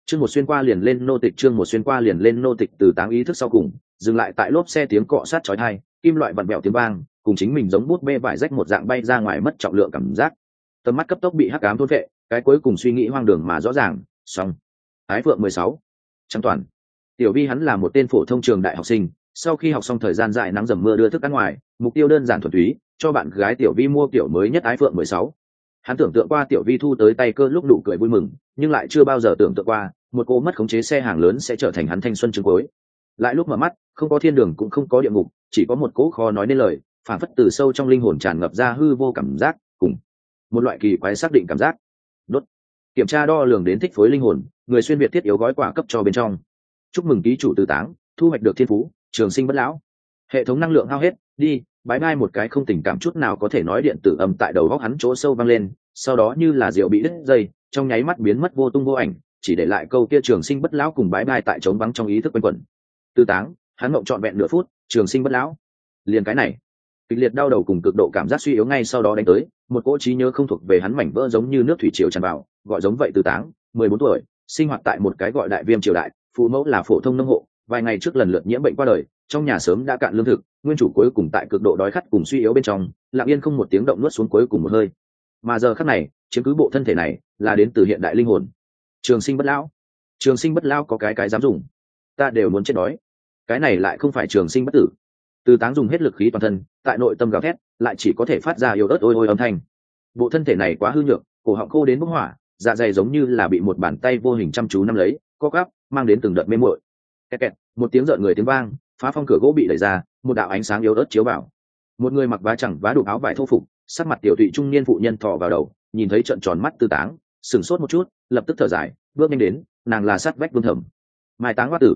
Chương một xuyên qua liền lên nô tịch, chương một xuyên qua liền lên nô tịch. Từ Táng ý thức sau cùng dừng lại tại lốp xe, tiếng cọ sát chói tai, kim loại vặn vẹo tiếng vang, cùng chính mình giống bút bê vải rách một dạng bay ra ngoài, mất trọng lượng cảm giác. Tầm mắt cấp tốc bị hắc ám thôn vệ, cái cuối cùng suy nghĩ hoang đường mà rõ ràng. Xong. Ái Phượng 16. Trang toàn. Tiểu Vi hắn là một tên phổ thông trường đại học sinh, sau khi học xong thời gian dài nắng dầm mưa đưa thức ăn ngoài, mục tiêu đơn giản thuần túy, cho bạn gái Tiểu Vi mua kiểu mới nhất Ái Phượng 16. Hắn tưởng tượng qua Tiểu Vi thu tới tay cơ lúc nụ cười vui mừng, nhưng lại chưa bao giờ tưởng tượng qua một cô mất khống chế xe hàng lớn sẽ trở thành hắn thanh xuân chứng cuối. Lại lúc mở mắt, không có thiên đường cũng không có địa ngục, chỉ có một cỗ khó nói nên lời, phản phất từ sâu trong linh hồn tràn ngập ra hư vô cảm giác, cùng một loại kỳ quái xác định cảm giác. Đốt. Kiểm tra đo lường đến thích phối linh hồn, người xuyên việt thiết yếu gói quà cấp cho bên trong. Chúc mừng ký chủ Từ Táng thu hoạch được thiên phú trường sinh bất lão. Hệ thống năng lượng hao hết, đi. Bái bai. Một cái không tình cảm chút nào có thể nói điện tử âm tại đầu góc hắn chỗ sâu vang lên, sau đó như là rượu bị đứt dây, trong nháy mắt biến mất vô tung vô ảnh, chỉ để lại câu kia trường sinh bất lão cùng bái bai tại trống vắng trong ý thức quanh quẩn. Từ Táng, hắn mộng trọn vẹn nửa phút, trường sinh bất lão. Liền cái này, kịch liệt đau đầu cùng cực độ cảm giác suy yếu ngay sau đó đánh tới, một cỗ trí nhớ không thuộc về hắn mảnh vỡ giống như nước thủy triều tràn vào, gọi giống vậy. Từ Táng, 14 tuổi, sinh hoạt tại một cái gọi Đại Viêm triều đại, phụ mẫu là phổ thông nông hộ, vài ngày trước lần lượt nhiễm bệnh qua đời, trong nhà sớm đã cạn lương thực, nguyên chủ cuối cùng tại cực độ đói khát cùng suy yếu bên trong, lặng yên không một tiếng động nuốt xuống cuối cùng một hơi. Mà giờ khắc này, chiếm cứ bộ thân thể này là đến từ hiện đại linh hồn. Trường sinh bất lão. Trường sinh bất lão có cái dám dùng, ta đều muốn chết đói. Cái này lại không phải trường sinh bất tử. Từ Táng dùng hết lực khí toàn thân, tại nội tâm gào thét, lại chỉ có thể phát ra yếu ớt ôi ôi âm thanh. Bộ thân thể này quá hư nhược, cổ họng khô đến bốc hỏa, dạ dày giống như là bị một bàn tay vô hình chăm chú nắm lấy, co quắp, mang đến từng đợt mê muội. Kẹt kẹt, một tiếng rợn người tiếng vang, phá phong cửa gỗ bị đẩy ra, một đạo ánh sáng yếu ớt chiếu vào. Một người mặc vá chẳng vá đủ áo vải thô phục, sắc mặt tiểu tụy trung niên phụ nhân thò vào đầu, nhìn thấy trợn tròn mắt Từ Táng, sửng sốt một chút, lập tức thở dài, bước nhanh đến, nàng là sát vách Vương Thẩm. Mai Táng hoa tử,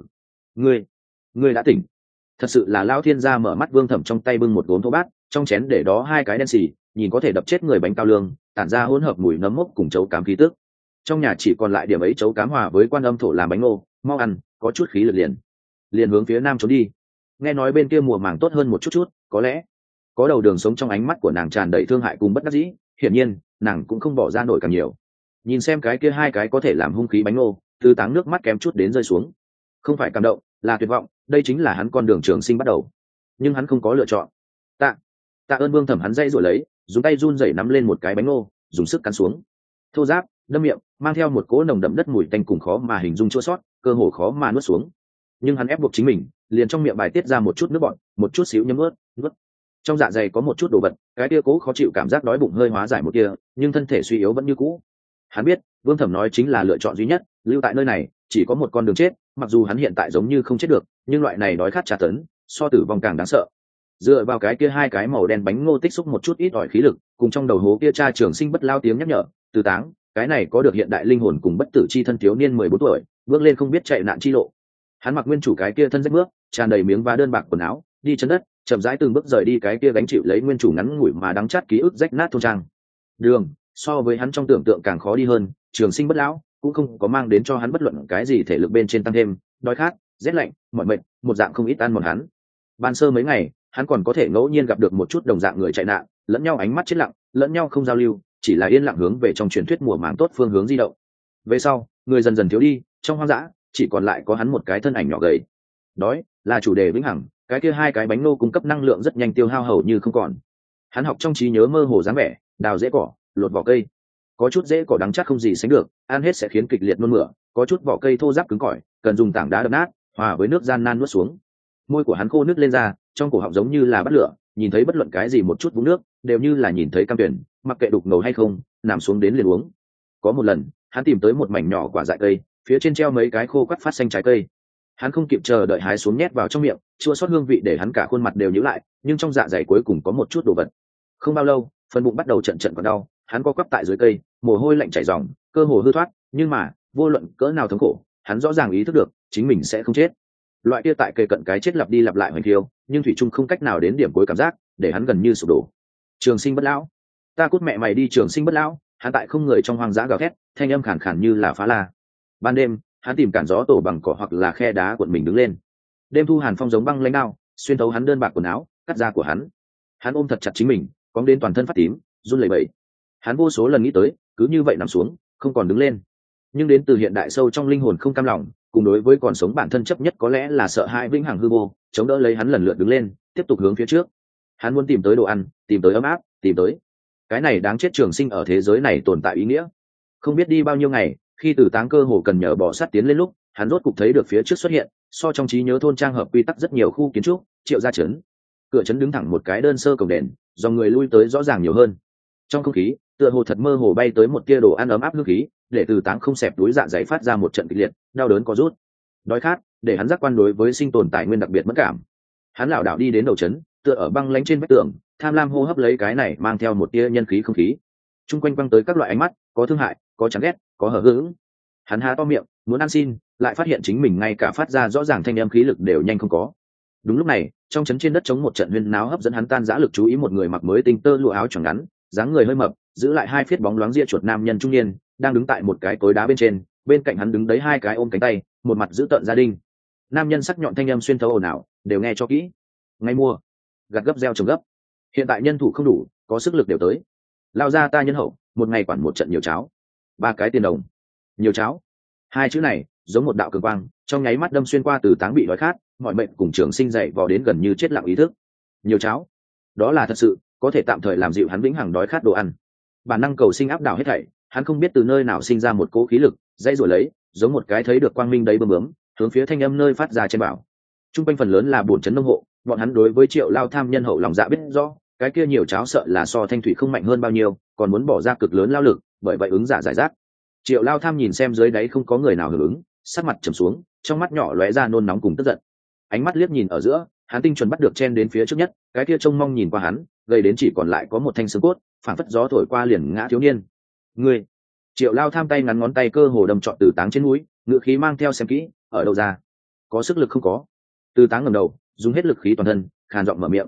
ngươi đã tỉnh. Thật sự là lao thiên gia. Mở mắt, Vương Thẩm trong tay bưng một gốm thô bát, trong chén để đó hai cái đen xì, nhìn có thể đập chết người bánh cao lương, tản ra hỗn hợp mùi nấm mốc cùng chấu cám khí tức. Trong nhà chỉ còn lại điểm ấy chấu cám hòa với quan âm thổ làm bánh ngô, mau ăn, có chút khí lực liền hướng phía nam trốn đi. Nghe nói bên kia mùa màng tốt hơn một chút, có lẽ có đầu đường sống. Trong ánh mắt của nàng tràn đầy thương hại cùng bất đắc dĩ, hiển nhiên nàng cũng không bỏ ra nổi càng nhiều. Nhìn xem cái kia hai cái có thể làm hung khí bánh ngô, Từ Táng nước mắt kém chút đến rơi xuống. Không phải cảm động, là tuyệt vọng, đây chính là hắn con đường trường sinh bắt đầu, nhưng hắn không có lựa chọn. Tạ ơn. Vương Thẩm hắn dây rồi lấy, dùng tay run rẩy nắm lên một cái bánh ngô, dùng sức cắn xuống. Thô giáp, đâm miệng, mang theo một cỗ nồng đậm đất mùi tanh cùng khó mà hình dung chua sót, cơ hồ khó mà nuốt xuống. Nhưng hắn ép buộc chính mình, liền trong miệng bài tiết ra một chút nước bọt, một chút xíu nhấm nuốt. Trong dạ dày có một chút đồ vật, cái kia cố khó chịu cảm giác đói bụng hơi hóa giải một kia, nhưng thân thể suy yếu vẫn như cũ. Hắn biết, Vương Thẩm nói chính là lựa chọn duy nhất, lưu tại nơi này chỉ có một con đường chết. Mặc dù hắn hiện tại giống như không chết được, nhưng loại này đói khát tra tấn, so tử vong càng đáng sợ. Dựa vào cái kia hai cái màu đen bánh ngô tích xúc một chút ít ỏi khí lực, cùng trong đầu hố kia cha trường sinh bất lao tiếng nhắc nhở. Từ Táng, cái này có được hiện đại linh hồn cùng bất tử chi thân thiếu niên 14 tuổi, bước lên không biết chạy nạn chi lộ. Hắn mặc nguyên chủ cái kia thân rách bước, tràn đầy miếng vá đơn bạc quần áo, đi chân đất, chậm rãi từng bước rời đi cái kia gánh chịu lấy nguyên chủ ngắn ngủi mà đắng chát ký ức rách nát thôn trang. Đường so với hắn trong tưởng tượng càng khó đi hơn, trường sinh bất lão cũng không có mang đến cho hắn bất luận cái gì thể lực bên trên tăng thêm, đói khát, rét lạnh, mỏi mệt, một dạng không ít ăn mòn hắn. Ban sơ mấy ngày, hắn còn có thể ngẫu nhiên gặp được một chút đồng dạng người chạy nạn, lẫn nhau ánh mắt chết lặng, lẫn nhau không giao lưu, chỉ là yên lặng hướng về trong truyền thuyết mùa màng tốt phương hướng di động. Về sau, người dần dần thiếu đi, trong hoang dã chỉ còn lại có hắn một cái thân ảnh nhỏ gầy. Đói là chủ đề vĩnh hằng, cái kia hai cái bánh ngô cung cấp năng lượng rất nhanh tiêu hao hầu như không còn. Hắn học trong trí nhớ mơ hồ dáng vẻ, đào rễ cỏ, lột vỏ cây. Có chút rễ cỏ đắng chắc không gì sánh được, ăn hết sẽ khiến kịch liệt nôn mửa, có chút vỏ cây thô ráp cứng cỏi, cần dùng tảng đá đập nát, hòa với nước gian nan nuốt xuống. Môi của hắn khô nước lên ra, trong cổ họng giống như là bắt lửa, nhìn thấy bất luận cái gì một chút vũng nước, đều như là nhìn thấy cam tuyển, mặc kệ đục ngầu hay không, nằm xuống đến liền uống. Có một lần, hắn tìm tới một mảnh nhỏ quả dại cây, phía trên treo mấy cái khô quắt phát xanh trái cây. Hắn không kịp chờ đợi hái xuống nhét vào trong miệng, chua xót hương vị để hắn cả khuôn mặt đều nhíu lại, nhưng trong dạ dày cuối cùng có một chút đồ vật. Không bao lâu, phần bụng bắt đầu trận còn đau, hắn co quắp tại dưới cây, mồ hôi lạnh chảy ròng, cơ hồ hư thoát, nhưng mà, vô luận cỡ nào thống khổ, hắn rõ ràng ý thức được, chính mình sẽ không chết. Loại kia tại kề cận cái chết lặp đi lặp lại hoành thiêu, nhưng thủy chung không cách nào đến điểm cuối cảm giác, để hắn gần như sụp đổ. Trường sinh bất lão, ta cút mẹ mày đi trường sinh bất lão, hắn tại không người trong hoang dã gào thét, thanh âm khàn khàn như là phá la. Ban đêm, hắn tìm cản gió tổ bằng cỏ hoặc là khe đá cuộn mình đứng lên. Đêm thu hàn phong giống băng lãnh đao, xuyên thấu hắn đơn bạc quần áo, cắt da của hắn. Hắn ôm thật chặt chính mình, cóng đến toàn thân phát tím, run lẩy bẩy. Hắn vô số lần nghĩ tới, cứ như vậy nằm xuống, không còn đứng lên. nhưng đến từ hiện đại sâu trong linh hồn không cam lòng, cùng đối với còn sống bản thân chấp nhất có lẽ là sợ hãi vĩnh hằng hư vô, chống đỡ lấy hắn lần lượt đứng lên, tiếp tục hướng phía trước. Hắn muốn tìm tới đồ ăn, tìm tới ấm áp, tìm tới cái này đáng chết trường sinh ở thế giới này tồn tại ý nghĩa. Không biết đi bao nhiêu ngày, khi Từ Táng cơ hồ cần nhờ bò sát tiến lên lúc, hắn rốt cục thấy được phía trước xuất hiện so trong trí nhớ thôn trang hợp quy tắc rất nhiều khu kiến trúc. Triệu gia trấn, cửa trấn đứng thẳng một cái đơn sơ cổng đèn, do người lui tới rõ ràng nhiều hơn. Trong không khí tựa hồ thật mơ hồ bay tới một tia đồ ăn ấm áp hương khí, để Từ Táng không xẹp túi dạ dày phát ra một trận kịch liệt đau đớn có rút. Đói khát để hắn giác quan đối với sinh tồn tài nguyên đặc biệt mất cảm. Hắn lảo đảo đi đến đầu trấn, tựa ở băng lánh trên vách tường, tham lam hô hấp lấy cái này mang theo một tia nhân khí không khí. Trung quanh quăng tới các loại ánh mắt, có thương hại, có chán ghét, có hờ hững. Hắn há to miệng muốn ăn xin, lại phát hiện chính mình ngay cả phát ra rõ ràng thanh âm khí lực đều nhanh không có. Đúng lúc này, trong trấn trên đất trống một trận huyên náo hấp dẫn hắn tan rã lực chú ý. Một người mặc mới tinh tơ lụa áo choàng ngắn, dáng người hơi mập, giữ lại hai phiết bóng loáng ria chuột nam nhân trung niên, đang đứng tại một cái cối đá bên trên, bên cạnh hắn đứng đấy hai cái ôm cánh tay, một mặt giữ tợn gia đình. Nam nhân sắc nhọn thanh âm xuyên thấu ồn ào, đều nghe cho kỹ. Ngay mua, gặt gấp gieo trồng gấp. Hiện tại nhân thủ không đủ, có sức lực đều tới. Lao ra ta nhân hậu, một ngày quản một trận nhiều cháo. 3 cái tiền đồng. Nhiều cháo. Hai chữ này giống một đạo cường quang, trong nháy mắt đâm xuyên qua Từ Táng bị đói khát, mọi mệnh cùng trường sinh dậy vò đến gần như chết lặng ý thức. Nhiều cháo, đó là thật sự có thể tạm thời làm dịu hắn vĩnh hằng đói khát đồ ăn. Bản năng cầu sinh áp đảo hết thảy, hắn không biết từ nơi nào sinh ra một cỗ khí lực, dây rồi lấy, giống một cái thấy được quang minh đấy bướm bướm, hướng phía thanh âm nơi phát ra trên bảo. Trung quanh phần lớn là buồn chấn nông hộ, bọn hắn đối với Triệu Lao tham nhân hậu lòng dạ biết rõ, cái kia nhiều cháo sợ là so thanh thủy không mạnh hơn bao nhiêu, còn muốn bỏ ra cực lớn lao lực, bởi vậy ứng giả giải rác. Triệu Lao tham nhìn xem dưới đáy không có người nào hưởng ứng, sắc mặt trầm xuống, trong mắt nhỏ lóe ra nôn nóng cùng tức giận. Ánh mắt liếc nhìn ở giữa, hắn tinh chuẩn bắt được chen đến phía trước nhất, cái kia trông mong nhìn qua hắn, gây đến chỉ còn lại có một thanh xương cốt, phảng phất gió thổi qua liền ngã thiếu niên. Ngươi! Triệu Lao tham tay ngắn ngón tay cơ hồ đâm trọn Từ Táng trên mũi, ngựa khí mang theo xem kỹ, ở đâu ra? Có sức lực không có? Từ Táng ngẩng đầu, dùng hết lực khí toàn thân, khàn giọng mở miệng,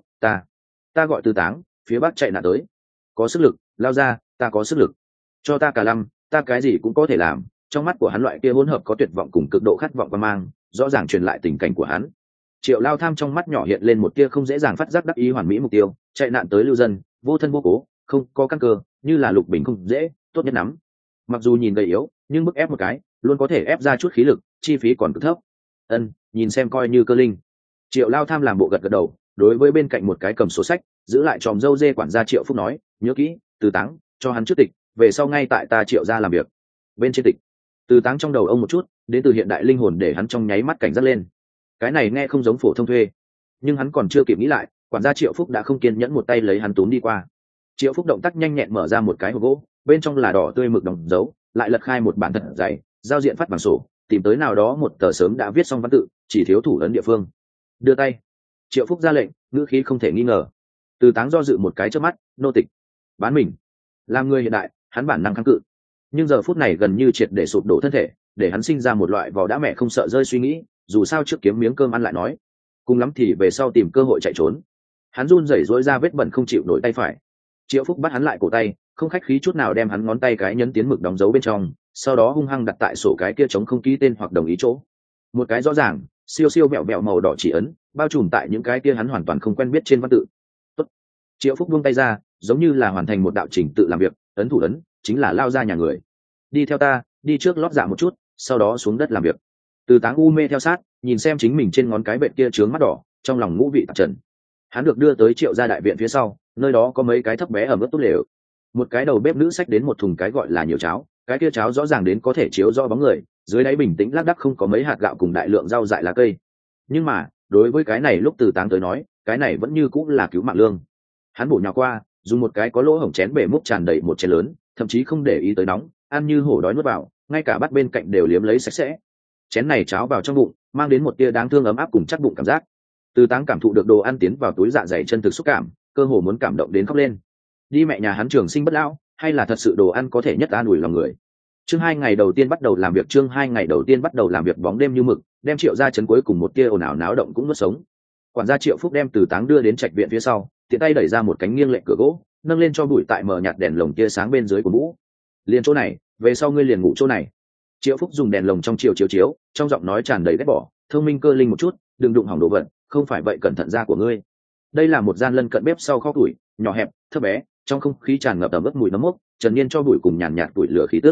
ta gọi Từ Táng, phía bắc chạy nạn tới. Có sức lực, lao ra, ta có sức lực. Cho ta cả lâm, ta cái gì cũng có thể làm. Trong mắt của hắn loại kia hỗn hợp có tuyệt vọng cùng cực độ khát vọng và mang, rõ ràng truyền lại tình cảnh của hắn. Triệu Lao tham trong mắt nhỏ hiện lên một tia không dễ dàng phát giác đắc ý hoàn mỹ mục tiêu, chạy nạn tới lưu dân, vô thân vô cố, không có căn cơ, như là lục bình không dễ, tốt nhất nắm. Mặc dù nhìn gầy yếu, nhưng bức ép một cái, luôn có thể ép ra chút khí lực, chi phí còn cực thấp. Nhìn xem coi như cơ linh. Triệu Lao tham làm bộ gật gật đầu, đối với bên cạnh một cái cầm sổ sách, giữ lại tròm dâu dê quản gia Triệu Phúc nói, nhớ kỹ, Từ Táng, cho hắn trước tịch, về sau ngay tại ta Triệu gia làm việc. Bên trên tịch, Từ Táng trong đầu ông một chút, đến từ hiện đại linh hồn để hắn trong nháy mắt cảnh giác lên. Cái này nghe không giống phổ thông thuê, nhưng hắn còn chưa kịp nghĩ lại, quản gia Triệu Phúc đã không kiên nhẫn một tay lấy hắn túm đi qua. Triệu Phúc động tác nhanh nhẹn mở ra một cái hộp gỗ, bên trong là đỏ tươi mực đóng dấu, lại lật khai một bản thật dày, giao diện phát bằng sổ, tìm tới nào đó một tờ sớm đã viết xong văn tự, chỉ thiếu thủ ấn địa phương. Đưa tay. Triệu Phúc ra lệnh, ngữ khí không thể nghi ngờ. Từ Táng do dự một cái trước mắt, nô tịch, bán mình. Làm người hiện đại, hắn bản năng kháng cự, nhưng giờ phút này gần như triệt để sụp đổ thân thể, để hắn sinh ra một loại vò đã mẹ không sợ rơi suy nghĩ, dù sao trước kiếm miếng cơm ăn lại nói, cùng lắm thì về sau tìm cơ hội chạy trốn. Hắn run rẩy rối ra vết bẩn không chịu nổi tay phải. Triệu Phúc bắt hắn lại cổ tay, không khách khí chút nào đem hắn ngón tay cái nhấn tiến mực đóng dấu bên trong, sau đó hung hăng đặt tại sổ cái kia chống không ký tên hoặc đồng ý chỗ. Một cái rõ ràng, siêu siêu vẹo vẹo màu đỏ chỉ ấn, bao trùm tại những cái kia hắn hoàn toàn không quen biết trên văn tự. Tốt. Triệu Phúc buông tay ra, giống như là hoàn thành một đạo trình tự làm việc, ấn thủ ấn, chính là lao ra nhà người. Đi theo ta, đi trước lót dạ một chút, sau đó xuống đất làm việc. Từ Táng u mê theo sát, nhìn xem chính mình trên ngón cái bệnh kia trướng mắt đỏ, trong lòng ngũ vị tạp trần. Hắn được đưa tới Triệu gia đại viện phía sau, nơi đó có mấy cái thấp bé ở mức tốt lều. Một cái đầu bếp nữ xách đến một thùng cái gọi là nhiều cháo, cái kia cháo rõ ràng đến có thể chiếu rõ bóng người, dưới đáy bình tĩnh lác đác không có mấy hạt gạo cùng đại lượng rau dại lá cây. Nhưng mà đối với cái này lúc Từ Táng tới nói, cái này vẫn như cũng là cứu mạng lương. Hắn bổ nhào qua, dùng một cái có lỗ hổng chén bể múc tràn đầy một chén lớn, thậm chí không để ý tới nóng, ăn như hổ đói nuốt vào, ngay cả bát bên cạnh đều liếm lấy sạch sẽ. Chén này cháo vào trong bụng, mang đến một tia đáng thương ấm áp cùng chắc bụng cảm giác. Từ Táng cảm thụ được đồ ăn tiến vào túi dạ dày chân thực xúc cảm, cơ hồ muốn cảm động đến khóc lên. Đi mẹ nhà hắn trường sinh bất lão, hay là thật sự đồ ăn có thể nhất an ủi lòng người. Chương 2 ngày đầu tiên bắt đầu làm việc, chương 2 ngày đầu tiên bắt đầu làm việc, bóng đêm như mực, đem Triệu gia trấn cuối cùng một tia ồn ào náo động cũng nuốt sống. Quản gia Triệu Phúc đem Từ Táng đưa đến trạch viện phía sau, tiện tay đẩy ra một cánh nghiêng lệch cửa gỗ, nâng lên cho bụi tại mờ nhạt đèn lồng tia sáng bên dưới của mũ. Liền chỗ này, về sau ngươi liền ngủ chỗ này. Triệu Phúc dùng đèn lồng trong chiều chiếu, trong giọng nói tràn đầy ghét bỏ, thông minh cơ linh một chút, đừng đụng hỏng đồ vật, không phải vậy cẩn thận da của ngươi. Đây là một gian lân cận bếp sau kho củi, nhỏ hẹp, thấp bé, trong không khí tràn ngập ẩm ướt mùi nấm mốc, trần niên cho bụi cùng nhàn nhạt củi lửa khí tức.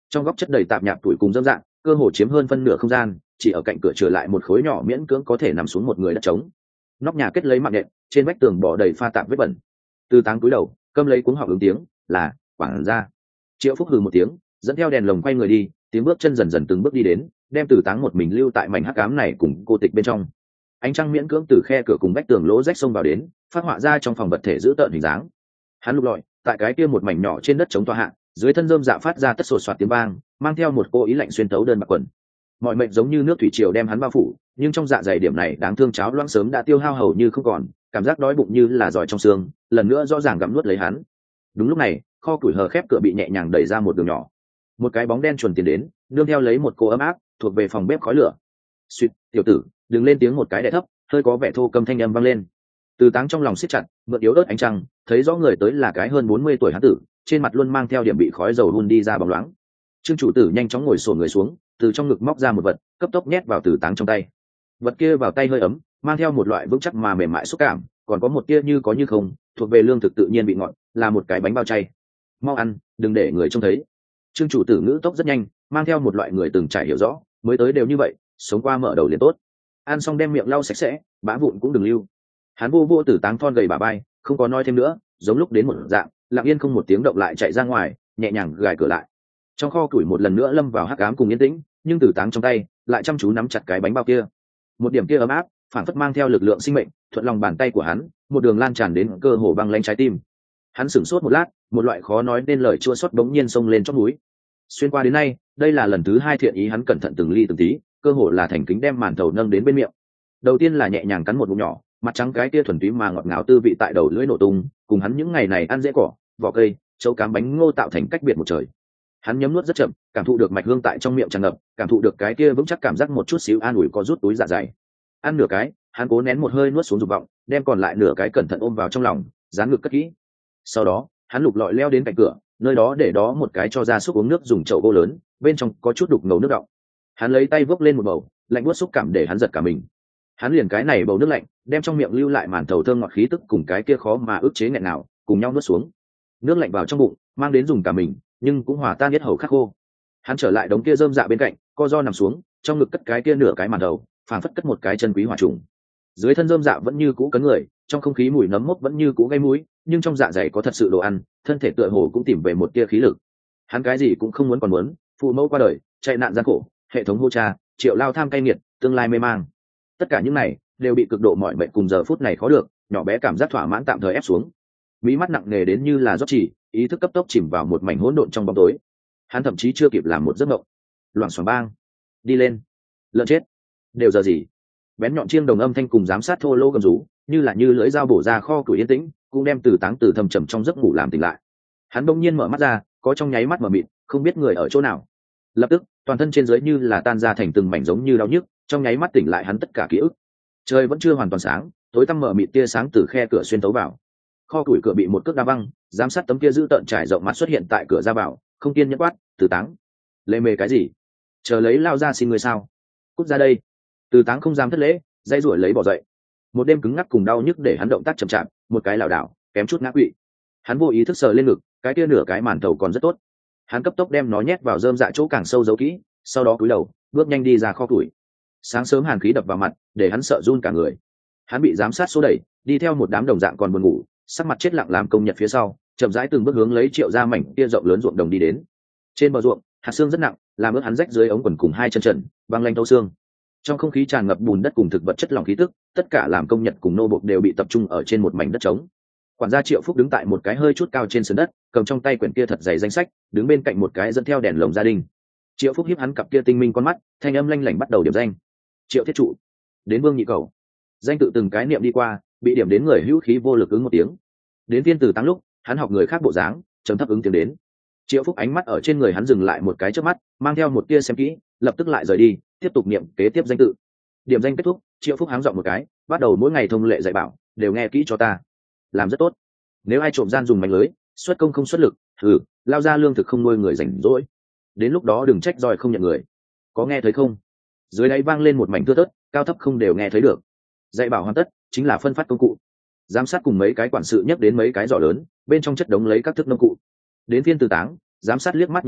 trong góc chất đầy tạp nhạp tuổi cùng dâm dạng, cơ hồ chiếm hơn phân nửa không gian, chỉ ở cạnh cửa trở lại một khối nhỏ miễn cưỡng có thể nằm xuống một người đất trống. Nóc nhà kết lấy mạng nện, trên vách tường bỏ đầy pha tạp vết bẩn. Từ Táng cúi đầu câm lấy cuống họng ứng tiếng là quản gia. Triệu Phúc hừ một tiếng, dẫn theo đèn lồng quay người đi, tiếng bước chân dần dần từng bước đi đến, đem Từ Táng một mình lưu tại mảnh hắc ám này cùng cô tịch bên trong. Ánh trăng miễn cưỡng từ khe cửa cùng vách tường lỗ rách xông vào đến, phát họa ra trong phòng vật thể giữ tợn hình dáng. Hắn lục lọi tại cái kia một mảnh nhỏ trên đất chống tọa hạ, dưới thân rơm dạ phát ra tất sột soạt tiếng vang, mang theo một cô ý lạnh xuyên tấu đơn bạc quần. Mọi mệnh giống như nước thủy triều đem hắn bao phủ, nhưng trong dạ dày điểm này đáng thương cháo loãng sớm đã tiêu hao hầu như không còn, cảm giác đói bụng như là giỏi trong xương, lần nữa rõ ràng gặm nuốt lấy hắn. Đúng lúc này, kho củi hờ khép cửa bị nhẹ nhàng đẩy ra một đường nhỏ, một cái bóng đen chuồn tiến đến, nương theo lấy một cô ấm áp thuộc về phòng bếp khói lửa. Suýt, tiểu tử, đừng lên tiếng một cái đẻ thấp, hơi có vẻ thô câm thanh âm vang lên. Từ Táng trong lòng siết chặt, mượn yếu ớt ánh trăng, thấy rõ người tới là cái hơn 40 tuổi hán tử, trên mặt luôn mang theo điểm bị khói dầu hun đi ra bóng loáng. Trương chủ tử nhanh chóng ngồi xổm người xuống, từ trong ngực móc ra một vật, cấp tốc nhét vào Từ Táng trong tay. Vật kia vào tay hơi ấm, mang theo một loại vững chắc mà mềm mại xúc cảm, còn có một tia như có như không, thuộc về lương thực tự nhiên bị ngọt, là một cái bánh bao chay. Mau ăn, đừng để người trông thấy. Trương chủ tử ngữ tốc rất nhanh, mang theo một loại người từng trải hiểu rõ, mới tới đều như vậy, sống qua mở đầu liền tốt. Ăn xong đem miệng lau sạch sẽ, bã vụn cũng đừng lưu. Hắn vô Từ Táng thon gầy bà bay, không có nói thêm nữa, giống lúc đến một dạng, lặng yên không một tiếng động lại chạy ra ngoài, nhẹ nhàng gài cửa lại. Trong kho củi một lần nữa lâm vào hắc ám cùng yên tĩnh, nhưng Từ Táng trong tay lại chăm chú nắm chặt cái bánh bao kia. Một điểm kia ấm áp, phản phất mang theo lực lượng sinh mệnh, thuận lòng bàn tay của hắn, một đường lan tràn đến cơ hồ băng lãnh trái tim. Hắn sửng sốt một lát, một loại khó nói nên lời chua xót bỗng nhiên xông lên chót núi. Xuyên qua đến nay, đây là lần thứ 2 thiện ý hắn cẩn thận từng ly từng tí, cơ hồ là thành kính đem màn thầu nâng đến bên miệng. Đầu tiên là nhẹ nhàng cắn một ngụm nhỏ, mặt trắng cái kia thuần túy mà ngọt ngào tư vị tại đầu lưỡi nổ tung, cùng hắn những ngày này ăn dễ cỏ, vỏ cây, châu cám bánh ngô tạo thành cách biệt một trời. Hắn nhấm nuốt rất chậm, cảm thụ được mạch hương tại trong miệng tràn ngập, cảm thụ được cái kia vững chắc cảm giác một chút xíu an ủi có rút túi dạ dày. Ăn nửa cái, hắn cố nén một hơi nuốt xuống dục vọng, đem còn lại nửa cái cẩn thận ôm vào trong lòng, dán ngực cất kỹ. Sau đó, hắn lục lọi leo đến cạnh cửa, nơi đó để đó một cái cho ra xúc uống nước dùng chậu gỗ lớn, bên trong có chút đục ngầu nước đọng. Hắn lấy tay vốc lên một bầu, lạnh buốt xúc cảm để hắn giật cả mình. Hắn liền cái này bầu nước lạnh, đem trong miệng lưu lại màn thầu thơm ngọt khí tức cùng cái kia khó mà ức chế nghẹn nào, cùng nhau nuốt xuống. Nước lạnh vào trong bụng, mang đến dùng cả mình, nhưng cũng hòa tan nhất hầu khắc khô. Hắn trở lại đống kia rơm dạ bên cạnh, co ro nằm xuống, trong ngực cất cái kia nửa cái màn đầu, phảng phất cất một cái chân quý hỏa trùng. Dưới thân rơm dạ vẫn như cũ cấn người, trong không khí mùi nấm mốc vẫn như cũ gây mũi, nhưng trong dạ dày có thật sự đồ ăn, thân thể tựa hồ cũng tìm về một tia khí lực. Hắn cái gì cũng không muốn còn muốn, phụ mẫu qua đời, chạy nạn gian khổ, hệ thống hô cha, triệu lao tham cay nghiệt, tương lai mê mang. Tất cả những này đều bị cực độ mỏi mệt cùng giờ phút này khó được, nhỏ bé cảm giác thỏa mãn tạm thời ép xuống. Mí mắt nặng nề đến như là rót chỉ, ý thức cấp tốc chìm vào một mảnh hỗn độn trong bóng tối. Hắn thậm chí chưa kịp làm một giấc mộng. Loảng xoảng bang, đi lên, lợn chết, đều giờ gì? Bén nhọn chiêng đồng âm thanh cùng giám sát thô lỗ gầm rú, như là như lưỡi dao bổ ra kho củi yên tĩnh, cũng đem Từ Táng từ thầm trầm trong giấc ngủ làm tỉnh lại. Hắn bỗng nhiên mở mắt ra, có trong nháy mắt mở mịt, không biết người ở chỗ nào. Lập tức, toàn thân trên dưới như là tan ra thành từng mảnh giống như đau nhức, trong nháy mắt tỉnh lại hắn tất cả ký ức. Trời vẫn chưa hoàn toàn sáng, tối tăm mở mịt tia sáng từ khe cửa xuyên tấu vào. Kho củi cửa bị một cước đá văng, giám sát tấm kia giữ tợn trải rộng mặt xuất hiện tại cửa ra vào, không kiên nhẫn quát, Từ Táng, lê mề cái gì? Chờ lấy lao ra xin người sao? Cút ra đây. Từ Táng không dám thất lễ, dây ruổi lấy bỏ dậy. Một đêm cứng ngắc cùng đau nhức để hắn động tác chậm chạp, một cái lảo đảo, kém chút ngã quỵ. Hắn vô ý thức sờ lên ngực, cái kia nửa cái màn thầu còn rất tốt. Hắn cấp tốc đem nó nhét vào rơm dạ chỗ càng sâu giấu kỹ, sau đó cúi đầu, bước nhanh đi ra kho củi. Sáng sớm hàn khí đập vào mặt, để hắn sợ run cả người. Hắn bị giám sát số đẩy, đi theo một đám đồng dạng còn buồn ngủ, sắc mặt chết lặng làm công nhật phía sau, chậm rãi từng bước hướng lấy Triệu ra mảnh kia rộng lớn ruộng đồng đi đến. Trên bờ ruộng, hạt xương rất nặng, làm ướt hắn rách dưới ống quần cùng hai chân trần, băng lanh thấu xương. Trong không khí tràn ngập bùn đất cùng thực vật chất lỏng khí tức, tất cả làm công nhật cùng nô bộc đều bị tập trung ở trên một mảnh đất trống. Quản gia Triệu Phúc đứng tại một cái hơi chút cao trên sườn đất, cầm trong tay quyển kia thật dày danh sách, đứng bên cạnh một cái dẫn theo đèn lồng gia đình. Triệu Phúc hiếp hắn cặp kia tinh minh con mắt, thanh âm lanh lảnh bắt đầu điểm danh. Triệu Thiết Trụ, đến Vương Nhị Cầu. Danh tự từng cái niệm đi qua, bị điểm đến người hữu khí vô lực ứng một tiếng. Đến Viên Từ Táng lúc, hắn học người khác bộ dáng, trầm thấp ứng tiếng đến. Triệu Phúc ánh mắt ở trên người hắn dừng lại một cái chớp mắt, mang theo một tia xem kỹ, lập tức lại rời đi, tiếp tục niệm kế tiếp danh tự. Điểm danh kết thúc, Triệu Phúc háng giọng một cái, bắt đầu mỗi ngày thông lệ dạy bảo, đều nghe kỹ cho ta. Làm rất tốt. Nếu ai trộm gian dùng mánh lưới, xuất công không xuất lực, lao ra lương thực không nuôi người rảnh rỗi. Đến lúc đó đừng trách roi không nhận người. Có nghe thấy không? Dưới đáy vang lên một mảnh thưa thớt, cao thấp không đều nghe thấy được. Dạy bảo hoàn tất, chính là phân phát công cụ. Giám sát cùng mấy cái quản sự nhấc đến mấy cái giỏ lớn, bên trong chất đống lấy các thức nông cụ. Đến Viên Từ Táng, giám sát liếc mắt nhìn hắn,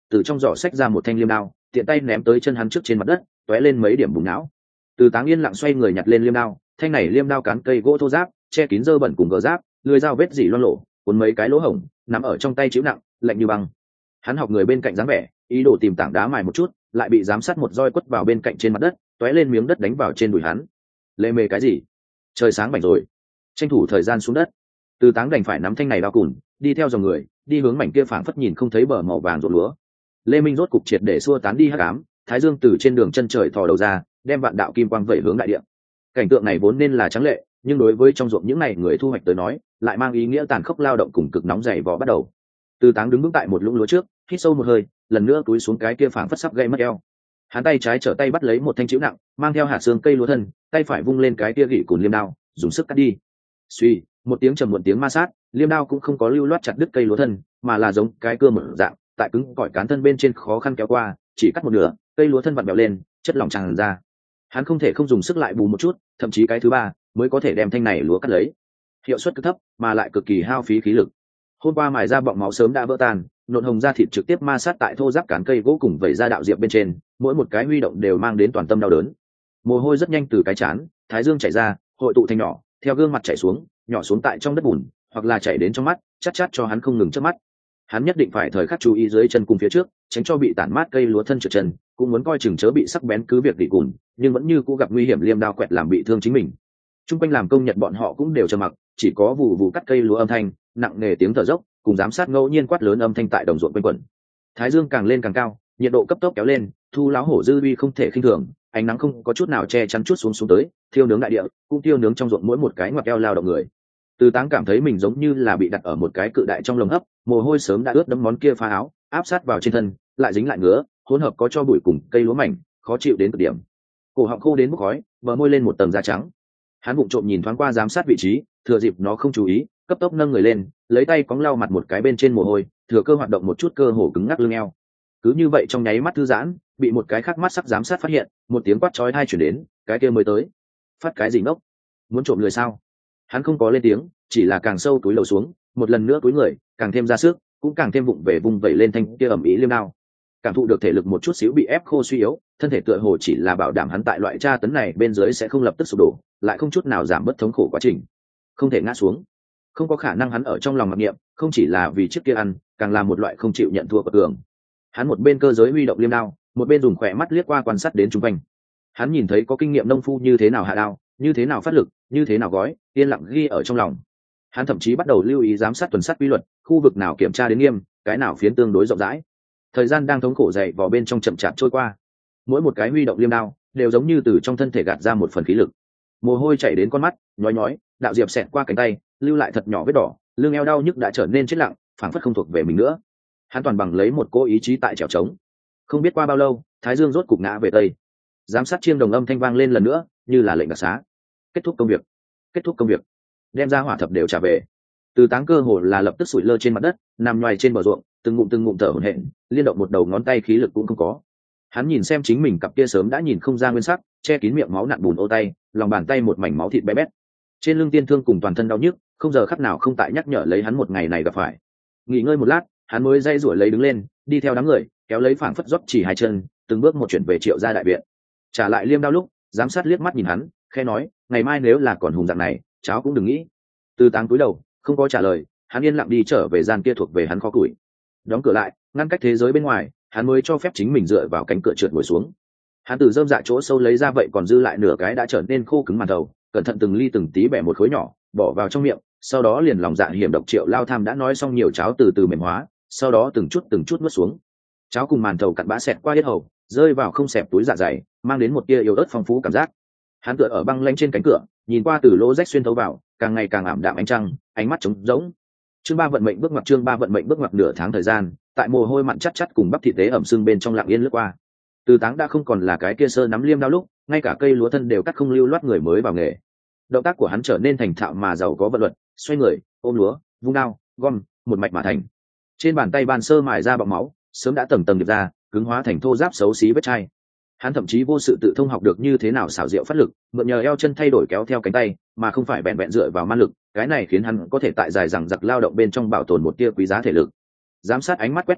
từ trong giỏ xách ra một thanh liêm đao, tiện tay ném tới chân hắn trước trên mặt đất, tóe lên mấy điểm bùng não. Từ Táng yên lặng xoay người nhặt lên liêm đao, thanh này liêm đao cán cây gỗ thô ráp, che kín dơ bẩn cùng gờ giáp, lưỡi dao vết dỉ loang lổ, cuốn mấy cái lỗ hổng, nắm ở trong tay chịu nặng, lạnh như băng. Hắn học người bên cạnh dáng vẻ, ý đồ tìm tảng đá mài một chút, lại bị giám sát một roi quất vào bên cạnh trên mặt đất, tóe lên miếng đất đánh vào trên đùi hắn. Lê mê cái gì? Trời sáng bảnh rồi, tranh thủ thời gian xuống đất. Từ Táng đành phải nắm thanh này đao cùn, đi theo dòng người, đi hướng mảnh kia phảng phất nhìn không thấy bờ màu vàng ruộng lúa. Lê Minh rốt cục triệt để xua tán đi hắc ám, thái dương từ trên đường chân trời thò đầu ra, đem vạn đạo kim quang vẩy hướng đại địa. Cảnh tượng này vốn nên là trắng lệ, nhưng đối với trong ruộng những này người thu hoạch tới nói, lại mang ý nghĩa tàn khốc lao động cùng cực nóng dày vò bắt đầu. Từ Táng đứng vững tại một lũng lúa trước, hít sâu một hơi, lần nữa cúi xuống cái kia phảng phất sắp gây mất eo. Hắn tay trái trở tay bắt lấy một thanh chĩu nặng, mang theo hạt xương cây lúa thân, tay phải vung lên cái kia gỉ cùn liêm đao, dùng sức cắt đi. Suy, một tiếng trầm muộn tiếng ma sát, liêm đao cũng không có lưu loát chặt đứt cây lúa thân, mà là giống cái cưa mở dạng, tại cứng cỏi cán thân bên trên khó khăn kéo qua, chỉ cắt một nửa, cây lúa thân vặn bèo lên, chất lỏng tràn ra. Hắn không thể không dùng sức lại bù một chút, thậm chí cái thứ ba mới có thể đem thanh này lúa cắt lấy. Hiệu suất cực thấp, mà lại cực kỳ hao phí khí lực. Hôm qua mài ra bọng máu sớm đã vỡ tan, nộn hồng da thịt trực tiếp ma sát tại thô ráp cán cây gỗ cùng vẩy ra đạo diệp bên trên, mỗi một cái huy động đều mang đến toàn tâm đau đớn. Mồ hôi rất nhanh từ cái trán, thái dương chảy ra, hội tụ thành nhỏ, theo gương mặt chảy xuống, nhỏ xuống tại trong đất bùn, hoặc là chảy đến trong mắt, chát chát cho hắn không ngừng chớp mắt. Hắn nhất định phải thời khắc chú ý dưới chân cùng phía trước, tránh cho bị tản mát cây lúa thân trượt chân, cũng muốn coi chừng chớ bị sắc bén cứ việc bị cùn, nhưng vẫn như cũ gặp nguy hiểm liêm đao quẹt làm bị thương chính mình. Trung quanh làm công nhật bọn họ cũng đều trầm mặc, chỉ có vụ vụ cắt cây lúa âm thanh, nặng nề tiếng thở dốc, cùng giám sát ngẫu nhiên quát lớn âm thanh tại đồng ruộng quanh quẩn. Thái dương càng lên càng cao, nhiệt độ cấp tốc kéo lên, thu láo hổ dư uy không thể khinh thường, ánh nắng không có chút nào che chắn chút xuống tới, thiêu nướng đại địa, cũng thiêu nướng trong ruộng mỗi một cái ngoặt eo lao động người. Từ Táng cảm thấy mình giống như là bị đặt ở một cái cự đại trong lồng hấp, mồ hôi sớm đã ướt đẫm món kia phá áo, áp sát vào trên thân, lại dính lại ngứa, hỗn hợp có cho bụi cùng cây lúa mảnh, khó chịu đến cực điểm. Cổ họng khô đến bốc khói, bờ môi lên một tầng da trắng. Hắn vụng trộm nhìn thoáng qua giám sát vị trí, thừa dịp nó không chú ý, cấp tốc nâng người lên, lấy tay cóng lau mặt một cái bên trên mồ hôi, thừa cơ hoạt động một chút cơ hồ cứng ngắc lưng eo. Cứ như vậy trong nháy mắt thư giãn, bị một cái khác mắt sắc giám sát phát hiện, một tiếng quát chói tai chuyển đến, cái kia mới tới. Phát cái gì ngốc? Muốn trộm người sao? Hắn không có lên tiếng, chỉ là càng sâu túi lầu xuống, một lần nữa túi người, càng thêm ra sức, cũng càng thêm vụng về vung vẩy lên thanh kia ẩm ý liêm đao. Cảm thụ được thể lực một chút xíu bị ép khô suy yếu, thân thể tựa hồ chỉ là bảo đảm hắn tại loại tra tấn này bên dưới sẽ không lập tức sụp đổ, lại không chút nào giảm bớt thống khổ quá trình. Không thể ngã xuống, không có khả năng. Hắn ở trong lòng mặc niệm, không chỉ là vì chiếc kia ăn, càng là một loại không chịu nhận thua của cường. Hắn một bên cơ giới huy động liêm đao, một bên dùng khỏe mắt liếc qua quan sát đến xung quanh. Hắn nhìn thấy có kinh nghiệm nông phu như thế nào hạ đao, như thế nào phát lực, như thế nào gói, yên lặng ghi ở trong lòng. Hắn thậm chí bắt đầu lưu ý giám sát tuần sát quy luật, khu vực nào kiểm tra đến nghiêm, cái nào phiến tương đối rộng rãi. Thời gian đang thống khổ dày vò bên trong chậm chạp trôi qua, mỗi một cái huy động liêm đao đều giống như từ trong thân thể gạt ra một phần khí lực. Mồ hôi chảy đến con mắt, nhói nhói, đạo diệp xẹt qua cánh tay, lưu lại thật nhỏ vết đỏ, lưng eo đau nhức đã trở nên chết lặng, phảng phất không thuộc về mình nữa. Hắn toàn bằng lấy một cố ý chí tại trèo trống. Không biết qua bao lâu, thái dương rốt cục ngã về tây. Giám sát chiêng đồng âm thanh vang lên lần nữa, như là lệnh đặc xá. Kết thúc công việc, kết thúc công việc, đem ra hỏa thập đều trả về. Từ Táng cơ hồ là lập tức sủi lơ trên mặt đất, nằm nhoài trên bờ ruộng, từng ngụm thở hổn hển, liên động một đầu ngón tay khí lực cũng không có. Hắn nhìn xem chính mình cặp kia sớm đã nhìn không ra nguyên sắc, che kín miệng máu nặn bùn ô tay, lòng bàn tay một mảnh máu thịt bé bét. Trên lưng tiên thương cùng toàn thân đau nhức, không giờ khắc nào không tại nhắc nhở lấy hắn một ngày này gặp phải. Nghỉ ngơi một lát, hắn mới dây rủi lấy đứng lên, đi theo đám người, kéo lấy phảng phất dốc chỉ hai chân, từng bước một chuyển về Triệu gia đại viện. Trả lại liêm đao lúc, giám sát liếc mắt nhìn hắn, khẽ nói, ngày mai nếu là còn hùng dạng này, cháu cũng đừng nghĩ. Từ Táng cúi đầu, không có trả lời, hắn yên lặng đi trở về gian kia thuộc về hắn kho củi. Đóng cửa lại, ngăn cách thế giới bên ngoài, hắn mới cho phép chính mình dựa vào cánh cửa trượt ngồi xuống. Hắn từ rơm dạ chỗ sâu lấy ra vậy còn dư lại nửa cái đã trở nên khô cứng màn thầu, cẩn thận từng ly từng tí bẻ một khối nhỏ, bỏ vào trong miệng, sau đó liền lòng dạ hiểm độc Triệu Lao Tham đã nói xong nhiều cháo từ từ mềm hóa, sau đó từng chút nuốt xuống. Cháo cùng màn thầu cặn bã xẹt qua yết hầu, rơi vào không xẹp túi dạ dày, mang đến một tia yếu ớt phong phú cảm giác. Hắn tựa ở băng lanh trên cánh cửa, nhìn qua từ lỗ rách xuyên thấu vào, càng ngày càng ảm đạm ánh trăng, ánh mắt trống rỗng. Chương 3 vận mệnh bước ngoặt, chương 3 vận mệnh bước ngoặt. Nửa tháng thời gian, tại mồ hôi mặn chắt chắt cùng bắp thịt tế ẩm sưng bên trong lặng yên lướt qua. Từ Táng đã không còn là cái kia sơ nắm liêm đao lúc, ngay cả cây lúa thân đều cắt không lưu loát người mới vào nghề. Động tác của hắn trở nên thành thạo mà giàu có vận luật, xoay người, ôm lúa, vung đao, gom, một mạch mà thành. Trên bàn tay ban sơ mài ra bọng máu, sớm đã tầng tầng điệp ra, cứng hóa thành thô ráp xấu xí vết chai. Hắn thậm chí vô sự tự thông học được như thế nào xảo diệu phát lực, mượn nhờ eo chân thay đổi kéo theo cánh tay, mà không phải vẹn vẹn dựa vào man lực. Cái này khiến hắn có thể tại dài dằng dặc lao động bên trong bảo tồn một tia quý giá thể lực. Giám sát ánh mắt quét tới lúc,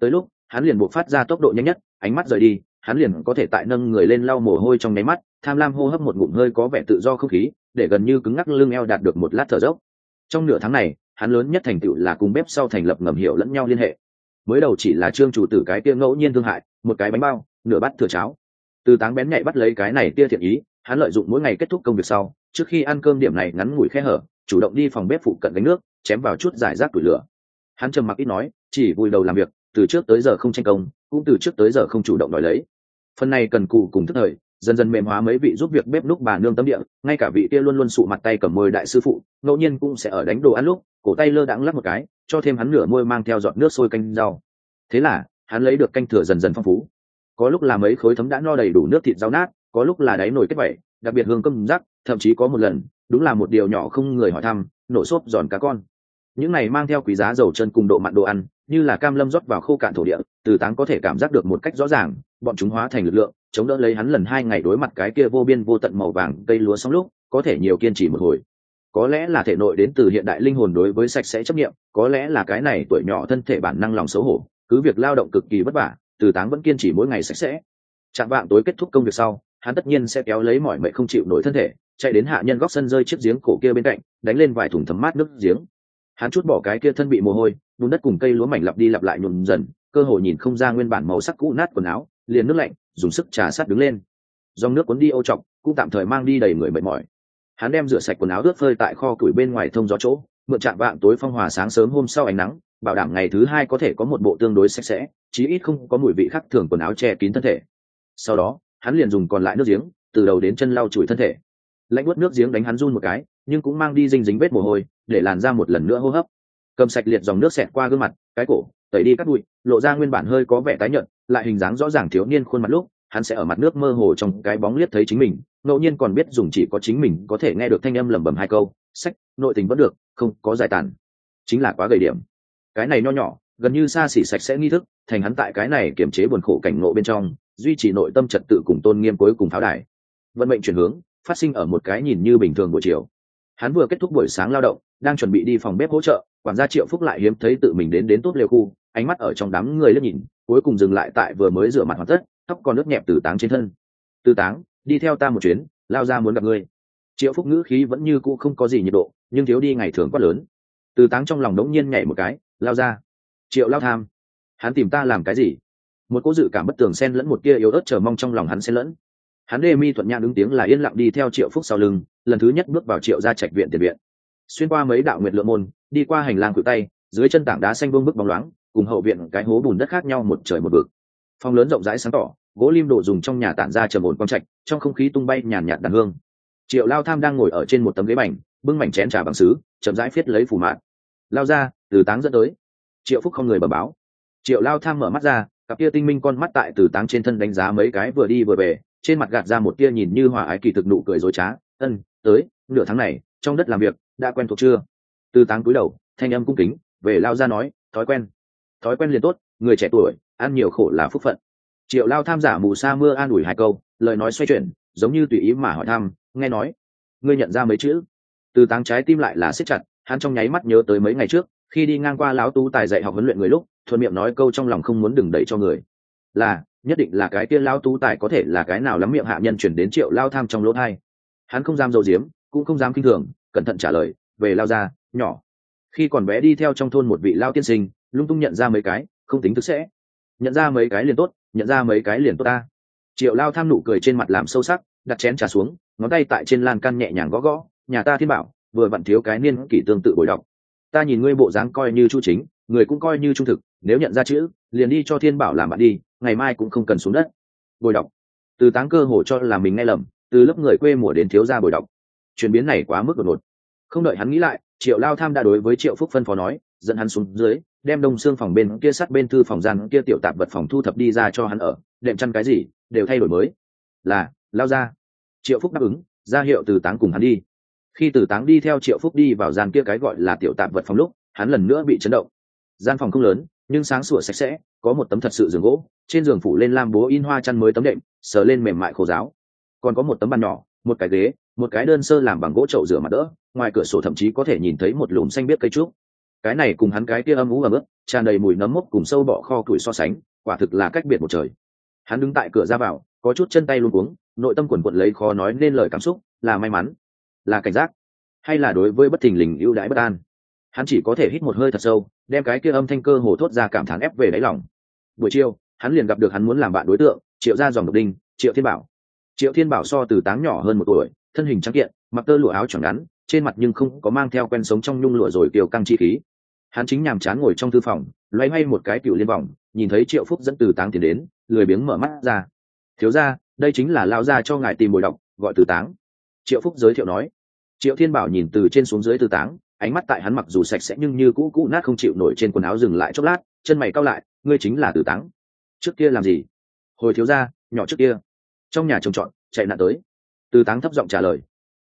hắn liền buộc phát ra tốc độ nhanh nhất, ánh mắt rời đi, hắn liền có thể tại nâng người lên lau mồ hôi trong nháy mắt, tham lam hô hấp một ngụm hơi có vẻ tự do không khí, để gần như cứng ngắc lưng eo đạt được một lát thở dốc. Trong nửa tháng này, hắn lớn nhất thành tựu là cùng bếp sau thành lập ngầm hiểu lẫn nhau liên hệ. Mới đầu chỉ là Trương chủ tử cái kia ngẫu nhiên thương hại, một cái bánh bao, nửa bát thừa cháo. Từ Táng bén nhạy bắt lấy cái này tia thiện ý, hắn lợi dụng mỗi ngày kết thúc công việc sau, trước khi ăn cơm điểm này ngắn ngủi khe hở, chủ động đi phòng bếp phụ cận gánh nước, chém vào chút giải rác củi lửa. Hắn trầm mặc ít nói, chỉ vùi đầu làm việc, từ trước tới giờ không tranh công, cũng từ trước tới giờ không chủ động đòi lấy. Phần này cần cù cùng thức thời, dần dần mềm hóa mấy vị giúp việc bếp núc bà nương tâm địa, ngay cả vị kia luôn luôn sụ mặt tay cầm môi đại sư phụ, ngẫu nhiên cũng sẽ ở đánh đồ ăn lúc, cổ tay lơ đãng lắc một cái, cho thêm hắn nửa môi mang theo giọt nước sôi canh rau. Thế là, hắn lấy được canh thừa dần dần phong phú. Có lúc là mấy khối thấm đã no đầy đủ nước thịt rau nát, có lúc là đáy nồi kết vẩy, đặc biệt hương cơm rắc, thậm chí có một lần, đúng là một điều nhỏ không người hỏi thăm, nổ xốp giòn cá con. Những này mang theo quý giá dầu chân cùng độ mặn đồ ăn, như là cam lâm rót vào khô cạn thổ địa, Từ Táng có thể cảm giác được một cách rõ ràng, bọn chúng hóa thành lực lượng, chống đỡ lấy hắn lần 2 ngày đối mặt cái kia vô biên vô tận màu vàng cây lúa xong lúc, có thể nhiều kiên trì một hồi. Có lẽ là thể nội đến từ hiện đại linh hồn đối với sạch sẽ chấp niệm, có lẽ là cái này tuổi nhỏ thân thể bản năng lòng xấu hổ, cứ việc lao động cực kỳ vất vả, Từ Táng vẫn kiên trì mỗi ngày sạch sẽ. Trạng vạng tối kết thúc công việc sau, hắn tất nhiên sẽ kéo lấy mỏi mệt không chịu nổi thân thể, chạy đến hạ nhân góc sân rơi chiếc giếng cổ kia bên cạnh, đánh lên vài thùng thấm mát nước giếng. Hắn chút bỏ cái kia thân bị mồ hôi, bùn đất cùng cây lúa mảnh lặp đi lặp lại nhuộm dần, cơ hồ nhìn không ra nguyên bản màu sắc cũ nát quần áo, liền nước lạnh, dùng sức trà sát đứng lên. Dòng nước cuốn đi ô trọc, cũng tạm thời mang đi đầy người mệt mỏi. Hắn đem rửa sạch quần áo ướt phơi tại kho củi bên ngoài thông gió chỗ, mượn trạng vạng tối phong hòa sáng sớm hôm sau ánh nắng, bảo đảm ngày thứ 2 có thể có một bộ tương đối sạch sẽ, chí ít không có mùi vị khác thường quần áo che kín thân thể. Sau đó, hắn liền dùng còn lại nước giếng, từ đầu đến chân lau chùi thân thể. Lạnh buốt nước giếng đánh hắn run một cái, nhưng cũng mang đi dinh dính vết mồ hôi, để làn da một lần nữa hô hấp. Cầm sạch liệt dòng nước xẹt qua gương mặt, cái cổ, tẩy đi các bụi, lộ ra nguyên bản hơi có vẻ tái nhợt, lại hình dáng rõ ràng thiếu niên khuôn mặt lúc, hắn sẽ ở mặt nước mơ hồ trong cái bóng liếc thấy chính mình, ngẫu nhiên còn biết dùng chỉ có chính mình có thể nghe được thanh âm lẩm bẩm 2 câu, sách, nội tình vẫn được, không có giải tàn. Chính là quá gầy điểm. Cái này nho nhỏ, gần như xa xỉ sạch sẽ nghi thức, thành hắn tại cái này kiềm chế buồn khổ cảnh ngộ bên trong, duy trì nội tâm trật tự cùng tôn nghiêm cuối cùng pháo đài. Vận mệnh chuyển hướng, phát sinh ở một cái nhìn như bình thường buổi chiều. Hắn vừa kết thúc buổi sáng lao động, đang chuẩn bị đi phòng bếp hỗ trợ, quản gia Triệu Phúc lại hiếm thấy tự mình đến tốt lều khu, ánh mắt ở trong đám người liếc nhìn, cuối cùng dừng lại tại vừa mới rửa mặt hoàn tất, tóc còn nước nhẹp Từ Táng trên thân. Từ Táng, đi theo ta một chuyến, lao ra muốn gặp ngươi. Triệu Phúc ngữ khí vẫn như cũ không có gì nhiệt độ, nhưng thiếu đi ngày thường quá lớn. Từ Táng trong lòng đống nhiên nhảy một cái, lao ra. Triệu lao tham, hắn tìm ta làm cái gì? Một cỗ dự cảm bất tường xen lẫn một tia yếu ớt chờ mong trong lòng hắn xen lẫn. Hắn đê mi thuận nhãn ứng tiếng là yên lặng đi theo Triệu Phúc sau lưng, lần thứ nhất bước vào Triệu gia trạch viện tiền viện. Xuyên qua mấy đạo nguyệt lượng môn, đi qua hành lang cự tay, dưới chân tảng đá xanh vương bức bóng loáng, cùng hậu viện cái hố bùn đất khác nhau một trời một vực. Phòng lớn rộng rãi sáng tỏ, gỗ lim đồ dùng trong nhà tản ra trầm ổn quang trạch, trong không khí tung bay nhàn nhạt đàn hương. Triệu lao tham đang ngồi ở trên một tấm ghế bành, bưng mảnh chén trà bằng sứ, chậm rãi phiết lấy phủ mạn. Lao ra, Từ Táng dẫn tới. Triệu Phúc không người bẩm báo. Triệu lao tham mở mắt ra, cặp kia tinh minh con mắt tại Từ Táng trên thân đánh giá mấy cái vừa đi vừa về, trên mặt gạt ra một tia nhìn như hòa ái kỳ thực nụ cười dối trá. Ân, tới, nửa tháng này, trong đất làm việc, đã quen thuộc chưa? Từ Táng cúi đầu, thanh âm cung kính, về lao ra nói, thói quen liền tốt, người trẻ tuổi, ăn nhiều khổ là phúc phận. Triệu lao tham giả mù sa mưa an ủi 2 câu, lời nói xoay chuyển, giống như tùy ý mà hỏi thăm, nghe nói, ngươi nhận ra mấy chữ? Từ Táng trái tim lại là siết chặt, hắn trong nháy mắt nhớ tới mấy ngày trước, khi đi ngang qua lão tú tài dạy học huấn luyện người lúc, thuận miệng nói câu trong lòng không muốn đừng đẩy cho người. Là, nhất định là cái kia lão tú tài có thể là cái nào lắm miệng hạ nhân chuyển đến Triệu lao tham trong lỗ tai. Hắn không dám dầu diếm, cũng không dám kinh thường, cẩn thận trả lời, về lao ra, nhỏ. Khi còn bé đi theo trong thôn một vị lao tiên sinh, lung tung nhận ra mấy cái, không tính thực sẽ. Nhận ra mấy cái liền tốt, nhận ra mấy cái liền tốt ta. Triệu lao tham nụ cười trên mặt làm sâu sắc, đặt chén trà xuống, ngón tay tại trên lan can nhẹ nhàng gõ gõ, nhà ta Thiên Bảo, vừa vặn thiếu cái niên kỷ tương tự bồi đọc. Ta nhìn ngươi bộ dáng coi như chu chính, người cũng coi như trung thực, nếu nhận ra chữ, liền đi cho Thiên Bảo làm bạn đi, ngày mai cũng không cần xuống đất. Bồi đọc. Từ Táng cơ hồ cho là mình nghe lầm, từ lớp người quê mùa đến thiếu gia bồi đọc. Chuyển biến này quá mức đột ngột. Không đợi hắn nghĩ lại, Triệu lao tham đã đối với Triệu Phúc phân phó nói, dẫn hắn xuống dưới, đem đông xương phòng bên kia sắt bên thư phòng gian kia tiểu tạp vật phòng thu thập đi ra cho hắn ở, đệm chăn cái gì đều thay đổi mới. Là, lao ra. Triệu Phúc đáp ứng, ra hiệu Từ Táng cùng hắn đi. Khi Từ Táng đi theo Triệu Phúc đi vào gian kia cái gọi là tiểu tạp vật phòng lúc, hắn lần nữa bị chấn động. Gian phòng không lớn, nhưng sáng sủa sạch sẽ, có một tấm thật sự giường gỗ, trên giường phủ lên lam bố in hoa chăn mới tấm đệm, sờ lên mềm mại khô ráo. Còn có một tấm bàn nhỏ, một cái ghế, một cái đơn sơ làm bằng gỗ chậu rửa mặt đỡ, ngoài cửa sổ thậm chí có thể nhìn thấy một lùm xanh biếc cây trúc. cái này cùng hắn cái kia âm ú ẩm ướt tràn đầy mùi nấm mốc cùng sâu bọ kho củi so sánh, quả thực là cách biệt một trời. Hắn đứng tại cửa ra vào, có chút chân tay luống cuống, nội tâm quần quật lấy khó nói nên lời cảm xúc, là may mắn, là cảnh giác, hay là đối với bất thình lình ưu đãi bất an. Hắn chỉ có thể hít một hơi thật sâu, đem cái kia âm thanh cơ hồ thốt ra cảm thán ép về đáy lòng. Buổi chiều hắn liền gặp được hắn muốn làm bạn đối tượng, Triệu gia dòng độc đinh, Triệu Thiên Bảo. Triệu Thiên Bảo so Từ Táng nhỏ hơn 1 tuổi, thân hình trắng kiện, mặc tơ lụa áo choàng ngắn, trên mặt nhưng không có mang theo quen sống trong nhung lụa rồi kiều căng chi khí. Hắn chính nhàm chán ngồi trong thư phòng, loay hoay một cái cựu liên vòng, nhìn thấy Triệu Phúc dẫn Từ Táng tiến đến, lười biếng mở mắt ra. Thiếu gia, đây chính là lão gia cho ngài tìm bồi đọc, gọi Từ Táng. Triệu Phúc giới thiệu nói. Triệu Thiên Bảo nhìn từ trên xuống dưới Từ Táng, ánh mắt tại hắn mặc dù sạch sẽ nhưng như cũ nát không chịu nổi trên quần áo dừng lại chốc lát, chân mày cau lại, ngươi chính là Từ Táng. Trước kia làm gì? Hồi thiếu gia, nhỏ trước kia trong nhà trồng trọt, chạy nạn tới. Từ Táng thấp giọng trả lời.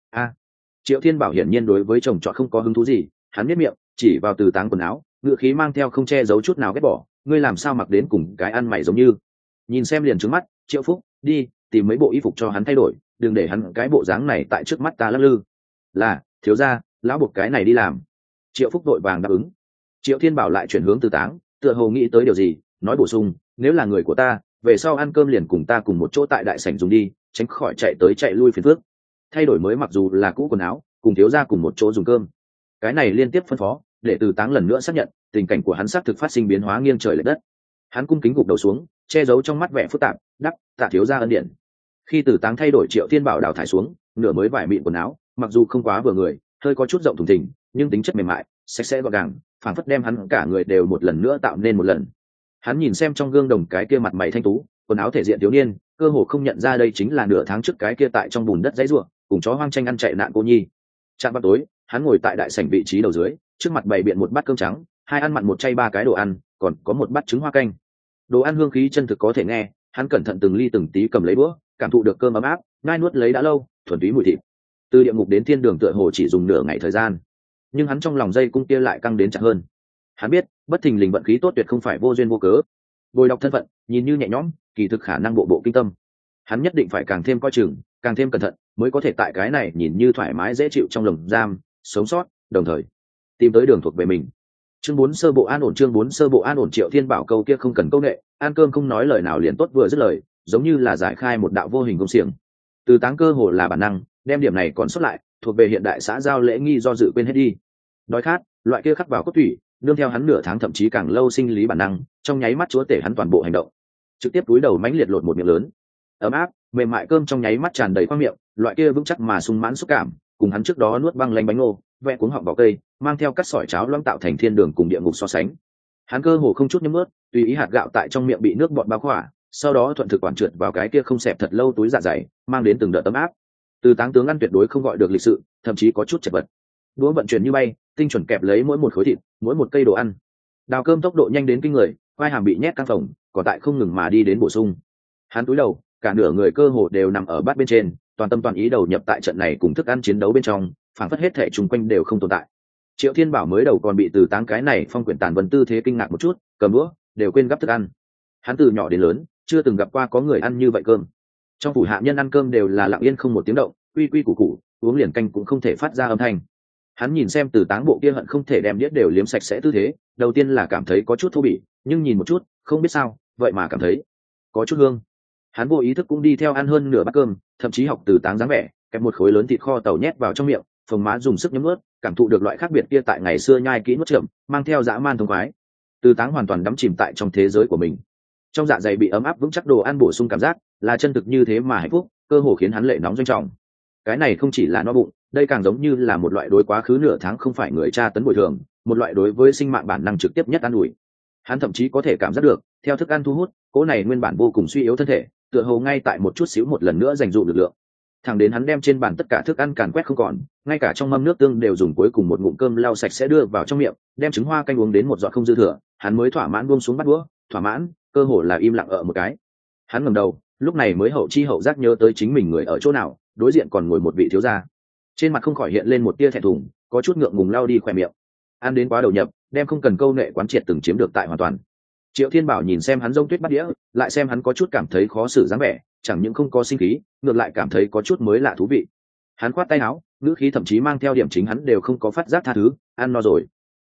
Triệu Thiên Bảo hiển nhiên đối với trồng trọt không có hứng thú gì, hắn biết miệng chỉ vào Từ Táng quần áo, ngựa khí mang theo không che giấu chút nào ghét bỏ, ngươi làm sao mặc đến cùng cái ăn mày giống như. Nhìn xem liền trứng mắt, Triệu Phúc, đi tìm mấy bộ y phục cho hắn thay đổi, đừng để hắn cái bộ dáng này tại trước mắt ta lắc lư. Là thiếu gia, lão buộc cái này đi làm. Triệu Phúc đội vàng đáp ứng. Triệu Thiên Bảo lại chuyển hướng Từ Táng, tựa hồ nghĩ tới điều gì, nói bổ sung, nếu là người của ta, về sau ăn cơm liền cùng ta cùng một chỗ tại đại sảnh dùng đi, tránh khỏi chạy tới chạy lui phiền phức. Thay đổi mới mặc dù là cũ quần áo, cùng thiếu gia cùng một chỗ dùng cơm. Cái này liên tiếp phân phó, để Từ Táng lần nữa xác nhận tình cảnh của hắn xác thực phát sinh biến hóa nghiêng trời lệch đất. Hắn cung kính gục đầu xuống, che giấu trong mắt vẻ phức tạp, đắp tạ thiếu gia ân điển. Khi Từ Táng thay đổi Triệu Thiên Bảo đào thải xuống nửa mới vải mịn quần áo, mặc dù không quá vừa người, hơi có chút rộng thùng thình, nhưng tính chất mềm mại, sạch sẽ gọn gàng, phảng phất đem hắn cả người đều một lần nữa tạo nên một lần. Hắn nhìn xem trong gương đồng cái kia mặt mày thanh tú, quần áo thể diện thiếu niên, cơ hồ không nhận ra đây chính là nửa tháng trước cái kia tại trong bùn đất dãy ruộng cùng chó hoang tranh ăn chạy nạn cô nhi. Trạm vào tối, hắn ngồi tại đại sảnh vị trí đầu dưới, trước mặt bày biện một bát cơm trắng, 2 ăn mặn 1 chay 3 cái đồ ăn, còn có một bát trứng hoa canh. Đồ ăn hương khí chân thực có thể nghe, hắn cẩn thận từng ly từng tí cầm lấy bữa, cảm thụ được cơm ấm áp, ngai nuốt lấy đã lâu, thuần túy mùi thịt. Từ địa ngục đến thiên đường tựa hồ chỉ dùng nửa ngày thời gian, nhưng hắn trong lòng dây cung kia lại căng đến chặt hơn. Hắn biết, bất thình lình vận khí tốt tuyệt không phải vô duyên vô cớ. Bồi đọc thân phận, nhìn như nhẹ nhõm, kỳ thực khả năng bộ bộ kinh tâm. Hắn nhất định phải càng thêm coi chừng, càng thêm cẩn thận, mới có thể tại cái này nhìn như thoải mái dễ chịu trong lồng giam, sống sót, đồng thời tìm tới đường thuộc về mình. Chương 4 sơ bộ an ổn, chương 4 sơ bộ an ổn. Triệu Thiên Bảo câu kia không cần câu nệ, ăn cơm không nói lời nào liền tốt vừa dứt lời, giống như là giải khai một đạo vô hình công xiềng. Từ Táng cơ hồ là bản năng, đem điểm này còn xuất lại, thuộc về hiện đại xã giao lễ nghi do dự quên hết đi. Đói khát, loại kia khắc vào cốt thủy, nương theo hắn nửa tháng thậm chí càng lâu sinh lý bản năng, trong nháy mắt chúa tể hắn toàn bộ hành động. Trực tiếp túi đầu mãnh liệt lột một miệng lớn. Ấm áp, mềm mại cơm trong nháy mắt tràn đầy khoang miệng, loại kia vững chắc mà sung mãn xúc cảm, cùng hắn trước đó nuốt băng lanh bánh ngô, vẽ cuống họng vào cây, mang theo cắt sỏi cháo loãng tạo thành thiên đường cùng địa ngục so sánh. Hắn cơ hồ không chút nhấm ướt, tùy ý hạt gạo tại trong miệng bị nước bọt bao khỏa, sau đó thuận thực quản trượt vào cái kia không xẹp thật lâu túi dạ dày, mang đến từng đợt ấm áp. Từ Táng tướng ăn tuyệt đối không gọi được lịch sự, thậm chí có chút chật vật. Đũa vận chuyển như bay, tinh chuẩn kẹp lấy mỗi một khối thịt, mỗi một cây đồ ăn. Đào cơm tốc độ nhanh đến kinh người, vai hàm bị nhét căng phồng, còn tại không ngừng mà đi đến bổ sung. Hắn cúi đầu, cả nửa người cơ hồ đều nằm ở bát bên trên, toàn tâm toàn ý đầu nhập tại trận này cùng thức ăn chiến đấu bên trong, phảng phất hết thảy xung quanh đều không tồn tại. Triệu Thiên Bảo mới đầu còn bị Từ Táng cái này phong quyển tàn vân tư thế kinh ngạc một chút, cầm đũa đều quên gắp thức ăn. Hắn từ nhỏ đến lớn chưa từng gặp qua có người ăn như vậy cơm. Trong phủ hạ nhân ăn cơm đều là lặng yên không một tiếng động, quy quy củ củ, uống liền canh cũng không thể phát ra âm thanh. Hắn nhìn xem Từ Táng bộ kia hận không thể đem đĩa đều liếm sạch sẽ tư thế, đầu tiên là cảm thấy có chút thô bỉ, nhưng nhìn một chút, không biết sao, vậy mà cảm thấy có chút hương. Hắn vô ý thức cũng đi theo ăn hơn nửa bát cơm, thậm chí học Từ Táng dáng vẻ, kẹp một khối lớn thịt kho tàu nhét vào trong miệng, phồng má dùng sức nhấm nuốt, cảm thụ được loại khác biệt kia tại ngày xưa nhai kỹ nuốt chậm, mang theo dã man thông khoái. Từ Táng hoàn toàn đắm chìm tại trong thế giới của mình. Trong dạ dày bị ấm áp vững chắc đồ ăn bổ sung cảm giác, là chân thực như thế mà hạnh phúc, cơ hồ khiến hắn lệ nóng doanh trọng. Cái này không chỉ là no bụng, đây càng giống như là một loại đối quá khứ nửa tháng không phải người tra tấn bồi thường, một loại đối với sinh mạng bản năng trực tiếp nhất an ủi. Hắn thậm chí có thể cảm giác được, theo thức ăn thu hút, cỗ này nguyên bản vô cùng suy yếu thân thể, tựa hồ ngay tại một chút xíu một lần nữa dành dụ lực lượng. Thẳng đến hắn đem trên bàn tất cả thức ăn càn quét không còn, ngay cả trong mâm nước tương đều dùng cuối cùng một ngụm cơm lau sạch sẽ đưa vào trong miệng, đem trứng hoa canh uống đến một giọt không dư thừa, hắn mới thỏa mãn buông xuống bát đũa, thỏa mãn, cơ hồ là im lặng ở một cái. Hắn ngẩng đầu, lúc này mới hậu chi hậu giác nhớ tới chính mình người ở chỗ nào, đối diện còn ngồi một vị thiếu gia. Trên mặt không khỏi hiện lên một tia thẹn thùng, có chút ngượng ngùng lau đi khóe miệng. Ăn đến quá đầu nhập, đem không cần câu nệ quán triệt từng chiếm được tại hoàn toàn. Triệu Thiên Bảo nhìn xem hắn rông tuyết bắt đĩa, lại xem hắn có chút cảm thấy khó xử dáng vẻ, chẳng những không có sinh khí, ngược lại cảm thấy có chút mới lạ thú vị. Hắn khoát tay áo, ngữ khí thậm chí mang theo điểm chính hắn đều không có phát giác tha thứ, ăn no rồi.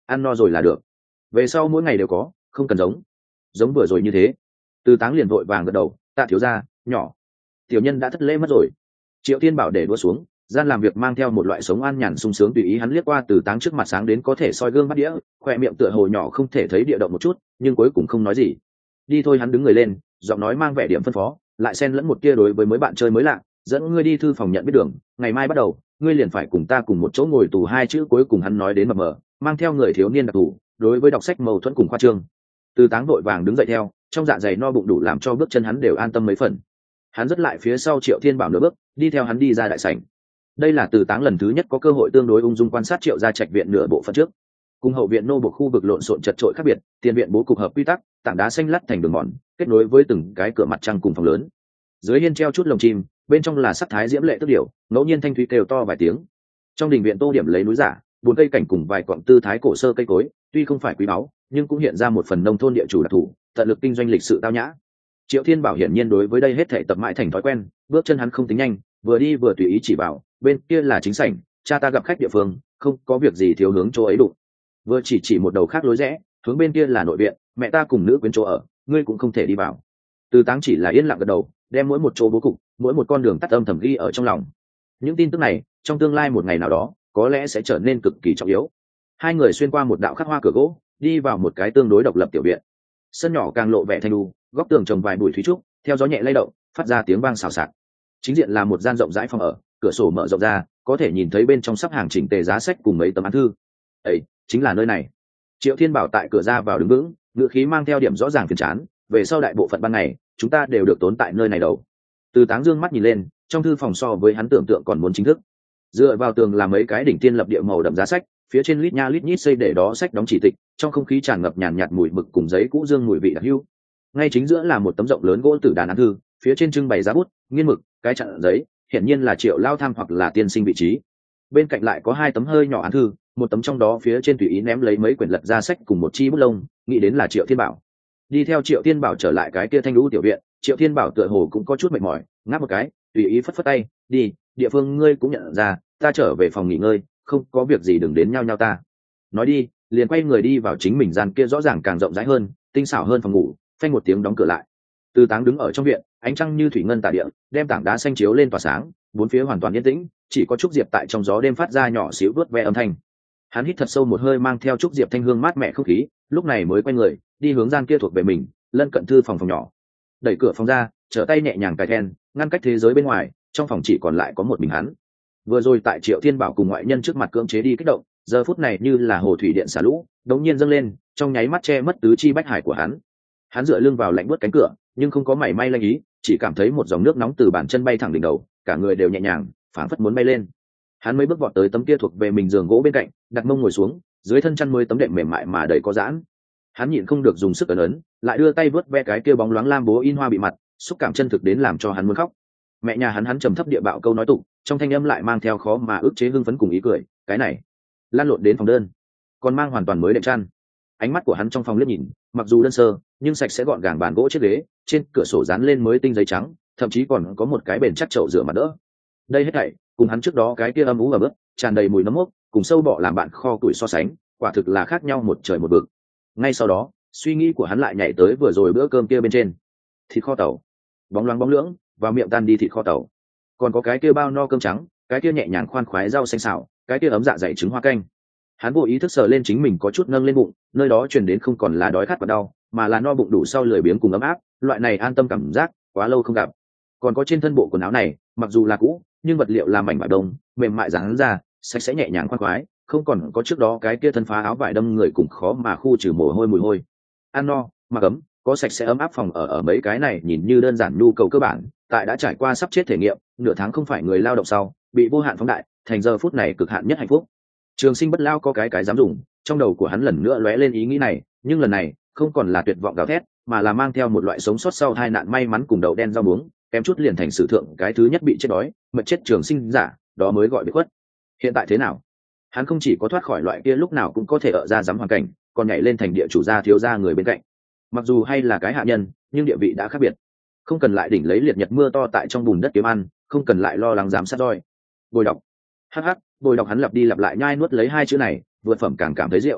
ăn no rồi là được, về sau mỗi ngày đều có, không cần giống vừa rồi như thế. Từ Táng liền vội vàng gật đầu, tạ thiếu gia, nhỏ tiểu nhân đã thất lễ mất rồi. Triệu Thiên Bảo để đua xuống, gian làm việc mang theo một loại sống an nhàn sung sướng tùy ý. Hắn liếc qua Từ Táng trước mặt sáng đến có thể soi gương bắt đĩa, khoe miệng tựa hồ nhỏ không thể thấy địa động một chút, nhưng cuối cùng không nói gì. Đi thôi. Hắn đứng người lên, giọng nói mang vẻ điểm phân phó, lại xen lẫn một tia đối với mới bạn chơi mới lạ, dẫn ngươi đi thư phòng nhận biết đường, ngày mai bắt đầu ngươi liền phải cùng ta cùng một chỗ ngồi tù. Hai chữ cuối cùng hắn nói đến mập mờ, mang theo người thiếu niên đặc thù đối với đọc sách mâu thuẫn cùng khoa trương. Từ Táng vội vàng đứng dậy theo, trong dạ dày no bụng đủ làm cho bước chân hắn đều an tâm mấy phần. Hắn dứt lại phía sau Triệu Thiên Bảo nửa bước, đi theo hắn đi ra đại sảnh. Đây là Từ Táng lần thứ nhất có cơ hội tương đối ung dung quan sát Triệu gia trạch viện nửa bộ phận trước. Cùng hậu viện nô buộc khu vực lộn xộn chật chội khác biệt, tiền viện bố cục hợp quy tắc, tảng đá xanh lắt thành đường mòn, kết nối với từng cái cửa mặt trăng cùng phòng lớn. Dưới hiên treo chút lồng chim, bên trong là sắc thái diễm lệ tức điểu, ngẫu nhiên thanh thúy kêu to vài tiếng. Trong đình viện tô điểm lấy núi giả, bốn cây cảnh cùng vài quặng tư thái cổ sơ cây cối, tuy không phải quý báu, nhưng cũng hiện ra một phần nông thôn địa chủ đặc thù, tận lực kinh doanh lịch sự tao nhã. Triệu Thiên Bảo hiển nhiên đối với đây hết thảy tập mãi thành thói quen, bước chân hắn không tính nhanh, vừa đi vừa tùy ý chỉ bảo, bên kia là chính sảnh, cha ta gặp khách địa phương, không có việc gì thiếu hướng chỗ ấy đụng. Vừa chỉ một đầu khác lối rẽ, hướng bên kia là nội viện, mẹ ta cùng nữ quyến chỗ ở, ngươi cũng không thể đi vào. Từ Táng chỉ là yên lặng gật đầu, đem mỗi một chỗ bố cục, mỗi một con đường tắt âm thầm ghi ở trong lòng. Những tin tức này, trong tương lai một ngày nào đó, có lẽ sẽ trở nên cực kỳ trọng yếu. Hai người xuyên qua một đạo khắc hoa cửa gỗ, đi vào một cái tương đối độc lập tiểu viện. Sân nhỏ càng lộ vẻ thanh lưu, góc tường trồng vài bụi thúy trúc, theo gió nhẹ lay động, phát ra tiếng vang xào xạc. Chính diện là một gian rộng rãi phòng ở, cửa sổ mở rộng ra, có thể nhìn thấy bên trong sắp hàng chỉnh tề giá sách cùng mấy tấm án thư. Ấy, chính là nơi này. Triệu Thiên Bảo tại cửa ra vào đứng vững, ngữ khí mang theo điểm rõ ràng phiền chán, về sau đại bộ phận ban ngày, chúng ta đều được tốn tại nơi này đầu. Từ Táng dương mắt nhìn lên, trong thư phòng so với hắn tưởng tượng còn muốn chính thức. Dựa vào tường là mấy cái đỉnh tiên lập địa màu đậm giá sách, phía trên lít nha lít nhít xây để đó sách đóng chỉ tịch, trong không khí tràn ngập nhàn nhạt mùi mực cùng giấy cũ dương mùi vị đặc hữu. Ngay chính giữa là một tấm rộng lớn gỗ tử đàn án thư, phía trên trưng bày giá bút, nghiên mực, cái chặn giấy, hiển nhiên là Triệu Lao Tham hoặc là tiên sinh vị trí. Bên cạnh lại có hai tấm hơi nhỏ án thư, một tấm trong đó phía trên tùy ý ném lấy mấy quyển lật ra sách cùng một chi bút lông, nghĩ đến là Triệu Thiên Bảo. Đi theo Triệu Thiên Bảo trở lại cái kia thanh lũ tiểu viện, Triệu Thiên Bảo tựa hồ cũng có chút mệt mỏi, ngáp một cái, tùy ý phất phất tay, đi, địa phương ngươi cũng nhận ra, ta trở về phòng nghỉ ngơi, không có việc gì đừng đến nhau nhau ta. Nói đi, liền quay người đi vào chính mình gian kia rõ ràng càng rộng rãi hơn, tinh xảo hơn phòng ngủ, phanh một tiếng đóng cửa lại. Từ Táng đứng ở trong viện, ánh trăng như thủy ngân tả địa, đem tảng đá xanh chiếu lên tỏa sáng, bốn phía hoàn toàn yên tĩnh, chỉ có trúc diệp tại trong gió đêm phát ra nhỏ xíu vớt ve âm thanh. Hắn hít thật sâu một hơi mang theo trúc diệp thanh hương mát mẻ không khí, lúc này mới quay người, đi hướng gian kia thuộc về mình, lân cận thư phòng nhỏ. Đẩy cửa phòng ra, trở tay nhẹ nhàng cài then, ngăn cách thế giới bên ngoài, trong phòng chỉ còn lại có một mình hắn. Vừa rồi tại Triệu Thiên Bảo cùng ngoại nhân trước mặt cưỡng chế đi kích động, giờ phút này như là hồ thủy điện xả lũ, đống nhiên dâng lên, trong nháy mắt che mất tứ chi bách hải của hắn. Hắn dựa lưng vào lạnh buốt cánh cửa, nhưng không có mảy may lanh ý, chỉ cảm thấy một dòng nước nóng từ bàn chân bay thẳng đỉnh đầu, cả người đều nhẹ nhàng, phảng phất muốn bay lên. Hắn mới bước vọt tới tấm kia thuộc về mình giường gỗ bên cạnh, đặt mông ngồi xuống, dưới thân chăn mới tấm đệm mềm mại mà đầy có giãn. Hắn nhịn không được dùng sức ấn ấn, lại đưa tay vớt ve cái kia bóng loáng lam bố in hoa bị mặt, xúc cảm chân thực đến làm cho hắn muốn khóc. Mẹ nhà hắn trầm thấp địa bạo câu nói tục, trong thanh âm lại mang theo khó mà ức chế hưng phấn cùng ý cười, cái này, lan lộn đến phòng đơn, còn mang hoàn toàn mới đệm chăn. Ánh mắt của hắn trong phòng liếc nhìn, mặc dù đơn sơ, nhưng sạch sẽ gọn gàng, bàn gỗ chiếc ghế, trên cửa sổ dán lên mới tinh giấy trắng, thậm chí còn có một cái bền chắc chậu rửa mặt đỡ. Đây hết thảy, cùng hắn trước đó cái kia âm ú ẩm ướt, tràn đầy mùi nấm mốc, cùng sâu bọ làm bạn kho tuổi so sánh, quả thực là khác nhau một trời một vực. Ngay sau đó, suy nghĩ của hắn lại nhảy tới vừa rồi bữa cơm kia bên trên. Thịt kho tàu, bóng loáng bóng lưỡng, vào miệng tan đi thịt kho tàu. Còn có cái kia bao no cơm trắng, cái kia nhẹ nhàng khoan khoái rau xanh xào, cái kia ấm dạ dày trứng hoa canh. Hắn vô ý thức sờ lên chính mình có chút nâng lên bụng, nơi đó truyền đến không còn là đói khát và đau, mà là no bụng đủ sau lười biếng cùng ấm áp, loại này an tâm cảm giác, quá lâu không gặp. Còn có trên thân bộ quần áo này, mặc dù là cũ, nhưng vật liệu làm mảnh vải đông, mềm mại dán ra, sạch sẽ nhẹ nhàng khoan khoái, không còn có trước đó cái kia thân phá áo vải đâm người cùng khó mà khu trừ mồ hôi mùi hôi. Ăn no, mặc ấm, có sạch sẽ ấm áp phòng ở mấy cái này nhìn như đơn giản nhu cầu cơ bản, tại đã trải qua sắp chết thể nghiệm, nửa tháng không phải người lao động sau, bị vô hạn phóng đại, thành giờ phút này cực hạn nhất hạnh phúc. Trường Sinh bất lao có cái dám dùng, trong đầu của hắn lần nữa lóe lên ý nghĩ này, nhưng lần này không còn là tuyệt vọng gào thét, mà là mang theo một loại sống sót sau tai nạn may mắn cùng đầu đen rau muống, kém chút liền thành sử thượng cái thứ nhất bị chết đói, mệt chết Trường Sinh giả, đó mới gọi biệt khuất. Hiện tại thế nào? Hắn không chỉ có thoát khỏi loại kia lúc nào cũng có thể ở ra dám hoàn cảnh, còn nhảy lên thành địa chủ gia thiếu gia người bên cạnh. Mặc dù hay là cái hạ nhân, nhưng địa vị đã khác biệt. Không cần lại đỉnh lấy liệt nhật mưa to tại trong bùn đất kiếm ăn, không cần lại lo lắng giám sát roi. Bồi đọc. Bồi đọc hắn lặp đi lặp lại nhai nuốt lấy hai chữ này, vượt phẩm càng cảm thấy rượu.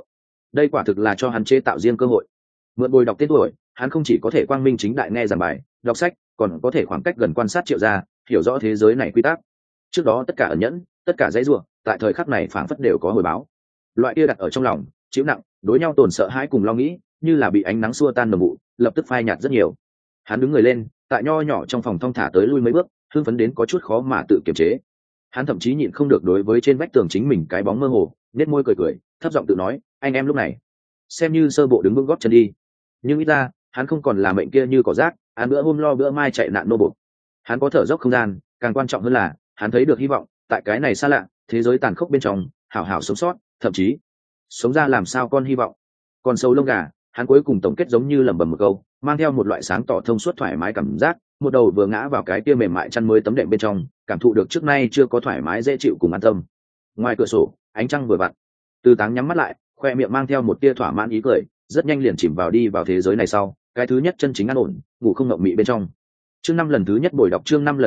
đây quả thực là cho hắn chế tạo riêng cơ hội. Mượn bồi đọc tên tuổi, hắn không chỉ có thể quang minh chính đại nghe giảng bài đọc sách, còn có thể khoảng cách gần quan sát Triệu gia, hiểu rõ thế giới này quy tắc. Trước đó tất cả ẩn nhẫn, tất cả dãy rủa, tại thời khắc này phảng phất đều có hồi báo. Loại kia đặt ở trong lòng chịu nặng, đối nhau tồn sợ hãi cùng lo nghĩ, như là bị ánh nắng xua tan đồng vụ, lập tức phai nhạt rất nhiều. Hắn đứng người lên, tại nho nhỏ trong phòng thong thả tới lui mấy bước, hưng phấn đến có chút khó mà tự kiềm chế. Hắn thậm chí nhịn không được đối với trên vách tường chính mình cái bóng mơ hồ nét môi cười cười, thấp giọng tự nói, anh em lúc này xem như sơ bộ đứng vững góp chân đi. Nhưng ít ra hắn không còn là mệnh kia như cỏ rác, ăn bữa hôm lo bữa mai chạy nạn nô bộc. Hắn có thở dốc không gian, càng quan trọng hơn là hắn thấy được hy vọng tại cái này xa lạ thế giới tàn khốc bên trong hảo hảo sống sót, thậm chí sống ra làm sao con hy vọng. Còn sâu lông gà, hắn cuối cùng tổng kết giống như lẩm bẩm một câu, mang theo một loại sáng tỏ thông suốt thoải mái cảm giác, một đầu vừa ngã vào cái kia mềm mại chăn mới tấm đệm bên trong, cảm thụ được trước nay chưa có thoải mái dễ chịu cùng an tâm. Ngoài cửa sổ ánh trăng vừa vặn, Từ Táng nhắm mắt lại, khoe miệng mang theo một tia thỏa mãn ý cười, rất nhanh liền chìm vào đi vào thế giới này sau cái thứ nhất chân chính an ổn ngủ không ngậm mị bên trong. Chương 5 lần thứ nhất bồi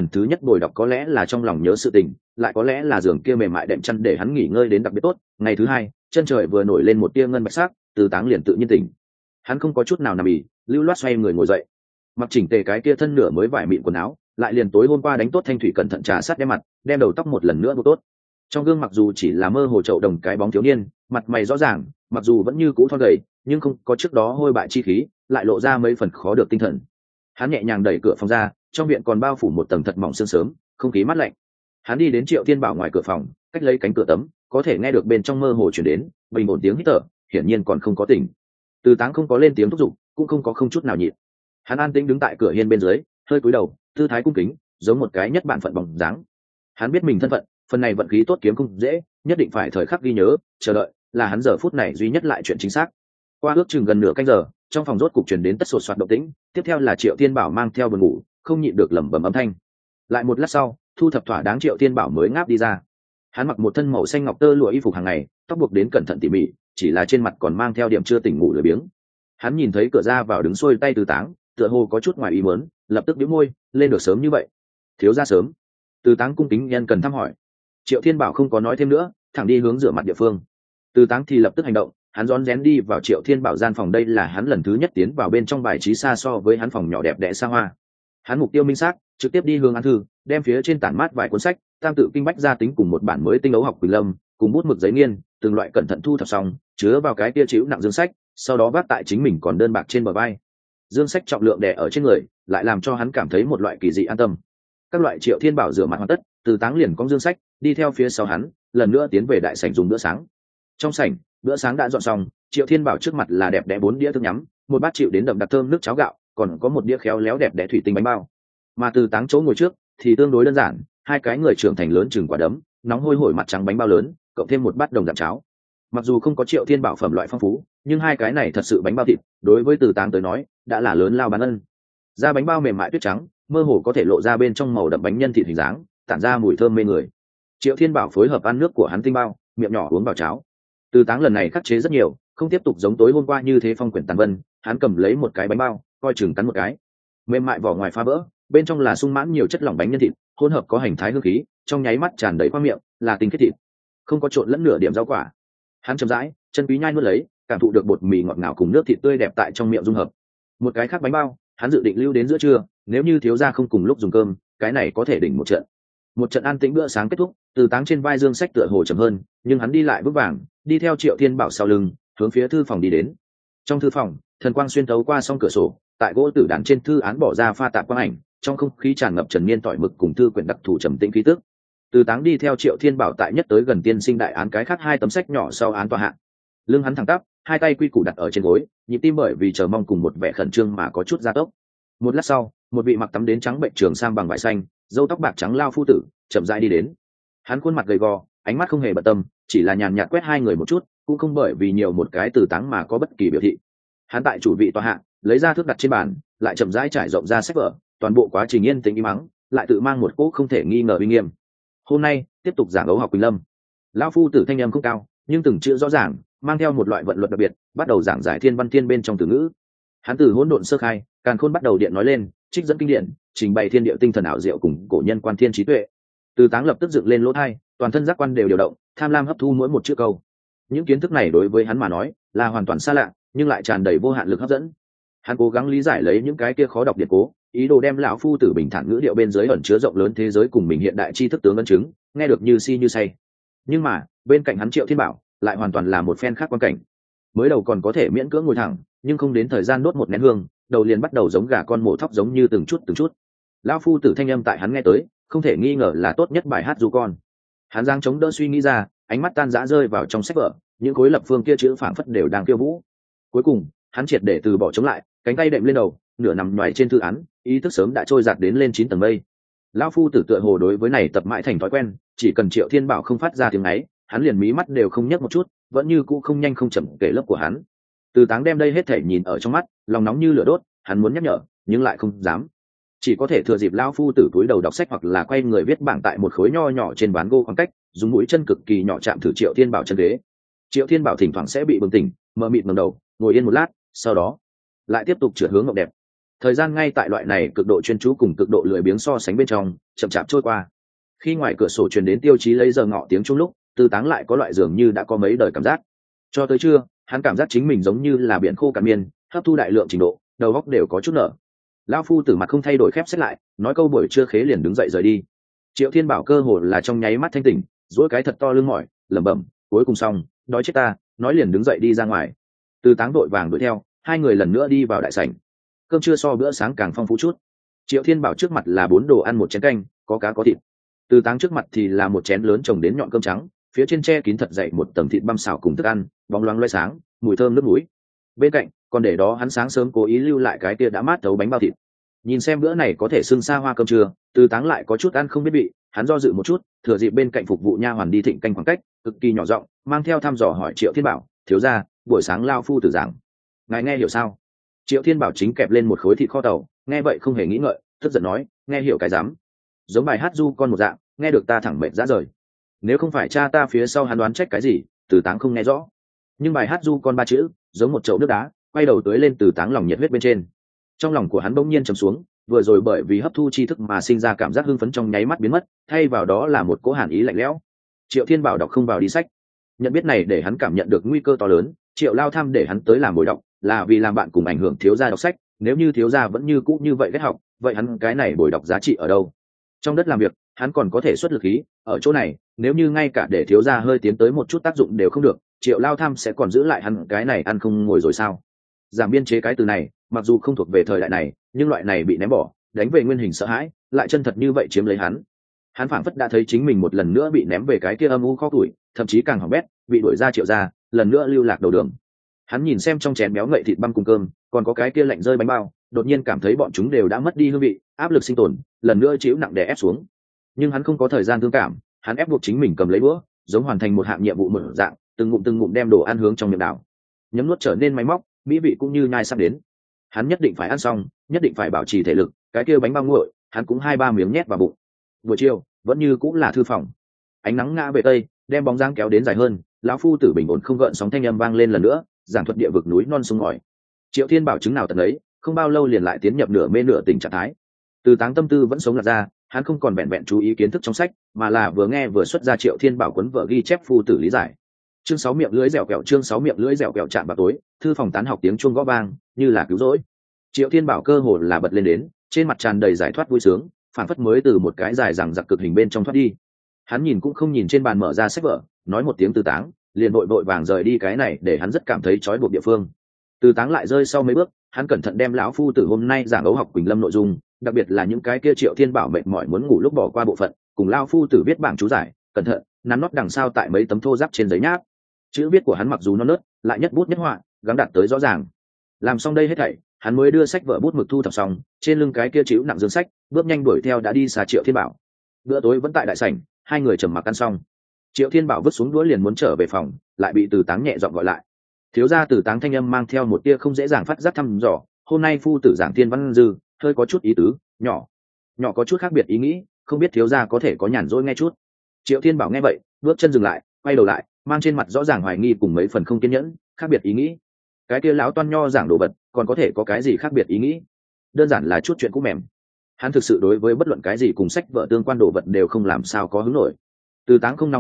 đọc có lẽ là trong lòng nhớ sự tình, lại có lẽ là giường kia mềm mại đệm chăn để hắn nghỉ ngơi đến đặc biệt tốt. Ngày thứ hai, chân trời vừa nổi lên một tia ngân bạch sắc, Từ Táng liền tự nhiên tỉnh. Hắn không có chút nào nằm ì, lưu loát xoay người ngồi dậy, mặc chỉnh tề cái kia thân nửa mới vải mịn quần áo, lại liền tối hôm qua đánh tốt thanh thủy cẩn thận trà sát đem mặt, đem đầu tóc một lần nữa buộc tốt. Trong gương mặc dù chỉ là mơ hồ chậu đồng cái bóng thiếu niên, mặt mày rõ ràng, mặc dù vẫn như cũ thon gầy, nhưng không có trước đó hôi bại chi khí, lại lộ ra mấy phần khó được tinh thần. Hắn nhẹ nhàng đẩy cửa phòng ra, trong viện còn bao phủ một tầng thật mỏng sương sớm, không khí mát lạnh. Hắn đi đến Triệu Thiên Bảo ngoài cửa phòng, cách lấy cánh cửa tấm, có thể nghe được bên trong mơ hồ chuyển đến bình ổn tiếng hít thở, hiển nhiên còn không có tỉnh. Từ Táng không có lên tiếng thúc giục, cũng không có không chút nào nhịn. Hắn an tĩnh đứng tại cửa hiên bên dưới, hơi cúi đầu, tư thái cung kính, giống một cái nhất bản phận bóng dáng. Hắn biết mình thân phận, phần này vận khí tốt kiếm không dễ, nhất định phải thời khắc ghi nhớ, chờ đợi, là hắn giờ phút này duy nhất lại chuyện chính xác. Qua ước chừng gần nửa canh giờ, trong phòng rốt cục truyền đến tất sột soạt động tĩnh, tiếp theo là Triệu Thiên Bảo mang theo buồn ngủ, không nhịn được lẩm bẩm âm thanh. Lại một lát sau, thu thập thỏa đáng Triệu Thiên Bảo mới ngáp đi ra. Hắn mặc một thân màu xanh ngọc tơ lụa y phục hàng ngày, tóc buộc đến cẩn thận tỉ mỉ, chỉ là trên mặt còn mang theo điểm chưa tỉnh ngủ lười biếng. Hắn nhìn thấy cửa ra vào đứng xuôi tay Từ Táng, tựa hồ có chút ngoài ý muốn, lập tức bĩu môi, lên được sớm như vậy? Thiếu gia sớm. Từ Táng cung kính nhân cần thăm hỏi. Triệu Thiên Bảo không có nói thêm nữa, thẳng đi hướng rửa mặt địa phương. Từ Táng thì lập tức hành động, hắn rón rén đi vào Triệu Thiên Bảo gian phòng, đây là hắn lần thứ nhất tiến vào bên trong bài trí xa so với hắn phòng nhỏ đẹp đẽ xa hoa. Hắn mục tiêu minh xác, trực tiếp đi hướng án thư, đem phía trên tản mát vài cuốn sách, tam tự kinh bách gia tính cùng một bản mới tinh ấu học Quỳnh Lâm, cùng bút mực giấy nghiên, từng loại cẩn thận thu thập xong, chứa vào cái kia chịu nặng dương sách, sau đó vác tại chính mình còn đơn bạc trên bờ vai. Dương sách trọng lượng đè ở trên người, lại làm cho hắn cảm thấy một loại kỳ dị an tâm. Các loại Triệu Thiên Bảo rửa mặt hoàn tất, Từ Táng liền cong dương sách, đi theo phía sau hắn, lần nữa tiến về đại sảnh dùng bữa sáng. Trong sảnh, bữa sáng đã dọn xong, Triệu Thiên Bảo trước mặt là đẹp đẽ 4 đĩa thức nhắm, một bát chịu đến đậm đặc thơm nước cháo gạo, còn có một đĩa khéo léo đẹp đẽ thủy tinh bánh bao. Mà Từ Táng chỗ ngồi trước thì tương đối đơn giản, hai cái người trưởng thành lớn chừng quả đấm, nóng hôi hổi mặt trắng bánh bao lớn, cộng thêm một bát đồng dạng cháo. Mặc dù không có Triệu Thiên Bảo phẩm loại phong phú, nhưng hai cái này thật sự bánh bao thịt, đối với Từ Táng tới nói, đã là lớn lao bán ân. Da bánh bao mềm mại tuyết trắng, mơ hồ có thể lộ ra bên trong màu đậm bánh nhân thịt hình dáng, tản ra mùi thơm mê người. Triệu Thiên Bảo phối hợp ăn nước của hắn tinh bao, miệng nhỏ uống vào cháo. Từ Táng lần này khắc chế rất nhiều, không tiếp tục giống tối hôm qua như thế phong quyển tàn vân, hắn cầm lấy một cái bánh bao, coi chừng cắn một cái. Mềm mại vỏ ngoài phá vỡ, bên trong là sung mãn nhiều chất lỏng bánh nhân thịt, hỗn hợp có hành thái hương khí, trong nháy mắt tràn đầy khoang miệng, là tinh khiết thịt, không có trộn lẫn nửa điểm rau quả. Hắn chậm rãi, chân quý nhai nuốt lấy, cảm thụ được bột mì ngọt ngào cùng nước thịt tươi đẹp tại trong miệng dung hợp. Một cái khác bánh bao, hắn dự định lưu đến giữa trưa, nếu như thiếu gia không cùng lúc dùng cơm, cái này có thể đỉnh một trận. Một trận an tĩnh bữa sáng kết thúc, Từ Táng trên vai dương sách tựa hồ chậm hơn, nhưng hắn đi lại vững vàng, đi theo Triệu Thiên Bảo sau lưng, hướng phía thư phòng đi đến. Trong thư phòng, thần quang xuyên thấu qua song cửa sổ, tại gỗ tử đàn trên thư án bỏ ra pha tạp quang ảnh, trong không khí tràn ngập trần niên tỏi mực cùng thư quyển đặc thù trầm tĩnh khí tức. Từ Táng đi theo Triệu Thiên Bảo tại nhất tới gần tiên sinh đại án cái khác hai tấm sách nhỏ sau án tòa hạng. Lưng hắn thẳng tắp, hai tay quy củ đặt ở trên gối, nhịp tim bởi vì chờ mong cùng một vẻ khẩn trương mà có chút gia tốc. Một lát sau, một vị mặc tắm đến trắng bệnh trường sam bằng vải xanh, râu tóc bạc trắng lao phu tử chậm rãi đi đến. Hắn khuôn mặt gầy gò, ánh mắt không hề bận tâm, chỉ là nhàn nhạt quét hai người một chút, cũng không bởi vì nhiều một cái Từ Táng mà có bất kỳ biểu thị. Hắn tại chủ vị tòa hạ, lấy ra thước đặt trên bàn, lại chậm rãi trải rộng ra sách vở, toàn bộ quá trình yên tĩnh im mắng, lại tự mang một cỗ không thể nghi ngờ uy nghiêm. Hôm nay tiếp tục giảng ấu học Quỳnh Lâm. Lão phu tử thanh âm không cao, nhưng từng chữ rõ ràng, mang theo một loại vận luật đặc biệt, bắt đầu giảng giải thiên văn thiên bên trong từ ngữ. Hắn từ hỗn độn sơ khai, càn khôn bắt đầu điện nói lên, trích dẫn kinh điển, trình bày thiên địa tinh thần ảo diệu cùng cổ nhân quan thiên trí tuệ. Từ Táng lập tức dựng lên lỗ tai, toàn thân giác quan đều điều động, tham lam hấp thu mỗi một chữ câu. Những kiến thức này đối với hắn mà nói, là hoàn toàn xa lạ nhưng lại tràn đầy vô hạn lực hấp dẫn. Hắn cố gắng lý giải lấy những cái kia khó đọc điện cố, ý đồ đem lão phu tử bình thản ngữ điệu bên dưới ẩn chứa rộng lớn thế giới cùng mình hiện đại tri thức tướng ấn chứng, nghe được như si như say. Nhưng mà bên cạnh hắn Triệu Thiên Bảo lại hoàn toàn là một phen khác quan cảnh. Mới đầu còn có thể miễn cưỡng ngồi thẳng, nhưng không đến thời gian đốt một nén hương, đầu liền bắt đầu giống gà con mổ thóc, giống như từng chút. Lão phu tử thanh âm tại hắn nghe tới, không thể nghi ngờ là tốt nhất bài hát du con. Hắn giang chống đỡ suy nghĩ ra, ánh mắt tan rã rơi vào trong sách vở, những khối lập phương kia chữ phảng phất đều đang khiêu vũ. Cuối cùng hắn triệt để từ bỏ chống lại, cánh tay đệm lên đầu, nửa nằm ngoài trên thư án, ý thức sớm đã trôi giạt đến lên 9 tầng mây. Lão phu tử tựa hồ đối với này tập mãi thành thói quen, chỉ cần Triệu Thiên Bảo không phát ra tiếng ấy, hắn liền mí mắt đều không nhấc một chút, vẫn như cũ không nhanh không chậm kể lớp của hắn. Từ Táng đem đây hết thể nhìn ở trong mắt, lòng nóng như lửa đốt, hắn muốn nhắc nhở nhưng lại không dám, chỉ có thể thừa dịp lão phu tử túi đầu đọc sách hoặc là quay người viết bảng tại một khối nho nhỏ trên ván gỗ khoảng cách, dùng mũi chân cực kỳ nhỏ chạm thử Triệu Thiên Bảo chân ghế. Triệu Thiên Bảo thỉnh thoảng sẽ bị bừng tỉnh, mờ mịt ngẩng đầu, ngồi yên một lát, sau đó lại tiếp tục trượt hướng ngọc đẹp. Thời gian ngay tại loại này cực độ chuyên chú cùng cực độ lười biếng so sánh bên trong chậm chạp trôi qua. Khi ngoài cửa sổ truyền đến Tiêu Chí lấy giờ ngọ tiếng chung lúc, Từ Táng lại có loại dường như đã có mấy đời cảm giác. Cho tới trưa, hắn cảm giác chính mình giống như là biển khô cạn miên, hấp thu đại lượng trình độ, đầu óc đều có chút nở. Lão phu tử mặt không thay đổi khép sách lại, nói câu buổi trưa khế liền đứng dậy rời đi. Triệu Thiên Bảo cơ hồ là trong nháy mắt thanh tỉnh, duỗi cái thật to lưng mỏi, lẩm bẩm, cuối cùng xong, đói chết ta, nói liền đứng dậy đi ra ngoài. Từ Táng đội vàng đuổi theo, hai người lần nữa đi vào đại sảnh. Cơm trưa so bữa sáng càng phong phú chút. Triệu Thiên Bảo trước mặt là 4 đồ ăn, một chén canh, có cá có thịt. Từ Táng trước mặt thì là một chén lớn trồng đến nhọn cơm trắng, phía trên che kín thật dậy một tầng thịt băm xào cùng thức ăn, bóng loáng loé sáng, mùi thơm nước mũi. Bên cạnh còn để đó hắn sáng sớm cố ý lưu lại cái kia đã mát thấu bánh bao thịt. Nhìn xem bữa này có thể xưng xa hoa cơm trưa, Từ Táng lại có chút ăn không biết vị, hắn do dự một chút, thừa dịp bên cạnh phục vụ nha hoàn đi thịnh canh khoảng cách, cực kỳ nhỏ giọng mang theo thăm dò hỏi Triệu Thiên Bảo, thiếu gia, buổi sáng lao phu tử giảng, ngài nghe hiểu sao? Triệu Thiên Bảo chính kẹp lên một khối thịt kho tàu, nghe vậy không hề nghĩ ngợi, tức giận nói, nghe hiểu cái dám, giống bài hát du con một dạng, nghe được ta thẳng mệt rã rời. Nếu không phải cha ta phía sau hắn đoán trách cái gì, Từ Táng không nghe rõ, nhưng bài hát du con 3 chữ giống một chậu nước đá quay đầu tưới lên Từ Táng lòng nhiệt huyết bên trên. Trong lòng của hắn bỗng nhiên trầm xuống, vừa rồi bởi vì hấp thu tri thức mà sinh ra cảm giác hưng phấn trong nháy mắt biến mất, thay vào đó là một cỗ hàn ý lạnh lẽo. Triệu Thiên Bảo đọc không vào đi sách, nhận biết này để hắn cảm nhận được nguy cơ to lớn. Triệu Lao Tham để hắn tới làm buổi đọc là vì làm bạn cùng ảnh hưởng thiếu gia đọc sách, nếu như thiếu gia vẫn như cũ như vậy ghét học, vậy hắn cái này buổi đọc giá trị ở đâu? Trong đất làm việc hắn còn có thể xuất lực khí, ở chỗ này nếu như ngay cả để thiếu gia hơi tiến tới một chút tác dụng đều không được, Triệu Lao Tham sẽ còn giữ lại hắn cái này ăn không ngồi rồi sao? Giảm biên chế cái từ này mặc dù không thuộc về thời đại này, nhưng loại này bị ném bỏ, đánh về nguyên hình sợ hãi, lại chân thật như vậy chiếm lấy hắn. Hắn phảng phất đã thấy chính mình một lần nữa bị ném về cái kia âm u kho tuổi, thậm chí càng hỏng bét, bị đuổi ra Triệu gia, lần nữa lưu lạc đầu đường. Hắn nhìn xem trong chén béo ngậy thịt băm cùng cơm, còn có cái kia lạnh rơi bánh bao, đột nhiên cảm thấy bọn chúng đều đã mất đi hương vị, áp lực sinh tồn lần nữa chịu nặng đè ép xuống. Nhưng hắn không có thời gian thương cảm, hắn ép buộc chính mình cầm lấy bữa, giống hoàn thành một hạng nhiệm vụ mở dạng, từng ngụm đem đồ ăn hướng trong miệng đảo. Nhấm nuốt trở nên máy móc, mỹ vị cũng như nhai sắp đến. Hắn nhất định phải ăn xong, nhất định phải bảo trì thể lực, cái kia bánh bao nguội, hắn cũng 2-3 miếng nhét vào bụng. Buổi chiều, vẫn như cũng là thư phòng. Ánh nắng ngã về tây, đem bóng dáng kéo đến dài hơn, lão phu tử bình ổn không gợn sóng thanh âm vang lên lần nữa, giảng thuật địa vực núi non sông ngòi. Triệu Thiên Bảo chứng nào tận ấy, không bao lâu liền lại tiến nhập nửa mê nửa tỉnh trạng thái. Từ Táng tâm tư vẫn sống lạc ra, hắn không còn vẹn vẹn chú ý kiến thức trong sách, mà là vừa nghe vừa xuất ra Triệu Thiên Bảo cuốn vở ghi chép phu tử lý giải. Chương 6 miệng lưỡi dẻo kẹo, chương 6 miệng lưỡi dẻo kẹo chạm vào tối, thư phòng tán học tiếng chuông gõ vang, như là cứu rỗi. Triệu Thiên Bảo cơ hồ là bật lên đến, trên mặt tràn đầy giải thoát vui sướng, phản phất mới từ một cái dài rằng giặc cực hình bên trong thoát đi. Hắn nhìn cũng không nhìn trên bàn mở ra sách vở, nói một tiếng Từ Táng, liền vội vàng rời đi cái này để hắn rất cảm thấy trói buộc địa phương. Từ Táng lại rơi sau mấy bước, hắn cẩn thận đem lão phu tử hôm nay giảng ấu học Quỳnh Lâm nội dung, đặc biệt là những cái kia Triệu Thiên Bảo mệt mỏi muốn ngủ lúc bỏ qua bộ phận, cùng lão phu tử viết bảng chú giải, cẩn thận nắn nót đằng sau tại mấy tấm thô ráp trên giấy nháp. Chữ viết của hắn mặc dù non nớt, lại nhất bút nhất họa, gắng đạt tới rõ ràng. Làm xong đây hết thảy, hắn mới đưa sách vở bút mực thu thập xong, trên lưng cái kia chịu nặng dương sách, bước nhanh đuổi theo đã đi xa Triệu Thiên Bảo. Bữa tối vẫn tại đại sảnh, hai người trầm mặc ăn xong. Triệu Thiên Bảo vứt xuống đũa liền muốn trở về phòng, lại bị Từ Táng nhẹ giọng gọi lại. Thiếu gia Từ Táng thanh âm mang theo một tia không dễ dàng phát giác thăm dò, hôm nay phu tử giảng thiên văn dư, hơi có chút ý tứ, nhỏ có chút khác biệt ý nghĩ, không biết thiếu gia có thể có nhàn rỗi nghe chút. Triệu Thiên Bảo nghe vậy, bước chân dừng lại, quay đầu lại, mang trên mặt rõ ràng hoài nghi cùng mấy phần không kiên nhẫn, khác biệt ý nghĩ. Cái kia lão toan nho giảng đồ vật, còn có thể có cái gì khác biệt ý nghĩ? Đơn giản là chút chuyện cũ mềm. Hắn thực sự đối với bất luận cái gì cùng sách vở tương quan đồ vật đều không làm sao có hứng nổi. Từ Táng không nóng không nội,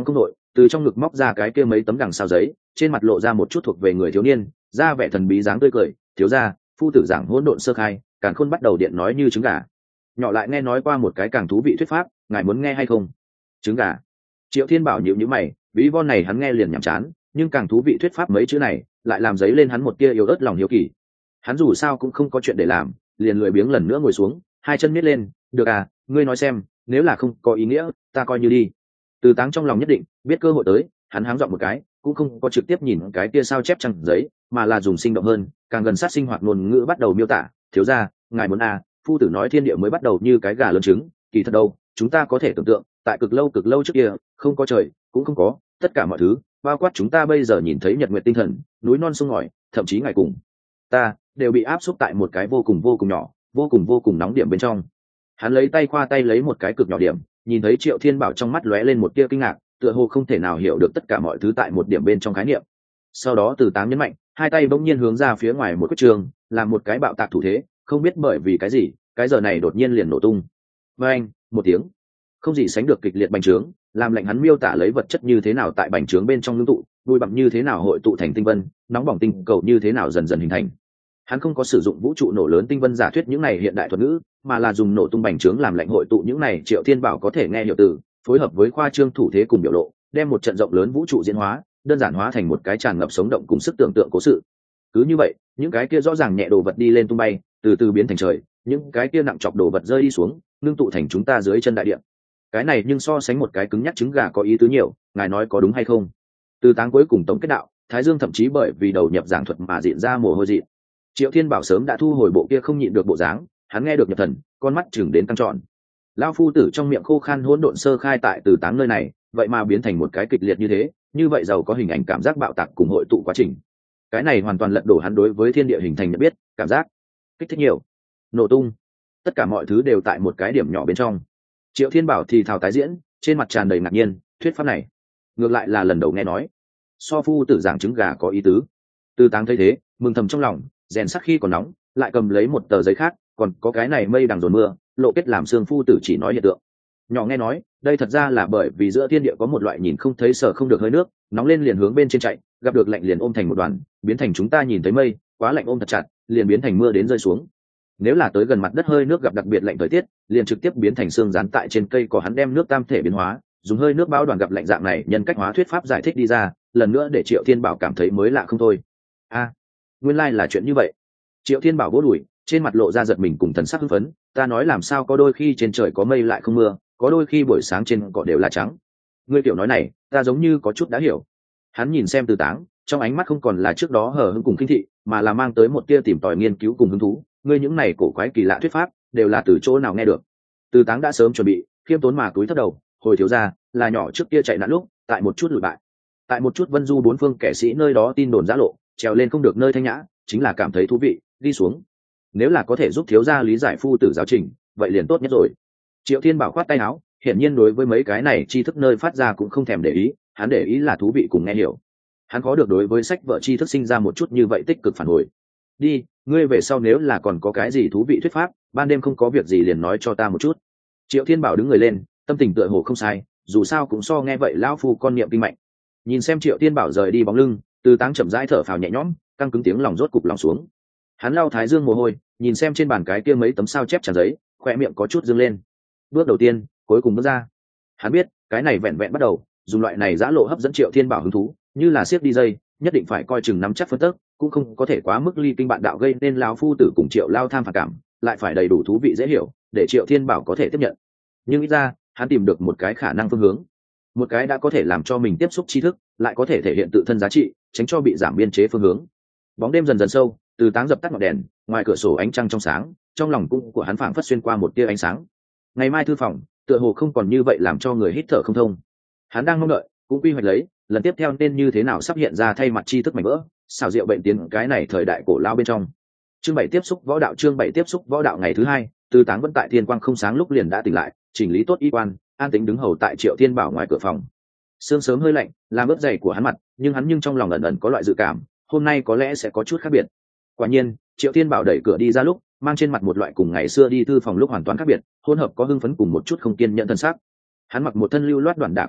từ trong ngực móc ra cái kia mấy tấm đằng sao giấy, trên mặt lộ ra một chút thuộc về người thiếu niên, ra vẻ thần bí dáng tươi cười. Thiếu gia, phu tử giảng hỗn độn sơ khai, càn khôn bắt đầu điện nói như trứng gà. Nhỏ lại nghe nói qua một cái càng thú vị thuyết pháp, ngài muốn nghe hay không? Trứng gà. Triệu Thiên Bảo nhíu nhíu mày, ví von này hắn nghe liền nhàm chán, nhưng càng thú vị thuyết pháp mấy chữ này lại làm dấy lên hắn một tia yếu ớt lòng hiếu kỳ. Hắn dù sao cũng không có chuyện để làm, liền lười biếng lần nữa ngồi xuống, hai chân miết lên. Được à, ngươi nói xem, nếu là không có ý nghĩa, ta coi như đi. Từ Táng trong lòng nhất định biết cơ hội tới, hắn háng giọng một cái, cũng không có trực tiếp nhìn cái kia sao chép trang giấy, mà là dùng sinh động hơn, càng gần sát sinh hoạt ngôn ngữ bắt đầu miêu tả. Thiếu gia, ngài muốn à, phu tử nói thiên địa mới bắt đầu như cái gà lớn trứng, kỳ thật đâu, chúng ta có thể tưởng tượng, tại cực lâu trước kia, không có trời, cũng không có tất cả mọi thứ, bao quát chúng ta bây giờ nhìn thấy nhật nguyệt tinh thần, núi non sông ngòi, thậm chí ngài cùng ta đều bị áp xúc tại một cái vô cùng nhỏ, vô cùng nóng điểm bên trong. Hắn lấy tay khoa tay lấy một cái cực nhỏ điểm, nhìn thấy Triệu Thiên Bảo trong mắt lóe lên một tia kinh ngạc, tựa hồ không thể nào hiểu được tất cả mọi thứ tại một điểm bên trong khái niệm. Sau đó Từ Táng nhấn mạnh, hai tay bỗng nhiên hướng ra phía ngoài một quyết trường, làm một cái bạo tạc thủ thế, không biết bởi vì cái gì, cái giờ này đột nhiên liền nổ tung. Vang, một tiếng, không gì sánh được kịch liệt bành trướng, làm lệnh hắn miêu tả lấy vật chất như thế nào tại bành trướng bên trong ngưng tụ, bụi bặm như thế nào hội tụ thành tinh vân, nóng bỏng tinh cầu như thế nào dần dần hình thành. Hắn không có sử dụng vũ trụ nổ lớn tinh vân giả thuyết những này hiện đại thuật ngữ, mà là dùng nổ tung bành trướng làm lệnh hội tụ những này Triệu Thiên Bảo có thể nghe hiểu từ, phối hợp với khoa trương thủ thế cùng biểu lộ, đem một trận rộng lớn vũ trụ diễn hóa, đơn giản hóa thành một cái tràn ngập sống động cùng sức tưởng tượng cố sự. Cứ như vậy, những cái kia rõ ràng nhẹ đồ vật đi lên tung bay, từ từ biến thành trời, những cái kia nặng chọc đồ vật rơi đi xuống, ngưng tụ thành chúng ta dưới chân đại địa. Cái này nhưng so sánh một cái cứng nhắc trứng gà có ý tứ nhiều, ngài nói có đúng hay không? Từ Táng cuối cùng tổng kết đạo, Thái Dương thậm chí bởi vì đầu nhập giảng thuật mà diện ra mồ hôi dị. Triệu Thiên Bảo sớm đã thu hồi bộ kia không nhịn được bộ dáng, hắn nghe được nhập thần, con mắt chừng đến căng tròn. Lão phu tử trong miệng khô khan hỗn độn sơ khai tại Từ Táng nơi này, vậy mà biến thành một cái kịch liệt như thế, như vậy giàu có hình ảnh cảm giác bạo tạc cùng hội tụ quá trình. Cái này hoàn toàn lật đổ hắn đối với thiên địa hình thành nhận biết, cảm giác kích thích nhiều, nổ tung, tất cả mọi thứ đều tại một cái điểm nhỏ bên trong. Triệu Thiên Bảo thì thào tái diễn, trên mặt tràn đầy ngạc nhiên, thuyết pháp này ngược lại là lần đầu nghe nói. So phu tử giảng trứng gà có ý tứ. Từ Táng thấy thế, mừng thầm trong lòng, rèn sắc khi còn nóng, lại cầm lấy một tờ giấy khác, còn có cái này mây đằng dồn mưa, lộ kết làm xương phu tử chỉ nói hiện tượng. Nhỏ nghe nói, đây thật ra là bởi vì giữa thiên địa có một loại nhìn không thấy sở không được hơi nước, nóng lên liền hướng bên trên chạy, gặp được lạnh liền ôm thành một đoàn, biến thành chúng ta nhìn thấy mây, quá lạnh ôm thật chặt, liền biến thành mưa đến rơi xuống. Nếu là tới gần mặt đất hơi nước gặp đặc biệt lạnh thời tiết, liền trực tiếp biến thành xương rán tại trên cây có hắn đem nước tam thể biến hóa, dùng hơi nước bão đoàn gặp lạnh dạng này nhân cách hóa thuyết pháp giải thích đi ra, lần nữa để Triệu Thiên Bảo cảm thấy mới lạ không thôi. A, nguyên lai là chuyện như vậy. Triệu Thiên Bảo vỗ đùi, trên mặt lộ ra giật mình cùng thần sắc hưng phấn, ta nói làm sao có đôi khi trên trời có mây lại không mưa, có đôi khi buổi sáng trên cỏ đều là trắng. Ngươi kiểu nói này, ta giống như có chút đã hiểu. Hắn nhìn xem Từ Táng, trong ánh mắt không còn là trước đó hờ hững cùng khinh thị, mà là mang tới một tia tìm tòi nghiên cứu cùng hứng thú. Ngươi những này cổ quái kỳ lạ thuyết pháp, đều là từ chỗ nào nghe được? Từ Táng đã sớm chuẩn bị, khiêm tốn mà cúi thấp đầu, hồi thiếu gia, là nhỏ trước kia chạy nạn lúc, tại một chút lùi bại, tại một chút vân du bốn phương kẻ sĩ nơi đó tin đồn giã lộ, trèo lên không được nơi thanh nhã, chính là cảm thấy thú vị, đi xuống. Nếu là có thể giúp thiếu gia lý giải phu tử giáo trình, vậy liền tốt nhất rồi. Triệu Thiên Bảo khoát tay áo, hiển nhiên đối với mấy cái này tri thức nơi phát ra cũng không thèm để ý, hắn để ý là thú vị cùng nghe hiểu. Hắn có được đối với sách vở tri thức sinh ra một chút như vậy tích cực phản hồi. Đi, ngươi về sau nếu là còn có cái gì thú vị thuyết pháp, ban đêm không có việc gì liền nói cho ta một chút. Triệu Thiên Bảo đứng người lên, tâm tình tựa hồ không sai, dù sao cũng so nghe vậy lão phu con niệm kinh mạnh. Nhìn xem Triệu Thiên Bảo rời đi bóng lưng, Từ Táng chậm rãi thở phào nhẹ nhõm, căng cứng tiếng lòng rốt cục lòng xuống. Hắn lau thái dương mồ hôi, nhìn xem trên bàn cái kia mấy tấm sao chép tràn giấy, khoe miệng có chút dương lên. Bước đầu tiên, cuối cùng bước ra. Hắn biết, cái này vẹn vẹn bắt đầu, dùng loại này giã lộ hấp dẫn Triệu Thiên Bảo hứng thú, như là siết đi dây, nhất định phải coi chừng nắm chắc phân tức, cũng không có thể quá mức ly kinh bạn đạo gây nên lão phu tử cùng Triệu lao tham phản cảm, lại phải đầy đủ thú vị dễ hiểu, để Triệu Thiên Bảo có thể tiếp nhận. Nhưng ít ra, hắn tìm được một cái khả năng phương hướng, một cái đã có thể làm cho mình tiếp xúc tri thức, lại có thể thể hiện tự thân giá trị, tránh cho bị giảm biên chế phương hướng. Bóng đêm dần dần sâu, Từ Táng dập tắt ngọn đèn, ngoài cửa sổ ánh trăng trong sáng, trong lòng cung của hắn phảng phất xuyên qua một tia ánh sáng. Ngày mai thư phòng, tựa hồ không còn như vậy làm cho người hít thở không thông. Hắn đang mong đợi, cũng quy hoạch lấy, lần tiếp theo nên như thế nào sắp hiện ra thay mặt tri thức mảnh vỡ, xảo diệu bệnh tiến cái này thời đại cổ lao bên trong. Chương 7 tiếp xúc võ đạo, chương 7 tiếp xúc võ đạo. Ngày thứ hai, Từ Táng vẫn tại thiên quang không sáng lúc liền đã tỉnh lại, chỉnh lý tốt y quan, an tĩnh đứng hầu tại Triệu Thiên Bảo ngoài cửa phòng. Sương sớm hơi lạnh, làm ướt giày của hắn mặt, nhưng hắn trong lòng ẩn ẩn có loại dự cảm, hôm nay có lẽ sẽ có chút khác biệt. Quả nhiên, Triệu Thiên Bảo đẩy cửa đi ra lúc, mang trên mặt một loại cùng ngày xưa đi thư phòng lúc hoàn toàn khác biệt, hỗn hợp có hưng phấn cùng một chút không kiên nhẫn thân sắc. Hắn mặc một thân lưu loát đoạn đả quần áo,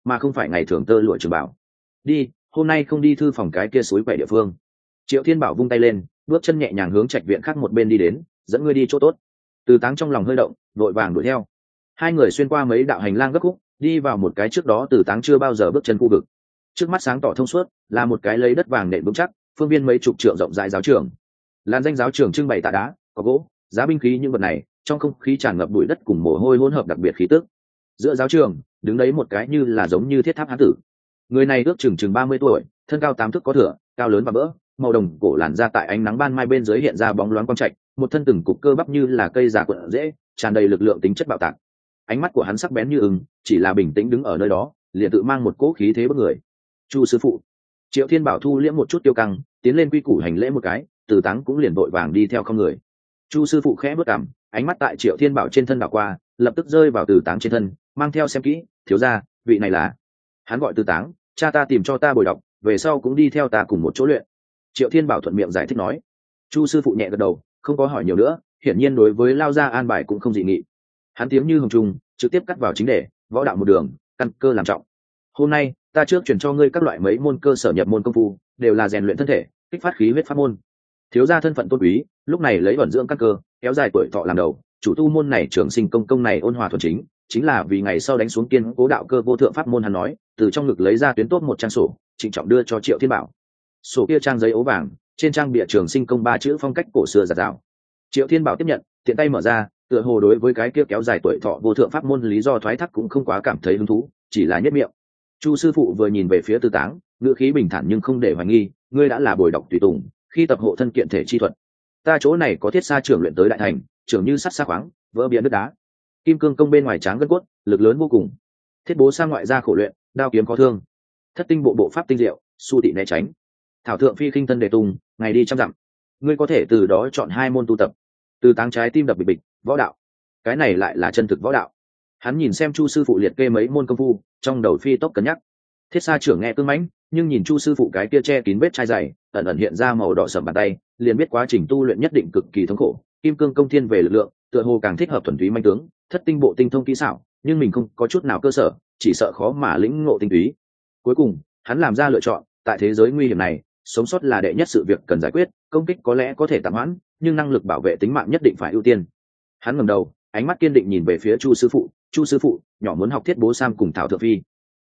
mà không phải ngày thường tơ lụa trường bảo. Đi, hôm nay không đi thư phòng cái kia suối quậy địa phương. Triệu Thiên Bảo vung tay lên, bước chân nhẹ nhàng hướng trạch viện khác một bên đi đến, dẫn ngươi đi chỗ tốt. Từ Táng trong lòng hơi động, vội vàng đuổi theo. Hai người xuyên qua mấy đạo hành lang gấp khúc, đi vào một cái trước đó Từ Táng chưa bao giờ bước chân khu vực. Trước mắt sáng tỏ thông suốt, là một cái lấy đất vàng nện vững chắc, phương viên mấy chục trượng rộng rãi giáo trường. Làn danh giáo trường trưng bày tạ đá, có gỗ, giá binh khí những vật này, trong không khí tràn ngập bụi đất cùng mồ hôi hỗn hợp đặc biệt khí tức. Giữa giáo trường, đứng đấy một cái như là giống như thiết tháp hán tử. Người này ước chừng 30 tuổi, thân cao 8 thước có thừa, cao lớn và bỡ, màu đồng cổ làn da tại ánh nắng ban mai bên dưới hiện ra bóng loáng quang trạch, một thân từng cục cơ bắp như là cây già cuộn dễ, tràn đầy lực lượng tính chất bạo tạc. Ánh mắt của hắn sắc bén như ưng, chỉ là bình tĩnh đứng ở nơi đó, liền tự mang một cỗ khí thế bất người. Chu sư phụ. Triệu Thiên Bảo thu liễm một chút tiêu căng, tiến lên quy củ hành lễ một cái, Từ Táng cũng liền vội vàng đi theo không người. Chu sư phụ khẽ bước cằm, ánh mắt tại Triệu Thiên Bảo trên thân đảo qua, lập tức rơi vào Từ Táng trên thân, mang theo xem kỹ, thiếu gia, vị này là. Hắn gọi Từ Táng, cha ta tìm cho ta bồi đọc, về sau cũng đi theo ta cùng một chỗ luyện. Triệu Thiên Bảo thuận miệng giải thích nói. Chu sư phụ nhẹ gật đầu, không có hỏi nhiều nữa, hiển nhiên đối với lao gia an bài cũng không dị nghị. Hắn tiếng như hồng trung, trực tiếp cắt vào chính đề, võ đạo một đường, căn cơ làm trọng. Hôm nay ta trước truyền cho ngươi các loại mấy môn cơ sở nhập môn công phu, đều là rèn luyện thân thể, kích phát khí huyết pháp môn. Thiếu gia thân phận tôn quý, lúc này lấy ẩn dưỡng căn cơ, kéo dài tuổi thọ làm đầu, chủ tu môn này trường sinh công này ôn hòa thuần chính, chính là vì ngày sau đánh xuống kiên cố đạo cơ vô thượng pháp môn. Hắn nói, từ trong ngực lấy ra tuyến tốt một trang sổ, trịnh trọng đưa cho Triệu Thiên Bảo. Sổ kia trang giấy ố vàng, trên trang bìa trường sinh công 3 chữ phong cách cổ xưa giạt rào. Triệu Thiên Bảo tiếp nhận, tiện tay mở ra, tựa hồ đối với cái kia kéo dài tuổi thọ vô thượng pháp môn lý do thoái thác cũng không quá cảm thấy hứng thú, chỉ là nhất miệng. Chu sư phụ vừa nhìn về phía Từ Táng, ngữ khí bình thản nhưng không để hoài nghi, ngươi đã là bồi đọc tùy tùng, khi tập hộ thân kiện thể chi thuật. Ta chỗ này có thiết sa trưởng luyện tới đại thành, trưởng như sắt sa khoáng, vỡ bia nước đá. Kim cương công bên ngoài tráng gân cốt, lực lớn vô cùng. Thiết bố sang ngoại gia khổ luyện, đao kiếm có thương. Thất tinh bộ pháp tinh diệu, su tị né tránh. Thảo thượng phi khinh thân đề tung, ngày đi trăm dặm. Ngươi có thể từ đó chọn 2 môn tu tập. Từ Táng trái tim đập bịch bịch, võ đạo. Cái này lại là chân thực võ đạo. Hắn nhìn xem Chu sư phụ liệt kê mấy môn công phu, trong đầu phi tốc cân nhắc. Thiết sa trưởng nghe cương mãnh, nhưng nhìn Chu sư phụ cái kia che kín vết chai dày, ẩn ẩn hiện ra màu đỏ sẫm bàn tay, liền biết quá trình tu luyện nhất định cực kỳ thống khổ. Kim cương công thiên về lực lượng, tựa hồ càng thích hợp thuần túy manh tướng, thất tinh bộ tinh thông kỹ xảo, nhưng mình không có chút nào cơ sở, chỉ sợ khó mà lĩnh ngộ tinh túy. Cuối cùng, hắn làm ra lựa chọn, tại thế giới nguy hiểm này, sống sót là đệ nhất sự việc cần giải quyết, công kích có lẽ có thể tạm hoãn, nhưng năng lực bảo vệ tính mạng nhất định phải ưu tiên. Hắn ngẩng đầu, ánh mắt kiên định nhìn về phía Chu sư phụ. Chu sư phụ, nhỏ muốn học thiết bố sam cùng thảo thượng phi.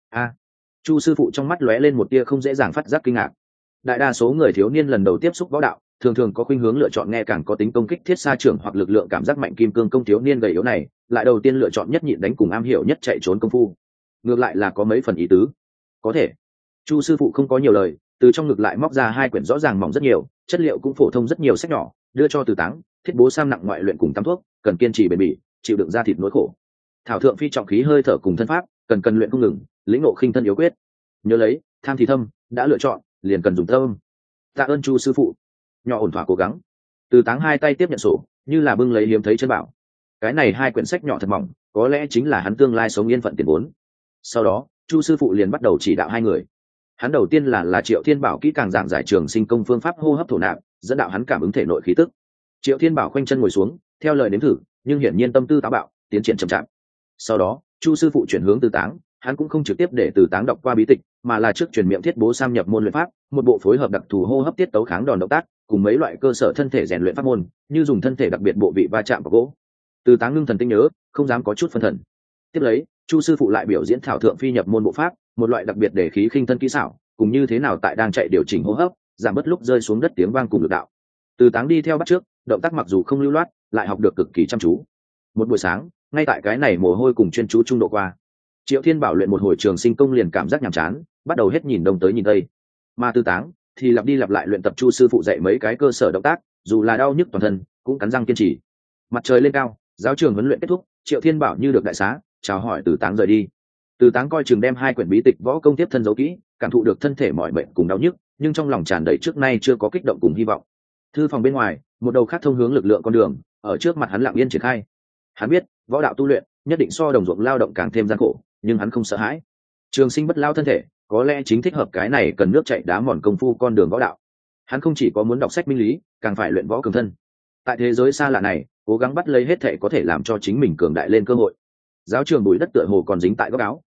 Chu sư phụ trong mắt lóe lên một tia không dễ dàng phát giác kinh ngạc. Đại đa số người thiếu niên lần đầu tiếp xúc võ đạo, thường có khuynh hướng lựa chọn nghe càng có tính công kích thiết sa trưởng hoặc lực lượng cảm giác mạnh kim cương công. Thiếu niên gầy yếu này lại đầu tiên lựa chọn nhất nhịn đánh cùng am hiểu nhất chạy trốn công phu. Ngược lại là có mấy phần ý tứ. Có thể. Chu sư phụ không có nhiều lời, từ trong ngực lại móc ra 2 quyển rõ ràng mỏng rất nhiều, chất liệu cũng phổ thông rất nhiều sách nhỏ, đưa cho Từ Táng. Thiết bố sam nặng ngoại luyện cùng tắm thuốc, cần kiên trì bền bỉ, chịu đựng ra thịt nỗi khổ. Thảo thượng phi trọng khí hơi thở cùng thân pháp, cần luyện không ngừng, lĩnh ngộ khinh thân yếu quyết. Nhớ lấy, tham thì thâm, đã lựa chọn, liền cần dùng tâm. Tạ ơn Chu sư phụ. Nhỏ ổn thỏa cố gắng. Từ Táng 2 tay tiếp nhận sổ, như là bưng lấy hiếm thấy chân bảo. Cái này 2 quyển sách nhỏ thật mỏng, có lẽ chính là hắn tương lai sống yên phận tiền vốn. Sau đó, Chu sư phụ liền bắt đầu chỉ đạo 2 người. Hắn đầu tiên là Triệu Thiên Bảo kỹ càng giảng giải trường sinh công phương pháp hô hấp thổ nạp, dẫn đạo hắn cảm ứng thể nội khí tức. Triệu Thiên Bảo khoanh chân ngồi xuống, theo lời nếm thử, nhưng hiển nhiên tâm tư táo bạo, tiến triển chậm chạp. Sau đó, Chu sư phụ chuyển hướng Từ Táng, hắn cũng không trực tiếp để Từ Táng đọc qua bí tịch, mà là trước truyền miệng thiết bố sam nhập môn luyện pháp, một bộ phối hợp đặc thù hô hấp tiết tấu kháng đòn động tác, cùng mấy loại cơ sở thân thể rèn luyện pháp môn, như dùng thân thể đặc biệt bộ vị va chạm vào gỗ. Từ Táng ngưng thần tinh nhớ, không dám có chút phân thần. Tiếp lấy, Chu sư phụ lại biểu diễn thảo thượng phi nhập môn bộ pháp, một loại đặc biệt để khí khinh thân kỹ xảo, cùng như thế nào tại đang chạy điều chỉnh hô hấp, giảm bớt lúc rơi xuống đất tiếng vang cùng lực đạo. Từ Táng đi theo bắt trước, động tác mặc dù không lưu loát, lại học được cực kỳ chăm chú. Một buổi sáng, ngay tại cái này mồ hôi cùng chuyên chú trung độ qua, Triệu Thiên Bảo luyện một hồi trường sinh công liền cảm giác nhàm chán, bắt đầu hết nhìn đông tới nhìn tây. Mà Từ Táng thì lặp đi lặp lại luyện tập Chu sư phụ dạy mấy cái cơ sở động tác, dù là đau nhức toàn thân, cũng cắn răng kiên trì. Mặt trời lên cao, giáo trường huấn luyện kết thúc, Triệu Thiên Bảo như được đại xá, chào hỏi Từ Táng rời đi. Từ Táng coi chừng đem 2 quyển bí tịch võ công tiếp thân giấu kỹ, cảm thụ được thân thể mỏi mệt cùng đau nhức, nhưng trong lòng tràn đầy trước nay chưa có kích động cùng hy vọng. Thư phòng bên ngoài, một đầu khác thông hướng lực lượng con đường, ở trước mặt hắn lặng yên triển khai. Hắn biết, võ đạo tu luyện nhất định so đồng ruộng lao động càng thêm gian khổ, nhưng hắn không sợ hãi. Trường sinh bất lao thân thể, có lẽ chính thích hợp cái này cần nước chảy đá mòn công phu con đường võ đạo. Hắn không chỉ có muốn đọc sách minh lý, càng phải luyện võ cường thân. Tại thế giới xa lạ này, cố gắng bắt lấy hết thể có thể làm cho chính mình cường đại lên cơ hội. Giáo trường bụi đất tựa hồ còn dính tại góc áo,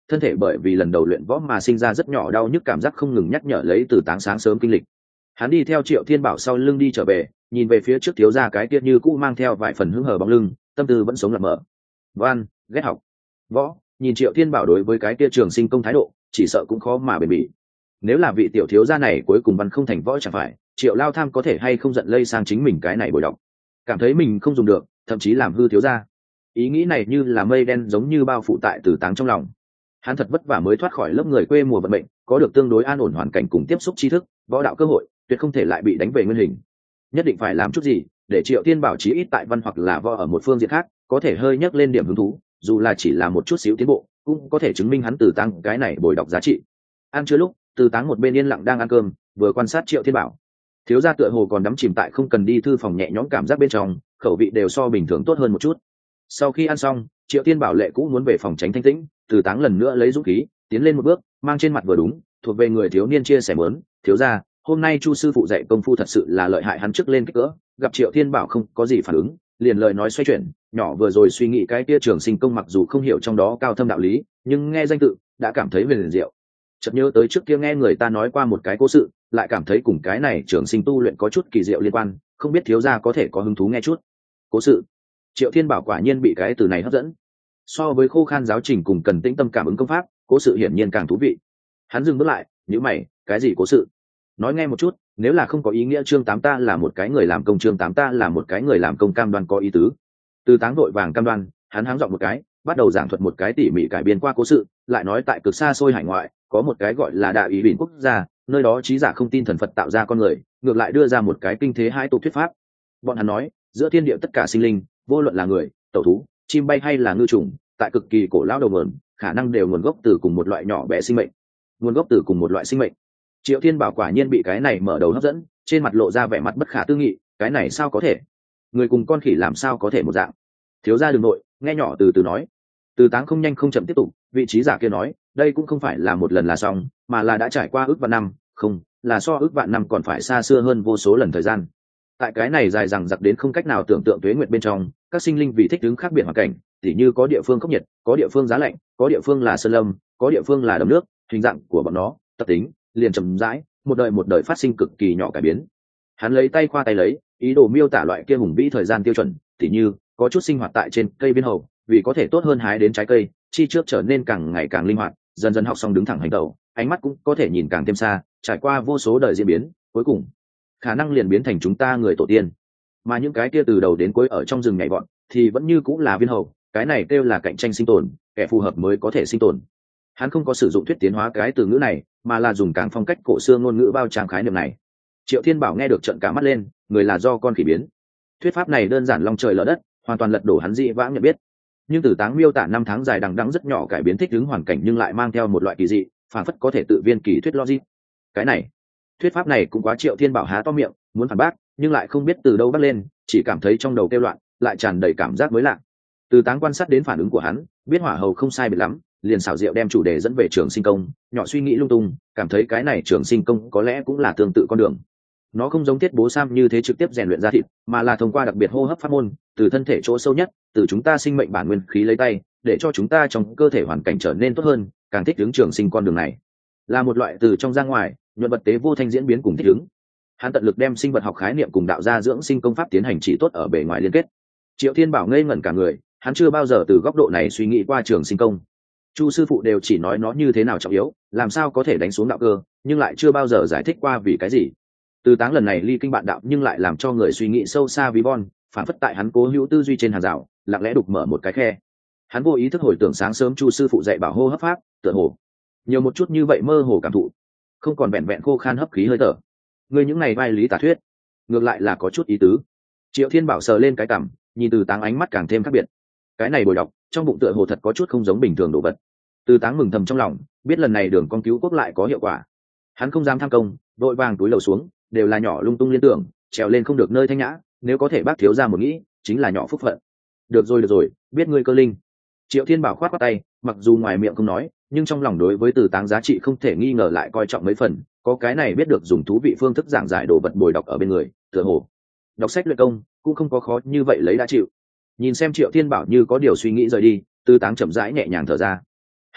thân thể bởi vì lần đầu luyện võ mà sinh ra rất nhỏ đau nhức cảm giác không ngừng nhắc nhở lấy Từ Táng sáng sớm kinh lịch. Hắn đi theo Triệu Thiên Bảo sau lưng đi trở về, nhìn về phía trước thiếu gia cái kia như cũ mang theo vài phần hứng hờ bóng lưng, tâm tư vẫn sống lặng mở. Văn, ghét học, võ, nhìn Triệu Thiên Bảo đối với cái kia trường sinh công thái độ, chỉ sợ cũng khó mà bền bỉ. Nếu là vị tiểu thiếu gia này cuối cùng văn không thành võ chẳng phải, Triệu Lao Tham có thể hay không giận lây sang chính mình cái này bồi đọc, cảm thấy mình không dùng được, thậm chí làm hư thiếu gia. Ý nghĩ này như là mây đen giống như bao phủ tại Từ Táng trong lòng. Hắn thật vất vả mới thoát khỏi lớp người quê mùa vận mệnh, có được tương đối an ổn hoàn cảnh cùng tiếp xúc tri thức, võ đạo cơ hội, tuyệt không thể lại bị đánh về nguyên hình. Nhất định phải làm chút gì để Triệu Thiên Bảo chí ít tại văn hoặc là võ ở một phương diện khác có thể hơi nhấc lên điểm hứng thú, dù là chỉ là một chút xíu tiến bộ, cũng có thể chứng minh hắn Từ Táng cái này bồi đọc giá trị. Ăn trưa lúc, Từ Táng một bên yên lặng đang ăn cơm, vừa quan sát Triệu Thiên Bảo. Thiếu gia tựa hồ còn đắm chìm tại không cần đi thư phòng nhẹ nhõm cảm giác bên trong, khẩu vị đều so bình thường tốt hơn một chút. Sau khi ăn xong, Triệu Thiên Bảo lệ cũ muốn về phòng tránh thanh tĩnh, Từ Táng lần nữa lấy dũng khí tiến lên một bước, mang trên mặt vừa đúng thuộc về người thiếu niên chia sẻ mớn. Thiếu gia, hôm nay Chu sư phụ dạy công phu thật sự là lợi hại. Hắn trước lên kích cỡ, gặp Triệu Thiên Bảo không có gì phản ứng, liền lời nói xoay chuyển nhỏ vừa rồi suy nghĩ cái kia trường sinh công mặc dù không hiểu trong đó cao thâm đạo lý, nhưng nghe danh tự đã cảm thấy huyền diệu. Chợt nhớ tới trước kia nghe người ta nói qua một cái cố sự, lại cảm thấy cùng cái này trường sinh tu luyện có chút kỳ diệu liên quan, không biết thiếu gia có thể có hứng thú nghe chút. Cố sự? Triệu Thiên Bảo quả nhiên bị cái từ này hấp dẫn. So với khô khan giáo trình cùng cần tĩnh tâm cảm ứng công pháp, cố sự hiển nhiên càng thú vị. Hắn dừng bước lại, nhíu mày, cái gì cố sự? Nói nghe một chút, nếu là không có ý nghĩa chương 8 ta là một cái người làm công, chương 8 ta là một cái người làm công cam đoan có ý tứ. Từ Táng vội vàng cam đoan, hắn háng giọng một cái, bắt đầu giảng thuật một cái tỉ mỉ cải biên qua cố sự, lại nói tại cực xa xôi hải ngoại, có một cái gọi là Đại Ý Bình quốc gia, nơi đó trí giả không tin thần Phật tạo ra con người, ngược lại đưa ra một cái kinh thế hai tục thuyết pháp. Bọn hắn nói, giữa thiên địa tất cả sinh linh, vô luận là người, tẩu thú, chim bay hay là ngư trùng, tại cực kỳ cổ lão đầu nguồn, khả năng đều nguồn gốc từ cùng một loại nhỏ bé sinh mệnh. Nguồn gốc từ cùng một loại sinh mệnh. Triệu Thiên Bảo quả nhiên bị cái này mở đầu hấp dẫn, trên mặt lộ ra vẻ mặt bất khả tư nghị, cái này sao có thể? Người cùng con khỉ làm sao có thể một dạng? Thiếu gia đừng nội, nghe nhỏ từ từ nói. Từ Táng không nhanh không chậm tiếp tục, vị trí giả kia nói, đây cũng không phải là một lần là xong, mà là đã trải qua ước vạn năm, không, là so ước vạn năm còn phải xa xưa hơn vô số lần thời gian. Tại cái này dài dằng dặc đến không cách nào tưởng tượng tuế nguyệt bên trong, các sinh linh vì thích ứng khác biệt hoàn cảnh, tỉ như có địa phương khốc nhiệt, có địa phương giá lạnh, có địa phương là sơn lâm, có địa phương là đầm nước, hình dạng của bọn nó, tập tính, liền chậm rãi, một đời phát sinh cực kỳ nhỏ cải biến. Hắn lấy tay khoa tay lấy, ý đồ miêu tả loại kia hùng vĩ thời gian tiêu chuẩn, tỉ như có chút sinh hoạt tại trên cây biên hầu, vì có thể tốt hơn hái đến trái cây, chi trước trở nên càng ngày càng linh hoạt, dần dần học xong đứng thẳng hành tẩu, ánh mắt cũng có thể nhìn càng thêm xa, trải qua vô số đời diễn biến, cuối cùng khả năng liền biến thành chúng ta người tổ tiên. Mà những cái kia từ đầu đến cuối ở trong rừng nhảy vọt thì vẫn như cũng là viên hầu, cái này kêu là cạnh tranh sinh tồn, kẻ phù hợp mới có thể sinh tồn. Hắn không có sử dụng thuyết tiến hóa cái từ ngữ này, mà là dùng càng phong cách cổ xưa ngôn ngữ bao tràng khái niệm này. Triệu Thiên Bảo nghe được trợn cả mắt lên, người là do con khỉ biến. Thuyết pháp này đơn giản long trời lở đất, hoàn toàn lật đổ hắn dị vãng nhận biết. Nhưng Từ Táng miêu tả năm tháng dài đằng đẵng rất nhỏ cải biến thích ứng hoàn cảnh, nhưng lại mang theo một loại kỳ dị, phản phất có thể tự viên kỳ thuyết logic. Cái này, thuyết pháp này cũng quá. Triệu Thiên Bảo há to miệng muốn phản bác, nhưng lại không biết từ đâu bắt lên, chỉ cảm thấy trong đầu kêu loạn, lại tràn đầy cảm giác mới lạ. Từ Táng quan sát đến phản ứng của hắn, biết hỏa hầu không sai biệt lắm, liền xảo diệu đem chủ đề dẫn về trường sinh công, nhỏ suy nghĩ lung tung, cảm thấy cái này trường sinh công có lẽ cũng là tương tự con đường. Nó không giống Thiết Bố Sam như thế trực tiếp rèn luyện ra thịt, mà là thông qua đặc biệt hô hấp pháp môn, từ thân thể chỗ sâu nhất, từ chúng ta sinh mệnh bản nguyên khí lấy tay, để cho chúng ta trong cơ thể hoàn cảnh trở nên tốt hơn, càng thích ứng trường sinh con đường này. Là một loại từ trong ra ngoài, nhuận vật tế vô thanh diễn biến cùng thích ứng. Hắn tận lực đem sinh vật học khái niệm cùng đạo gia dưỡng sinh công pháp tiến hành chỉ tốt ở bề ngoài liên kết. Triệu Thiên Bảo ngây ngẩn cả người, hắn chưa bao giờ từ góc độ này suy nghĩ qua trường sinh công. Chu sư phụ đều chỉ nói nó như thế nào trọng yếu, làm sao có thể đánh xuống đạo cơ, nhưng lại chưa bao giờ giải thích qua vì cái gì. Từ Táng lần này ly kinh bạn đạo, nhưng lại làm cho người suy nghĩ sâu xa ví von, phản phất tại hắn cố hữu tư duy trên hàng rào, lặng lẽ đục mở một cái khe. Hắn vô ý thức hồi tưởng sáng sớm Chu sư phụ dạy bảo hô hấp pháp, tựa hồ nhiều một chút như vậy mơ hồ cảm thụ, không còn vẹn vẹn khô khan hấp khí hơi thở. Người những ngày vai lý tả thuyết, ngược lại là có chút ý tứ. Triệu Thiên Bảo sờ lên cái cằm, nhìn Từ Táng ánh mắt càng thêm khác biệt. Cái này bồi đọc, trong bụng tựa hồ thật có chút không giống bình thường đồ vật. Từ Táng mừng thầm trong lòng, biết lần này đường con cứu quốc lại có hiệu quả. Hắn không dám tham công, đội vàng túi lầu xuống, đều là nhỏ lung tung liên tưởng, trèo lên không được nơi thanh nhã, nếu có thể bác thiếu ra một nghĩ, chính là nhỏ phúc phận. Được rồi, biết ngươi cơ linh. Triệu Thiên Bảo khoát qua tay, mặc dù ngoài miệng không nói, nhưng trong lòng đối với Từ Táng giá trị không thể nghi ngờ lại coi trọng mấy phần, có cái này biết được dùng thú vị phương thức giảng giải đồ vật bồi đọc ở bên người, tựa hồ đọc sách luyện công cũng không có khó như vậy lấy đã chịu. Nhìn xem Triệu Thiên Bảo như có điều suy nghĩ rời đi, Từ Táng chậm rãi nhẹ nhàng thở ra. Hắn biết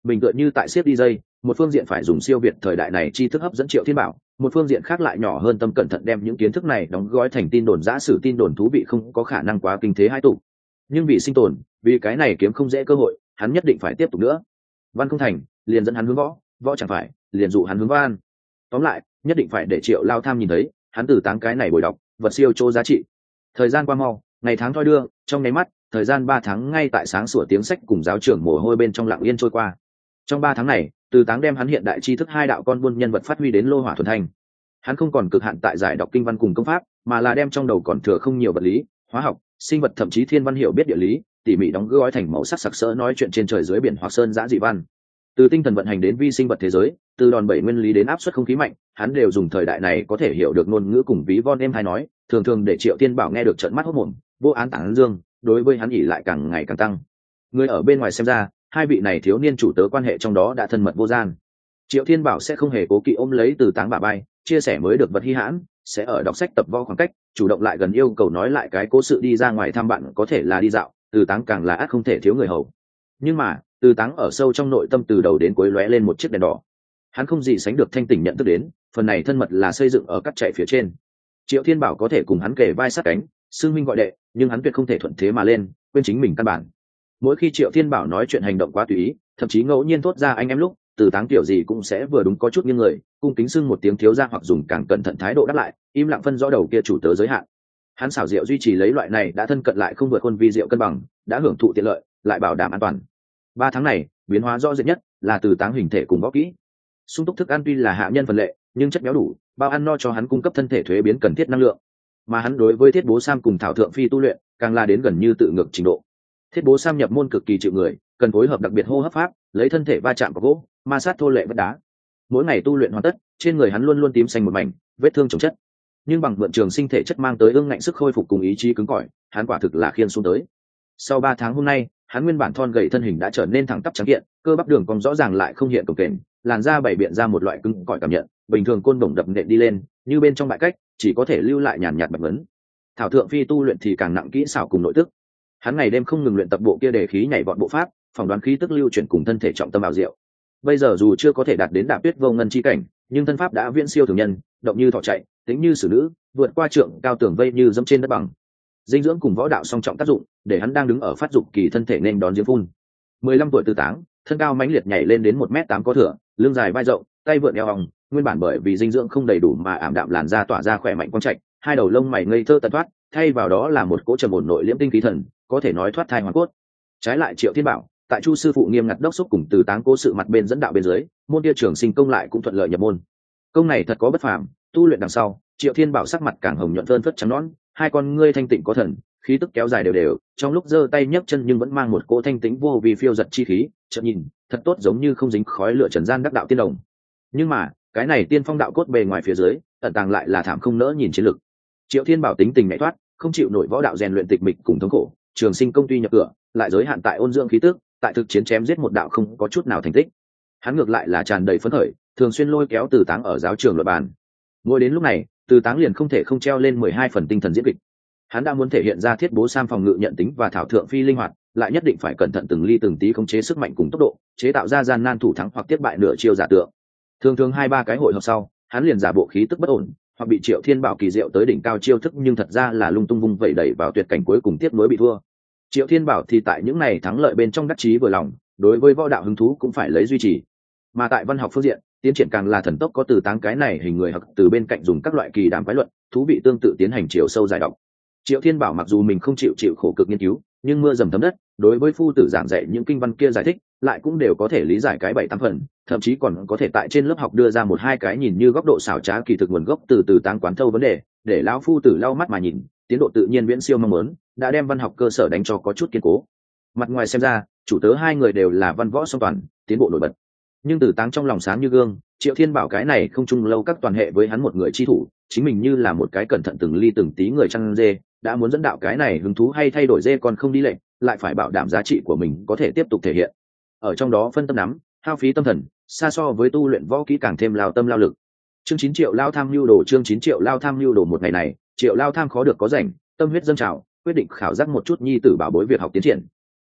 bình tựa như tại siết đi dây, một phương diện phải dùng siêu việt thời đại này tri thức hấp dẫn Triệu Thiên Bảo, một phương diện khác lại nhỏ hơn tâm cẩn thận đem những kiến thức này đóng gói thành tin đồn giả sử tin đồn thú vị không có khả năng quá kinh thế hai tụ. Nhưng vì sinh tồn, vì cái này kiếm không dễ cơ hội, hắn nhất định phải tiếp tục nữa. Văn không thành, liền dẫn hắn hướng võ, võ chẳng phải, liền dụ hắn hướng văn. Tóm lại, nhất định phải để Triệu Lao Tham nhìn thấy, hắn Từ Táng cái này bồi đọc, vật siêu chỗ giá trị. Thời gian qua mau, ngày tháng thoi đưa, trong nháy mắt, thời gian 3 tháng ngay tại sáng sủa tiếng sách cùng giáo trưởng mồ hôi bên trong lặng yên trôi qua. Trong 3 tháng này, Từ Táng đem hắn hiện đại tri thức hai đạo con buôn nhân vật phát huy đến lô hỏa thuần thanh. Hắn không còn cực hạn tại giải đọc kinh văn cùng công pháp, mà là đem trong đầu còn thừa không nhiều vật lý, hóa học, sinh vật thậm chí thiên văn hiểu biết địa lý, tỉ mỉ đóng gói thành màu sắc sặc sỡ nói chuyện trên trời dưới biển hoặc sơn giã dị văn. Từ tinh thần vận hành đến vi sinh vật thế giới, từ đòn bẩy nguyên lý đến áp suất không khí mạnh, hắn đều dùng thời đại này có thể hiểu được ngôn ngữ cùng ví von êm hay nói, thường thường để Triệu Thiên Bảo nghe được trợn mắt hốt mồm, vô án tán dương, đối với hắn ỉ lại càng ngày càng tăng. Người ở bên ngoài xem ra, hai vị này thiếu niên chủ tớ quan hệ trong đó đã thân mật vô gian. Triệu Thiên Bảo sẽ không hề cố kỵ ôm lấy Từ Táng bả vai, chia sẻ mới được vật hi hãn, sẽ ở đọc sách tập võ khoảng cách, chủ động lại gần yêu cầu nói lại cái cố sự đi ra ngoài thăm bạn có thể là đi dạo, Từ Táng càng là ắt không thể thiếu người hầu. Nhưng mà, Từ Táng ở sâu trong nội tâm từ đầu đến cuối lóe lên một chiếc đèn đỏ. Hắn không gì sánh được thanh tỉnh nhận thức đến, phần này thân mật là xây dựng ở cắt chạy phía trên. Triệu Thiên Bảo có thể cùng hắn kề vai sát cánh, xưng minh gọi đệ, nhưng hắn tuyệt không thể thuận thế mà lên, quên chính mình căn bản. Mỗi khi Triệu Thiên Bảo nói chuyện hành động quá tùy ý, thậm chí ngẫu nhiên thốt ra anh em lúc, Từ Táng kiểu gì cũng sẽ vừa đúng có chút nghiêng người, cung kính xưng một tiếng thiếu gia hoặc dùng càng cẩn thận thái độ đáp lại, im lặng phân rõ đầu kia chủ tớ giới hạn. Hắn xảo diệu duy trì lấy loại này đã thân cận lại không vượt khuôn vi diệu cân bằng, đã hưởng thụ tiện lợi, lại bảo đảm an toàn. 3 tháng này, biến hóa rõ rệt nhất là Từ Táng hình thể cùng võ kỹ. Sung túc thức ăn tuy là hạ nhân phần lệ, nhưng chất béo đủ, bao ăn no cho hắn cung cấp thân thể thuế biến cần thiết năng lượng. Mà hắn đối với Thiết Bố Sam cùng Thảo Thượng Phi tu luyện, càng là đến gần như tự ngược trình độ. Thiết Bố Sam nhập môn cực kỳ chịu người, cần phối hợp đặc biệt hô hấp pháp, lấy thân thể va chạm vào gỗ, ma sát thô lệ vách đá. Mỗi ngày tu luyện hoàn tất, trên người hắn luôn luôn tím xanh một mảnh, vết thương chồng chất. Nhưng bằng mượn trường sinh thể chất mang tới ương ngạnh sức khôi phục cùng ý chí cứng cỏi, hắn quả thực là khiên xuống tới. Sau 3 tháng hôm nay, hắn nguyên bản thon gầy thân hình đã trở nên thẳng tắp trắng kiện, cơ bắp đường cong rõ ràng lại không hiện cồng kềnh, làn da bảy biện ra một loại cứng cỏi cảm nhận, bình thường côn đồng đập nện đi lên, như bên trong bại cách, chỉ có thể lưu lại nhàn nhạt bạch vấn. Thảo Thượng Phi tu luyện thì càng nặng kỹ xảo cùng nội tức. Hắn ngày đêm không ngừng luyện tập bộ kia đề khí nhảy vọt bộ pháp, phỏng đoán khí tức lưu chuyển cùng thân thể trọng tâm ảo diệu. Bây giờ dù chưa có thể đạt đến đạp tuyết vô ngân chi cảnh, nhưng thân pháp đã viễn siêu thường nhân, động như thỏ chạy, tính như xử nữ, vượt qua trượng cao tường vây như dẫm trên đất bằng. Dinh dưỡng cùng võ đạo song trọng tác dụng, để hắn đang đứng ở phát dục kỳ thân thể nên đón giếng phun. 15 tuổi Từ Táng, thân cao mãnh liệt nhảy lên đến 1m8 có thừa, lưng dài vai rộng, tay vượn eo hồng, nguyên bản bởi vì dinh dưỡng không đầy đủ mà ảm đạm làn da tỏa ra khỏe mạnh quang trạch, hai đầu lông mày ngây thơ tận thoát, thay vào đó là một cỗ trầm ổn nội liễm tinh khí thần, có thể nói thoát thai hoàn cốt. Trái lại Triệu Thiên Bảo, tại Chu sư phụ nghiêm ngặt đốc thúc cùng Từ Táng cố sự mặt bên dẫn đạo bên dưới, môn kia trường sinh công lại cũng thuận lợi nhập môn. Công này thật có bất phàm, tu luyện đằng sau, Triệu Thiên Bảo sắc mặt càng hồng nhuận phơn phất trắng nõn, hai con ngươi thanh tịnh có thần, khí tức kéo dài đều đều, trong lúc giơ tay nhấc chân nhưng vẫn mang một cỗ thanh tĩnh vô vì phiêu giật chi khí, chợt nhìn, thật tốt giống như không dính khói lửa trần gian đắc đạo tiên đồng. Nhưng mà, cái này tiên phong đạo cốt bề ngoài phía dưới, ẩn tàng lại là thảm không nỡ nhìn chiến lực. Triệu Thiên Bảo tính tình nhạy thoát, không chịu nổi võ đạo rèn luyện tịch mịch cùng thống khổ, trường sinh công tuy nhập cửa, lại giới hạn tại ôn dưỡng khí tức, tại thực chiến chém giết một đạo không có chút nào thành tích. Hắn ngược lại là tràn đầy phấn khởi, thường xuyên lôi kéo Từ Táng ở giáo trường luận bàn. Ngồi đến lúc này, Từ Táng liền không thể không treo lên 12 phần tinh thần diễn kịch. Hắn đã muốn thể hiện ra Thiết Bố Sam phòng ngự nhận tính và Thảo Thượng Phi linh hoạt, lại nhất định phải cẩn thận từng ly từng tí khống chế sức mạnh cùng tốc độ, chế tạo ra gian nan thủ thắng hoặc tiếp bại nửa chiêu giả tượng. Thường thường 2-3 cái hội họp sau, hắn liền giả bộ khí tức bất ổn, hoặc bị Triệu Thiên Bảo kỳ diệu tới đỉnh cao chiêu thức nhưng thật ra là lung tung vung vẩy đẩy vào tuyệt cảnh cuối cùng tiếp nối bị thua. Triệu Thiên Bảo thì tại những này thắng lợi bên trong đắc chí vừa lòng, đối với võ đạo hứng thú cũng phải lấy duy trì. Mà tại văn học phương diện, tiến triển càng là thần tốc, có Từ Táng cái này hình người hoặc từ bên cạnh dùng các loại kỳ đàm quái luận, thú vị tương tự tiến hành chiều sâu giải đọc. Triệu Thiên Bảo mặc dù mình không chịu khổ cực nghiên cứu, nhưng mưa dầm thấm đất, đối với phu tử giảng dạy những kinh văn kia giải thích, lại cũng đều có thể lý giải cái 7-8 phần, thậm chí còn có thể tại trên lớp học đưa ra 1-2 cái nhìn như góc độ xảo trá kỳ thực nguồn gốc từ Táng quán thâu vấn đề, để lão phu tử lau mắt mà nhìn, tiến độ tự nhiên viễn siêu mong muốn, đã đem văn học cơ sở đánh cho có chút kiên cố. Mặt ngoài xem ra, chủ tớ hai người đều là văn võ song toàn, tiến bộ nổi bật. Nhưng Từ Táng trong lòng sáng như gương, Triệu Thiên Bảo cái này không chung lâu các toàn hệ với hắn một người chi thủ, chính mình như là một cái cẩn thận từng ly từng tí người chăn dê, đã muốn dẫn đạo cái này hứng thú hay thay đổi dê còn không đi lệnh, lại phải bảo đảm giá trị của mình có thể tiếp tục thể hiện. Ở trong đó phân tâm nắm, hao phí tâm thần, xa so với tu luyện võ kỹ càng thêm lao tâm lao lực. Chương 9 Triệu Lao Tham lưu đồ, chương 9 Triệu Lao Tham lưu đồ. Một ngày này, Triệu Lao Tham khó được có rảnh, tâm huyết dâng trào, quyết định khảo giác một chút nhi tử bảo bối việc học tiến triển.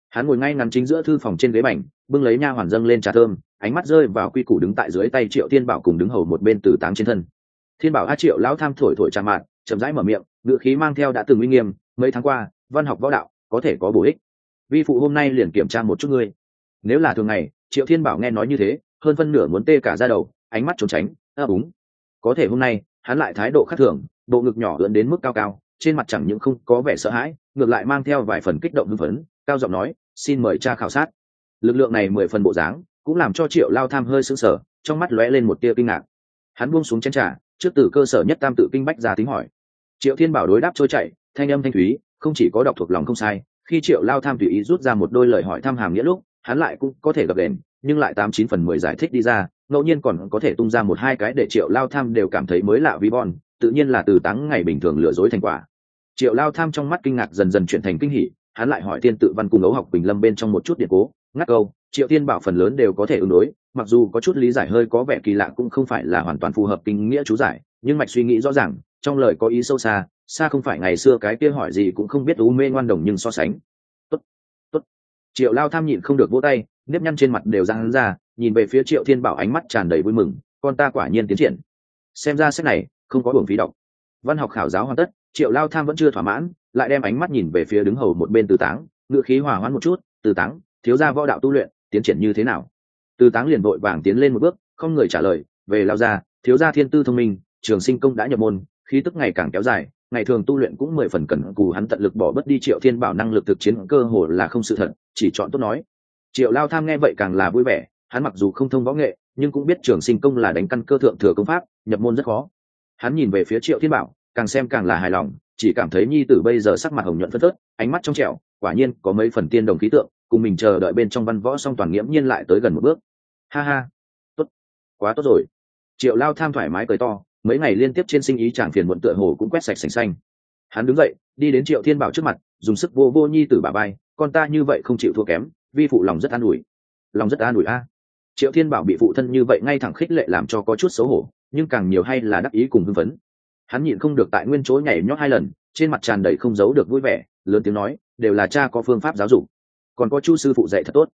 Hắn ngồi ngay ngắn chính giữa thư phòng trên ghế bành, bưng lấy nha hoàn dâng lên trà thơm, ánh mắt rơi vào quy củ đứng tại dưới tay Triệu Thiên Bảo cùng đứng hầu một bên Từ Táng trên thân. Thiên Bảo a Triệu lão tham thổi thổi trà mạn, chậm rãi mở miệng, ngữ khí mang theo đã từng uy nghiêm, mấy tháng qua, văn học võ đạo có thể có bổ ích. Vi phụ hôm nay liền kiểm tra một chút ngươi. Nếu là thường ngày, Triệu Thiên Bảo nghe nói như thế, hơn phân nửa muốn tê cả da đầu, ánh mắt trốn tránh, đúng. Có thể hôm nay, hắn lại thái độ khác thường, bộ ngực nhỏ ưỡn đến mức cao cao, trên mặt chẳng những không có vẻ sợ hãi, ngược lại mang theo vài phần kích động hưng phấn, cao giọng nói, xin mời cha khảo sát. Lực lượng này 10 phần bộ dáng, cũng làm cho Triệu Lao Tham hơi sững sờ, trong mắt lóe lên một tia kinh ngạc. Hắn buông xuống chén trà, trước từ cơ sở nhất tam tự kinh bách ra tính hỏi. Triệu Thiên Bảo đối đáp trôi chảy, thanh âm thanh thúy, không chỉ có đọc thuộc lòng không sai, khi Triệu Lao Tham tùy ý rút ra một đôi lời hỏi thăm hàm nghĩa lúc, hắn lại cũng có thể gặp đèn, nhưng lại 89/10 giải thích đi ra, ngẫu nhiên còn có thể tung ra một hai cái để Triệu Lao Tham đều cảm thấy mới lạ ví von, tự nhiên là Từ Táng ngày bình thường lừa dối thành quả. Triệu Lao Tham trong mắt kinh ngạc dần dần chuyển thành kinh hỉ, hắn lại hỏi tiên tự văn cùng ấu học Bình Lâm bên trong một chút điện cố, ngắt câu, Triệu Thiên Bảo phần lớn đều có thể ứng đối, mặc dù có chút lý giải hơi có vẻ kỳ lạ cũng không phải là hoàn toàn phù hợp kinh nghĩa chú giải, nhưng mạch suy nghĩ rõ ràng, trong lời có ý sâu xa, xa không phải ngày xưa cái kia hỏi gì cũng không biết u mê ngoan đồng nhưng so sánh. Tốt, tốt. Triệu Lao Tham nhịn không được vỗ tay, nếp nhăn trên mặt đều giãn ra, nhìn về phía Triệu Thiên Bảo ánh mắt tràn đầy vui mừng, con ta quả nhiên tiến triển. Xem ra sách này không có uổng phí đọc. Văn học khảo giáo hoàn tất, Triệu Lao Tham vẫn chưa thỏa mãn, lại đem ánh mắt nhìn về phía đứng hầu một bên Từ Táng, ngựa khí hòa hoãn một chút, Từ Táng, thiếu gia võ đạo tu luyện tiến triển như thế nào? Từ Táng liền vội vàng tiến lên một bước, không người trả lời, về Lao gia, thiếu gia thiên tư thông minh, trường sinh công đã nhập môn, khí tức ngày càng kéo dài, ngày thường tu luyện cũng 10 phần cẩn cù, hắn tận lực bỏ bớt đi Triệu Thiên Bảo năng lực thực chiến cơ hồ là không sự thật, chỉ chọn tốt nói. Triệu Lao Tham nghe vậy càng là vui vẻ, hắn mặc dù không thông võ nghệ, nhưng cũng biết trường sinh công là đánh căn cơ thượng thừa công pháp, nhập môn rất khó. Hắn nhìn về phía Triệu Thiên Bảo, càng xem càng là hài lòng, chỉ cảm thấy nhi tử bây giờ sắc mặt hồng nhuận phất phớt, ánh mắt trong trẻo, quả nhiên có mấy phần tiên đồng khí tượng, cùng mình chờ đợi bên trong văn võ song toàn nghiễm nhiên lại tới gần một bước. Ha ha, tốt, quá tốt rồi. Triệu Lao Tham thoải mái cười to, mấy ngày liên tiếp trên sinh ý chàng phiền muộn tựa hồ cũng quét sạch sành xanh. Hắn đứng dậy, đi đến Triệu Thiên Bảo trước mặt, dùng sức vô vô nhi tử bả vai, con ta như vậy không chịu thua kém, vi phụ lòng rất an ủi. Lòng rất an ủi a. Triệu Thiên Bảo bị phụ thân như vậy ngay thẳng khích lệ làm cho có chút xấu hổ, nhưng càng nhiều hay là đắc ý cùng hưng phấn. Hắn nhịn không được tại nguyên chỗ nhảy nhót 2 lần, trên mặt tràn đầy không giấu được vui vẻ, lớn tiếng nói, đều là cha có phương pháp giáo dục, còn có Chu sư phụ dạy thật tốt.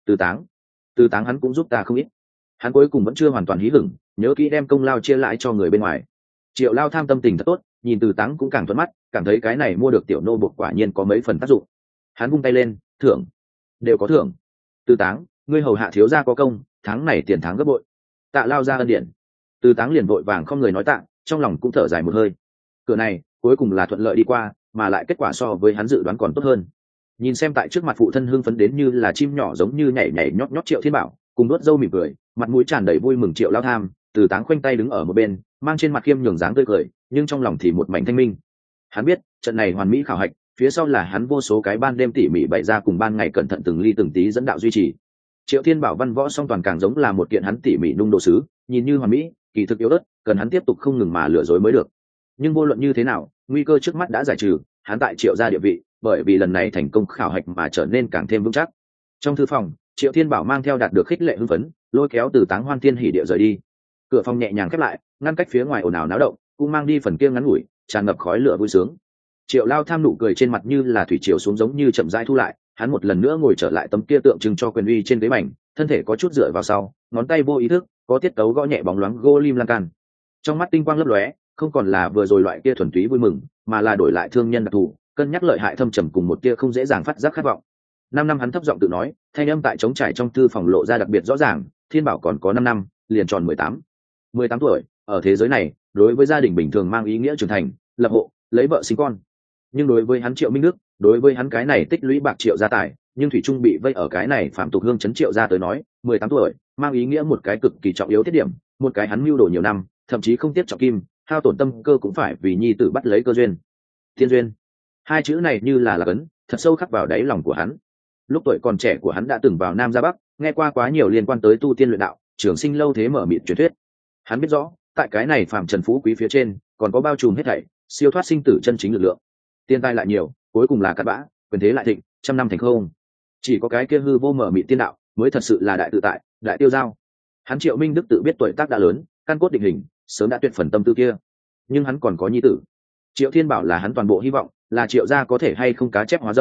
Từ Táng hắn cũng giúp ta không ít. Hắn cuối cùng vẫn chưa hoàn toàn hí hửng, nhớ kỹ đem công lao chia lại cho người bên ngoài. Triệu Lao Tham tâm tình thật tốt, nhìn Từ Táng cũng càng thuận mắt, cảm thấy cái này mua được tiểu nô buộc quả nhiên có mấy phần tác dụng. Hắn vung tay lên, thưởng, đều có thưởng. Từ Táng, ngươi hầu hạ thiếu gia có công, tháng này tiền tháng gấp bội. Tạ Lao ra ân điển. Từ Táng liền vội vàng không người nói tạ, trong lòng cũng thở dài một hơi. Cửa này cuối cùng là thuận lợi đi qua, mà lại kết quả so với hắn dự đoán còn tốt hơn. Nhìn xem tại trước mặt phụ thân hưng phấn đến như là chim nhỏ giống như nhảy nhảy nhót nhót Triệu Thiên Bảo, cùng đốt dâu mỉm cười, mặt mũi tràn đầy vui mừng Triệu Lao Tham, Từ Táng khoanh tay đứng ở một bên, mang trên mặt khiêm nhường dáng tươi cười, nhưng trong lòng thì một mảnh thanh minh. Hắn biết trận này hoàn mỹ khảo hạch, phía sau là hắn vô số cái ban đêm tỉ mỉ bày ra cùng ban ngày cẩn thận từng ly từng tí dẫn đạo duy trì. Triệu Thiên Bảo văn võ song toàn càng giống là một kiện hắn tỉ mỉ nung đồ sứ, nhìn như hoàn mỹ, kỳ thực yếu ớt, cần hắn tiếp tục không ngừng mà lừa dối mới được. Nhưng vô luận như thế nào, nguy cơ trước mắt đã giải trừ, hắn tại Triệu gia địa vị, bởi vì lần này thành công khảo hạch mà trở nên càng thêm vững chắc. Trong thư phòng, Triệu Thiên Bảo mang theo đạt được khích lệ hưng phấn, lôi kéo Từ Táng hoan thiên hỉ địa rời đi. Cửa phòng nhẹ nhàng khép lại, ngăn cách phía ngoài ồn ào náo động, cũng mang đi phần kia ngắn ngủi, tràn ngập khói lửa vui sướng. Triệu Lao Tham nụ cười trên mặt như là thủy triều xuống giống như chậm rãi thu lại, hắn một lần nữa ngồi trở lại tấm kia tượng trưng cho quyền uy trên ghế bành, thân thể có chút dựa vào sau, ngón tay vô ý thức có tiết tấu gõ nhẹ bóng loáng gỗ lim lan can. Trong mắt tinh quang lấp lóe, không còn là vừa rồi loại kia thuần túy vui mừng, mà là đổi lại thương nhân đặc thù, cân nhắc lợi hại thâm trầm cùng một kia không dễ dàng phát giác khát vọng. 5 năm hắn thấp giọng tự nói, thanh âm tại trống trải trong thư phòng lộ ra đặc biệt rõ ràng, Thiên Bảo còn có 5 năm, liền tròn 18 tuổi, ở thế giới này, đối với gia đình bình thường mang ý nghĩa trưởng thành, lập hộ, lấy vợ sinh con. Nhưng đối với hắn Triệu Minh Đức, đối với hắn cái này tích lũy bạc triệu gia tài, nhưng thủy trung bị vây ở cái này phạm tục hương chấn Triệu gia tới nói, 18 tuổi, mang ý nghĩa một cái cực kỳ trọng yếu tiết điểm, một cái hắn mưu đồ nhiều năm, thậm chí không tiếc trọng kim, hao tổn tâm cơ cũng phải vì nhi tử bắt lấy cơ duyên. Thiên duyên. Hai chữ này như là ấn, thật sâu khắc vào đáy lòng của hắn. Lúc tuổi còn trẻ của hắn đã từng vào Nam ra Bắc, nghe qua quá nhiều liên quan tới tu tiên luyện đạo, trường sinh lâu thế mở mịt truyền thuyết. Hắn biết rõ, tại cái này phàm trần phú quý phía trên, còn có bao trùm hết thảy, siêu thoát sinh tử chân chính lực lượng. Tiên tài lại nhiều, cuối cùng là cát bã, quyền thế lại thịnh, trăm năm thành không. Chỉ có cái kia hư vô mở mịt tiên đạo, mới thật sự là đại tự tại, đại tiêu giao. Hắn Triệu Minh Đức tự biết tuổi tác đã lớn, căn cốt định hình, sớm đã tuyệt phần tâm tư kia. Nhưng hắn còn có nhi tử. Triệu Thiên Bảo là hắn toàn bộ hy vọng, là Triệu gia có thể hay không cá chép hóa rồng,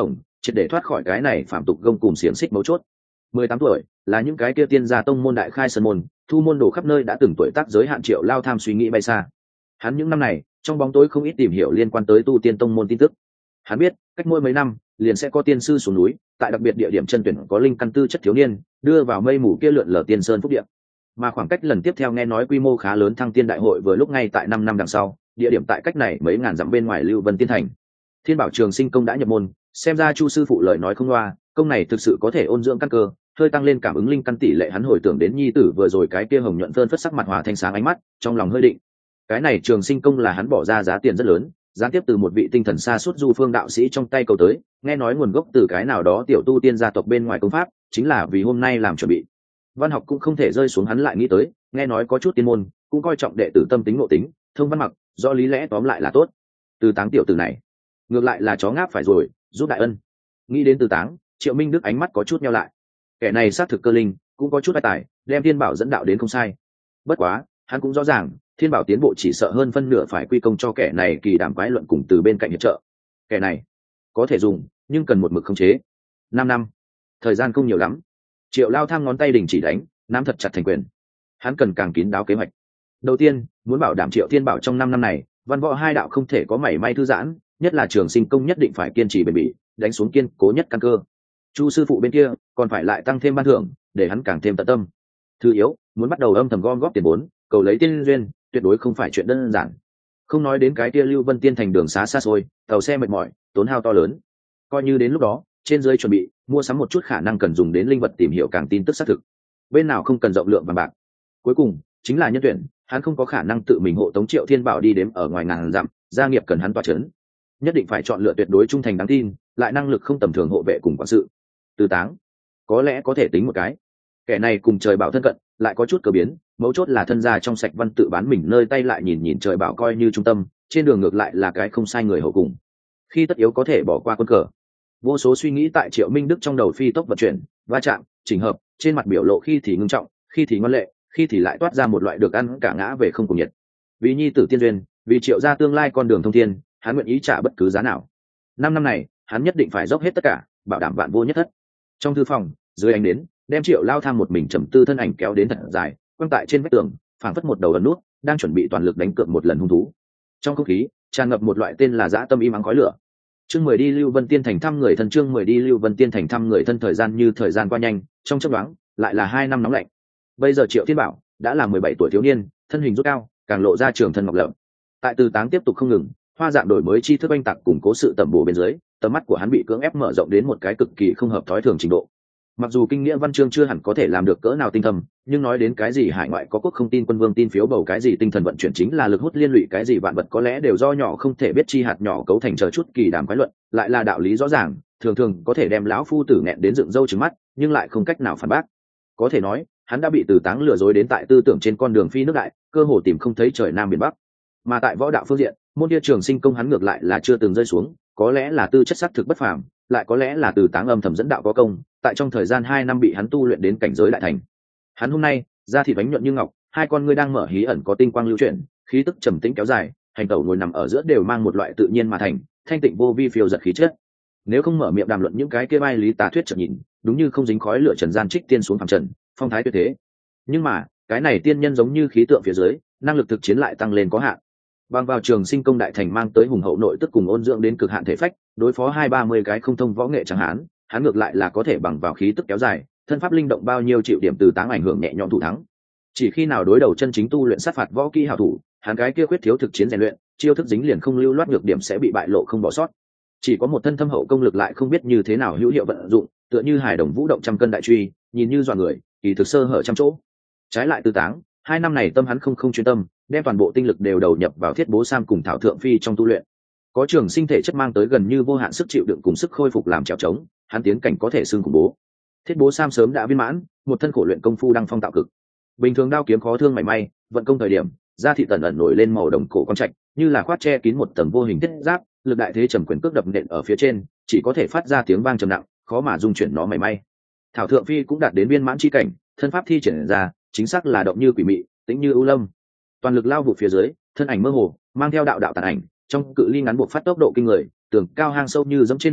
triệt để thoát khỏi cái này phạm tục gông cùng xiềng xích mấu chốt. 18 tuổi là những cái kia tiên gia tông môn đại khai sơn môn, thu môn đồ khắp nơi đã từng tuổi tác giới hạn Triệu Lao Tham suy nghĩ bay xa. Hắn những năm này trong bóng tối không ít tìm hiểu liên quan tới tu tiên tông môn tin tức. Hắn biết cách mỗi mấy năm liền sẽ có tiên sư xuống núi, tại đặc biệt địa điểm chân tuyển có linh căn tư chất thiếu niên đưa vào mây mù kia lượn lờ tiên sơn phúc địa. Mà khoảng cách lần tiếp theo nghe nói quy mô khá lớn thăng tiên đại hội vừa lúc ngay tại 5 năm đằng sau, địa điểm tại cách này mấy ngàn dặm bên ngoài Lưu Vân Tiên Thành. Thiên Bảo Trường Sinh công đã nhập môn, xem ra Chu sư phụ lời nói không loa, công này thực sự có thể ôn dưỡng căn cơ, hơi tăng lên cảm ứng linh căn tỷ lệ. Hắn hồi tưởng đến nhi tử vừa rồi cái kia hồng nhuận phơn phất sắc mặt hòa thanh sáng ánh mắt, trong lòng hơi định. Cái này Trường Sinh công là hắn bỏ ra giá tiền rất lớn, gián tiếp từ một vị tinh thần xa suốt du phương đạo sĩ trong tay cầu tới, nghe nói nguồn gốc từ cái nào đó tiểu tu tiên gia tộc bên ngoài công pháp, chính là vì hôm nay làm chuẩn bị. Văn học cũng không thể rơi xuống, hắn lại nghĩ tới, nghe nói có chút tiên môn cũng coi trọng đệ tử tâm tính nội tính, thông văn mặc, do lý lẽ tóm lại là tốt. Từ Táng tiểu tử này ngược lại là chó ngáp phải rồi, giúp đại ân. Nghĩ đến Từ Táng, Triệu Minh Đức ánh mắt có chút nheo lại. Kẻ này xác thực cơ linh, cũng có chút tài, đem Thiên Bảo dẫn đạo đến không sai. Bất quá hắn cũng rõ ràng Thiên Bảo tiến bộ chỉ sợ hơn phân nửa phải quy công cho kẻ này kỳ đàm quái luận cùng từ bên cạnh hiệp trợ. Kẻ này có thể dùng, nhưng cần một mực khống chế. 5 năm thời gian không nhiều lắm. Triệu Lao Tham ngón tay đình chỉ đánh, nắm thật chặt thành quyền. Hắn cần càng kín đáo kế hoạch. Đầu tiên muốn bảo đảm Triệu Thiên Bảo trong 5 năm này văn võ hai đạo không thể có mảy may thư giãn, nhất là Trường Sinh công nhất định phải kiên trì bền bỉ, đánh xuống kiên cố nhất căn cơ. Chu sư phụ bên kia còn phải lại tăng thêm ban thưởng để hắn càng thêm tận tâm. Thứ yếu muốn bắt đầu âm thầm gom góp tiền vốn, cầu lấy tiên duyên, tuyệt đối không phải chuyện đơn giản. Không nói đến cái kia Lưu Vân Tiên Thành đường xá xa xôi, tàu xe mệt mỏi, tốn hao to lớn. Coi như đến lúc đó trên dưới chuẩn bị mua sắm một chút khả năng cần dùng đến linh vật, tìm hiểu càng tin tức xác thực, bên nào không cần rộng lượng vàng bạc. Cuối cùng chính là nhân tuyển, hắn không có khả năng tự mình hộ tống Triệu Thiên Bảo đi đếm ở ngoài ngàn dặm, gia nghiệp cần hắn tỏa chấn, nhất định phải chọn lựa tuyệt đối trung thành đáng tin, lại năng lực không tầm thường hộ vệ cùng quản sự. Từ Táng có lẽ có thể tính một cái, kẻ này cùng Trời Bảo thân cận, lại có chút cơ biến, mấu chốt là thân gia trong sạch, văn tự bán mình nơi tay, lại nhìn Trời Bảo coi như trung tâm, trên đường ngược lại là cái không sai người hậu cùng, khi tất yếu có thể bỏ qua quân cờ. Vô số suy nghĩ tại Triệu Minh Đức trong đầu phi tốc vận chuyển, va chạm, chỉnh hợp, trên mặt biểu lộ khi thì ngưng trọng, khi thì ngoan lệ, khi thì lại toát ra một loại được ăn cả ngã về không cùng nhiệt. Vì nhi tử tiên duyên, vì Triệu gia tương lai con đường thông thiên, hắn nguyện ý trả bất cứ giá nào. 5 năm này hắn nhất định phải dốc hết tất cả, bảo đảm vạn vô nhất thất. Trong thư phòng dưới ánh đến, đem Triệu Lao Tham một mình trầm tư thân ảnh kéo đến thật dài, quăng tại trên vách tường, phảng phất một đầu ẩn nút đang chuẩn bị toàn lực đánh cược một lần hung thú. Trong không khí tràn ngập một loại tên là dã tâm im ắng khói lửa. Chương 10 đi Lưu Vân Tiên Thành thăm người thân. Chương 10 đi Lưu Vân Tiên Thành thăm người thân. Thời gian như thời gian qua nhanh, trong chớp nhoáng lại là 2 năm nóng lạnh. Bây giờ Triệu Thiên Bảo đã là 17 tuổi thiếu niên, thân hình rút cao, càng lộ ra trường thân ngọc lợm. Tại Từ Táng tiếp tục không ngừng hoa dạng đổi mới chi thức oanh tạc củng cố sự tầm bổ bên dưới, tầm mắt của hắn bị cưỡng ép mở rộng đến một cái cực kỳ không hợp thói thường trình độ. Mặc dù kinh nghĩa văn chương chưa hẳn có thể làm được cỡ nào tinh thâm, nhưng nói đến cái gì hải ngoại có quốc không tin quân vương tin phiếu bầu, cái gì tinh thần vận chuyển chính là lực hút liên lụy, cái gì vạn vật có lẽ đều do nhỏ không thể biết chi hạt nhỏ cấu thành, chờ chút kỳ đàm quái luận, lại là đạo lý rõ ràng, thường thường có thể đem lão phu tử nghẹn đến dựng râu trừng mắt, nhưng lại không cách nào phản bác. Có thể nói hắn đã bị Từ Táng lừa dối đến tại tư tưởng trên con đường phi nước đại, cơ hồ tìm không thấy trời nam biển bắc. Mà tại võ đạo phương diện, môn kia Trường Sinh công hắn ngược lại là chưa từng rơi xuống, có lẽ là tư chất sắc thực bất phàm, lại có lẽ là Từ Táng âm thầm dẫn đạo có công, tại trong thời gian 2 năm bị hắn tu luyện đến cảnh giới đại thành. Hắn hôm nay da thịt bánh nhuận như ngọc, hai con ngươi đang mở hí ẩn có tinh quang lưu chuyển, khí tức trầm tĩnh kéo dài, hành tẩu ngồi nằm ở giữa đều mang một loại tự nhiên mà thành, thanh tịnh vô vi phiêu giật khí chất. Nếu không mở miệng đàm luận những cái kia vai lý tà thuyết chợt nhìn, đúng như không dính khói lửa trần gian trích tiên xuống phàm trần, phong thái tuyệt thế. Nhưng mà cái này tiên nhân giống như khí tượng phía dưới, năng lực thực chiến lại tăng lên có hạn. Bằng vào Trường Sinh công đại thành mang tới hùng hậu nội tức cùng ôn dưỡng đến cực hạn thể phách, đối phó 20-30 cái không thông võ nghệ chẳng hán, hắn ngược lại là có thể bằng vào khí tức kéo dài, thân pháp linh động bao nhiêu chịu điểm Từ Táng ảnh hưởng nhẹ nhõm thủ thắng. Chỉ khi nào đối đầu chân chính tu luyện sát phạt võ kỹ hảo thủ, hắn cái kia khuyết thiếu thực chiến rèn luyện, chiêu thức dính liền không lưu loát, nhược điểm sẽ bị bại lộ không bỏ sót. Chỉ có một thân thâm hậu công lực lại không biết như thế nào hữu hiệu vận dụng, tựa như hải đồng vũ động trăm cân đại truy, nhìn như dọa người, kỳ thực sơ hở trăm chỗ. Trái lại Từ Táng, 2 năm này tâm hắn không chuyên tâm, đem toàn bộ tinh lực đều đầu nhập vào Thiết Bố Sam cùng Thảo Thượng Phi trong tu luyện. Có Trường Sinh thể chất mang tới gần như vô hạn sức chịu đựng cùng sức khôi phục làm trèo trống, hắn tiến cảnh có thể xưng khủng bố. Thiết Bố Sam sớm đã viên mãn, một thân khổ luyện công phu đăng phong tạo cực. Bình thường đao kiếm khó thương mảy may, vận công thời điểm, da thị tần ẩn nổi lên màu đồng cổ quang trạch, như là khoác che kín một tầng vô hình thiết giáp, lực đại thế trầm quyền cước đập nện ở phía trên, chỉ có thể phát ra tiếng vang trầm nặng, khó mà dung chuyển nó mảy may. Thảo Thượng Phi cũng đạt đến viên mãn chi cảnh, thân pháp thi triển ra, chính xác là động như quỷ mị, tĩnh như ưu lâm. Toàn lực lao vụ phía dưới, thân ảnh mơ hồ, mang theo đạo đạo tàn ảnh, trong cự ly ngắn buộc phát tốc độ kinh người, tường cao hang sâu như dẫm trên đất bằng,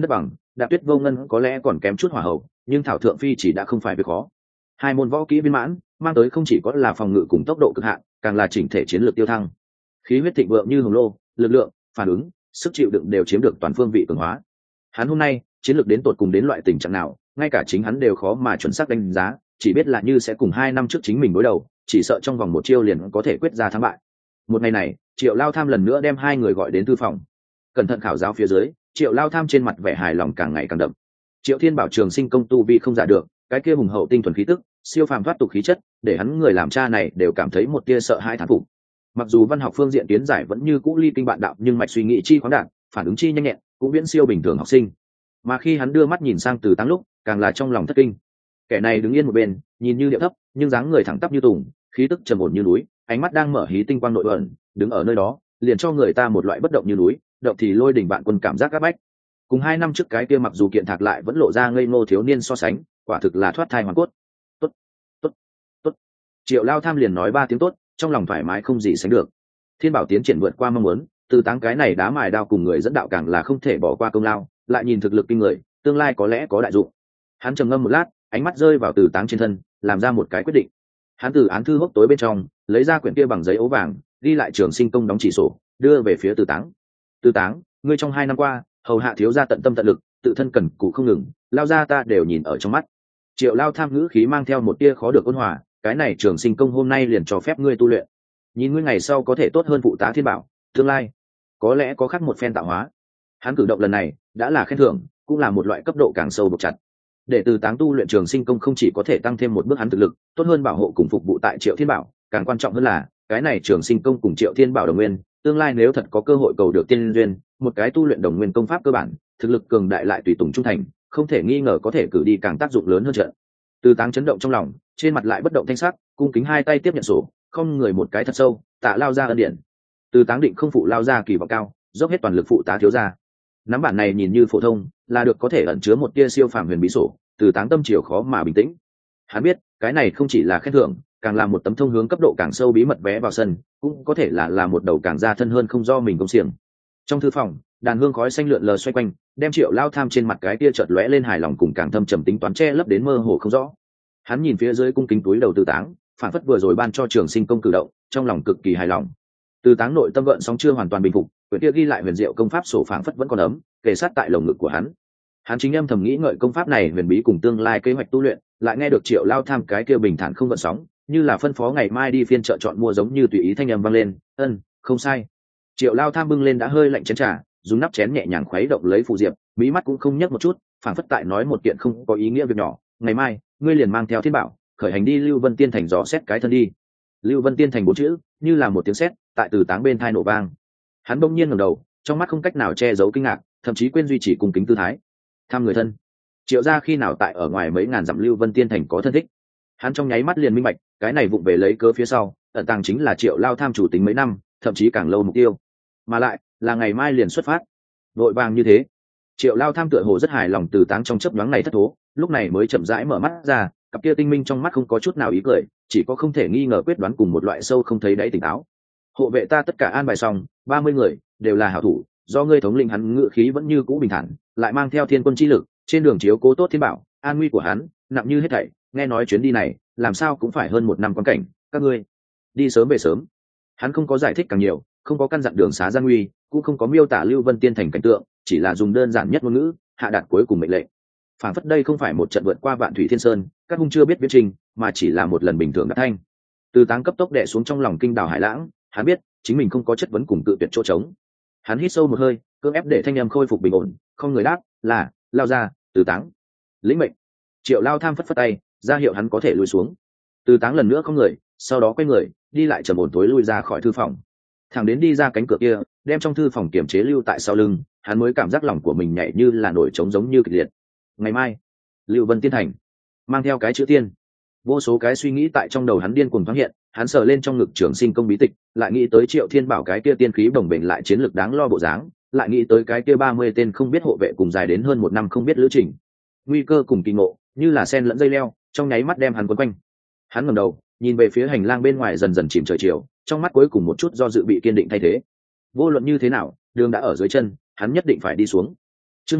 Đạp Tuyết Vô Ngân có lẽ còn kém chút hỏa hậu, nhưng Thảo Thượng Phi chỉ đã không phải việc khó. Hai môn võ kỹ viên mãn mang tới không chỉ có là phòng ngự cùng tốc độ cực hạn, càng là chỉnh thể chiến lược tiêu thăng. Khí huyết thịnh vượng như hồng lô, lực lượng, phản ứng, sức chịu đựng đều chiếm được toàn phương vị cường hóa. Hắn hôm nay chiến lược đến tột cùng đến loại tình trạng nào, ngay cả chính hắn đều khó mà chuẩn xác đánh giá, chỉ biết là như sẽ cùng 2 năm trước chính mình đối đầu, chỉ sợ trong vòng một chiêu liền có thể quyết ra thắng bại. Một ngày này, Triệu Lao Tham lần nữa đem hai người gọi đến thư phòng. Cẩn thận khảo giáo phía dưới, Triệu Lao Tham trên mặt vẻ hài lòng càng ngày càng đậm. Triệu Thiên Bảo trường sinh công tu vi không giả được, cái kia hùng hậu tinh thuần khí tức, siêu phàm thoát tục khí chất, để hắn người làm cha này đều cảm thấy một tia sợ hãi thán phục. Mặc dù văn học phương diện tiến giải vẫn như cũ ly kinh bạn đạo, nhưng mạch suy nghĩ chi khoáng đạt, phản ứng chi nhanh nhẹn, cũng viễn siêu bình thường học sinh. Mà khi hắn đưa mắt nhìn sang Từ Táng lúc, càng là trong lòng thất kinh. Kẻ này đứng yên một bên, nhìn như điệu thấp, nhưng dáng người thẳng tắp như tùng, khí tức trầm ổn như núi, ánh mắt đang mở hí tinh quang nội ẩn, đứng ở nơi đó, liền cho người ta một loại bất động như núi, động thì lôi đỉnh vạn quân cảm giác áp bách. Cùng 2 năm trước cái kia mặc dù kiện thạc lại vẫn lộ ra ngây ngô thiếu niên so sánh, quả thực là thoát thai hoàn cốt. Tốt, tốt, tốt. Triệu Lao Tham liền nói 3 tiếng tốt, trong lòng thoải mái không gì sánh được. Thiên Bảo tiến triển vượt qua mong muốn, Từ Táng cái này đá mài đao cùng người dẫn đạo càng là không thể bỏ qua công lao, lại nhìn thực lực kinh người, tương lai có lẽ có đại dụng. Hắn trầm ngâm một lát, ánh mắt rơi vào Từ Táng trên thân, làm ra một cái quyết định. Hắn từ án thư hốc tối bên trong lấy ra quyển kia bằng giấy ố vàng, ghi lại trường sinh công đóng chỉ sổ, đưa về phía Từ Táng. Từ Táng, ngươi trong 2 năm qua hầu hạ thiếu gia tận tâm tận lực, tự thân cần cù không ngừng, Lao gia ta đều nhìn ở trong mắt. Triệu Lao Tham ngữ khí mang theo một tia khó được ôn hòa, cái này trường sinh công hôm nay liền cho phép ngươi tu luyện, nhìn ngươi ngày sau có thể tốt hơn phụ tá Thiên Bảo, tương lai có lẽ có khác một phen tạo hóa. Hắn cử động lần này đã là khen thưởng, cũng là một loại cấp độ càng sâu buộc chặt. Để Từ Táng tu luyện trường sinh công không chỉ có thể tăng thêm một bước hắn thực lực, tốt hơn bảo hộ cùng phục vụ tại Triệu Thiên Bảo, càng quan trọng hơn là cái này trường sinh công cùng Triệu Thiên Bảo đồng nguyên, tương lai nếu thật có cơ hội cầu được tiên duyên, một cái tu luyện đồng nguyên công pháp cơ bản, thực lực cường đại lại tùy tùng trung thành, không thể nghi ngờ có thể cử đi càng tác dụng lớn hơn trận. Từ Táng chấn động trong lòng, trên mặt lại bất động thanh sắc, cung kính 2 tay tiếp nhận sổ, không người một cái thật sâu, tạ Lao ra ân điển. Từ Táng định không phụ Lao ra kỳ vọng cao, dốc hết toàn lực phụ tá thiếu gia. Nắm bản này nhìn như phổ thông, là được có thể ẩn chứa một tia siêu phàm huyền bí sổ, Từ Táng tâm chiều khó mà bình tĩnh. Hắn biết, cái này không chỉ là khen thưởng, càng là một tấm thông hướng cấp độ càng sâu bí mật vé vào sân, cũng có thể là một đầu càng gia thân hơn không do mình công xiềng. Trong thư phòng, đàn hương khói xanh lượn lờ xoay quanh, đem Triệu Lao Tham trên mặt cái tia chợt lóe lên hài lòng cùng càng thâm trầm tính toán che lấp đến mơ hồ không rõ. Hắn nhìn phía dưới cung kính túi đầu Từ Táng, phản phất vừa rồi ban cho trường sinh công cử động, trong lòng cực kỳ hài lòng. Từ Táng nội tâm gợn sóng chưa hoàn toàn bình phục, quyển kia ghi lại huyền diệu công pháp sổ phảng phất vẫn còn ấm, kề sát tại lồng ngực của hắn. Hắn chính âm thầm nghĩ ngợi công pháp này huyền bí cùng tương lai kế hoạch tu luyện, lại nghe được Triệu Lao Tham cái kia bình thản không gợn sóng, như là phân phó ngày mai đi phiên chợ chọn mua giống như tùy ý thanh âm vang lên, không sai. Triệu Lao Tham bưng lên đã hơi lạnh chén trà, dùng nắp chén nhẹ nhàng khuấy động lấy phù diệp, mí mắt cũng không nhấc một chút, phảng phất tại nói một kiện không có ý nghĩa việc nhỏ, ngày mai ngươi liền mang theo Thiên Bảo khởi hành đi Lưu Vân Tiên Thành dò xét cái thân đi. Lưu Vân Tiên Thành 4 chữ như là một tiếng sét tại Từ Táng bên tai nổ vang. Hắn bỗng nhiên ngẩng đầu, trong mắt không cách nào che giấu kinh ngạc, thậm chí quên duy trì cung kính tư thái. Thăm người thân. Triệu gia khi nào tại ở ngoài mấy ngàn dặm Lưu Vân Tiên Thành có thân thích? Hắn trong nháy mắt liền minh bạch, cái này vụng về lấy cớ phía sau, ẩn tàng chính là Triệu Lao Tham chủ tính mấy năm, thậm chí càng lâu mục tiêu, mà lại là ngày mai liền xuất phát. Vội vàng như thế. Triệu Lao Tham tựa hồ rất hài lòng Từ Táng trong chớp nhoáng này thất thố, lúc này mới chậm rãi mở mắt ra, cặp kia tinh minh trong mắt không có chút nào ý cười, chỉ có không thể nghi ngờ quyết đoán cùng một loại sâu không thấy đáy tỉnh táo. Hộ vệ ta tất cả an bài xong, 30 người đều là hảo thủ, do ngươi thống lĩnh. Hắn ngự khí vẫn như cũ bình thản, lại mang theo thiên quân chi lực, trên đường chiếu cố tốt Thiên Bảo, an nguy của hắn nặng như hết thảy. Nghe nói chuyến đi này làm sao cũng phải hơn 1 năm quan cảnh, các ngươi đi sớm về sớm. Hắn không có giải thích càng nhiều, không có căn dặn đường xá gian nguy, cũng không có miêu tả Lưu Vân Tiên Thành cảnh tượng, chỉ là dùng đơn giản nhất ngôn ngữ hạ đạt cuối cùng mệnh lệnh. Phản phất đây không phải một trận vượt qua vạn thủy thiên sơn, các hung chưa biết viễn trình, mà chỉ là một lần bình thường đắc thanh. Từ Táng cấp tốc đè xuống trong lòng kinh đảo hải lãng, hắn biết chính mình không có chất vấn cùng cự tuyệt chỗ trống. Hắn hít sâu một hơi, cưỡng ép để thanh âm khôi phục bình ổn, không người đáp, là Lao ra. Từ Táng lĩnh mệnh. Triệu Lao Tham phất phất tay, ra hiệu hắn có thể lùi xuống. Từ Táng lần nữa không người, sau đó quay người đi lại trầm ổn tối lui ra khỏi thư phòng, thẳng đến đi ra cánh cửa kia, đem trong thư phòng kiểm chế lưu tại sau lưng, hắn mới cảm giác lòng của mình nhảy như là nổi trống giống như kịch liệt. Ngày mai Lưu Vân Tiên Thành, mang theo cái chữ tiên. Vô số cái suy nghĩ tại trong đầu hắn điên cuồng thoáng hiện, hắn sờ lên trong ngực trường sinh công bí tịch, lại nghĩ tới Triệu Thiên Bảo cái kia tiên khí bồng bềnh lại chiến lược đáng lo bộ dáng, lại nghĩ tới cái kia 30 tên không biết hộ vệ cùng dài đến hơn 1 năm không biết lữ trình. Nguy cơ cùng kỳ ngộ như là sen lẫn dây leo, trong nháy mắt đem hắn quấn quanh. Hắn ngẩng đầu, nhìn về phía hành lang bên ngoài dần dần chìm trời chiều, trong mắt cuối cùng một chút do dự bị kiên định thay thế. Vô luận như thế nào, đường đã ở dưới chân, hắn nhất định phải đi xuống. Chương 11,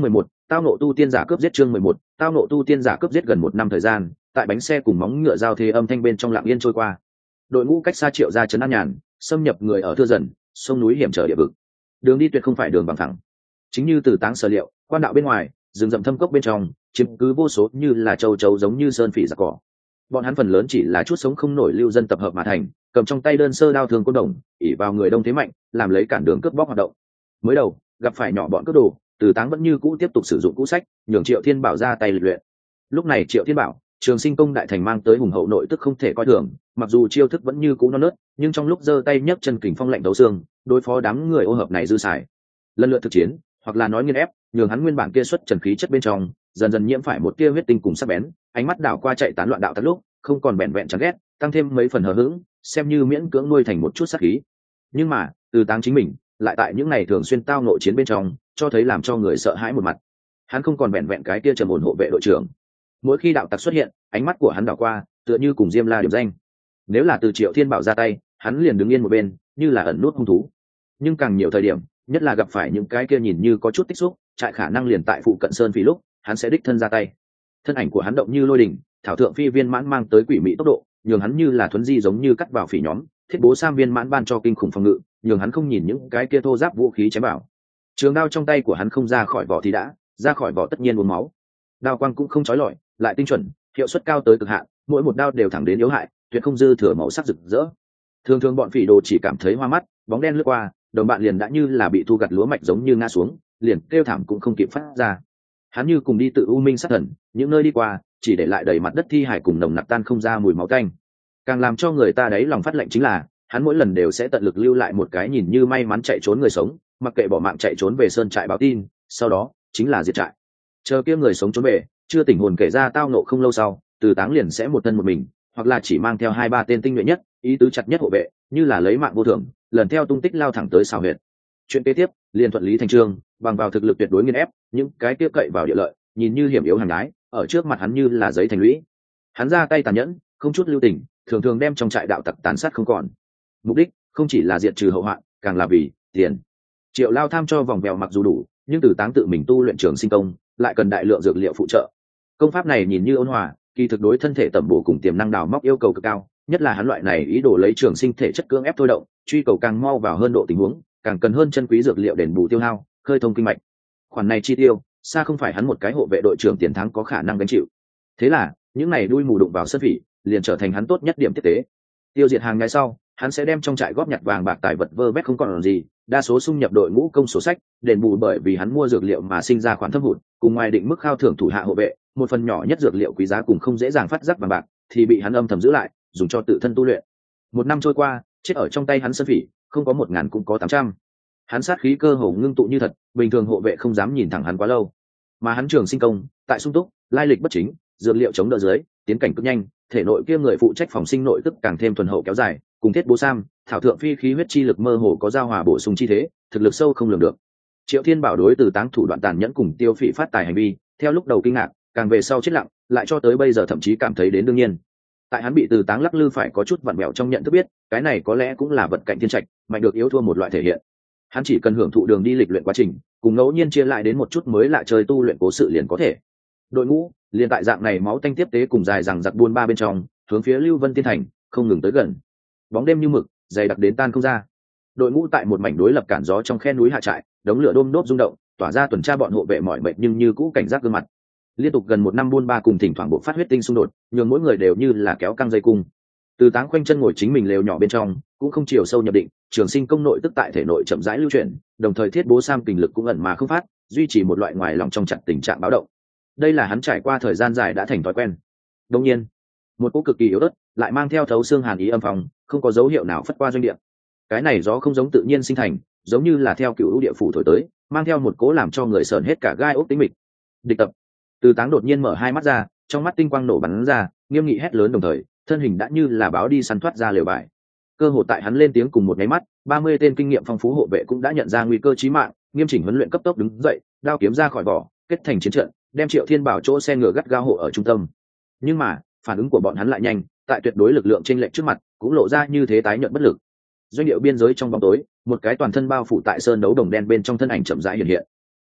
Tao nộ tu tiên giả cướp giết chương 11, tao nộ tu tiên giả cướp giết gần 1 năm thời gian, tại bánh xe cùng móng ngựa giao thế âm thanh bên trong lặng yên trôi qua. Đội ngũ cách xa Triệu gia trấn an nhàn, xâm nhập người ở thưa dần, sông núi hiểm trở địa vực. Đường đi tuyệt không phải đường bằng phẳng. Chính như Từ Táng sở liệu, quan đạo bên ngoài, rừng rậm thâm cốc bên trong, chiếm cứ vô số như là châu chấu giống như sơn phỉ giặc cỏ. Bọn hắn phần lớn chỉ là chút sống không nổi lưu dân tập hợp mà thành, cầm trong tay đơn sơ đao thương côn đồng, ỷ vào người đông thế mạnh, làm lấy cản đường cướp bóc hoạt động. Mới đầu, gặp phải nhỏ bọn cướp đồ, Từ Táng vẫn như cũ tiếp tục sử dụng cũ sách, nhường Triệu Thiên Bảo ra tay luyện. Lúc này Triệu Thiên Bảo, Trường Sinh Công đại thành mang tới hùng hậu nội tức không thể coi thường, mặc dù chiêu thức vẫn như cũ non nớt, nhưng trong lúc giơ tay nhấc chân kình phong lạnh đấu xương, đối phó đám người ô hợp này dư xài. Lần lượt thực chiến, hoặc là nói nghiên ép, nhường hắn nguyên bản kia xuất trần khí chất bên trong, dần dần nhiễm phải một tia huyết tinh cùng sắc bén, ánh mắt đảo qua chạy tán loạn đạo tắc lúc, không còn bèn vẹn chán ghét, tăng thêm mấy phần hờ hững, xem như miễn cưỡng nuôi thành một chút sát khí. Nhưng mà, Từ Táng chính mình, lại tại những ngày thường xuyên tao nội chiến bên trong, cho thấy làm cho người sợ hãi một mặt. Hắn không còn bèn vẹn cái tia trầm ổn hộ vệ đội trưởng. Mỗi khi đạo tặc xuất hiện, ánh mắt của hắn đảo qua, tựa như cùng Diêm La điểm danh. Nếu là từ Triệu Thiên Bảo ra tay, hắn liền đứng yên một bên, như là ẩn nút hung thú. Nhưng càng nhiều thời điểm, nhất là gặp phải những cái kia nhìn như có chút tích xúc, trại khả năng liền tại phụ cận sơn phỉ lúc, hắn sẽ đích thân ra tay. Thân ảnh của hắn động như lôi đình, thảo thượng phi viên mãn mang tới quỷ mị tốc độ, nhường hắn như là thuấn di giống như cắt vào phỉ nhóm, thiết bố sam viên mãn ban cho kinh khủng phòng ngự, nhường hắn không nhìn những cái kia thô giáp vũ khí chém vào. Trường đao trong tay của hắn không ra khỏi vỏ thì đã, ra khỏi vỏ tất nhiên uống máu. Đao quang cũng không chói lọi, lại tinh chuẩn, hiệu suất cao tới cực hạn, mỗi một đao đều thẳng đến yếu hại, tuyệt không dư thừa màu sắc rực rỡ. Thường thường bọn phỉ đồ chỉ cảm thấy hoa mắt, bóng đen lướt qua, đồng bạn liền đã như là bị thu gặt lúa mạch giống như ngã xuống, liền kêu thảm cũng không kịp phát ra. Hắn như cùng đi tự u minh sát thần, những nơi đi qua, chỉ để lại đầy mặt đất thi hải cùng nồng nặc tan không ra mùi máu tanh. Càng làm cho người ta đấy lòng phát lạnh chính là, hắn mỗi lần đều sẽ tận lực lưu lại một cái nhìn như may mắn chạy trốn người sống, mặc kệ bỏ mạng chạy trốn về sơn trại báo tin, sau đó chính là diệt trại. Chờ kia người sống trốn về, chưa tỉnh hồn kể ra tao nộ không lâu sau, Từ Táng liền sẽ một thân một mình, hoặc là chỉ mang theo 2-3 tên tinh nhuệ nhất, ý tứ chặt nhất hộ vệ, như là lấy mạng vô thường, lần theo tung tích lao thẳng tới xào huyệt. Chuyện kế tiếp, liền thuận lý thành chương, bằng vào thực lực tuyệt đối nghiền ép, những cái kia cậy vào địa lợi, nhìn như hiểm yếu hàng đái, ở trước mặt hắn như là giấy thành lũy. Hắn ra tay tàn nhẫn, không chút lưu tình, thường thường đem trong trại đạo tặc tàn sát không còn. Mục đích không chỉ là diệt trừ hậu hoạn, càng là vì tiền. Triệu lao tham cho vòng vèo mặc dù đủ, nhưng Từ Táng tự mình tu luyện Trường Sinh Công, lại cần đại lượng dược liệu phụ trợ. Công pháp này nhìn như ôn hòa, kỳ thực đối thân thể tẩm bổ cùng tiềm năng đào móc yêu cầu cực cao, nhất là hắn loại này ý đồ lấy trường sinh thể chất cưỡng ép thôi động, truy cầu càng mau vào hơn độ tình huống, càng cần hơn chân quý dược liệu đền bù tiêu hao, khơi thông kinh mạch. Khoản này chi tiêu, xa không phải hắn một cái hộ vệ đội trưởng tiền thắng có khả năng gánh chịu. Thế là, những này đuôi mù đụng vào sân phỉ, liền trở thành hắn tốt nhất điểm tiếp tế. Tiêu diệt hàng ngày sau, hắn sẽ đem trong trại góp nhặt vàng bạc tài vật vơ vét không còn gì, đa số xung nhập đội ngũ công sổ sách, đền bù bởi vì hắn mua dược liệu mà sinh ra khoản thâm hụt, cùng ngoài định mức khao thưởng thủ hạ hộ vệ, một phần nhỏ nhất dược liệu quý giá cùng không dễ dàng phát giác vàng bạc, thì bị hắn âm thầm giữ lại, dùng cho tự thân tu luyện. 1 năm trôi qua, chết ở trong tay hắn sơn phỉ, không có 1000 cũng có 800. Hắn sát khí cơ hồ ngưng tụ như thật, bình thường hộ vệ không dám nhìn thẳng hắn quá lâu. Mà hắn Trường Sinh Công, tại sung túc, lai lịch bất chính, dược liệu chống đỡ dưới, tiến cảnh cực nhanh, thể nội kia người phụ trách phòng sinh nội tức càng thêm thuần hậu kéo dài, cùng thiết bố sam, thảo thượng phi khí huyết chi lực mơ hồ có giao hòa bổ sung chi thế, thực lực sâu không lường được. Triệu Thiên Bảo đối Từ Táng thủ đoạn tàn nhẫn cùng tiêu phỉ phát tài hành vi, theo lúc đầu kinh ngạc, càng về sau chết lặng, lại cho tới bây giờ thậm chí cảm thấy đến đương nhiên. Tại hắn bị Từ Táng lắc lư phải có chút vặn vẹo trong nhận thức biết, cái này có lẽ cũng là vật cạnh thiên trạch, mạnh được yếu thua một loại thể hiện. Hắn chỉ cần hưởng thụ đường đi lịch luyện quá trình, cùng ngẫu nhiên chia lại đến một chút mới lạ chơi tu luyện cố sự liền có thể. Đội ngũ liền tại dạng này máu tanh tiếp tế cùng dài rằng giặc buôn ba bên trong, hướng phía Lưu Vân Tiên Thành không ngừng tới gần. Bóng đêm như mực, dày đặc đến tan không ra. Đội ngũ tại một mảnh đối lập cản gió trong khe núi hạ trại, đống lửa đôm đốp rung động, tỏa ra tuần tra bọn hộ vệ mỏi mệt nhưng như cũ cảnh giác gương mặt. Liên tục gần 1 năm buôn ba cùng thỉnh thoảng bộ phát huyết tinh xung đột, nhường mỗi người đều như là kéo căng dây cung. Từ Táng khoanh chân ngồi chính mình lều nhỏ bên trong, cũng không chiều sâu nhập định, Trường Sinh Công nội tức tại thể nội chậm rãi lưu chuyển, đồng thời thiết bố sam kình lực cũng ẩn mà không phát, duy trì một loại ngoài lòng trong chặt tình trạng báo động. Đây là hắn trải qua thời gian dài đã thành thói quen. Đương nhiên, một cỗ cực kỳ yếu ớt, lại mang theo thấu xương hàn ý âm phòng, không có dấu hiệu nào phất qua doanh địa. Cái này gió không giống tự nhiên sinh thành, giống như là theo cựu địa phủ thổi tới, mang theo một cỗ làm cho người sờn hết cả gai ốc tính mịch. Địch tập. Từ Táng đột nhiên mở hai mắt ra, trong mắt tinh quang nổ bắn ra, nghiêm nghị hét lớn đồng thời, thân hình đã như là báo đi săn thoát ra lều bại. Cơ hội tại hắn lên tiếng cùng một nháy mắt, 30 tên kinh nghiệm phong phú hộ vệ cũng đã nhận ra nguy cơ chí mạng, nghiêm chỉnh huấn luyện cấp tốc đứng dậy, đao kiếm ra khỏi vỏ, kết thành chiến trận, đem Triệu Thiên Bảo chỗ xe ngựa gắt gao hộ ở trung tâm. Nhưng mà, phản ứng của bọn hắn lại nhanh, tại tuyệt đối lực lượng chênh lệch trước mặt, cũng lộ ra như thế tái nhợt bất lực. Doanh địa biên giới trong bóng tối, một cái toàn thân bao phủ tại sơn đấu đồng đen bên trong thân ảnh chậm rãi hiện hiện.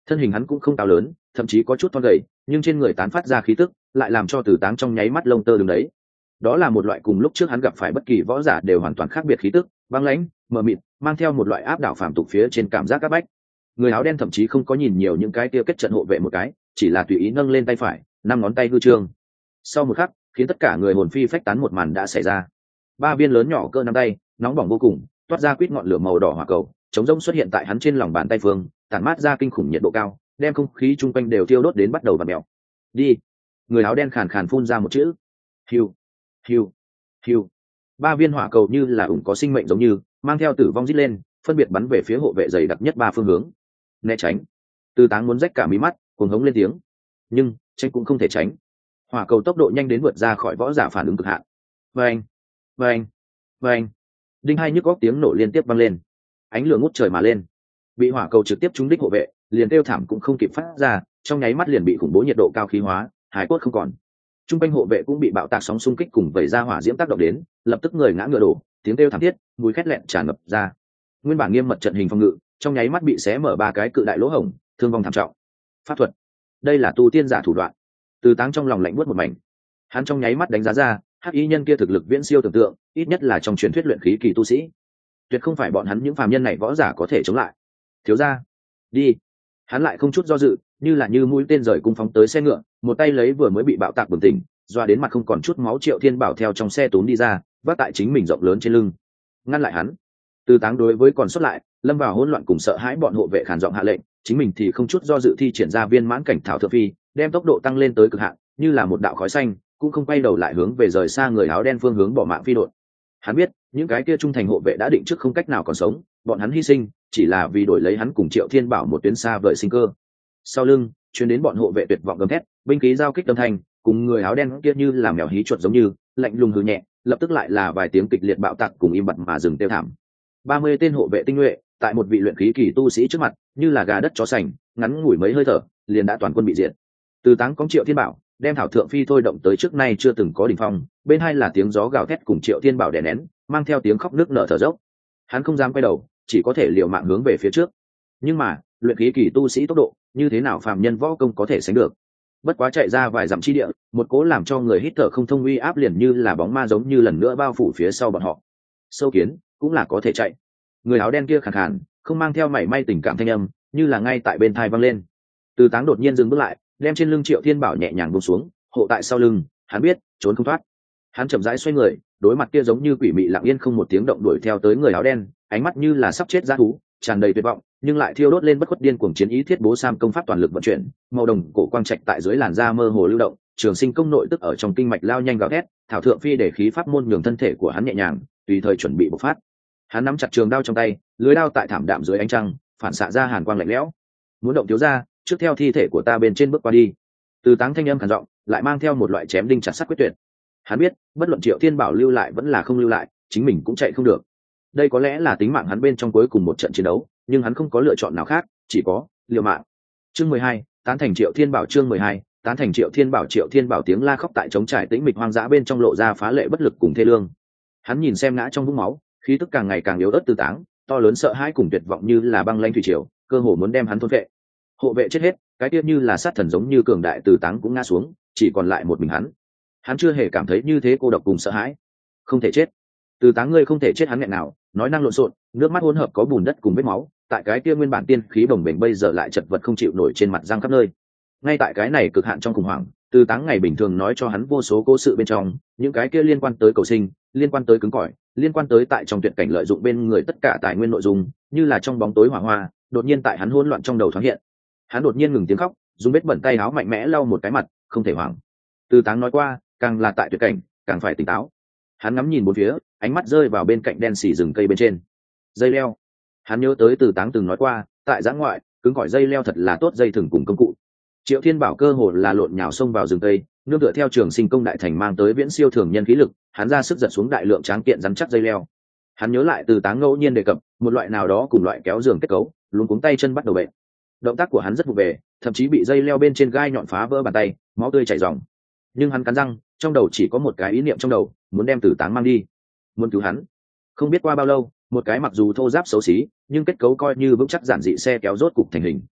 thân hình hắn cũng không cao lớn, thậm chí có chút thon gầy, nhưng trên người tán phát ra khí tức lại làm cho Từ Táng trong nháy mắt lông tơ đứng đấy. Đó là một loại cùng lúc trước hắn gặp phải bất kỳ võ giả đều hoàn toàn khác biệt khí tức, băng lãnh, mờ mịt, mang theo một loại áp đảo phàm tục phía trên cảm giác áp bách. Người áo đen thậm chí không có nhìn nhiều những cái kia kết trận hộ vệ một cái, chỉ là tùy ý nâng lên tay phải, năm ngón tay hư trương. Sau một khắc, khiến tất cả người hồn phi phách tán một màn đã xảy ra. Ba viên lớn nhỏ cỡ nắm tay, nóng bỏng vô cùng, toát ra quýt ngọn lửa màu đỏ hỏa cầu, chống rỗng xuất hiện tại hắn trên lòng bàn tay phương, tản mát ra kinh khủng nhiệt độ cao, đem không khí chung quanh đều thiêu đốt đến bắt đầu vặn mèo. Đi. Người áo đen khàn khàn phun ra một chữ. Hiu, hiu, hiu. Ba viên hỏa cầu như là ủng có sinh mệnh giống như, mang theo tử vong rít lên, phân biệt bắn về phía hộ vệ dày đặc nhất ba phương hướng. Né tránh. Từ Táng muốn rách cả mí mắt, cuồng hống lên tiếng. Nhưng tránh cũng không thể tránh. Hỏa cầu tốc độ nhanh đến vượt ra khỏi võ giả phản ứng cực hạn. Vâng, vâng, vâng. Đinh hai nhức góc tiếng nổ liên tiếp vang lên. Ánh lửa ngút trời mà lên. Bị hỏa cầu trực tiếp trúng đích hộ vệ, liền kêu thảm cũng không kịp phát ra, trong nháy mắt liền bị khủng bố nhiệt độ cao khí hóa, hải cốt không còn. Trung quanh hộ vệ cũng bị bạo tạc sóng xung kích cùng vẩy ra hỏa diễm tác động đến, lập tức người ngã ngựa đổ, tiếng kêu thảm thiết, mùi khét lẹn tràn ngập ra. Nguyên bản nghiêm mật trận hình phòng ngự, trong nháy mắt bị xé mở ba cái cự đại lỗ hổng, thương vong thảm trọng. Pháp thuật, đây là tu tiên giả thủ đoạn. Từ Táng trong lòng lạnh buốt một mảnh. Hắn trong nháy mắt đánh giá ra, hắc y nhân kia thực lực viễn siêu tưởng tượng, ít nhất là trong truyền thuyết luyện khí kỳ tu sĩ. Tuyệt không phải bọn hắn những phàm nhân này võ giả có thể chống lại. Thiếu gia, đi. Hắn lại không chút do dự, như mũi tên rời cung phóng tới xe ngựa, một tay lấy vừa mới bị bạo tạc bừng tỉnh, doa đến mặt không còn chút máu Triệu Thiên Bảo theo trong xe túm đi ra, vác tại chính mình rộng lớn trên lưng, ngăn lại hắn. Từ Táng đối với còn sót lại, lâm vào hỗn loạn cùng sợ hãi bọn hộ vệ khàn giọng hạ lệnh, chính mình thì không chút do dự thi triển ra viên mãn cảnh thảo thượng phi, đem tốc độ tăng lên tới cực hạn, như là một đạo khói xanh, cũng không quay đầu lại hướng về rời xa người áo đen phương hướng bỏ mạng phi đột. Hắn biết, những cái kia trung thành hộ vệ đã định trước không cách nào còn sống, bọn hắn hy sinh chỉ là vì đổi lấy hắn cùng Triệu Thiên Bảo một tuyến xa vời sinh cơ. Sau lưng truyền đến bọn hộ vệ tuyệt vọng gầm thét, binh khí giao kích âm thanh, cùng người áo đen kia như là mèo hí chuột giống như, lạnh lùng hừ nhẹ, lập tức lại là vài tiếng kịch liệt bạo tạc cùng im bặt mà dừng tiêu thảm. 30 tên hộ vệ tinh nhuệ, tại một vị luyện khí kỳ tu sĩ trước mặt, như là gà đất chó sành, ngắn ngủi mấy hơi thở, liền đã toàn quân bị diệt. Từ Táng cóng Triệu Thiên Bảo, đem thảo thượng phi thôi động tới trước nay chưa từng có đỉnh phong, bên hai là tiếng gió gào thét cùng Triệu Thiên Bảo đè nén, mang theo tiếng khóc nức nở thở dốc. Hắn không dám quay đầu, chỉ có thể liều mạng hướng về phía trước. Nhưng mà, luyện khí kỳ tu sĩ tốc độ, như thế nào phàm nhân võ công có thể sánh được? Bất quá chạy ra vài dặm chi địa, một cố làm cho người hít thở không thông uy áp liền như là bóng ma giống như lần nữa bao phủ phía sau bọn họ. Sâu kiến, cũng là có thể chạy. Người áo đen kia khàn khàn, không mang theo mảy may tình cảm thanh âm, như là ngay tại bên tai vang lên. Từ Táng đột nhiên dừng bước lại, đem trên lưng Triệu Thiên Bảo nhẹ nhàng buông xuống, hộ tại sau lưng, hắn biết, trốn không thoát. Hắn chậm rãi xoay người, đối mặt kia giống như quỷ mị lặng yên không một tiếng động đuổi theo tới người áo đen, ánh mắt như là sắp chết dã thú, tràn đầy tuyệt vọng, nhưng lại thiêu đốt lên bất khuất điên cuồng chiến ý thiết bố sam công pháp toàn lực vận chuyển, màu đồng cổ quang trạch tại dưới làn da mơ hồ lưu động, trường sinh công nội tức ở trong kinh mạch lao nhanh gào thét, thảo thượng phi để khí pháp môn nhường thân thể của hắn nhẹ nhàng, tùy thời chuẩn bị bộc phát. Hắn nắm chặt trường đao trong tay, lưới đao tại thảm đạm dưới ánh trăng, phản xạ ra hàn quang lạnh lẽo. Muốn động thiếu ra, trước theo thi thể của ta bên trên bước qua đi. Từ Táng thanh âm khàn giọng, lại mang theo một loại chém đinh chặt sắt quyết tuyệt. Hắn biết, bất luận Triệu Thiên Bảo lưu lại vẫn là không lưu lại, chính mình cũng chạy không được. Đây có lẽ là tính mạng hắn bên trong cuối cùng một trận chiến đấu, nhưng hắn không có lựa chọn nào khác, chỉ có liều mạng. Chương 12, tán thành Triệu Thiên Bảo. Chương 12, tán thành Triệu Thiên Bảo. Triệu Thiên Bảo tiếng la khóc tại trống trải tĩnh mịch hoang dã bên trong lộ ra phá lệ bất lực cùng thê lương. Hắn nhìn xem ngã trong vũng máu, khí tức càng ngày càng yếu ớt Từ Táng, to lớn sợ hãi cùng tuyệt vọng như là băng lanh thủy triều, cơ hồ muốn đem hắn thôn vệ. Hộ vệ chết hết, cái kia như là sát thần giống như cường đại Từ Táng cũng ngã xuống, chỉ còn lại một mình hắn. Hắn chưa hề cảm thấy như thế cô độc cùng sợ hãi. Không thể chết. Từ Táng ngươi không thể chết, hắn nghẹn nào, nói năng lộn xộn, nước mắt hỗn hợp có bùn đất cùng vết máu, tại cái kia nguyên bản tiên khí bồng bềnh bây giờ lại chật vật không chịu nổi trên mặt răng khắp nơi. Ngay tại cái này cực hạn trong khủng hoảng, Từ Táng ngày bình thường nói cho hắn vô số cố sự bên trong, những cái kia liên quan tới cầu sinh, liên quan tới cứng cỏi, liên quan tới tại trong tuyệt cảnh lợi dụng bên người tất cả tài nguyên nội dung, như là trong bóng tối hỏa hoa, đột nhiên tại hắn hỗn loạn trong đầu thoáng hiện. Hắn đột nhiên ngừng tiếng khóc, dùng vết bẩn tay áo mạnh mẽ lau một cái mặt, không thể hoảng. Từ Táng nói qua, càng là tại tuyệt cảnh, càng phải tỉnh táo. Hắn ngắm nhìn bốn phía, ánh mắt rơi vào bên cạnh đen xì rừng cây bên trên. Dây leo. Hắn nhớ tới Từ Táng từng nói qua, tại giã ngoại, cứng cỏi dây leo thật là tốt dây thừng cùng công cụ. Triệu Thiên Bảo cơ hồ là lộn nhào xông vào rừng cây, nương tựa theo trường sinh công đại thành mang tới viễn siêu thường nhân khí lực, hắn ra sức giật xuống đại lượng tráng kiện rắn chắc dây leo. Hắn nhớ lại Từ Táng ngẫu nhiên đề cập một loại nào đó cùng loại kéo giường kết cấu, luống cuống tay chân bắt đầu bệnh. Động tác của hắn rất vụ về, thậm chí bị dây leo bên trên gai nhọn phá vỡ bàn tay, máu tươi chảy ròng. Nhưng hắn cắn răng, trong đầu chỉ có một cái ý niệm trong đầu, muốn đem Từ Táng mang đi, muốn cứu hắn. Không biết qua bao lâu, một cái mặc dù thô ráp xấu xí, nhưng kết cấu coi như vững chắc giản dị xe kéo rốt cục thành hình.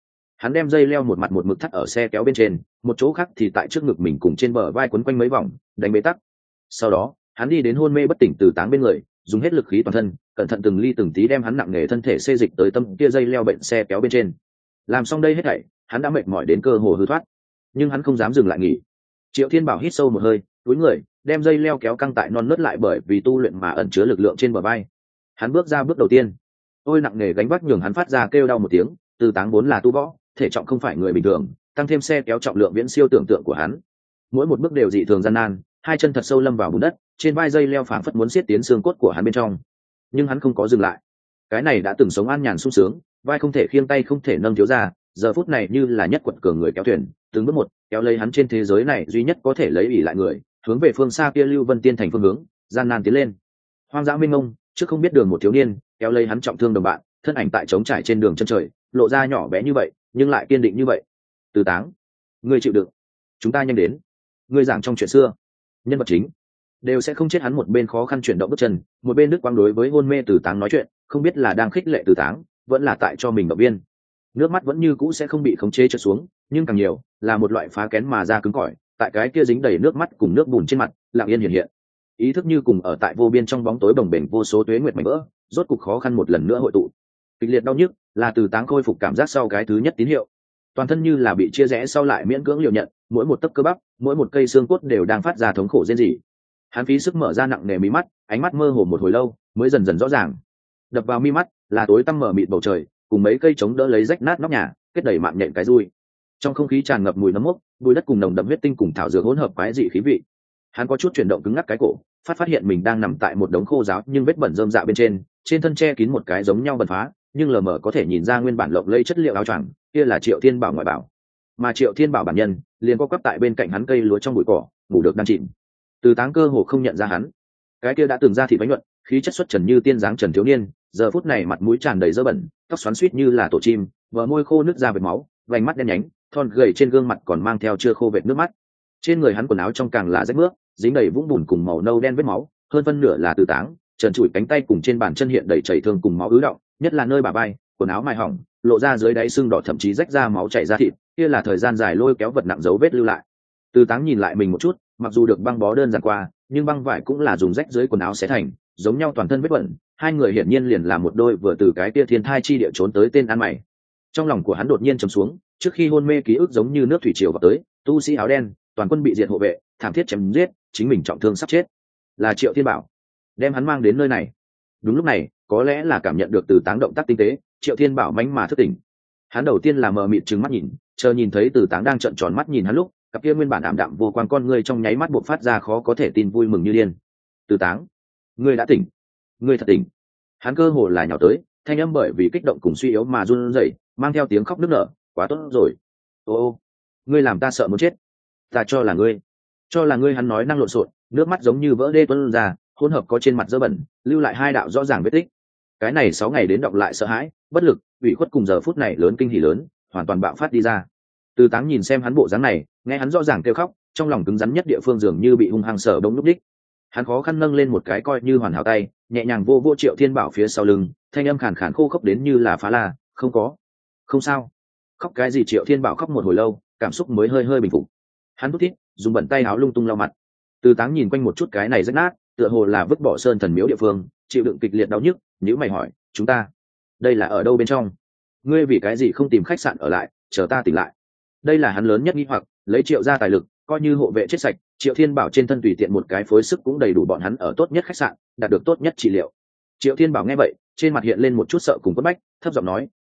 hắn đem dây leo một mặt một mực thắt ở xe kéo bên trên, một chỗ khác thì tại trước ngực mình cùng trên bờ vai quấn quanh mấy vòng đánh bế tắc. Sau đó hắn đi đến hôn mê bất tỉnh Từ Táng bên người, dùng hết lực khí toàn thân, cẩn thận từng ly từng tí đem hắn nặng nề thân thể xê dịch tới tâm kia dây leo bệnh xe kéo bên trên. Làm xong đây hết thảy, hắn đã mệt mỏi đến cơ hồ hư thoát, nhưng hắn không dám dừng lại nghỉ. Triệu Thiên Bảo hít sâu một hơi, cúi người đem dây leo kéo căng tại non nớt lại bởi vì tu luyện mà ẩn chứa lực lượng trên bờ vai. Hắn bước ra bước đầu tiên, ôi nặng nề gánh vác nhường hắn phát ra kêu đau một tiếng. Từ Táng vốn là tu võ, thể trọng không phải người bình thường, tăng thêm xe kéo trọng lượng viễn siêu tưởng tượng của hắn, mỗi một bước đều dị thường gian nan, hai chân thật sâu lâm vào bùn đất, trên vai dây leo phảng phất muốn xiết tiến xương cốt của hắn bên trong. Nhưng hắn không có dừng lại. Cái này đã từng sống an nhàn sung sướng, vai không thể khiêng tay không thể nâng thiếu ra, giờ phút này như là nhất quật cường người kéo thuyền, từng bước một kéo lấy hắn trên thế giới này duy nhất có thể lấy ỷ lại người, hướng về phương xa kia Lưu Vân Tiên thành phương hướng gian nan tiến lên. Hoang dã mênh mông, trước không biết đường một thiếu niên kéo lấy hắn trọng thương đồng bạn, thân ảnh tại trống trải trên đường chân trời, lộ ra nhỏ bé như vậy nhưng lại kiên định như vậy. Từ Táng, ngươi chịu đựng, chúng ta nhanh đến. Ngươi giảng trong chuyện xưa, nhân vật chính đều sẽ không chết. Hắn một bên khó khăn chuyển động bước chân, một bên Đức Quang đối với hôn mê Từ Táng nói chuyện, không biết là đang khích lệ Từ Táng, vẫn là tại cho mình động viên. Nước mắt vẫn như cũ sẽ không bị khống chế trượt xuống, nhưng càng nhiều là một loại phá kén mà ra cứng cỏi, tại cái kia dính đầy nước mắt cùng nước bùn trên mặt lặng yên hiện hiện. Ý thức như cùng ở tại vô biên trong bóng tối bồng bềnh vô số tuế nguyệt mảnh vỡ, rốt cục khó khăn một lần nữa hội tụ. Kịch liệt đau nhức là Từ Táng khôi phục cảm giác sau cái thứ nhất tín hiệu. Toàn thân như là bị chia rẽ sau lại miễn cưỡng liều nhận, mỗi một tấc cơ bắp, mỗi một cây xương cốt đều đang phát ra thống khổ rên rỉ. Hắn phí sức mở ra nặng nề mí mắt, ánh mắt mơ hồ một hồi lâu mới dần dần rõ ràng. Đập vào mi mắt là tối tăm mở mịt bầu trời, cùng mấy cây chống đỡ lấy rách nát nóc nhà, kết đầy mạng nhện cái rui. Trong không khí tràn ngập mùi nấm mốc, bụi đất cùng nồng đậm huyết tinh cùng thảo dược hỗn hợp quái dị khí vị. Hắn có chút chuyển động cứng ngắc cái cổ, phát hiện mình đang nằm tại một đống khô ráo nhưng vết bẩn rơm rạ bên trên thân che kín một cái giống nhau bẩn phá, nhưng lờ mờ có thể nhìn ra nguyên bản lộng lẫy chất liệu áo choàng, kia là Triệu Thiên Bảo ngoại bảo. Mà Triệu Thiên Bảo bản nhân liền co quắp tại bên cạnh hắn cây lúa trong bụi cỏ, ngủ được đang chìm. Từ Táng cơ hồ không nhận ra hắn, cái kia đã từng ra thịt bánh nhuận, khí chất xuất trần như tiên dáng trần thiếu niên, giờ phút này mặt mũi tràn đầy dơ bẩn, tóc xoắn xuýt như là tổ chim, bờ môi khô nứt ra vệt máu, vành mắt đen nhánh, thon gầy trên gương mặt còn mang theo chưa khô vệt nước mắt. Trên người hắn quần áo trong càng là rách mướp, dính đầy vũng bùn cùng màu nâu đen vết máu, hơn phân nửa là Từ Táng trần trụi cánh tay cùng trên bàn chân hiện đầy chảy thương cùng máu ứ động, nhất là nơi bả vai, quần áo mài hỏng, lộ ra dưới đáy xương đỏ thậm chí rách ra máu chảy ra thịt, kia là thời gian dài lôi kéo vật nặng dấu vết lưu lại. Từ Táng nhìn lại mình một chút, mặc dù được băng bó đơn giản qua, nhưng băng vải cũng là dùng rách dưới quần áo xé thành, giống nhau toàn thân vết bẩn. Hai người hiển nhiên liền là một đôi vừa từ cái kia thiên thai chi địa trốn tới tên ăn mày. Trong lòng của hắn đột nhiên trầm xuống, trước khi hôn mê ký ức giống như nước thủy triều vào tới, tu sĩ áo đen, toàn quân bị diệt hộ vệ, thảm thiết chém giết, chính mình trọng thương sắp chết. Là Triệu Thiên Bảo đem hắn mang đến nơi này. Đúng lúc này, có lẽ là cảm nhận được Từ Táng động tác tinh tế, Triệu Thiên Bảo mánh mà thức tỉnh. Hắn đầu tiên là mờ mịt trừng mắt nhìn, chờ nhìn thấy Từ Táng đang trợn tròn mắt nhìn hắn lúc, cặp kia nguyên bản ảm đạm vô quang con ngươi trong nháy mắt bộc phát ra khó có thể tin vui mừng như điên. Từ Táng, ngươi đã tỉnh, ngươi thật tỉnh. Hắn cơ hồ là nhào tới, thanh âm bởi vì kích động cùng suy yếu mà run rẩy, mang theo tiếng khóc nức nở. Quá tốt rồi. Ô, ngươi làm ta sợ muốn chết. Ta cho là ngươi. Hắn nói năng lộn xộn, nước mắt giống như vỡ đê tuôn ra, hỗn hợp có trên mặt dơ bẩn, lưu lại hai đạo rõ ràng vết tích. Cái này 6 ngày đến đọng lại sợ hãi, bất lực, ủy khuất cùng giờ phút này lớn kinh hỉ lớn, hoàn toàn bạo phát đi ra. Từ Táng nhìn xem hắn bộ dáng này, nghe hắn rõ ràng kêu khóc, trong lòng cứng rắn nhất địa phương dường như bị hung hăng sở đông lúc đích. Hắn khó khăn nâng lên một cái coi như hoàn hảo tay, nhẹ nhàng vô vô Triệu Thiên Bảo phía sau lưng, thanh âm khàn khàn khô khốc đến như là phá la. Không sao. Khóc cái gì? Triệu Thiên Bảo khóc một hồi lâu, cảm xúc mới hơi hơi bình phục. Hắn thút thít, dùng bẩn tay áo lung tung lau mặt. Từ Táng nhìn quanh một chút cái này rách nát, tựa hồ là vứt bỏ sơn thần miếu địa phương, chịu đựng kịch liệt đau nhức, nhíu mày hỏi, chúng ta đây là ở đâu bên trong? Ngươi vì cái gì không tìm khách sạn ở lại, chờ ta tỉnh lại? Đây là hắn lớn nhất nghi hoặc, lấy Triệu gia tài lực, coi như hộ vệ chết sạch, Triệu Thiên Bảo trên thân tùy tiện một cái phối sức cũng đầy đủ bọn hắn ở tốt nhất khách sạn, đạt được tốt nhất trị liệu. Triệu Thiên Bảo nghe vậy, trên mặt hiện lên một chút sợ cùng quất bách, thấp giọng nói,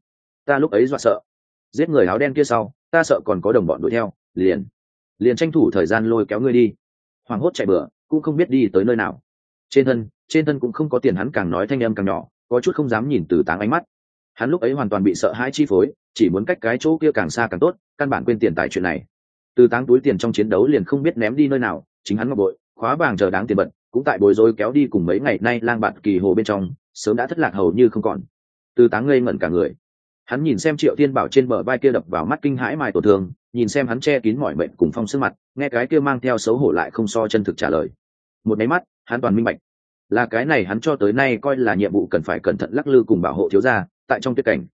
ta lúc ấy dọa sợ, giết người áo đen kia sau, ta sợ còn có đồng bọn đuổi theo, liền tranh thủ thời gian lôi kéo ngươi đi. Hoảng hốt chạy bừa, cũng không biết đi tới nơi nào. Trên thân cũng không có tiền. Hắn càng nói thanh âm càng nhỏ, có chút không dám nhìn Từ Táng ánh mắt. Hắn lúc ấy hoàn toàn bị sợ hãi chi phối, chỉ muốn cách cái chỗ kia càng xa càng tốt, căn bản quên tiền tài chuyện này. Từ Táng túi tiền trong chiến đấu liền không biết ném đi nơi nào, chính hắn ngọc bội, khóa vàng chờ đáng tiền bật, cũng tại bối rối kéo đi cùng mấy ngày nay lang bạt kỳ hồ bên trong, sớm đã thất lạc hầu như không còn. Từ Táng ngây ngẩn cả người. Hắn nhìn xem Triệu Thiên Bảo trên bờ vai kia đập vào mắt kinh hãi mài tổn thương, nhìn xem hắn che kín mỏi mệt cùng phong sương mặt, nghe cái kia mang theo xấu hổ lại không so chân thực trả lời. Một máy mắt, hắn toàn minh bạch, là cái này hắn cho tới nay coi là nhiệm vụ cần phải cẩn thận lắc lư cùng bảo hộ thiếu gia, tại trong tuyệt cảnh,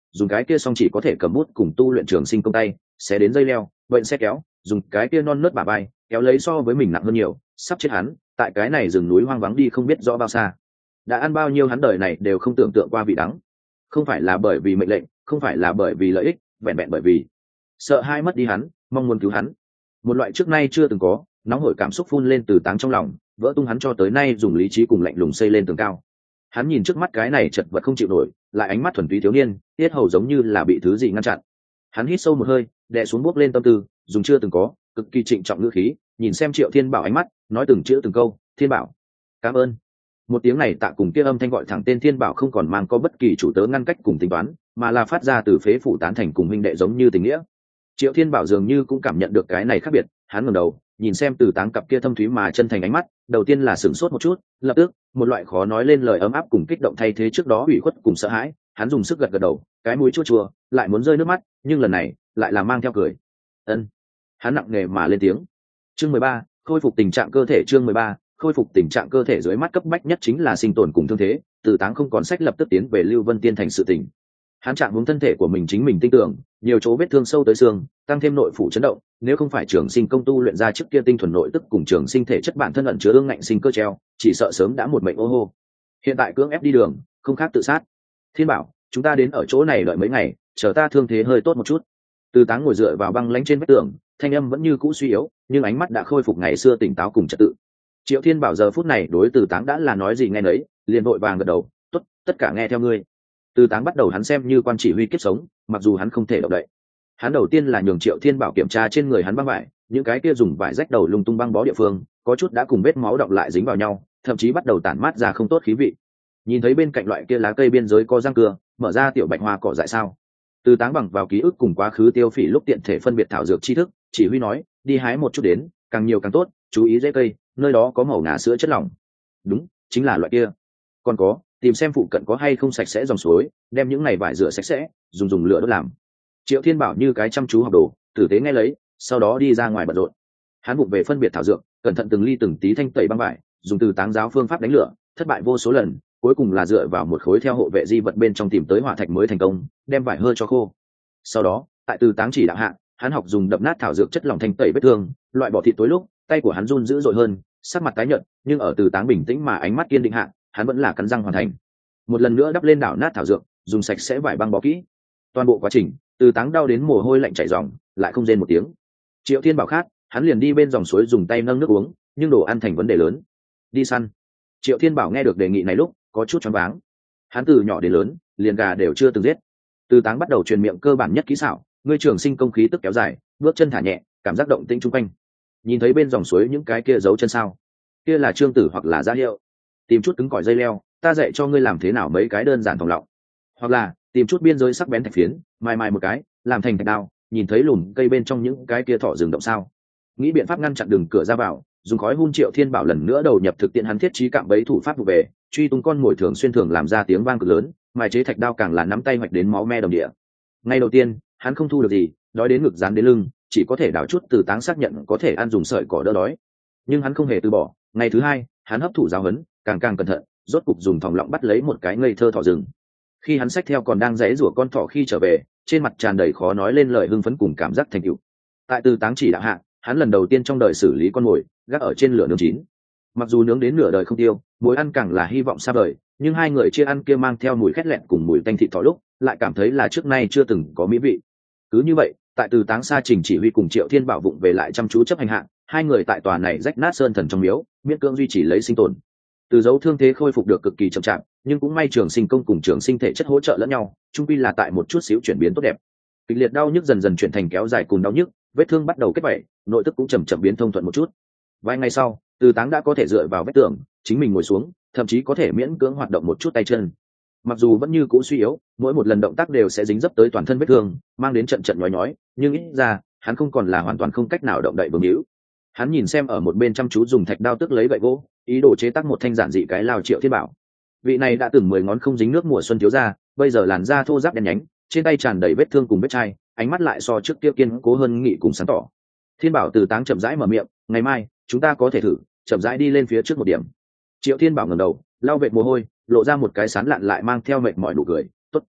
dùng cái kia xong chỉ có thể cầm bút cùng tu luyện trường sinh công tay sẽ đến dây leo vậy xe kéo dùng cái kia non nớt bả vai kéo lấy so với mình nặng hơn nhiều, sắp chết hắn tại cái này rừng núi hoang vắng đi không biết rõ bao xa. Đã ăn bao nhiêu hắn đời này đều không tưởng tượng qua vị đắng. Không phải là bởi vì mệnh lệnh, không phải là bởi vì lợi ích, vẹn vẹn bởi vì sợ hai mất đi hắn, mong muốn cứu hắn. Một loại trước nay chưa từng có nóng hổi cảm xúc phun lên từ táng trong lòng, vỡ tung hắn cho tới nay dùng lý trí cùng lạnh lùng xây lên tường cao. Hắn nhìn trước mắt cái này chật vật không chịu nổi, lại ánh mắt thuần túy thiếu niên, tiết hầu giống như là bị thứ gì ngăn chặn. Hắn hít sâu một hơi, đè xuống bước lên tâm tư, dùng chưa từng có cực kỳ trịnh trọng ngữ khí nhìn xem Triệu Thiên Bảo ánh mắt, nói từng chữ từng câu. Thiên Bảo, cảm ơn. Một tiếng này tạ cùng kia âm thanh gọi thẳng tên Thiên Bảo không còn mang có bất kỳ chủ tớ ngăn cách cùng tính toán, mà là phát ra từ phế phủ tán thành cùng huynh đệ giống như tình nghĩa. Triệu Thiên Bảo dường như cũng cảm nhận được cái này khác biệt, hắn ngẩng đầu nhìn xem Từ Táng cặp kia thâm thúy mà chân thành ánh mắt, đầu tiên là sửng sốt một chút, lập tức một loại khó nói lên lời ấm áp cùng kích động thay thế trước đó ủy khuất cùng sợ hãi. Hắn dùng sức gật gật đầu, cái mũi chua chua lại muốn rơi nước mắt, nhưng lần này lại là mang theo cười. Ân. Hắn nặng nề mà lên tiếng. Chương 13, khôi phục tình trạng cơ thể. Chương 13, khôi phục tình trạng cơ thể. Dưới mắt cấp bách nhất chính là sinh tồn cùng thương thế. Từ Táng không còn sách lập tức tiến về Lưu Vân Tiên thành sự tình. Hắn trạng hướng thân thể của mình chính mình tin tưởng, nhiều chỗ vết thương sâu tới xương, tăng thêm nội phủ chấn động, nếu không phải trường sinh công tu luyện ra trước kia tinh thuần nội tức cùng trường sinh thể chất bản thân ẩn chứa ương ngạnh sinh cơ treo, chỉ sợ sớm đã một mệnh ô hô. Hiện tại cưỡng ép đi đường, không khác tự sát. Thiên Bảo, chúng ta đến ở chỗ này đợi mấy ngày, chờ ta thương thế hơi tốt một chút. Từ Táng ngồi dựa vào băng lãnh trên vách tường, thanh âm vẫn như cũ suy yếu, nhưng ánh mắt đã khôi phục ngày xưa tỉnh táo cùng trật tự. Triệu Thiên Bảo giờ phút này đối Từ Táng đã là nói gì nghe nấy, liền vội vàng gật đầu, tốt, tất cả nghe theo ngươi. Từ Táng bắt đầu hắn xem như quan chỉ huy kiếp sống, mặc dù hắn không thể động đậy. Hắn đầu tiên là nhường Triệu Thiên Bảo kiểm tra trên người hắn băng vải, những cái kia dùng vải rách đầu lung tung băng bó địa phương, có chút đã cùng vết máu đọng lại dính vào nhau, thậm chí bắt đầu tản mát ra không tốt khí vị. Nhìn thấy bên cạnh loại kia lá cây biên giới có răng cưa, mở ra tiểu bạch hoa cỏ dại sao? Từ Táng bằng vào ký ức cùng quá khứ tiêu phỉ lúc tiện thể phân biệt thảo dược tri thức, chỉ huy nói, đi hái một chút đến, càng nhiều càng tốt, chú ý rễ cây, nơi đó có màu ngà sữa chất lỏng. Đúng, chính là loại kia. Còn có, tìm xem phụ cận có hay không sạch sẽ dòng suối, đem những này vải rửa sạch sẽ, dùng lửa đốt làm. Triệu Thiên Bảo như cái chăm chú học đồ, tử tế nghe lấy, sau đó đi ra ngoài bận rộn. Hắn vụng về phân biệt thảo dược, cẩn thận từng ly từng tí thanh tẩy băng vải, dùng Từ Táng giáo phương pháp đánh lửa, thất bại vô số lần, cuối cùng là dựa vào một khối theo hộ vệ di vật bên trong tìm tới hỏa thạch mới thành công, đem vải hơi cho khô. Sau đó, tại Từ Táng chỉ đạo hạ, hắn học dùng đập nát thảo dược chất lỏng thanh tẩy vết thương, loại bỏ thịt tối lúc, tay của hắn run dữ dội hơn, sắc mặt tái nhợt, nhưng ở Từ Táng bình tĩnh mà ánh mắt kiên định hạ, hắn vẫn là cắn răng hoàn thành. Một lần nữa đắp lên đảo nát thảo dược, dùng sạch sẽ vải băng bó kỹ. Toàn bộ quá trình, Từ Táng đau đến mồ hôi lạnh chảy ròng, lại không rên một tiếng. Triệu Thiên Bảo khát, hắn liền đi bên dòng suối dùng tay nâng nước uống, nhưng đồ ăn thành vấn đề lớn. Đi săn. Triệu Thiên Bảo nghe được đề nghị này lúc có chút choáng váng. Hắn từ nhỏ đến lớn, liền gà đều chưa từng giết. Từ Táng bắt đầu truyền miệng cơ bản nhất kỹ xảo, ngươi trường sinh công khí tức kéo dài, bước chân thả nhẹ, cảm giác động tĩnh chung quanh. Nhìn thấy bên dòng suối những cái kia dấu chân sao? Kia là trương tử hoặc là giá hiệu. Tìm chút cứng cỏi dây leo, ta dạy cho ngươi làm thế nào mấy cái đơn giản phòng lọng. Hoặc là tìm chút biên giới sắc bén thạch phiến, mài một cái, làm thành thạch đao, nhìn thấy lùm cây bên trong những cái kia thỏ rừng động sao? Nghĩ biện pháp ngăn chặn đường cửa ra vào, dùng khói hun. Triệu Thiên Bảo lần nữa đầu nhập thực tiễn hắn thiết trí cạm bẫy thủ pháp vụ về, truy tung con mồi thường xuyên thường làm ra tiếng vang cực lớn, mài chế thạch đao càng là nắm tay hoạch đến máu me đồng địa. Ngay đầu tiên, hắn không thu được gì, đói đến ngực dán đến lưng, chỉ có thể đào chút Từ Táng xác nhận có thể ăn dùng sợi cỏ đỡ đói. Nhưng hắn không hề từ bỏ, ngày thứ hai, hắn hấp thụ giáo huấn, càng cẩn thận, rốt cục dùng thòng lọng bắt lấy một cái ngây thơ thỏ rừng. Khi hắn xách theo còn đang giãy giụa con thỏ khi trở về, trên mặt tràn đầy khó nói lên lời hưng phấn cùng cảm giác thành tựu. Tại Từ Táng chỉ đạo hạ, hắn lần đầu tiên trong đời xử lý con mồi, gác ở trên lửa nướng chín. Mặc dù nướng đến nửa đời không tiêu, mối ăn càng là hy vọng xa vời, nhưng hai người chia ăn kia mang theo mùi khét lẹn cùng mùi tanh thịt thỏ lúc, lại cảm thấy là trước nay chưa từng có mỹ vị. Cứ như vậy, tại Từ Táng xa trình chỉ huy cùng Triệu Thiên Bảo vụng về lại chăm chú chấp hành hạ, hai người tại tòa này rách nát sơn thần trong miếu, miễn cưỡng duy trì lấy sinh tồn. Từ dấu thương thế khôi phục được cực kỳ chậm chạp, nhưng cũng may trường sinh công cùng trường sinh thể chất hỗ trợ lẫn nhau, chung quy là tại một chút xíu chuyển biến tốt đẹp. Kịch liệt đau nhức dần dần chuyển thành kéo dài cùng đau nhức, vết thương bắt đầu kết vảy, nội tức cũng chậm chậm biến thông thuận một chút. Vài ngày sau, Từ Táng đã có thể dựa vào vách tường, chính mình ngồi xuống, thậm chí có thể miễn cưỡng hoạt động một chút tay chân. Mặc dù vẫn như cũ suy yếu, mỗi một lần động tác đều sẽ dính dấp tới toàn thân vết thương, mang đến trận trận nhói nhói, nhưng ít ra, hắn không còn là hoàn toàn không cách nào động đậy vương hữu. Hắn nhìn xem ở một bên chăm chú dùng thạch đao tước lấy gậy gỗ, ý đồ chế tác một thanh giản dị cái lao Triệu Thiên Bảo. Vị này đã từng 10 ngón không dính nước mùa xuân thiếu ra, bây giờ làn da thô ráp đen nhánh, trên tay tràn đầy vết thương cùng vết chai, ánh mắt lại so trước kia kiên cố hơn nghị cùng sáng tỏ. Thiên Bảo Từ Táng chậm rãi mở miệng, ngày mai chúng ta có thể thử, chậm rãi đi lên phía trước một điểm. Triệu Thiên Bảo ngẩng đầu, lau vệt mồ hôi, lộ ra một cái sán lạn lại mang theo mệt mỏi nụ cười, tốt.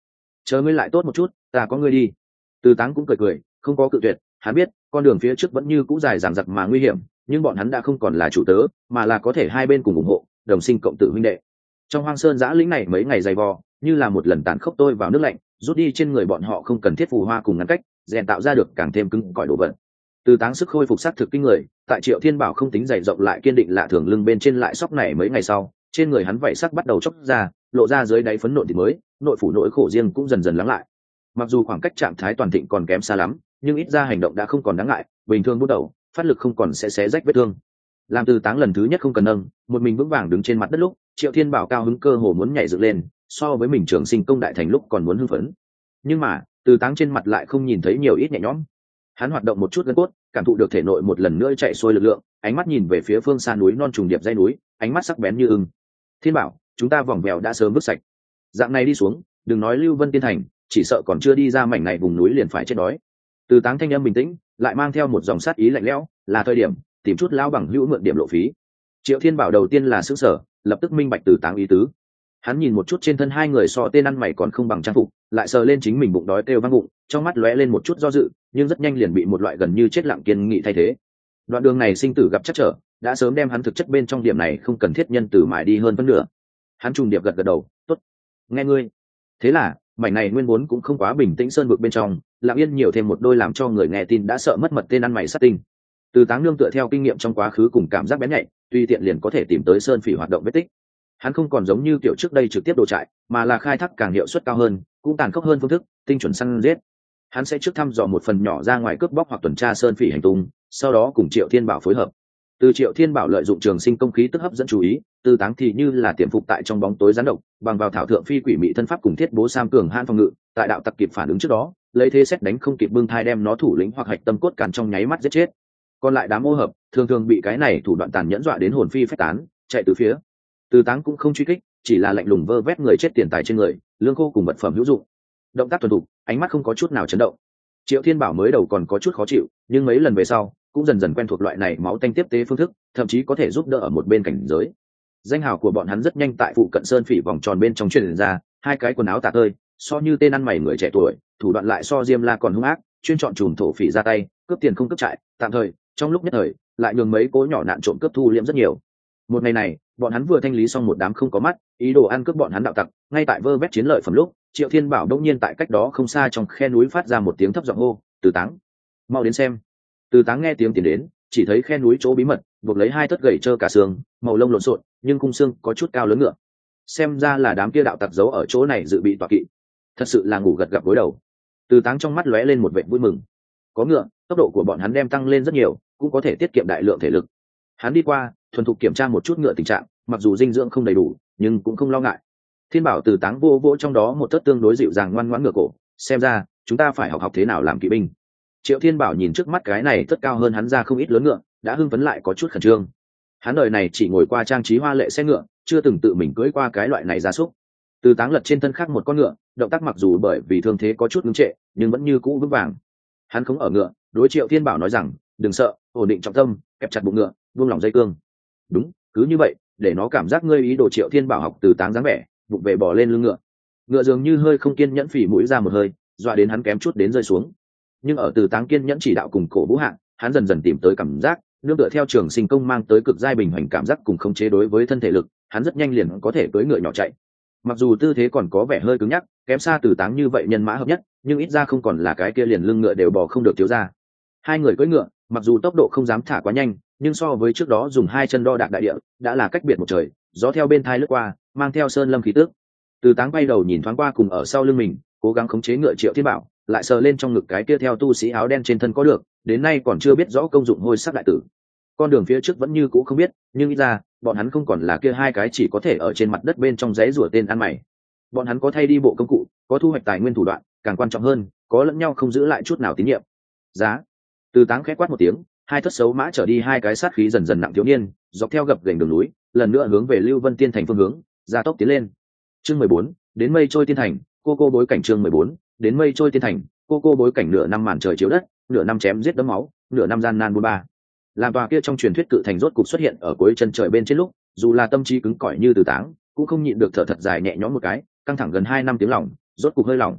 chờ ngươi lại tốt một chút, ta có ngươi đi. Từ Táng cũng cười cười, không có cự tuyệt. Hắn biết con đường phía trước vẫn như cũ dài dằng dặc mà nguy hiểm, nhưng bọn hắn đã không còn là chủ tớ, mà là có thể hai bên cùng ủng hộ, đồng sinh cộng tử huynh đệ. Trong hoang sơn giã lĩnh này mấy ngày dày vò, như là một lần tàn khốc tôi vào nước lạnh, rút đi trên người bọn họ không cần thiết phù hoa cùng ngăn cách, rèn tạo ra được càng thêm cứng cỏi đồ vật. Từ Táng sức khôi phục sắc thực kinh người, tại Triệu Thiên Bảo không tính dày rộng lại kiên định lạ thường lưng bên trên lại sóc này mấy ngày sau, trên người hắn vảy sắc bắt đầu chốc ra, lộ ra dưới đáy phấn nộn thịt mới, nội phủ nỗi khổ riêng cũng dần dần lắng lại. Mặc dù khoảng cách trạng thái toàn thịnh còn kém xa lắm, nhưng ít ra hành động đã không còn đáng ngại, bình thường bắt đầu, phát lực không còn sẽ xé rách vết thương. Làm Từ Táng lần thứ nhất không cần nâng, một mình vững vàng đứng trên mặt đất lúc, Triệu Thiên Bảo cao hứng cơ hồ muốn nhảy dựng lên, so với mình Trường Sinh công đại thành lúc còn muốn hưng phấn. Nhưng mà, Từ Táng trên mặt lại không nhìn thấy nhiều ít nhẹ nhõm. Hắn hoạt động một chút gân cốt, cảm thụ được thể nội một lần nữa chạy xuôi lực lượng, ánh mắt nhìn về phía phương xa núi non trùng điệp dãy núi, ánh mắt sắc bén như ưng. Thiên Bảo, chúng ta vòng vèo đã sớm vứt sạch. Dạng này đi xuống, đừng nói Lưu Vân Tiên Thành, chỉ sợ còn chưa đi ra mảnh này vùng núi liền phải chết đói. Từ Táng thanh âm bình tĩnh, lại mang theo một dòng sát ý lạnh lẽo, là thời điểm tìm chút lão bằng hữu mượn điểm lộ phí. Triệu Thiên Bảo đầu tiên là sửng sở, lập tức minh bạch Từ Táng ý tứ. Hắn nhìn một chút trên thân hai người so tên ăn mày còn không bằng trang phục, lại sờ lên chính mình bụng đói kêu vang bụng, trong mắt lóe lên một chút do dự, nhưng rất nhanh liền bị một loại gần như chết lặng kiên nghị thay thế. Đoạn đường này sinh tử gặp chắc trở, đã sớm đem hắn thực chất bên trong điểm này không cần thiết nhân từ mãi đi hơn phân nửa. Hắn trùng điệp gật gật đầu, tốt, nghe ngươi. Thế là mảnh này nguyên vốn cũng không quá bình tĩnh sơn vực bên trong, lặng yên nhiều thêm một đôi làm cho người nghe tin đã sợ mất mật tên ăn mày sát tinh. Từ Táng nương tựa theo kinh nghiệm trong quá khứ cùng cảm giác bén nhạy, tùy tiện liền có thể tìm tới sơn phỉ hoạt động vết tích. Hắn không còn giống như kiểu trước đây trực tiếp đồ trại, mà là khai thác càng hiệu suất cao hơn, cũng tàn khốc hơn phương thức, tinh chuẩn săn giết. Hắn sẽ trước thăm dò một phần nhỏ ra ngoài cướp bóc hoặc tuần tra sơn phỉ hành tung, sau đó cùng Triệu Thiên Bảo phối hợp. Từ Triệu Thiên Bảo lợi dụng Trường Sinh công khí tức hấp dẫn chú ý, Từ Táng thì như là tiềm phục tại trong bóng tối gián độc, bằng vào thảo thượng phi quỷ mị thân pháp cùng thiết bố sam cường hãn phòng ngự, tại đạo tặc kịp phản ứng trước đó, lấy thế xét đánh không kịp bưng thai đem nó thủ lĩnh hoặc hạch tâm cốt càn trong nháy mắt giết chết. Còn lại đám ô hợp, thường thường bị cái này thủ đoạn tàn nhẫn dọa đến hồn phi phách tán, chạy từ phía. Từ Táng cũng không truy kích, chỉ là lạnh lùng vơ vét người chết tiền tài trên người, lương khô cùng vật phẩm hữu dụng. Động tác thuần thục, ánh mắt không có chút nào chấn động. Triệu Thiên Bảo mới đầu còn có chút khó chịu, nhưng mấy lần về sau, cũng dần dần quen thuộc loại này máu tanh tiếp tế phương thức, thậm chí có thể giúp đỡ ở một bên cảnh giới. Danh hào của bọn hắn rất nhanh tại phụ cận sơn phỉ vòng tròn bên trong truyền ra, hai cái quần áo tả tơi, so như tên ăn mày người trẻ tuổi, thủ đoạn lại so Diêm La còn hung ác, chuyên chọn chùm thổ phỉ ra tay, cướp tiền không cướp trại, tạm thời, trong lúc nhất thời, lại nhường mấy cố nhỏ nạn trộm cướp thu liễm rất nhiều. Một ngày này, bọn hắn vừa thanh lý xong một đám không có mắt, ý đồ ăn cướp bọn hắn đạo tặc, ngay tại vơ vét chiến lợi phẩm lúc, Triệu Thiên Bảo đông nhiên tại cách đó không xa trong khe núi phát ra một tiếng thấp giọng hô, "Từ Táng, mau đến xem." Từ Táng nghe tiếng tiến đến, chỉ thấy khe núi chỗ bí mật, buộc lấy hai thất gậy trơ cả xương, màu lông lộn xộn, nhưng cung xương có chút cao lớn ngựa. Xem ra là đám kia đạo tặc giấu ở chỗ này dự bị tọa kỵ. Thật sự là ngủ gật gặp gối đầu. Từ Táng trong mắt lóe lên một vẻ vui mừng. Có ngựa, tốc độ của bọn hắn đem tăng lên rất nhiều, cũng có thể tiết kiệm đại lượng thể lực. Hắn đi qua, thuần thục kiểm tra một chút ngựa tình trạng, mặc dù dinh dưỡng không đầy đủ, nhưng cũng không lo ngại. Thiên Bảo Từ Táng vô vỗ trong đó một tấc tương đối dịu dàng ngoan ngoãn ngựa cổ, xem ra chúng ta phải học học thế nào làm kỵ binh. Triệu Thiên Bảo nhìn trước mắt cái này tất cao hơn hắn ra không ít lớn ngựa, đã hưng phấn lại có chút khẩn trương. Hắn đời này chỉ ngồi qua trang trí hoa lệ xe ngựa, chưa từng tự mình cưỡi qua cái loại này gia súc. Từ Táng lật trên thân khác một con ngựa, động tác mặc dù bởi vì thương thế có chút ngưng trệ, nhưng vẫn như cũ vững vàng. Hắn không ở ngựa, đối Triệu Thiên Bảo nói rằng, đừng sợ, ổn định trọng tâm, kẹp chặt bụng ngựa, buông lỏng dây cương. Đúng, cứ như vậy, để nó cảm giác ngươi ý đồ. Triệu Thiên Bảo học Từ Táng dáng vẻ, bụng về bỏ lên lưng ngựa. Ngựa dường như hơi không kiên nhẫn phì mũi ra một hơi, dọa đến hắn kém chút đến rơi xuống. Nhưng ở Từ Táng kiên nhẫn chỉ đạo cùng cổ vũ hạng, hắn dần dần tìm tới cảm giác, nương tựa theo Trường Sinh công mang tới cực giai bình hành cảm giác cùng khống chế đối với thân thể lực, hắn rất nhanh liền có thể cưỡi ngựa nhỏ chạy. Mặc dù tư thế còn có vẻ hơi cứng nhắc, kém xa Từ Táng như vậy nhân mã hợp nhất, nhưng ít ra không còn là cái kia liền lưng ngựa đều bò không được thiếu ra. Hai người cưỡi ngựa, mặc dù tốc độ không dám thả quá nhanh, nhưng so với trước đó dùng hai chân đo đạc đại địa, đã là cách biệt một trời. Gió theo bên thai lướt qua, mang theo sơn lâm khí tước. Từ Táng bay đầu nhìn thoáng qua cùng ở sau lưng mình, cố gắng khống chế ngựa Triệu Thiên Bảo, lại sờ lên trong ngực cái kia theo tu sĩ áo đen trên thân có được, đến nay còn chưa biết rõ công dụng hôi sắc đại tử. Con đường phía trước vẫn như cũ không biết, nhưng ít ra bọn hắn không còn là kia hai cái chỉ có thể ở trên mặt đất bên trong giấy rủa tên ăn mày. Bọn hắn có thay đi bộ công cụ, có thu hoạch tài nguyên thủ đoạn, càng quan trọng hơn, có lẫn nhau không giữ lại chút nào tín nhiệm. Giá. Từ Táng khẽ quát một tiếng, hai thất xấu mã trở đi hai cái sát khí dần dần nặng thiếu niên, dọc theo gập ghềnh đường núi, lần nữa hướng về Lưu Vân Tiên thành phương hướng, gia tốc tiến lên. Chương 14, đến mây trôi tiên thành, cô bối cảnh. Chương 14, đến mây trôi tiên thành, cô bối cảnh. Nửa năm màn trời chiếu đất, nửa năm chém giết đẫm máu, nửa năm gian nan buôn ba. Làm tòa kia trong truyền thuyết cự thành rốt cục xuất hiện ở cuối chân trời bên trên lúc, dù là tâm trí cứng cỏi như Từ Táng, cũng không nhịn được thở thật dài nhẹ nhõm một cái, căng thẳng gần 2 năm tiếng lòng, rốt cục hơi lỏng,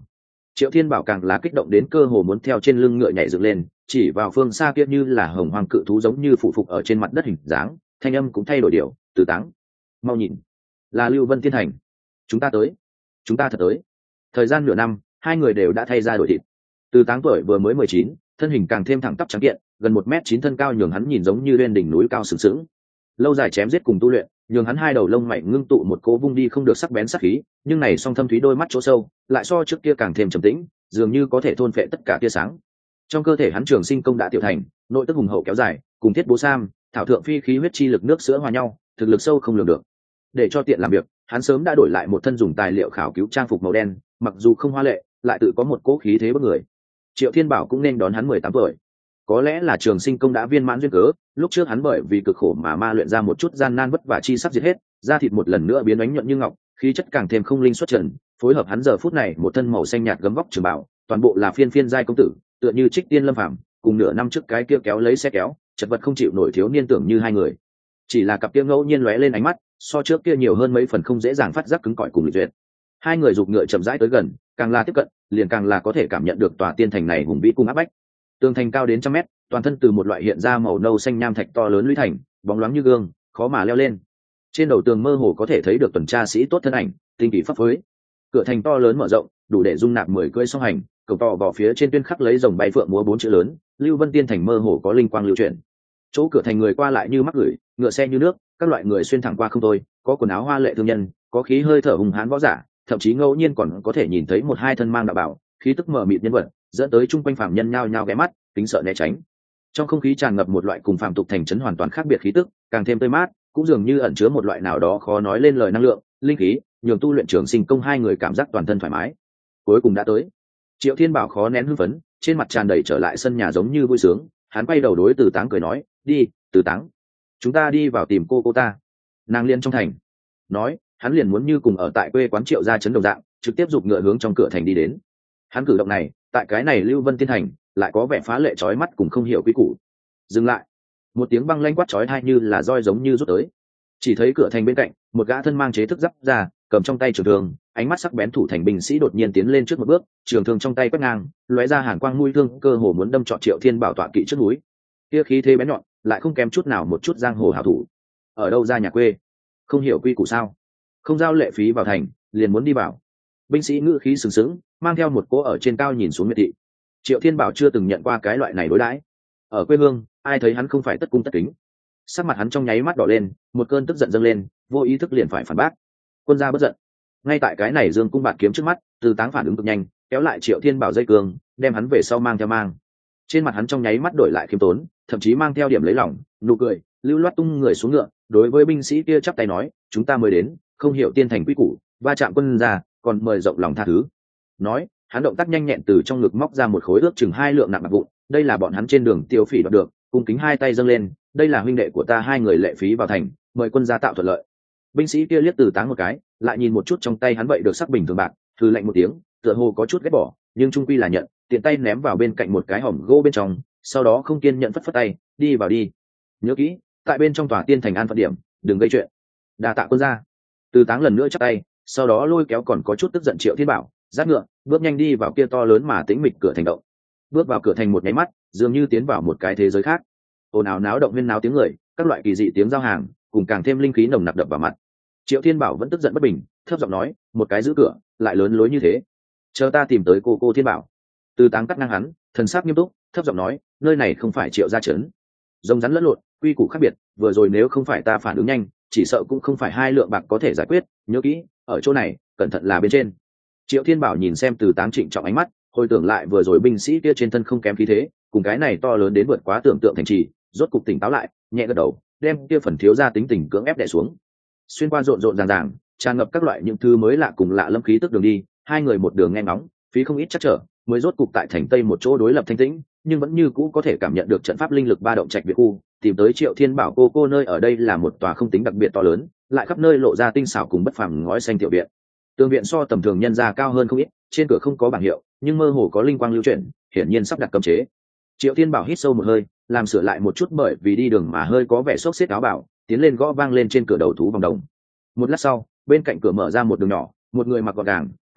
Triệu Thiên Bảo càng là kích động đến cơ hồ muốn theo trên lưng ngựa nhảy dựng lên, chỉ vào phương xa kia như là hồng hoàng cự thú giống như phủ phục ở trên mặt đất hình dáng, thanh âm cũng thay đổi điều, Từ Táng, mau nhìn, là Lưu Vân Tiên Thành, chúng ta tới, chúng ta thật tới. Thời gian nửa năm, hai người đều đã thay ra đổi thịt. Từ Táng tuổi vừa mới 19, thân hình càng thêm thẳng tắp trắng kiện, gần 1m9 thân cao nhường hắn nhìn giống như lên đỉnh núi cao sừng sững. Lâu dài chém giết cùng tu luyện, nhường hắn hai đầu lông mày ngưng tụ một cố vung đi không được sắc bén sắc khí, nhưng này song thâm thúy đôi mắt chỗ sâu, lại so trước kia càng thêm trầm tĩnh, dường như có thể thôn phệ tất cả tia sáng. Trong cơ thể hắn trường sinh công đã tiểu thành, nội tức hùng hậu kéo dài, cùng thiết bố sam, thảo thượng phi khí huyết chi lực nước sữa hòa nhau, thực lực sâu không lường được. Để cho tiện làm việc, hắn sớm đã đổi lại một thân dùng tài liệu khảo cứu trang phục màu đen, mặc dù không hoa lệ, lại tự có một cỗ khí thế bất người. Triệu Thiên Bảo cũng nên đón hắn 18 tuổi. Có lẽ là trường sinh công đã viên mãn duyên cớ, lúc trước hắn bởi vì cực khổ mà ma luyện ra một chút gian nan vất vả chi sắp diệt hết, da thịt một lần nữa biến ánh nhuận như ngọc, khí chất càng thêm không linh xuất trần, phối hợp hắn giờ phút này một thân màu xanh nhạt gấm vóc trường bảo, toàn bộ là phiên phiên giai công tử, tựa như trích tiên lâm phàm, cùng nửa năm trước cái kia kéo lấy xe kéo, chật vật không chịu nổi thiếu niên tưởng như hai người. Chỉ là cặp kia ngẫu nhiên lóe lên ánh mắt, so trước kia nhiều hơn mấy phần không dễ dàng phát giác cứng cỏi cùng lịch duyệt. Hai người giục ngựa chậm rãi tới gần, càng là tiếp cận, liền càng là có thể cảm nhận được tòa tiên thành này hùng vĩ cung áp bách. Tường thành cao đến trăm mét, toàn thân từ một loại hiện ra màu nâu xanh nham thạch to lớn lũy thành, bóng loáng như gương, khó mà leo lên. Trên đầu tường mơ hồ có thể thấy được tuần tra sĩ tốt thân ảnh, tinh kỳ pháp phối. Cửa thành to lớn mở rộng, đủ để dung nạp 10 cưỡi song hành, cầu to vào phía trên tuyên khắc lấy rồng bay phượng múa 4 chữ lớn, Lưu Vân Tiên Thành mơ hồ có linh quang lưu chuyển. Chỗ cửa thành người qua lại như mắc gửi, ngựa xe như nước, các loại người xuyên thẳng qua không thôi, có quần áo hoa lệ thương nhân, có khí hơi thở hùng hãn võ giả, thậm chí ngẫu nhiên còn có thể nhìn thấy một hai thân mang đạo bảo, khí tức mờ mịt nhân vật, dẫn tới chung quanh phàm nhân nhao nhao ghé mắt, kính sợ né tránh. Trong không khí tràn ngập một loại cùng phàm tục thành trấn hoàn toàn khác biệt khí tức, càng thêm tươi mát, cũng dường như ẩn chứa một loại nào đó khó nói lên lời năng lượng, linh khí, nhường tu luyện trường sinh công hai người cảm giác toàn thân thoải mái. Cuối cùng đã tới. Triệu Thiên Bảo khó nén hưng phấn, trên mặt tràn đầy trở lại sân nhà giống như vui sướng, hắn quay đầu đối Từ Táng cười nói, "Đi, Từ Táng, chúng ta đi vào tìm cô ta." Nàng liên trong thành. Nói, hắn liền muốn như cùng ở tại quê quán Triệu gia trấn đồng dạng, trực tiếp giục ngựa hướng trong cửa thành đi đến. Hắn cử động này, tại cái này Lưu Vân Tiên Thành, lại có vẻ phá lệ chói mắt cùng không hiểu quy củ. Dừng lại. Một tiếng băng lanh quát chói tai như là roi giống như rút tới. Chỉ thấy cửa thành bên cạnh, một gã thân mang chế thức giáp ra, cầm trong tay trường thương, ánh mắt sắc bén thủ thành binh sĩ đột nhiên tiến lên trước một bước, trường thương trong tay quét ngang, lóe ra hàn quang mũi thương, cơ hồ muốn đâm trọn Triệu Thiên Bảo tọa kỵ trước núi. Kia khí thế bén nhọn, lại không kém chút nào một chút giang hồ hảo thủ. Ở đâu ra nhà quê? Không hiểu quy củ sao? Không giao lệ phí vào thành, liền muốn đi vào. Binh sĩ ngữ khí sừng sững, mang theo một cỗ ở trên cao nhìn xuống miệt thị. Triệu Thiên Bảo chưa từng nhận qua cái loại này đối đãi. Ở quê hương, ai thấy hắn không phải tất cung tất kính. Sắc mặt hắn trong nháy mắt đỏ lên, một cơn tức giận dâng lên, vô ý thức liền phải phản bác. Quân gia bất giận. Ngay tại cái này dương cung bạt kiếm trước mắt, Từ Táng phản ứng cực nhanh, kéo lại Triệu Thiên Bảo dây cương, đem hắn về sau mang theo mang. Trên mặt hắn trong nháy mắt đổi lại khiêm tốn, thậm chí mang theo điểm lấy lòng, nụ cười, lưu loát tung người xuống ngựa, đối với binh sĩ kia chắp tay nói, "Chúng ta mới đến, không hiểu tiên thành quy củ, va chạm quân gia, còn mời rộng lòng tha thứ." Nói, hắn động tác nhanh nhẹn từ trong ngực móc ra một khối ước chừng 2 lượng nặng bạc vụn, đây là bọn hắn trên đường tiêu phỉ đoạt được, cung kính hai tay dâng lên, "Đây là huynh đệ của ta hai người lệ phí vào thành, mời quân gia tạo thuận lợi." Binh sĩ kia liếc Từ Táng một cái, lại nhìn một chút trong tay hắn vậy được sắc bình thường bạc, thư lạnh một tiếng, tựa hồ có chút ghét bỏ, nhưng trung quy là nhận, tiện tay ném vào bên cạnh một cái hòm gỗ bên trong, sau đó không kiên nhận phất phất tay, "Đi vào đi. Nhớ kỹ, tại bên trong tòa tiên thành an phận điểm, đừng gây chuyện." Đa tạ quân gia. Từ Táng lần nữa chắp tay, sau đó lôi kéo còn có chút tức giận Triệu Thiên Bảo, dắt ngựa, bước nhanh đi vào kia to lớn mà tĩnh mịch cửa thành động. Bước vào cửa thành một nháy mắt, dường như tiến vào một cái thế giới khác. Ồn ào náo động huyên náo tiếng người, các loại kỳ dị tiếng giao hàng, cùng càng thêm linh khí nồng nặc đập vào mặt. Triệu Thiên Bảo vẫn tức giận bất bình, thấp giọng nói, "Một cái giữ cửa, lại lớn lối như thế. Chờ ta tìm tới cô Thiên Bảo." Từ Táng cắt ngang hắn, thần sắc nghiêm túc, thấp giọng nói, "Nơi này không phải Triệu gia trấn. Rồng rắn lẫn lộn, quy củ khác biệt, vừa rồi nếu không phải ta phản ứng nhanh, chỉ sợ cũng không phải 2 lượng bạc có thể giải quyết, nhớ kỹ, ở chỗ này, cẩn thận là bên trên." Triệu Thiên Bảo nhìn xem Từ Táng trịnh trọng ánh mắt, hồi tưởng lại vừa rồi binh sĩ kia trên thân không kém khí thế, cùng cái này to lớn đến vượt quá tưởng tượng thành trì, rốt cục tỉnh táo lại, nhẹ gật đầu, đem kia phần thiếu gia tính tình cưỡng ép đè xuống. Xuyên qua rộn rộn ràng ràng, tràn ngập các loại những thứ mới lạ cùng lạ lâm khí tức đường đi, hai người một đường nghe ngóng, phí không ít chắc trở, mới rốt cục tại thành tây một chỗ đối lập thanh tĩnh, nhưng vẫn như cũ có thể cảm nhận được trận pháp linh lực ba động trạch việt khu, tìm tới Triệu Thiên Bảo cô nơi ở đây là một tòa không tính đặc biệt to lớn, lại khắp nơi lộ ra tinh xảo cùng bất phàm ngói xanh tiểu viện. Tường viện so tầm thường nhân gia cao hơn không ít, trên cửa không có bảng hiệu, nhưng mơ hồ có linh quang lưu chuyển, hiển nhiên sắp đặt cấm chế. Triệu Thiên Bảo hít sâu một hơi, làm sửa lại một chút bởi vì đi đường mà hơi có vẻ xốc xếp áo bảo, tiến lên gõ vang lên trên cửa đầu thú vòng đồng. Một lát sau, bên cạnh cửa mở ra một đường nhỏ, một người mặc gọn gàng,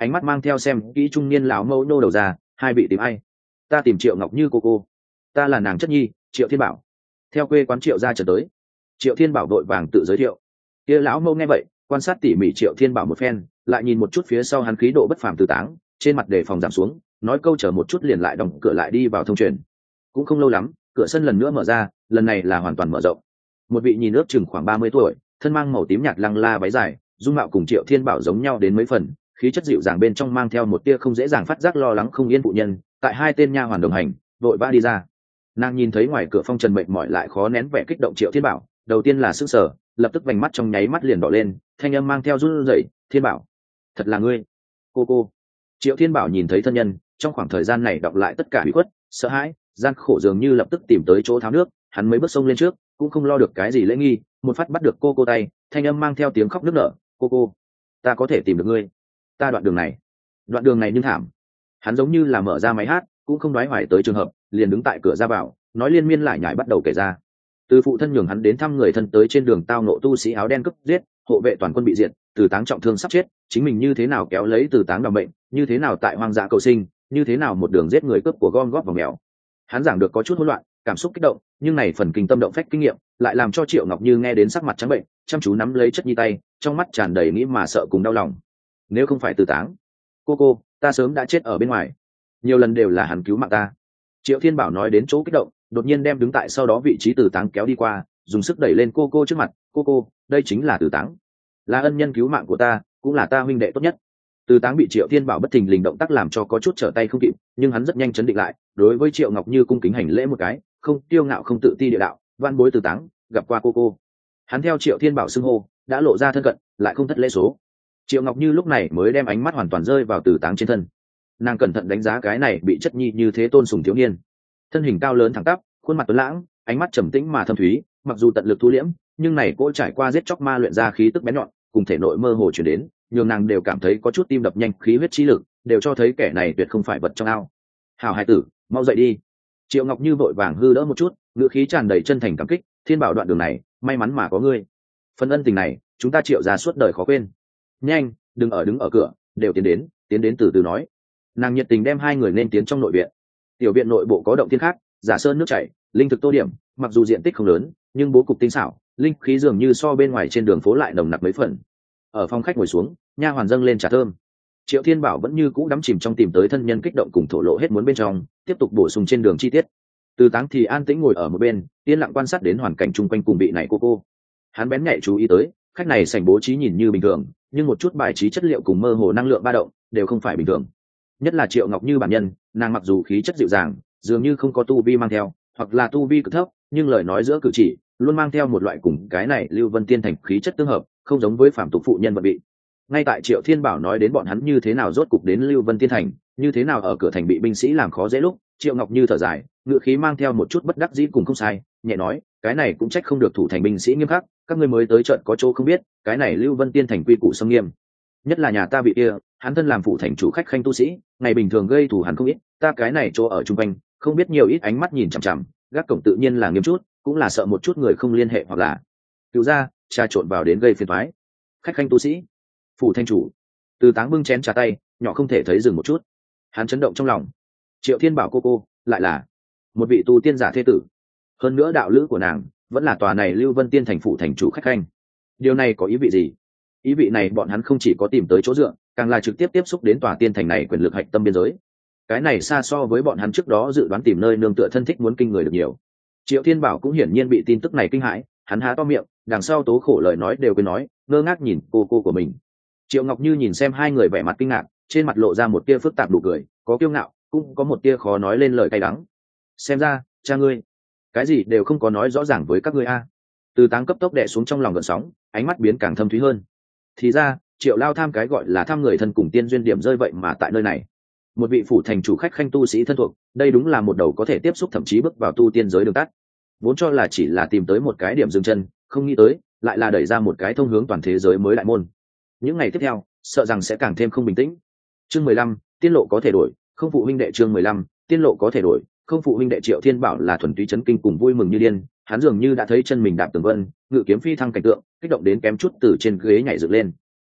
ánh mắt mang theo xem kỹ trung niên lão mẫu nô đầu ra. Hai vị tìm ai? Ta tìm Triệu Ngọc Như cô. Ta là nàng chất nhi, Triệu Thiên Bảo. Theo quê quán Triệu ra trở tới. Triệu Thiên Bảo vội vàng tự giới thiệu. Kia lão mẫu nghe vậy, quan sát tỉ mỉ Triệu Thiên Bảo một phen, lại nhìn một chút phía sau hắn khí độ bất phàm Từ Táng, trên mặt đề phòng giảm xuống, nói câu chờ một chút liền lại đóng cửa lại đi vào thông truyền. Cũng không lâu lắm, cửa sân lần nữa mở ra, lần này là hoàn toàn mở rộng. Một vị nhìn ước chừng khoảng 30 tuổi, thân mang màu tím nhạt lăng la váy dài, dung mạo cùng Triệu Thiên Bảo giống nhau đến mấy phần, khí chất dịu dàng bên trong mang theo một tia không dễ dàng phát giác lo lắng không yên phụ nhân, tại hai tên nha hoàn đồng hành, vội vã đi ra. Nàng nhìn thấy ngoài cửa phong trần mệt mỏi lại khó nén vẻ kích động Triệu Thiên Bảo, đầu tiên là sững sờ, lập tức vành mắt trong nháy mắt liền đỏ lên, thanh âm mang theo run rẩy, "Thiên Bảo, thật là ngươi?" Cô. Triệu Thiên Bảo nhìn thấy thân nhân, trong khoảng thời gian này đọc lại tất cả ủy khuất, sợ hãi, gian khổ dường như lập tức tìm tới chỗ tháo nước, hắn mấy bước xông lên trước, cũng không lo được cái gì lễ nghi, một phát bắt được cô tay, thanh âm mang theo tiếng khóc nức nở, "Cô, ta có thể tìm được ngươi. Ta đoạn đường này nhưng thảm." Hắn giống như là mở ra máy hát, cũng không đoái hoài tới trường hợp, liền đứng tại cửa ra vào, nói liên miên lại nhải bắt đầu kể ra. Từ phụ thân nhường hắn đến thăm người thân tới trên đường tao nộ tu sĩ áo đen cướp giết, hộ vệ toàn quân bị diệt, Từ Táng trọng thương sắp chết, chính mình như thế nào kéo lấy Từ Táng đảm bệnh, như thế nào tại hoang dã cầu sinh, như thế nào một đường giết người cướp của gom góp vào mèo. Hắn giảng được có chút hỗn loạn, cảm xúc kích động, nhưng này phần kinh tâm động phách kinh nghiệm lại làm cho Triệu Ngọc Như nghe đến sắc mặt trắng bệnh, chăm chú nắm lấy chất nhi tay, trong mắt tràn đầy nghĩ mà sợ cùng đau lòng. Nếu không phải Từ Táng, cô, ta sớm đã chết ở bên ngoài. Nhiều lần đều là hắn cứu mạng ta. Triệu Thiên Bảo nói đến chỗ kích động, đột nhiên đem đứng tại sau đó vị trí Từ Táng kéo đi qua, dùng sức đẩy lên cô trước mặt. Cô, đây chính là Từ Táng, là ân nhân cứu mạng của ta, cũng là ta huynh đệ tốt nhất. Từ Táng bị Triệu Thiên Bảo bất thình lình động tác làm cho có chút trở tay không kịp, nhưng hắn rất nhanh chấn định lại, đối với Triệu Ngọc Như cung kính hành lễ một cái, không tiêu ngạo không tự ti địa đạo, "Văn bối Từ Táng, gặp qua cô." Hắn theo Triệu Thiên Bảo xưng hô, đã lộ ra thân cận, lại không thất lễ số. Triệu Ngọc Như lúc này mới đem ánh mắt hoàn toàn rơi vào Từ Táng trên thân. Nàng cẩn thận đánh giá cái này bị chất nhi như thế tôn sùng thiếu niên. Thân hình cao lớn thẳng tắp, khuôn mặt tuấn lãng, ánh mắt trầm tĩnh mà thâm thúy, mặc dù tận lực thu liễm, nhưng này cỗ trải qua giết chóc ma luyện ra khí tức bén nhọn, cùng thể nội mơ hồ truyền đến, nhường nàng đều cảm thấy có chút tim đập nhanh, khí huyết chi lực, đều cho thấy kẻ này tuyệt không phải vật trong ao. "Hảo hài tử, mau dậy đi." Triệu Ngọc Như vội vàng hư đỡ một chút, ngữ khí tràn đầy chân thành cảm kích, "Thiên Bảo đoạn đường này, may mắn mà có ngươi. Phần ân tình này, chúng ta Triệu gia suốt đời khó quên. Nhanh, đừng đứng ở cửa, đều tiến đến từ từ nói." Nàng nhiệt tình đem hai người nên tiến trong nội viện. Tiểu viện nội bộ có động thiên khác, giả sơn nước chảy, linh thực tô điểm, mặc dù diện tích không lớn, nhưng bố cục tinh xảo, linh khí dường như so bên ngoài trên đường phố lại nồng nặc mấy phần. Ở phòng khách ngồi xuống, nha hoàn dâng lên trà thơm. Triệu Thiên Bảo vẫn như cũ đắm chìm trong tìm tới thân nhân kích động cùng thổ lộ hết muốn bên trong, tiếp tục bổ sung trên đường chi tiết. Từ Táng thì an tĩnh ngồi ở một bên, yên lặng quan sát đến hoàn cảnh chung quanh cùng vị này cô. Hắn bén nhạy chú ý tới, khách này sảnh bố trí nhìn như bình thường, nhưng một chút bài trí chất liệu cùng mơ hồ năng lượng ba động đều không phải bình thường. Nhất là Triệu Ngọc Như bản nhân, nàng mặc dù khí chất dịu dàng, dường như không có tu vi mang theo, hoặc là tu vi cực thấp, nhưng lời nói giữa cử chỉ luôn mang theo một loại cùng cái này Lưu Vân Tiên Thành khí chất tương hợp, không giống với phàm tục phụ nhân vận bị. Ngay tại Triệu Thiên Bảo nói đến bọn hắn như thế nào rốt cục đến Lưu Vân Tiên Thành, như thế nào ở cửa thành bị binh sĩ làm khó dễ lúc, Triệu Ngọc Như thở dài, ngựa khí mang theo một chút bất đắc dĩ cùng không sai, nhẹ nói, "Cái này cũng trách không được thủ thành binh sĩ nghiêm khắc, các ngươi mới tới trận có chỗ không biết, cái này Lưu Vân Tiên Thành quy củ xâm nghiêm. Nhất là nhà ta bị kia, hắn thân làm phụ thành chủ khách khanh tu sĩ, ngày bình thường gây thù hắn không ít, ta cái này chỗ ở trung quanh, không biết nhiều ít ánh mắt nhìn chằm chằm, gác cổng tự nhiên là nghiêm chút, cũng là sợ một chút người không liên hệ hoặc là cứu ra, trà trộn vào đến gây phiền toái." Khách khanh tu sĩ, phủ thanh chủ. Từ Táng bưng chén trà tay, nhỏ không thể thấy dừng một chút. Hắn chấn động trong lòng. Triệu Thiên Bảo cô lại là một vị tu tiên giả thế tử, hơn nữa đạo lữ của nàng vẫn là tòa này Lưu Vân Tiên Thành phủ thành chủ khách khanh. Điều này có ý vị gì? Ý vị này bọn hắn không chỉ có tìm tới chỗ dựa, càng là trực tiếp tiếp xúc đến tòa tiên thành này quyền lực hạch tâm biên giới. Cái này xa so với bọn hắn trước đó dự đoán tìm nơi nương tựa thân thích muốn kinh người được nhiều. Triệu Thiên Bảo cũng hiển nhiên bị tin tức này kinh hãi, hắn há to miệng, đằng sau tố khổ lời nói đều quên nói, ngơ ngác nhìn cô của mình. Triệu Ngọc Như nhìn xem hai người vẻ mặt kinh ngạc, trên mặt lộ ra một tia phức tạp nụ cười, có kiêu ngạo, cũng có một tia khó nói lên lời cay đắng. "Xem ra, cha ngươi, cái gì đều không có nói rõ ràng với các ngươi a." Từ Táng cấp tốc đè xuống trong lòng gợn sóng, ánh mắt biến càng thâm thúy hơn. Thì ra, Triệu Lao tham cái gọi là thăm người thân cùng tiên duyên điểm rơi vậy mà tại nơi này. Một vị phủ thành chủ khách khanh tu sĩ thân thuộc, đây đúng là một đầu có thể tiếp xúc thậm chí bước vào tu tiên giới đường tắt. Vốn cho là chỉ là tìm tới một cái điểm dừng chân, không nghĩ tới lại là đẩy ra một cái thông hướng toàn thế giới mới đại môn. Những ngày tiếp theo, sợ rằng sẽ càng thêm không bình tĩnh. Chương 15, tiên lộ có thể đổi, không phụ huynh đệ. Chương 15, tiên lộ có thể đổi, không phụ huynh đệ. Triệu Thiên Bảo là thuần túy chấn kinh cùng vui mừng như điên, hắn dường như đã thấy chân mình đạp tường vân, ngự kiếm phi thăng cảnh tượng, kích động đến kém chút từ trên ghế nhảy dựng lên.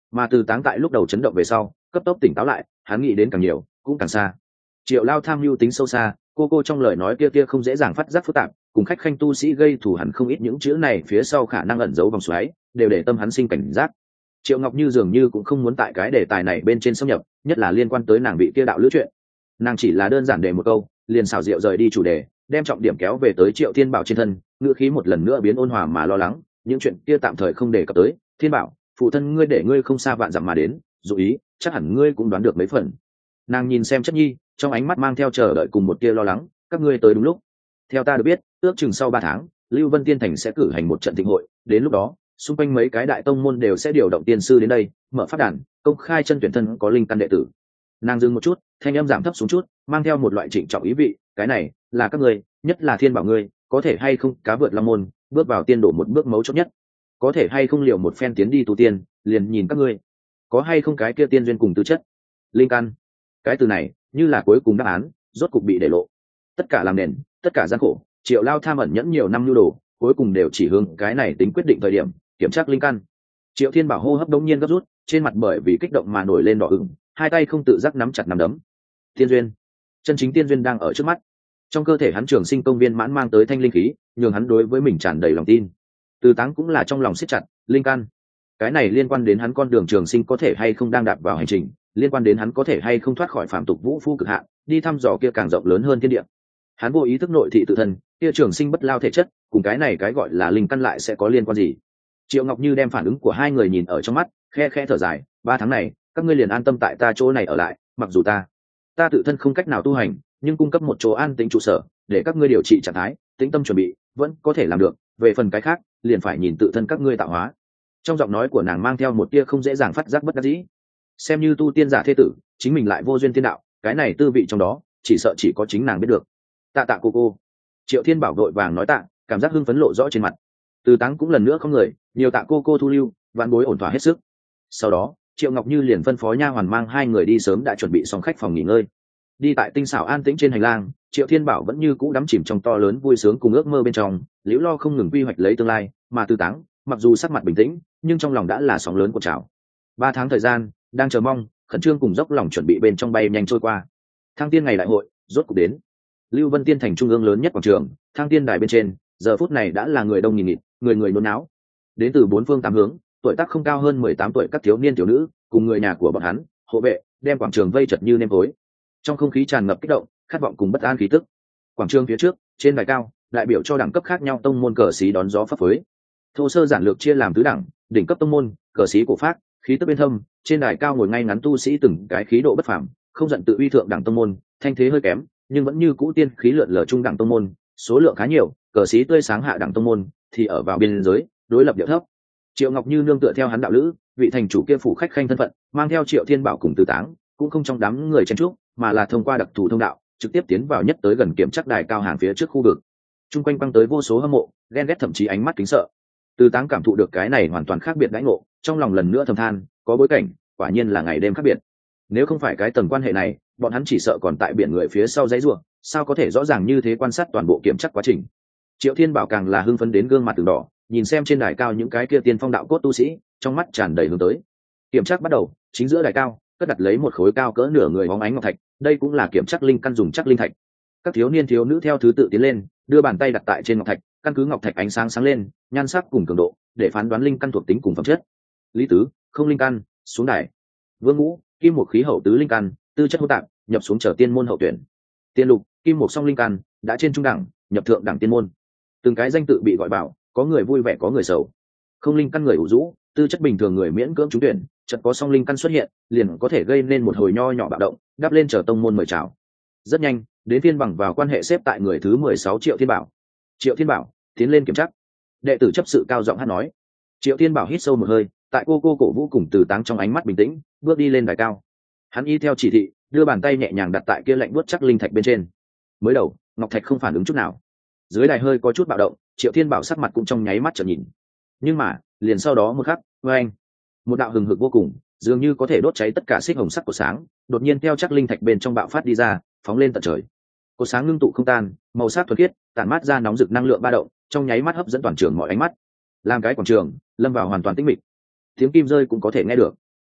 mà Từ Táng tại lúc đầu chấn động về sau cấp tốc tỉnh táo lại, hắn nghĩ đến càng nhiều cũng càng xa. Triệu Lao tham mưu tính sâu xa, cô trong lời nói kia không dễ dàng phát giác phức tạp, cùng khách khanh tu sĩ gây thù hẳn không ít những chữ này phía sau khả năng ẩn giấu vòng xoáy, đều để tâm hắn sinh cảnh giác. Triệu Ngọc Như dường như cũng không muốn tại cái đề tài này bên trên xâm nhập, nhất là liên quan tới nàng bị kia đạo lữ chuyện. Nàng chỉ là đơn giản để một câu, liền xảo diệu rời đi chủ đề, đem trọng điểm kéo về tới Triệu Thiên Bảo trên thân, ngữ khí một lần nữa biến ôn hòa mà lo lắng, những chuyện kia tạm thời không đề cập tới. Thiên Bảo, phụ thân ngươi để ngươi không xa vạn dặm mà đến, dụ ý, chắc hẳn ngươi cũng đoán được mấy phần. Nàng nhìn xem Chất Nhi, trong ánh mắt mang theo chờ đợi cùng một tia lo lắng, các ngươi tới đúng lúc. Theo ta được biết, ước chừng sau 3 tháng, Lưu Vân Tiên Thành sẽ cử hành một trận thịnh hội, đến lúc đó, xung quanh mấy cái đại tông môn đều sẽ điều động tiên sư đến đây, mở phát đàn, công khai chân tuyển thân có linh căn đệ tử. Nàng dừng một chút, thanh âm giảm thấp xuống chút, mang theo một loại trịnh trọng ý vị, cái này là các ngươi, nhất là Thiên Bảo ngươi, có thể hay không cá vượt long môn, bước vào tiên đổ một bước mấu chốt nhất, có thể hay không liều một phen tiến đi tu tiên, liền nhìn các ngươi, có hay không cái kia tiên duyên cùng tư chất. Linh căn, cái từ này như là cuối cùng đáp án, rốt cục bị để lộ. Tất cả làm nền, tất cả gian khổ, Triệu Lao tham ẩn nhẫn nhiều năm nhu đồ, cuối cùng đều chỉ hướng cái này tính quyết định thời điểm kiểm tra linh căn. Triệu Thiên Bảo hô hấp đống nhiên gấp rút, trên mặt bởi vì kích động mà nổi lên đỏ ửng, hai tay không tự giác nắm chặt nắm đấm. Tiên duyên, chân chính tiên duyên đang ở trước mắt. Trong cơ thể hắn trường sinh công viên mãn mang tới thanh linh khí, nhường hắn đối với mình tràn đầy lòng tin. Từ Táng cũng là trong lòng siết chặt, linh căn, cái này liên quan đến hắn con đường trường sinh có thể hay không đang đạp vào hành trình, liên quan đến hắn có thể hay không thoát khỏi phạm tục vũ phu cực hạn, đi thăm dò kia càng rộng lớn hơn thiên địa. Hắn vô ý thức nội thị tự thân, kia trường sinh bất lao thể chất, cùng cái này cái gọi là linh căn lại sẽ có liên quan gì? Triệu Ngọc Như đem phản ứng của hai người nhìn ở trong mắt, khe khẽ thở dài, 3 tháng này, các ngươi liền an tâm tại ta chỗ này ở lại, mặc dù ta tự thân không cách nào tu hành, nhưng cung cấp một chỗ an tĩnh trụ sở, để các ngươi điều trị trạng thái, tĩnh tâm chuẩn bị, vẫn có thể làm được, về phần cái khác, liền phải nhìn tự thân các ngươi tạo hóa. Trong giọng nói của nàng mang theo một tia không dễ dàng phát giác bất đắc dĩ. Xem như tu tiên giả thế tử, chính mình lại vô duyên tiên đạo, cái này tư vị trong đó, chỉ sợ chỉ có chính nàng biết được. Tạ cô. Triệu Thiên Bảo đội vàng nói tạ, cảm giác hưng phấn lộ rõ trên mặt. Từ Táng cũng lần nữa không người, nhiều tạ cô thu lưu, vạn bối ổn thỏa hết sức. Sau đó, Triệu Ngọc Như liền phân phó nha hoàn mang hai người đi sớm đã chuẩn bị xong khách phòng nghỉ ngơi. Đi tại tinh xảo an tĩnh trên hành lang, Triệu Thiên Bảo vẫn như cũ đắm chìm trong to lớn vui sướng cùng ước mơ bên trong, liễu lo không ngừng quy hoạch lấy tương lai, mà Từ Táng, mặc dù sắc mặt bình tĩnh, nhưng trong lòng đã là sóng lớn cuộn trào. 3 tháng thời gian, đang chờ mong, khẩn trương cùng dốc lòng chuẩn bị bên trong bay nhanh trôi qua. Thăng tiên ngày đại hội rốt cục đến. Lưu Vân Tiên thành trung ương lớn nhất quảng trường, Thăng tiên đài bên trên, giờ phút này đã là người đông nghìn nghịt, người nôn náo. Đến từ 4 phương 8 hướng, tuổi tác không cao hơn 18 tuổi các thiếu niên tiểu nữ, cùng người nhà của bọn hắn, hộ vệ, đem quảng trường vây chật như nêm tối. Trong không khí tràn ngập kích động, khát vọng cùng bất an khí tức. Quảng trường phía trước, trên đài cao, đại biểu cho đẳng cấp khác nhau tông môn cờ xí đón gió phấp phới. Thô sơ giản lược chia làm tứ đẳng, đỉnh cấp tông môn, cờ xí cổ phác, khí tức bên thâm, trên đài cao ngồi ngay ngắn tu sĩ từng cái khí độ bất phàm, không giận tự uy thượng đẳng tông môn, thanh thế hơi kém, nhưng vẫn như cũ tiên khí lượn lờ trung đẳng tông môn, số lượng khá nhiều, cờ xí tươi sáng hạ đẳng tông môn thì ở vào biên giới, đối lập địa thấp. Triệu Ngọc Như nương tựa theo hắn đạo lữ, vị thành chủ kia phủ khách khanh thân phận, mang theo Triệu Thiên Bảo cùng Từ Táng, cũng không trong đám người chen chúc, mà là thông qua đặc thù thông đạo, trực tiếp tiến vào nhất tới gần kiểm chắc đài cao hàng phía trước khu vực. Trung quanh quăng tới vô số hâm mộ, ghen ghét thậm chí ánh mắt kính sợ. Từ Táng cảm thụ được cái này hoàn toàn khác biệt đãi ngộ, trong lòng lần nữa thầm than, có bối cảnh, quả nhiên là ngày đêm khác biệt. Nếu không phải cái tầng quan hệ này, bọn hắn chỉ sợ còn tại biển người phía sau dãy rủa, sao có thể rõ ràng như thế quan sát toàn bộ kiểm chắc quá trình. Triệu Thiên Bảo càng là hưng phấn đến gương mặt từng đỏ, nhìn xem trên đài cao những cái kia tiên phong đạo cốt tu sĩ, trong mắt tràn đầy hướng tới. Kiểm chắc bắt đầu, chính giữa đài cao, cất đặt lấy một khối cao cỡ nửa người bóng ánh ngọc thạch, đây cũng là kiểm chắc linh căn dùng chắc linh thạch. Các thiếu niên thiếu nữ theo thứ tự tiến lên, đưa bàn tay đặt tại trên ngọc thạch, căn cứ ngọc thạch ánh sáng sáng lên, nhan sắc cùng cường độ, để phán đoán linh căn thuộc tính cùng phẩm chất. Lý Tứ, không linh căn, xuống đài. Vương Ngũ, kim một khí hậu tứ linh căn, tư chất hô tạp, nhập xuống trở tiên môn hậu tuyển. Tiên Lục, kim một song linh căn, đã trên trung đẳng, nhập thượng đẳng tiên môn. Từng cái danh tự bị gọi bảo, có người vui vẻ có người sầu. Không linh căn người ủ rũ, tư chất bình thường người miễn cưỡng trúng tuyển, chợt có song linh căn xuất hiện, liền có thể gây nên một hồi nho nhỏ bạo động, đáp lên chờ tông môn mời chào. Rất nhanh, đến phiên bằng vào quan hệ xếp tại người thứ 16 Triệu Thiên Bảo. Triệu Thiên Bảo tiến lên kiểm tra. Đệ tử chấp sự cao giọng hát nói. Triệu Thiên Bảo hít sâu một hơi, tại cô cổ vũ cùng Từ Táng trong ánh mắt bình tĩnh, bước đi lên đài cao. Hắn y theo chỉ thị, đưa bàn tay nhẹ nhàng đặt tại kia lạnh buốt chắc linh thạch bên trên. Mới đầu, ngọc thạch không phản ứng chút nào. Dưới đài hơi có chút bạo động, Triệu Thiên Bảo sắc mặt cũng trong nháy mắt chợt nhìn. Nhưng mà, liền sau đó một khắc, oeng, một đạo hừng hực vô cùng, dường như có thể đốt cháy tất cả xích hồng sắc của sáng, đột nhiên theo chắc linh thạch bên trong bạo phát đi ra, phóng lên tận trời. Cột sáng ngưng tụ không tan, màu sắc thuần khiết, tản mát ra nóng rực năng lượng ba động, trong nháy mắt hấp dẫn toàn trường mọi ánh mắt. Làm cái quảng trường lâm vào hoàn toàn tĩnh mịch, tiếng kim rơi cũng có thể nghe được.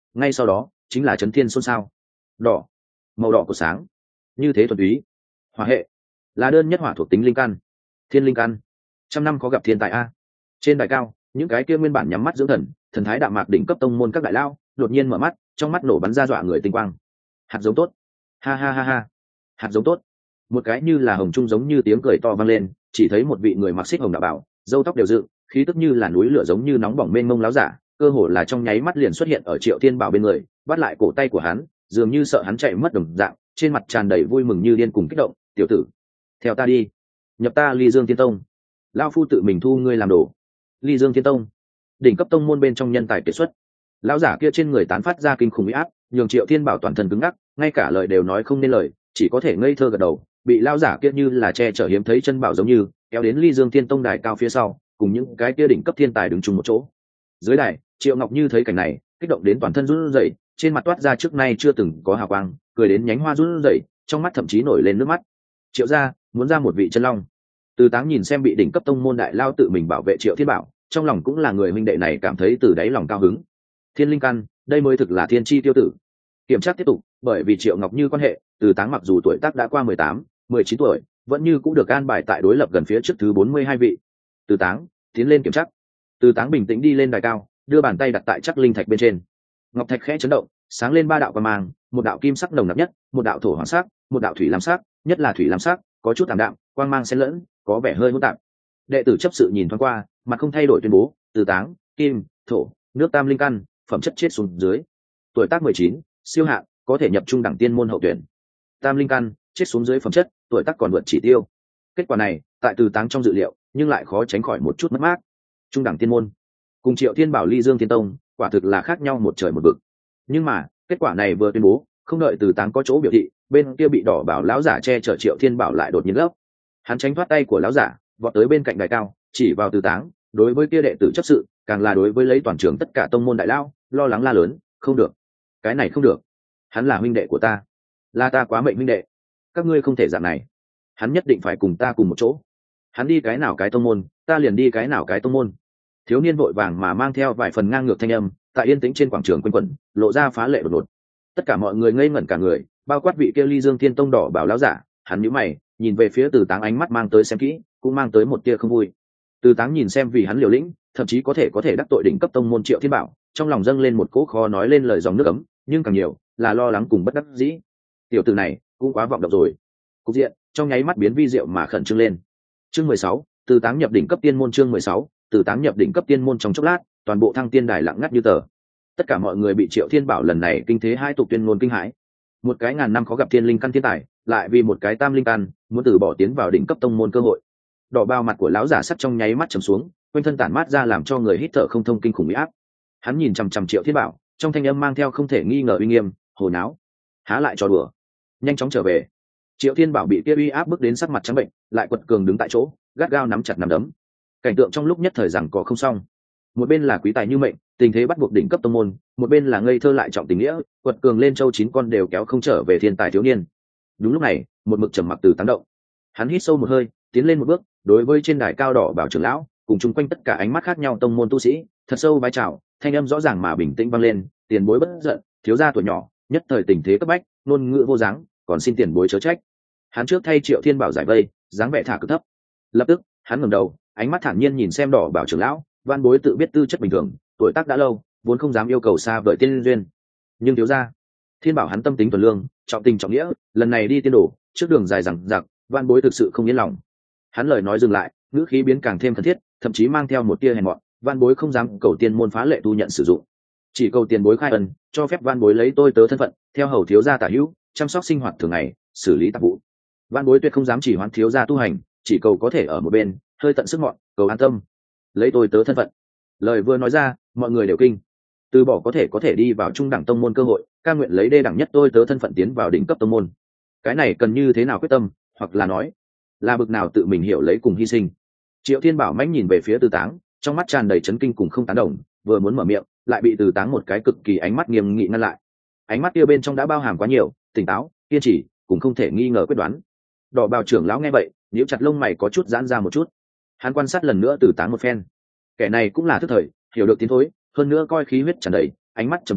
ngay sau đó chính là chấn thiên xôn xao. Đỏ, màu đỏ của sáng, như thế thuần túy. Hỏa hệ là đơn nhất hỏa thuộc tính linh căn, thiên linh căn, trăm năm có gặp thiên tài a. Trên đài cao, những cái kia nguyên bản nhắm mắt dưỡng thần, thần thái đạm mạc đỉnh cấp tông môn các đại lao đột nhiên mở mắt, trong mắt nổ bắn ra dọa người tinh quang. Hạt giống tốt, ha ha ha ha, hạt giống tốt. Một cái như là hồng trung giống như tiếng cười to vang lên, chỉ thấy một vị người mặc xích hồng đạo bảo, râu tóc đều dựng, khí tức như là núi lửa giống như nóng bỏng mênh mông láo giả, cơ hồ là trong nháy mắt liền xuất hiện ở Triệu Thiên Bảo bên người, bắt lại cổ tay của hắn, dường như sợ hắn chạy mất đồng dạng, trên mặt tràn đầy vui mừng như điên cùng kích động. Tiểu tử, theo ta đi, nhập ta Ly Dương Thiên Tông, lão phu tự mình thu ngươi làm đồ. Ly Dương Thiên Tông, đỉnh cấp tông môn bên trong nhân tài kiệt xuất. Lão giả kia trên người tán phát ra kinh khủng uy áp, nhường Triệu Thiên Bảo toàn thân cứng ngắc, ngay cả lời đều nói không nên lời, chỉ có thể ngây thơ gật đầu. Bị lão giả kia như là che chở hiếm thấy chân bảo giống như kéo đến Ly Dương Thiên Tông đài cao phía sau, cùng những cái kia đỉnh cấp thiên tài đứng chung một chỗ. Dưới đài, Triệu Ngọc Như thấy cảnh này, kích động đến toàn thân run rẩy, trên mặt toát ra trước nay chưa từng có hào quang, cười đến nhánh hoa run rẩy, trong mắt thậm chí nổi lên nước mắt. Triệu gia muốn ra một vị chân long. Từ Táng nhìn xem bị đỉnh cấp tông môn đại lao tự mình bảo vệ Triệu Thiên Bảo, trong lòng cũng là người huynh đệ này cảm thấy từ đáy lòng cao hứng. Thiên linh căn, đây mới thực là thiên chi tiêu tử. Kiểm tra tiếp tục, bởi vì Triệu Ngọc Như quan hệ, Từ Táng mặc dù tuổi tác đã qua 18, 19 tuổi, vẫn như cũng được an bài tại đối lập gần phía trước thứ 42 vị. Từ Táng tiến lên kiểm tra. Từ Táng bình tĩnh đi lên đài cao, đưa bàn tay đặt tại chắc linh thạch bên trên. Ngọc thạch khẽ chấn động, sáng lên ba đạo quang mang, một đạo kim sắc nồng nặc nhất, một đạo thổ hoàng sắc, một đạo thủy lam sắc, nhất là thủy lam sắc, có chút ảm đạm, quang mang xen lẫn, có vẻ hơi hỗn tạp. Đệ tử chấp sự nhìn thoáng qua, mặt không thay đổi tuyên bố: Từ Táng, kim, thổ, nước tam linh căn, phẩm chất chết xuống dưới. Tuổi tác 19, siêu hạng, có thể nhập trung đẳng tiên môn hậu tuyển. Tam linh căn, chết xuống dưới phẩm chất, tuổi tác còn vượt chỉ tiêu. Kết quả này, tại Từ Táng trong dự liệu, nhưng lại khó tránh khỏi một chút mất mát. Trung đẳng tiên môn, cùng Triệu Thiên Bảo Ly Dương Thiên Tông, quả thực là khác nhau một trời một vực. Nhưng mà, kết quả này vừa tuyên bố, không đợi Từ Táng có chỗ biểu thị, bên kia bị đỏ bảo lão giả che chở Triệu Thiên Bảo lại đột nhiên gấp. Hắn tránh thoát tay của lão giả, vọt tới bên cạnh đài cao, chỉ vào Từ Táng, đối với kia đệ tử chấp sự, càng là đối với lấy toàn trường tất cả tông môn đại lao, lo lắng la lớn: không được, cái này không được, hắn là huynh đệ của ta, là ta quá mệnh huynh đệ, các ngươi không thể dạng này, hắn nhất định phải cùng ta cùng một chỗ, hắn đi cái nào cái tông môn, ta liền đi cái nào cái tông môn. Thiếu niên vội vàng mà mang theo vài phần ngang ngược thanh âm, tại yên tĩnh trên quảng trường quanh quẩn, lộ ra phá lệ đột ngột. Tất cả mọi người ngây ngẩn cả người, bao quát vị kia Ly Dương Thiên Tông đỏ bảo lão giả, hắn nhíu mày, nhìn về phía Từ Táng, ánh mắt mang tới xem kỹ, cũng mang tới một tia không vui. Từ Táng nhìn xem vì hắn liều lĩnh, thậm chí có thể đắc tội đỉnh cấp tông môn Triệu Thiên Bảo, trong lòng dâng lên một cỗ khó nói lên lời dòng nước ấm, nhưng càng nhiều là lo lắng cùng bất đắc dĩ. Tiểu tử này cũng quá vọng động rồi. Cục diện trong nháy mắt biến vi diệu mà khẩn trương lên. Chương 16, Từ Táng nhập đỉnh cấp tiên môn. Chương 16, Từ Táng nhập đỉnh cấp tiên môn. Trong chốc lát, toàn bộ Thăng Tiên Đài lặng ngắt như tờ. Tất cả mọi người bị Triệu Thiên Bảo lần này kinh thế hai tục tuyên ngôn kinh hãi. Một cái ngàn năm khó gặp thiên linh căn thiên tài, lại vì một cái tam linh căn, muốn từ bỏ tiến vào đỉnh cấp tông môn cơ hội. Đỏ bao mặt của lão giả sắt trong nháy mắt trầm xuống, quanh thân tản mát ra làm cho người hít thở không thông kinh khủng uy áp. Hắn nhìn chằm chằm Triệu Thiên Bảo, trong thanh âm mang theo không thể nghi ngờ uy nghiêm: hồ náo, há lại trò đùa, nhanh chóng trở về. Triệu Thiên Bảo bị kia uy áp bức đến sắc mặt trắng bệnh, lại quật cường đứng tại chỗ, gắt gao nắm chặt nắm đấm. Cảnh tượng trong lúc nhất thời rằng có không xong. Một bên là quý tài như mệnh, tình thế bắt buộc đỉnh cấp tông môn, một bên là ngây thơ lại trọng tình nghĩa, quật cường lên châu chín con đều kéo không trở về thiên tài thiếu niên. Đúng lúc này, một mực trầm mặc Từ Táng động. Hắn hít sâu một hơi, tiến lên một bước, đối với trên đài cao đỏ bảo trưởng lão, cùng chung quanh tất cả ánh mắt khác nhau tông môn tu sĩ, thật sâu vái chào, thanh âm rõ ràng mà bình tĩnh vang lên: tiền bối bất giận, thiếu gia tuổi nhỏ, nhất thời tình thế cấp bách, ngôn ngữ vô dáng, còn xin tiền bối chớ trách. Hắn trước thay Triệu Thiên Bảo giải vây, dáng vẻ thả cực thấp. Lập tức, hắn ngẩng đầu, ánh mắt thản nhiên nhìn xem đỏ bảo trưởng lão, van bối tự biết tư chất bình thường, tuổi tác đã lâu, vốn không dám yêu cầu xa vời tiên duyên. Nhưng thiếu gia, Thiên Bảo hắn tâm tính thuần lương, trọng tình trọng nghĩa, lần này đi tiên đồ, trước đường dài dằng dặc, van bối thực sự không yên lòng. Hắn lời nói dừng lại, ngữ khí biến càng thêm thân thiết, thậm chí mang theo một tia hèn mọn: van bối không dám cầu tiên môn phá lệ tu nhận sử dụng, chỉ cầu tiền bối khai ân, cho phép van bối lấy tôi tớ thân phận, theo hầu thiếu gia tả hữu, chăm sóc sinh hoạt thường ngày, xử lý tạp vụ. Van bối tuyệt không dám chỉ hoãn thiếu gia tu hành, chỉ cầu có thể ở một bên, hơi tận sức mọn, cầu an tâm, lấy tôi tớ thân phận. Lời vừa nói ra, mọi người đều kinh. Từ bỏ có thể đi vào trung đẳng tông môn cơ hội, ca nguyện lấy đê đẳng nhất tôi tớ thân phận tiến vào đỉnh cấp tông môn. Cái này cần như thế nào quyết tâm, hoặc là nói là bực nào tự mình hiểu lấy cùng hy sinh. Triệu Thiên Bảo mãnh nhìn về phía Từ Táng, trong mắt tràn đầy chấn kinh cùng không tán đồng, vừa muốn mở miệng, lại bị Từ Táng một cái cực kỳ ánh mắt nghiêm nghị ngăn lại. Ánh mắt kia bên trong đã bao hàm quá nhiều tỉnh táo, kiên trì, cũng không thể nghi ngờ quyết đoán. Đỏ bào trưởng lão nghe vậy, nhíu chặt lông mày có chút giãn ra một chút. Hắn quan sát lần nữa Từ Táng một phen. Kẻ này cũng là thức thời, hiểu được tiến thối, hơn nữa coi khí huyết tràn đầy, ánh mắt trầm tĩnh,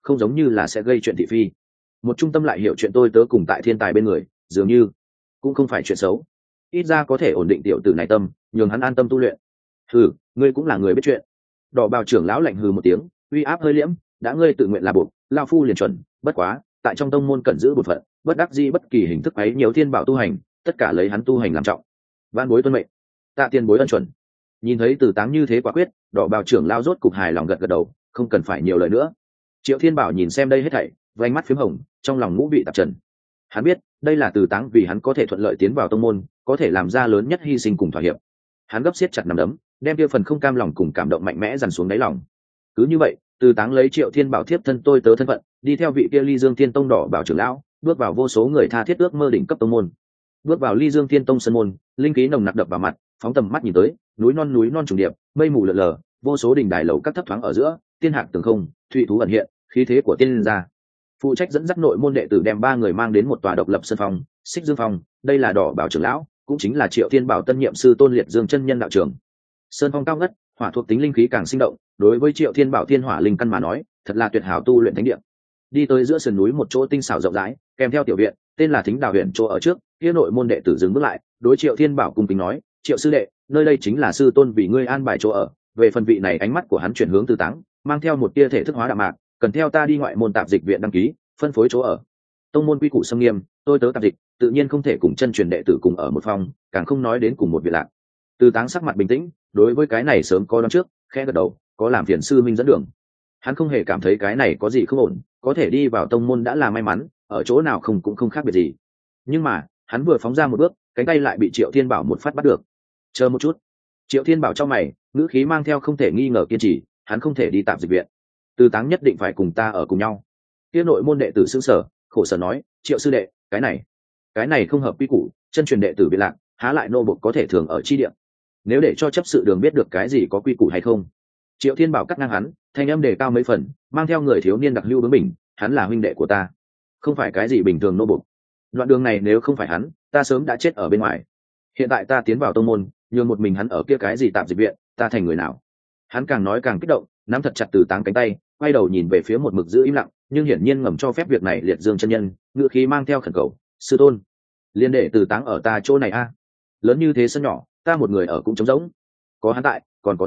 không giống như là sẽ gây chuyện thị phi. Một trung tâm lại hiểu chuyện tôi tớ cùng tại thiên tài bên người, dường như cũng không phải chuyện xấu. Ít ra có thể ổn định tiểu tử này tâm, nhường hắn an tâm tu luyện. Hừ, ngươi cũng là người biết chuyện. Đỏ bào trưởng lão lạnh hừ một tiếng, uy áp hơi liễm, đã ngươi tự nguyện là buộc, lao phu liền chuẩn. Bất quá, tại trong tông môn cần giữ bổn phận, bất đắc dĩ bất kỳ hình thức ấy nhiều thiên bảo tu hành, tất cả lấy hắn tu hành làm trọng. Van bối tuân mệnh. Tạ tiền bối ân chuẩn. Nhìn thấy Từ Táng như thế quả quyết, đỏ bào trưởng lao rốt cục hài lòng gật gật đầu, không cần phải nhiều lời nữa. Triệu Thiên Bảo nhìn xem đây hết thảy, vành mắt phím hồng, trong lòng ngũ vị tạp trần. Hắn biết, đây là Từ Táng vì hắn có thể thuận lợi tiến vào tông môn, có thể làm ra lớn nhất hy sinh cùng thỏa hiệp. Hắn gấp siết chặt nắm đấm, đem kia phần không cam lòng cùng cảm động mạnh mẽ dằn xuống đáy lòng. Cứ như vậy, Từ Táng lấy Triệu Thiên Bảo thiếp thân tôi tớ thân phận, đi theo vị kia Ly Dương Thiên Tông đỏ bảo trưởng lão, bước vào vô số người tha thiết ước mơ đỉnh cấp tông môn. Bước vào Ly Dương Thiên Tông sân môn, linh khí nồng nặc đập vào mặt, phóng tầm mắt nhìn tới, núi non trùng điệp, mây mù lượn lờ, vô số đỉnh đài lầu các thấp thoáng ở giữa, tiên hạc tường không, thủy thú ẩn hiện, khí thế của tiên gia. Phụ trách dẫn dắt nội môn đệ tử đem 3 người mang đến một tòa độc lập sân phòng, Xích Dương Phong, đây là đỏ bảo trưởng lão, cũng chính là Triệu Thiên Bảo tân nhiệm sư tôn Liệt Dương chân nhân đạo trưởng. Sơn phong cao ngất, hỏa thuộc tính linh khí càng sinh động, đối với Triệu Thiên Bảo thiên hỏa linh căn mà nói, thật là tuyệt hảo tu luyện thánh địa. Đi tới giữa sườn núi một chỗ tinh xảo rộng rãi, kèm theo tiểu viện, tên là Thính Đào huyện chỗ ở trước, kia nội môn đệ tử dừng bước lại, đối Triệu Thiên Bảo cung kính nói, Triệu sư đệ, nơi đây chính là sư tôn vì ngươi an bài chỗ ở. Về phần vị này ánh mắt của hắn chuyển hướng Từ Táng, mang theo một tia thể thức hóa đạm mạc, cần theo ta đi ngoại môn tạp dịch viện đăng ký, phân phối chỗ ở. Tông môn quy củ xâm nghiêm, tôi tớ tạp dịch, tự nhiên không thể cùng chân truyền đệ tử cùng ở một phòng, càng không nói đến cùng một viện lạc. Từ Táng sắc mặt bình tĩnh, đối với cái này sớm có đoán trước, khẽ gật đầu, có làm phiền sư minh dẫn đường. Hắn không hề cảm thấy cái này có gì không ổn, có thể đi vào tông môn đã là may mắn, ở chỗ nào không cũng không khác biệt gì. Nhưng mà, hắn vừa phóng ra một bước, cánh tay lại bị Triệu Thiên Bảo một phát bắt được. Chờ một chút. Triệu Thiên Bảo trong mày, ngữ khí mang theo không thể nghi ngờ kiên trì, hắn không thể đi tạm dịch viện. Từ Táng nhất định phải cùng ta ở cùng nhau. Kia nội môn đệ tử sững sờ, khổ sở nói, Triệu sư đệ, cái này không hợp quy củ, chân truyền đệ tử bị lạc, há lại nô bộc có thể thường ở chi địa. Nếu để cho chấp sự đường biết được cái gì có quy củ hay không. Triệu Thiên Bảo cắt ngang hắn, thanh âm đề cao mấy phần, mang theo người thiếu niên đặc lưu bướng bỉnh, hắn là huynh đệ của ta, không phải cái gì bình thường nô bộc. Đoạn đường này nếu không phải hắn, ta sớm đã chết ở bên ngoài. Hiện tại ta tiến vào tông môn, nhường một mình hắn ở kia cái gì tạm dịch viện, ta thành người nào? Hắn càng nói càng kích động, nắm thật chặt Từ Táng cánh tay, quay đầu nhìn về phía một mực giữ im lặng, nhưng hiển nhiên ngầm cho phép việc này Liệt Dương chân nhân, ngữ khí mang theo khẩn cầu, sư tôn, liên đệ Từ Táng ở ta chỗ này a. Lớn như thế sân nhỏ, ta một người ở cũng trống rỗng, có hắn tại, còn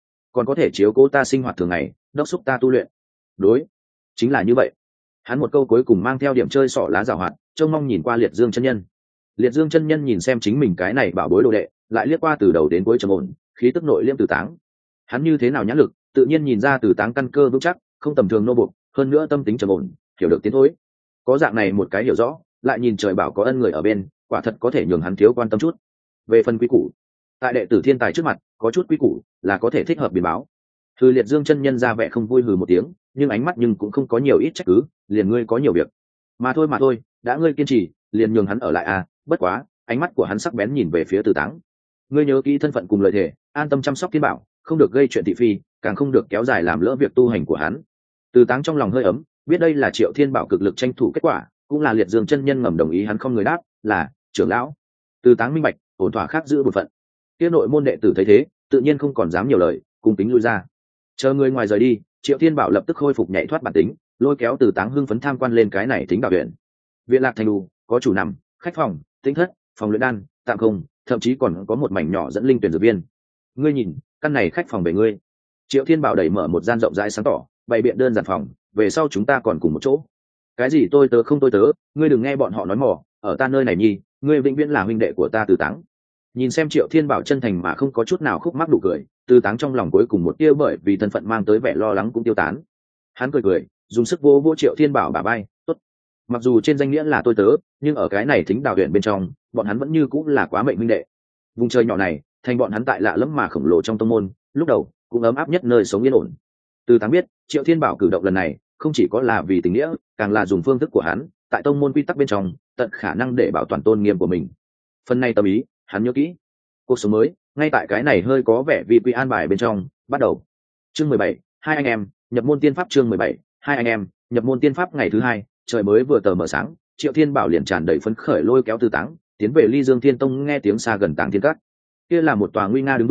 có thể chiếu cố ta sinh hoạt thường ngày, đốc thúc ta tu luyện. Đối, chính là như vậy. Hắn một câu cuối cùng mang theo điểm chơi xỏ lá giảo hoạt, trông mong nhìn qua Liệt Dương chân nhân. Liệt Dương chân nhân nhìn xem chính mình cái này bảo bối đồ đệ, lại liếc qua từ đầu đến cuối trầm ổn, khí tức nội liêm Từ Táng. Hắn như thế nào nhãn lực, tự nhiên nhìn ra Từ Táng căn cơ vững chắc, không tầm thường nô buộc, hơn nữa tâm tính trầm ổn, hiểu được tiến thối. Có dạng này một cái hiểu rõ, lại nhìn trời bảo có ân người ở bên, quả thật có thể nhường hắn thiếu quan tâm chút. Về phần quy củ, tại đệ tử thiên tài trước mặt, có chút quy củ là có thể thích hợp biến báo. Hừ, Liệt Dương chân nhân ra vẻ không vui hừ một tiếng, nhưng ánh mắt nhưng cũng không có nhiều ít trách cứ, liền ngươi có nhiều việc. Mà thôi, đã ngươi kiên trì, liền nhường hắn ở lại à, bất quá, ánh mắt của hắn sắc bén nhìn về phía Từ Táng. Ngươi nhớ kỹ thân phận cùng lời thề, an tâm chăm sóc thiên bảo, không được gây chuyện thị phi, càng không được kéo dài làm lỡ việc tu hành của hắn. Từ Táng trong lòng hơi ấm, biết đây là Triệu Thiên Bảo cực lực tranh thủ kết quả, cũng là Liệt Dương chân nhân ngầm đồng ý hắn không người đáp, là trưởng lão. Từ Táng minh bạch, ổn thỏa khác giữ bổn phận. Kia nội môn đệ tử thấy thế, tự nhiên không còn dám nhiều lời, cung kính lui ra. Chờ người ngoài rời đi, Triệu Thiên Bảo lập tức khôi phục nhảy thoát bản tính, lôi kéo Từ Táng hưng phấn tham quan lên cái này Thính Đào huyện. Viện lạc thành đủ, có chủ nằm, khách phòng, tĩnh thất, phòng luyện đan, tạm không, thậm chí còn có một mảnh nhỏ dẫn linh tuyển dược viên. Ngươi nhìn, căn này khách phòng về ngươi. Triệu Thiên Bảo đẩy mở một gian rộng rãi sáng tỏ, bày biện đơn giản phòng, về sau chúng ta còn cùng một chỗ. Cái gì tôi tớ không tôi tớ, ngươi đừng nghe bọn họ nói mỏ, ở ta nơi này nhi, ngươi vĩnh viễn là huynh đệ của ta. Từ Táng nhìn xem Triệu Thiên Bảo chân thành mà không có chút nào khúc mắc đủ cười, Từ Táng trong lòng cuối cùng một tia bởi vì thân phận mang tới vẻ lo lắng cũng tiêu tán. Hắn cười, dùng sức vô vô Triệu Thiên Bảo bả vai, tốt. Mặc dù trên danh nghĩa là tôi tớ, nhưng ở cái này Thính Đào huyện bên trong, bọn hắn vẫn như cũng là quá mệnh huynh đệ. Vùng trời nhỏ này, thành bọn hắn tại lạ lẫm mà khổng lồ trong tông môn, lúc đầu cũng ấm áp nhất nơi sống yên ổn. Từ Táng biết, Triệu Thiên Bảo cử động lần này không chỉ có là vì tình nghĩa, càng là dùng phương thức của hắn tại tông môn quy tắc bên trong tận khả năng để bảo toàn tôn nghiêm của mình. Phần này tâm ý hắn nhớ kỹ. Cuộc sống mới ngay tại cái này hơi có vẻ vi quy an bài bên trong bắt đầu. Chương 17, hai anh em nhập môn tiên pháp. Chương 17, hai anh em nhập môn tiên pháp. Ngày thứ hai, trời mới vừa tờ mờ sáng, Triệu Thiên Bảo liền tràn đầy phấn khởi lôi kéo Từ Táng tiến về Ly Dương Thiên Tông nghe tiếng xa gần Tàng Thiên Các. Kia là một tòa nguy nga đứng vững,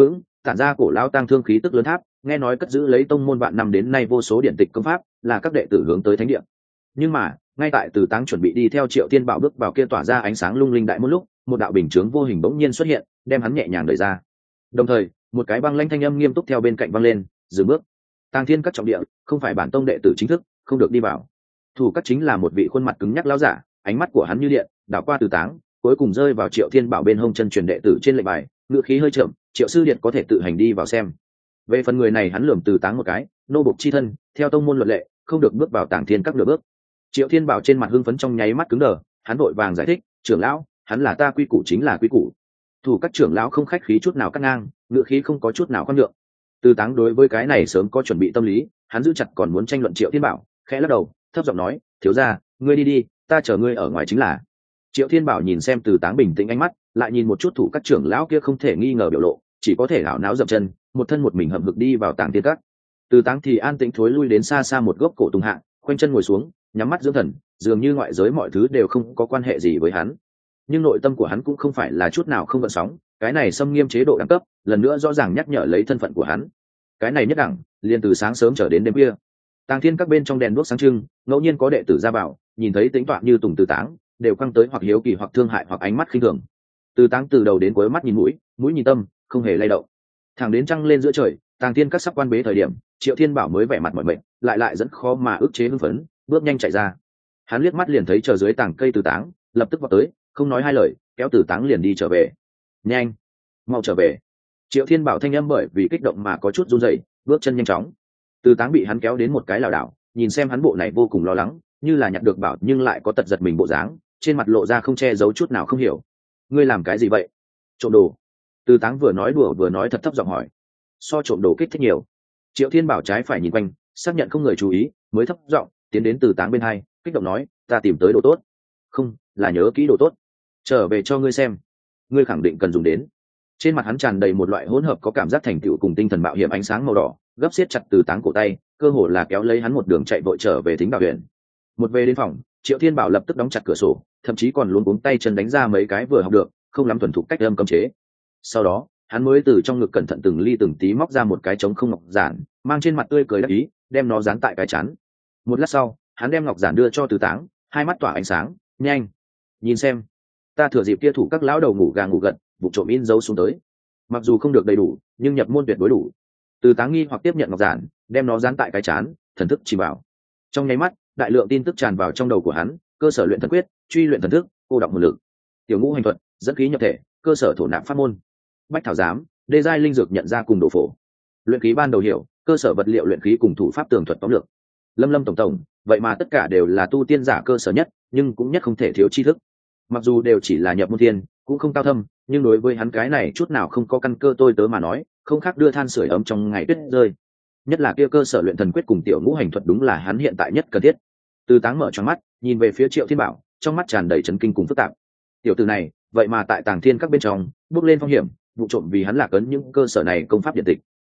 tản ra cổ lao tang thương khí tức lớn tháp, nghe nói cất giữ lấy tông môn vạn năm đến nay vô số điển tịch công pháp, là các đệ tử hướng tới thánh địa. Nhưng mà ngay tại Từ Táng chuẩn bị đi theo Triệu Thiên Bảo bước vào kia tỏa ra ánh sáng lung linh đại môn lúc, một đạo bình chướng vô hình bỗng nhiên xuất hiện, đem hắn nhẹ nhàng đẩy ra. Đồng thời một cái băng lãnh thanh âm nghiêm túc theo bên cạnh vang lên: dừng bước. Tàng Thiên các trọng địa, không phải bản tông đệ tử chính thức, không được đi vào. Thủ các chính là một vị khuôn mặt cứng nhắc lão giả, ánh mắt của hắn như điện đảo qua Từ Táng, cuối cùng rơi vào Triệu Thiên Bảo bên hông chân truyền đệ tử trên lệnh bài, ngữ khí hơi chậm: Triệu sư điện có thể tự hành đi vào xem. Về phần người này hắn lườm Từ Táng một cái: nô bộc chi thân, theo tông môn luật lệ, không được bước vào Tàng Thiên các nửa bước. Triệu Thiên Bảo trên mặt hưng phấn trong nháy mắt cứng đờ, hắn vội vàng giải thích: trưởng lão, hắn là ta quy củ chính là quy củ. Thủ các trưởng lão không khách khí chút nào cắt ngang, ngữ khí không có chút nào khoan nhượng. Từ Táng đối với cái này sớm có chuẩn bị tâm lý, hắn giữ chặt còn muốn tranh luận Triệu Thiên Bảo, khẽ lắc đầu, thấp giọng nói: thiếu gia, ngươi đi đi, ta chờ ngươi ở ngoài chính là. Triệu Thiên Bảo nhìn xem Từ Táng bình tĩnh ánh mắt, lại nhìn một chút thủ các trưởng lão kia không thể nghi ngờ biểu lộ, chỉ có thể ảo não dậm chân, một thân một mình hậm hực đi vào Tàng Thiên các. Từ Táng thì an tĩnh thối lui đến xa xa một gốc cổ tùng hạ, khoanh chân ngồi xuống, nhắm mắt dưỡng thần, dường như ngoại giới mọi thứ đều không có quan hệ gì với hắn. Nhưng nội tâm của hắn cũng không phải là chút nào không gợn sóng, cái này xâm nghiêm chế độ đẳng cấp, lần nữa rõ ràng nhắc nhở lấy thân phận của hắn. Cái này nhất đẳng, liền từ sáng sớm trở đến đêm khuya. Tàng Thiên các bên trong đèn đuốc sáng trưng, ngẫu nhiên có đệ tử ra vào, nhìn thấy tĩnh tọa như tùng Từ Táng, đều quăng tới hoặc hiếu kỳ hoặc thương hại hoặc ánh mắt khinh thường. Từ Táng từ đầu đến cuối mắt nhìn mũi, mũi nhìn tâm, không hề lay động. Thẳng đến trăng lên giữa trời, Tàng Thiên các sắp quan bế thời điểm, Triệu Thiên Bảo mới vẻ mặt mỏi mệt, lại dẫn khó mà ức chế hưng phấn, bước nhanh chạy ra. Hắn liếc mắt liền thấy chờ dưới tảng cây Từ Táng, lập tức vọt tới, không nói hai lời, kéo Từ Táng liền đi trở về. Nhanh, mau trở về. Triệu Thiên Bảo thanh âm bởi vì kích động mà có chút run rẩy, bước chân nhanh chóng. Từ Táng bị hắn kéo đến một cái lảo đảo, nhìn xem hắn bộ này vô cùng lo lắng, như là nhặt được bảo nhưng lại có tật giật mình bộ dáng, trên mặt lộ ra không che giấu chút nào không hiểu. Ngươi làm cái gì vậy? Trộm đồ. Từ Táng vừa nói đùa vừa nói thật thấp giọng hỏi. So trộm đồ kích thích nhiều. Triệu Thiên Bảo trái phải nhìn quanh, xác nhận không người chú ý, mới thấp giọng tiến đến Từ Táng bên hai, kích động nói: ta tìm tới đồ tốt. Không, là nhớ kỹ đồ tốt, trở về cho ngươi xem, ngươi khẳng định cần dùng đến. Trên mặt hắn tràn đầy một loại hỗn hợp có cảm giác thành tựu cùng tinh thần mạo hiểm ánh sáng màu đỏ, gấp siết chặt Từ Táng cổ tay, cơ hồ là kéo lấy hắn một đường chạy vội trở về Thính Bảo huyện. Một về đến phòng, Triệu Thiên Bảo lập tức đóng chặt cửa sổ, thậm chí còn luống cuống tay chân đánh ra mấy cái vừa học được, không lắm thuần thục cách âm cấm chế. Sau đó hắn mới từ trong ngực cẩn thận từng ly từng tí móc ra một cái trống không ngọc giản, mang trên mặt tươi cười đắc ý, đem nó dán tại cái chắn. Một lát sau, hắn đem ngọc giản đưa cho Từ Táng, hai mắt tỏa ánh sáng: nhanh, nhìn xem, ta thừa dịp kia thủ các lão đầu ngủ gà ngủ gật, vụ trộm in dấu xuống tới. Mặc dù không được đầy đủ, nhưng nhập môn tuyệt đối đủ. Từ Táng nghi hoặc tiếp nhận ngọc giản, đem nó dán tại cái chán, thần thức chỉ vào. Trong nháy mắt, đại lượng tin tức tràn vào trong đầu của hắn: cơ sở luyện thần quyết, truy luyện thần thức, cô đọng hồn lực, tiểu ngũ hành thuật, dẫn khí nhập thể, cơ sở thổ nạp pháp môn, bách thảo giám, đê giai linh dược nhận ra cùng độ phổ, luyện khí ban đầu hiểu, cơ sở vật liệu luyện khí cùng thủ pháp tường thuật tóm lược. Lâm tổng, vậy mà tất cả đều là tu tiên giả cơ sở nhất, nhưng cũng nhất không thể thiếu tri thức. Mặc dù đều chỉ là nhập môn thiên, cũng không cao thâm, nhưng đối với hắn cái này chút nào không có căn cơ tôi tớ mà nói, không khác đưa than sưởi ấm trong ngày tuyết rơi. Nhất là kia cơ sở luyện thần quyết cùng tiểu ngũ hành thuật đúng là hắn hiện tại nhất cần thiết. Từ Táng mở tròn mắt, nhìn về phía Triệu Thiên Bảo, trong mắt tràn đầy chấn kinh cùng phức tạp. Tiểu tử này, vậy mà tại Tàng Thiên các bên trong bước lên phong hiểm, vụ trộm vì hắn lạc ấn những cơ sở này công pháp điện tịch.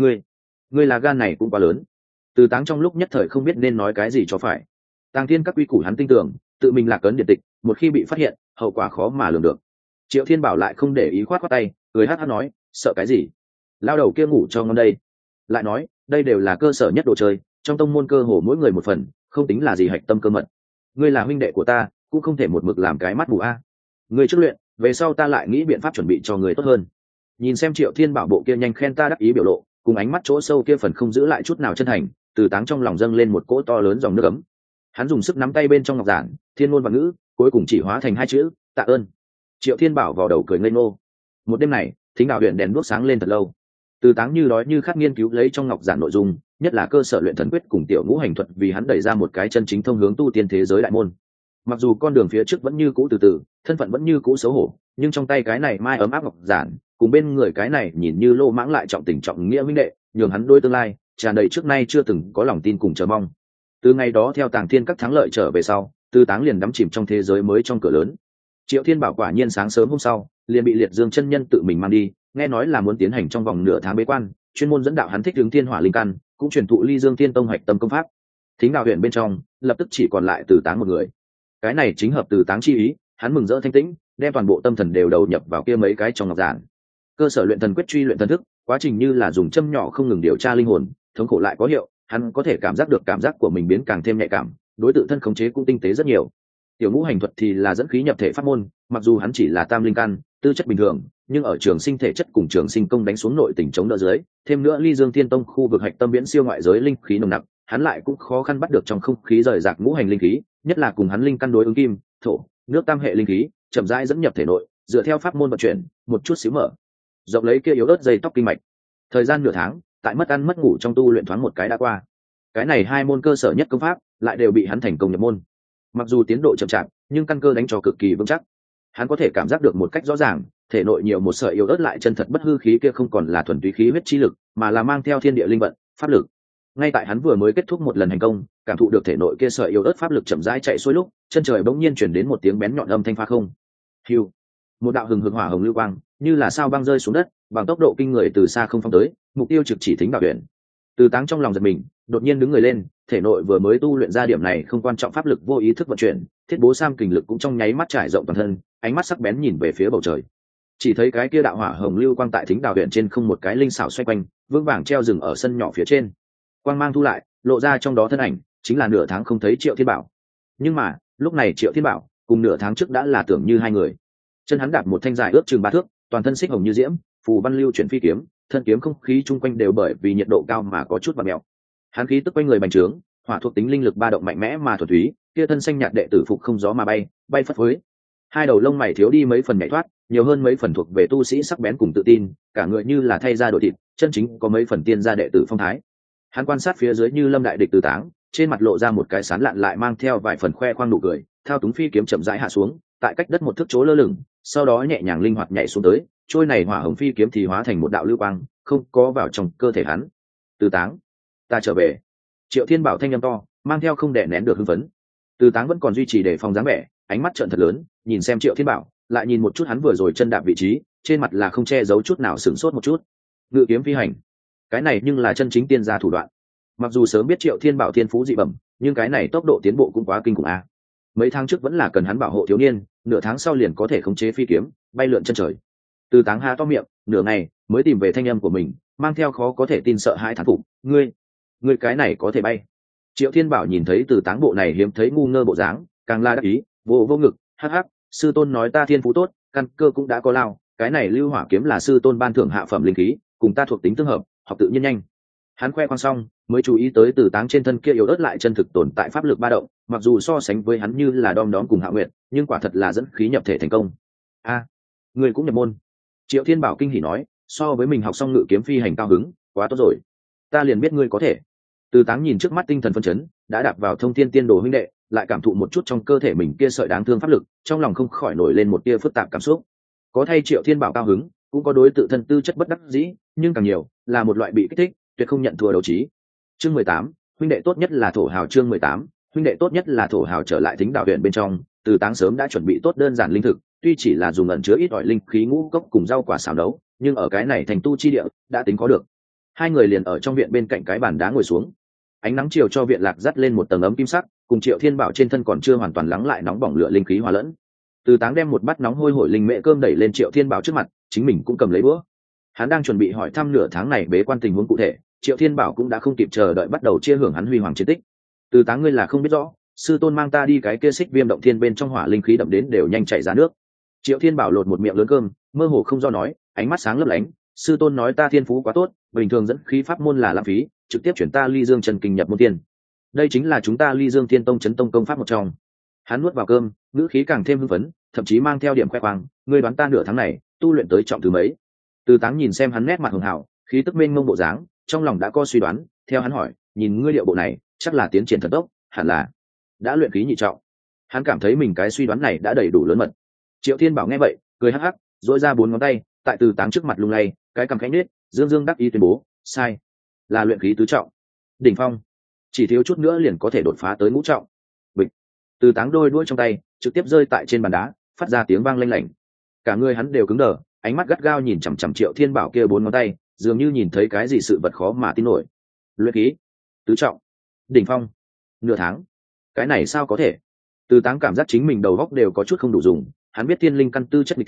Ngươi là gan này cũng quá lớn. Từ Táng trong lúc nhất thời không biết nên nói cái gì cho phải. Tàng Thiên các quy củ hắn tin tưởng, tự mình lạc ấn điện tịch, một khi bị phát hiện, hậu quả khó mà lường được. Triệu Thiên Bảo lại không để ý, khoát tay, cười hắt hắt nói: sợ cái gì? Lao đầu kia ngủ cho ngon đây. Lại nói, đây đều là cơ sở nhất đồ chơi, trong tông môn cơ hồ mỗi người một phần, không tính là gì hạch tâm cơ mật. Ngươi là huynh đệ của ta, cũng không thể một mực làm cái mắt mù a. Ngươi trước luyện, về sau ta lại nghĩ biện pháp chuẩn bị cho người tốt hơn. Nhìn xem Triệu Thiên Bảo bộ kia nhanh khen ta đắc ý biểu lộ, cùng ánh mắt chỗ sâu kia phần không giữ lại chút nào chân thành, Từ Táng trong lòng dâng lên một cỗ to lớn dòng nước ấm. Hắn dùng sức nắm tay bên trong ngọc giản, thiên ngôn và ngữ, cuối cùng chỉ hóa thành hai chữ: tạ ơn. Triệu Thiên Bảo vào đầu cười ngây ngô. Một đêm này, Thính Đạo huyện đèn đuốc sáng lên thật lâu. Từ Táng như đói như khát nghiên cứu lấy trong ngọc giản nội dung, nhất là cơ sở luyện thần quyết cùng tiểu ngũ hành thuật, vì hắn đẩy ra một cái chân chính thông hướng tu tiên thế giới đại môn. Mặc dù con đường phía trước vẫn như cũ từ từ, thân phận vẫn như cũ xấu hổ, nhưng trong tay cái này mai ấm áp ngọc giản, cùng bên người cái này nhìn như lô mãng lại trọng tình trọng nghĩa minh đệ, nhường hắn đôi tương lai tràn đầy trước nay chưa từng có lòng tin cùng chờ mong. Từ ngày đó theo Tàng Thiên các thắng lợi trở về sau, Từ Táng liền đắm chìm trong thế giới mới trong cửa lớn. Triệu Thiên Bảo quả nhiên sáng sớm hôm sau liền bị Liệt Dương chân nhân tự mình mang đi, nghe nói là muốn tiến hành trong vòng nửa tháng bế quan, chuyên môn dẫn đạo hắn thích ứng thiên hỏa linh căn, cũng truyền thụ Ly Dương Thiên Tông hoạch tâm công pháp. Thính Đạo huyện bên trong lập tức chỉ còn lại Từ Táng một người. Cái này chính hợp Từ Táng chi ý, hắn mừng rỡ thanh tĩnh, đem toàn bộ tâm thần đều đầu nhập vào kia mấy cái trong ngọc giản. cơ sở luyện thần quyết truy luyện thần thức, quá trình như là dùng châm nhỏ không ngừng điều tra linh hồn, thống khổ lại có hiệu. Hắn có thể cảm giác được cảm giác của mình biến càng thêm nhạy cảm, đối tự thân khống chế cũng tinh tế rất nhiều. Tiểu ngũ hành thuật thì là dẫn khí nhập thể pháp môn, mặc dù hắn chỉ là tam linh căn, tư chất bình thường, nhưng ở trường sinh thể chất cùng trường sinh công đánh xuống nội tình chống đỡ dưới, thêm nữa Ly Dương Thiên Tông khu vực hạch tâm viễn siêu ngoại giới linh khí nồng nặc, hắn lại cũng khó khăn bắt được trong không khí rời rạc ngũ hành linh khí, nhất là cùng hắn linh căn đối ứng kim, thổ, nước tam hệ linh khí, chậm rãi dẫn nhập thể nội, dựa theo pháp môn vận chuyển, một chút xíu mở rộng lấy kia yếu ớt dây tóc kinh mạch. Thời gian nửa tháng, tại mất ăn mất ngủ trong tu luyện thoáng một cái đã qua. Cái này hai môn cơ sở nhất công pháp lại đều bị hắn thành công nhập môn. Mặc dù tiến độ chậm chạp, nhưng căn cơ đánh cho cực kỳ vững chắc. Hắn có thể cảm giác được một cách rõ ràng, thể nội nhiều một sợi yếu ớt lại chân thật bất hư khí kia không còn là thuần túy khí huyết chi lực, mà là mang theo thiên địa linh vận, pháp lực. Ngay tại hắn vừa mới kết thúc một lần hành công, cảm thụ được thể nội kia sợi yếu ớt pháp lực chậm rãi chạy xuôi lúc, chân trời bỗng nhiên chuyển đến một tiếng bén nhọn âm thanh phá không. Hưu, một đạo hừng hực hỏa hồng lưu quang, như là sao băng rơi xuống đất, bằng tốc độ kinh người từ xa không phóng tới, mục tiêu trực chỉ Thính Bảo Huyền. Từ Táng trong lòng giật mình, đột nhiên đứng người lên, thể nội vừa mới tu luyện ra điểm này không quan trọng pháp lực vô ý thức vận chuyển, thiết bố sam kình lực cũng trong nháy mắt trải rộng toàn thân, ánh mắt sắc bén nhìn về phía bầu trời. Chỉ thấy cái kia đạo hỏa hồng lưu quang tại Thính Đào Huyền trên không một cái linh xảo xoay quanh, vững vàng treo rừng ở sân nhỏ phía trên. Quang mang thu lại, lộ ra trong đó thân ảnh, chính là nửa tháng không thấy Triệu Thiên Bảo. Nhưng mà, lúc này Triệu Thiên Bảo cùng nửa tháng trước đã là tưởng như hai người. Chân hắn đạp một thanh dài ước chừng 3 thước, toàn thân xích hồng như diễm, phù văn lưu chuyển phi kiếm, thân kiếm không khí chung quanh đều bởi vì nhiệt độ cao mà có chút vặn mèo. Hắn khí tức quanh người bành trướng, hỏa thuộc tính linh lực ba động mạnh mẽ mà thuần túy, kia thân xanh nhạt đệ tử phục không gió mà bay, bay phất phới. Hai đầu lông mày thiếu đi mấy phần nhảy thoát, nhiều hơn mấy phần thuộc về tu sĩ sắc bén cùng tự tin, cả người như là thay da đổi thịt, chân chính có mấy phần tiên gia đệ tử phong thái. Hắn quan sát phía dưới Như Lâm đại địch Từ Táng, trên mặt lộ ra một cái sán lạn lại mang theo vài phần khoe khoang nụ cười, thao túng phi kiếm chậm rãi hạ xuống, tại cách đất một thước chỗ lơ lửng, sau đó nhẹ nhàng linh hoạt nhảy xuống tới, trôi này hỏa hồng phi kiếm thì hóa thành một đạo lưu quang, không có vào trong cơ thể hắn. Từ Táng, ta trở về. Triệu Thiên Bảo thanh âm to, mang theo không đè nén được hưng phấn. Từ Táng vẫn còn duy trì để phòng dáng vẻ, ánh mắt trợn thật lớn, nhìn xem Triệu Thiên Bảo, lại nhìn một chút hắn vừa rồi chân đạp vị trí, trên mặt là không che giấu chút nào, sửng sốt một chút. Ngự kiếm phi hành, cái này nhưng là chân chính tiên gia thủ đoạn. Mặc dù sớm biết Triệu Thiên Bảo thiên phú dị bẩm, nhưng cái này tốc độ tiến bộ cũng quá kinh khủng a. Mấy tháng trước vẫn là cần hắn bảo hộ thiếu niên, nửa tháng sau liền có thể khống chế phi kiếm, bay lượn chân trời. Từ Táng há to miệng, nửa ngày mới tìm về thanh âm của mình, mang theo khó có thể tin sợ hãi thán phục, ngươi cái này có thể bay. Triệu Thiên Bảo nhìn thấy Từ Táng bộ này hiếm thấy ngu ngơ bộ dáng, càng la đắc ý, vô ngực, hắc hắc, sư tôn nói ta thiên phú tốt, căn cơ cũng đã có lao, cái này lưu hỏa kiếm là sư tôn ban thưởng hạ phẩm linh khí, cùng ta thuộc tính tương hợp, học tự nhiên nhanh. Hắn khoe khoang xong, mới chú ý tới Từ Táng trên thân kia yếu ớt lại chân thực tồn tại pháp lực ba động, mặc dù so sánh với hắn như là đom đóm cùng Hạ Nguyệt, nhưng quả thật là dẫn khí nhập thể thành công. A, người cũng nhập môn. Triệu Thiên Bảo kinh hỉ nói, so với mình học xong ngự kiếm phi hành cao hứng, quá tốt rồi. Ta liền biết ngươi có thể. Từ Táng nhìn trước mắt tinh thần phân chấn, đã đạp vào thông thiên tiên đồ huynh đệ, lại cảm thụ một chút trong cơ thể mình kia sợi đáng thương pháp lực, trong lòng không khỏi nổi lên một tia phức tạp cảm xúc. Có thay Triệu Thiên Bảo cao hứng, cũng có đối tự thân tư chất bất đắc dĩ, nhưng càng nhiều là một loại bị kích thích, tuyệt không nhận thua đấu trí. Chương 18, huynh đệ tốt nhất là thổ hào. Chương 18, huynh đệ tốt nhất là thổ hào. Trở lại Thính Đào Huyền bên trong, Từ Táng sớm đã chuẩn bị tốt đơn giản linh thực, tuy chỉ là dùng ẩn chứa ít ỏi linh khí ngũ cốc cùng rau quả xào nấu, nhưng ở cái này thành tu chi địa đã tính có được. Hai người liền ở trong viện bên cạnh cái bàn đá ngồi xuống. Ánh nắng chiều cho viện lạc dắt lên một tầng ấm kim sắc, cùng Triệu Thiên Bảo trên thân còn chưa hoàn toàn lắng lại nóng bỏng lửa linh khí hòa lẫn. Từ Táng đem một bát nóng hôi hổi linh mễ cơm đẩy lên Triệu Thiên Bảo trước mặt, chính mình cũng cầm lấy bữa. Hắn đang chuẩn bị hỏi thăm nửa tháng này bế quan tình huống cụ thể, Triệu Thiên Bảo cũng đã không kịp chờ đợi bắt đầu chia hưởng hắn huy hoàng chiến tích. Từ Táng, ngươi là không biết rõ, sư tôn mang ta đi cái kia Xích Viêm động thiên bên trong hỏa linh khí đậm đến đều nhanh chảy ra nước. Triệu Thiên Bảo lột một miệng lớn cơm, mơ hồ không do nói, ánh mắt sáng lấp lánh, sư tôn nói ta thiên phú quá tốt, bình thường dẫn khí pháp môn là lãng phí, trực tiếp chuyển ta Ly Dương Trần Kinh nhập môn tiên. Đây chính là chúng ta Ly Dương Thiên Tông chấn tông công pháp một trong. Hắn nuốt vào cơm, ngữ khí càng thêm hưng phấn, thậm chí mang theo điểm khoe khoang, ngươi đoán ta nửa tháng này tu luyện tới trọng thứ mấy? Từ Táng nhìn xem hắn nét mặt hường hảo, khí tức mênh mông bộ dáng, trong lòng đã có suy đoán, theo hắn hỏi, nhìn ngươi điệu bộ này, chắc là tiến triển thần tốc, hẳn là đã luyện khí nhị trọng. Hắn cảm thấy mình cái suy đoán này đã đầy đủ lớn mật. Triệu Thiên Bảo nghe vậy, cười hắc hắc, duỗi ra 4 ngón tay, tại Từ Táng trước mặt lung lay, cái cằm khẽ nhếch, dương đắc ý tuyên bố, sai, là luyện khí tứ trọng, đỉnh phong, chỉ thiếu chút nữa liền có thể đột phá tới ngũ trọng. Bịch. Từ Táng đôi đuôi trong tay trực tiếp rơi tại trên bàn đá, phát ra tiếng vang lanh lảnh. Cả người hắn đều cứng đờ, ánh mắt gắt gao nhìn chằm chằm Triệu Thiên Bảo kia 4 ngón tay, dường như nhìn thấy cái gì sự vật khó mà tin nổi. Luyện khí tứ trọng, đỉnh phong, nửa tháng, cái này sao có thể? Từ Táng cảm giác chính mình đầu óc đều có chút không đủ dùng. Hắn biết tiên linh căn tư chất nghịch tiên,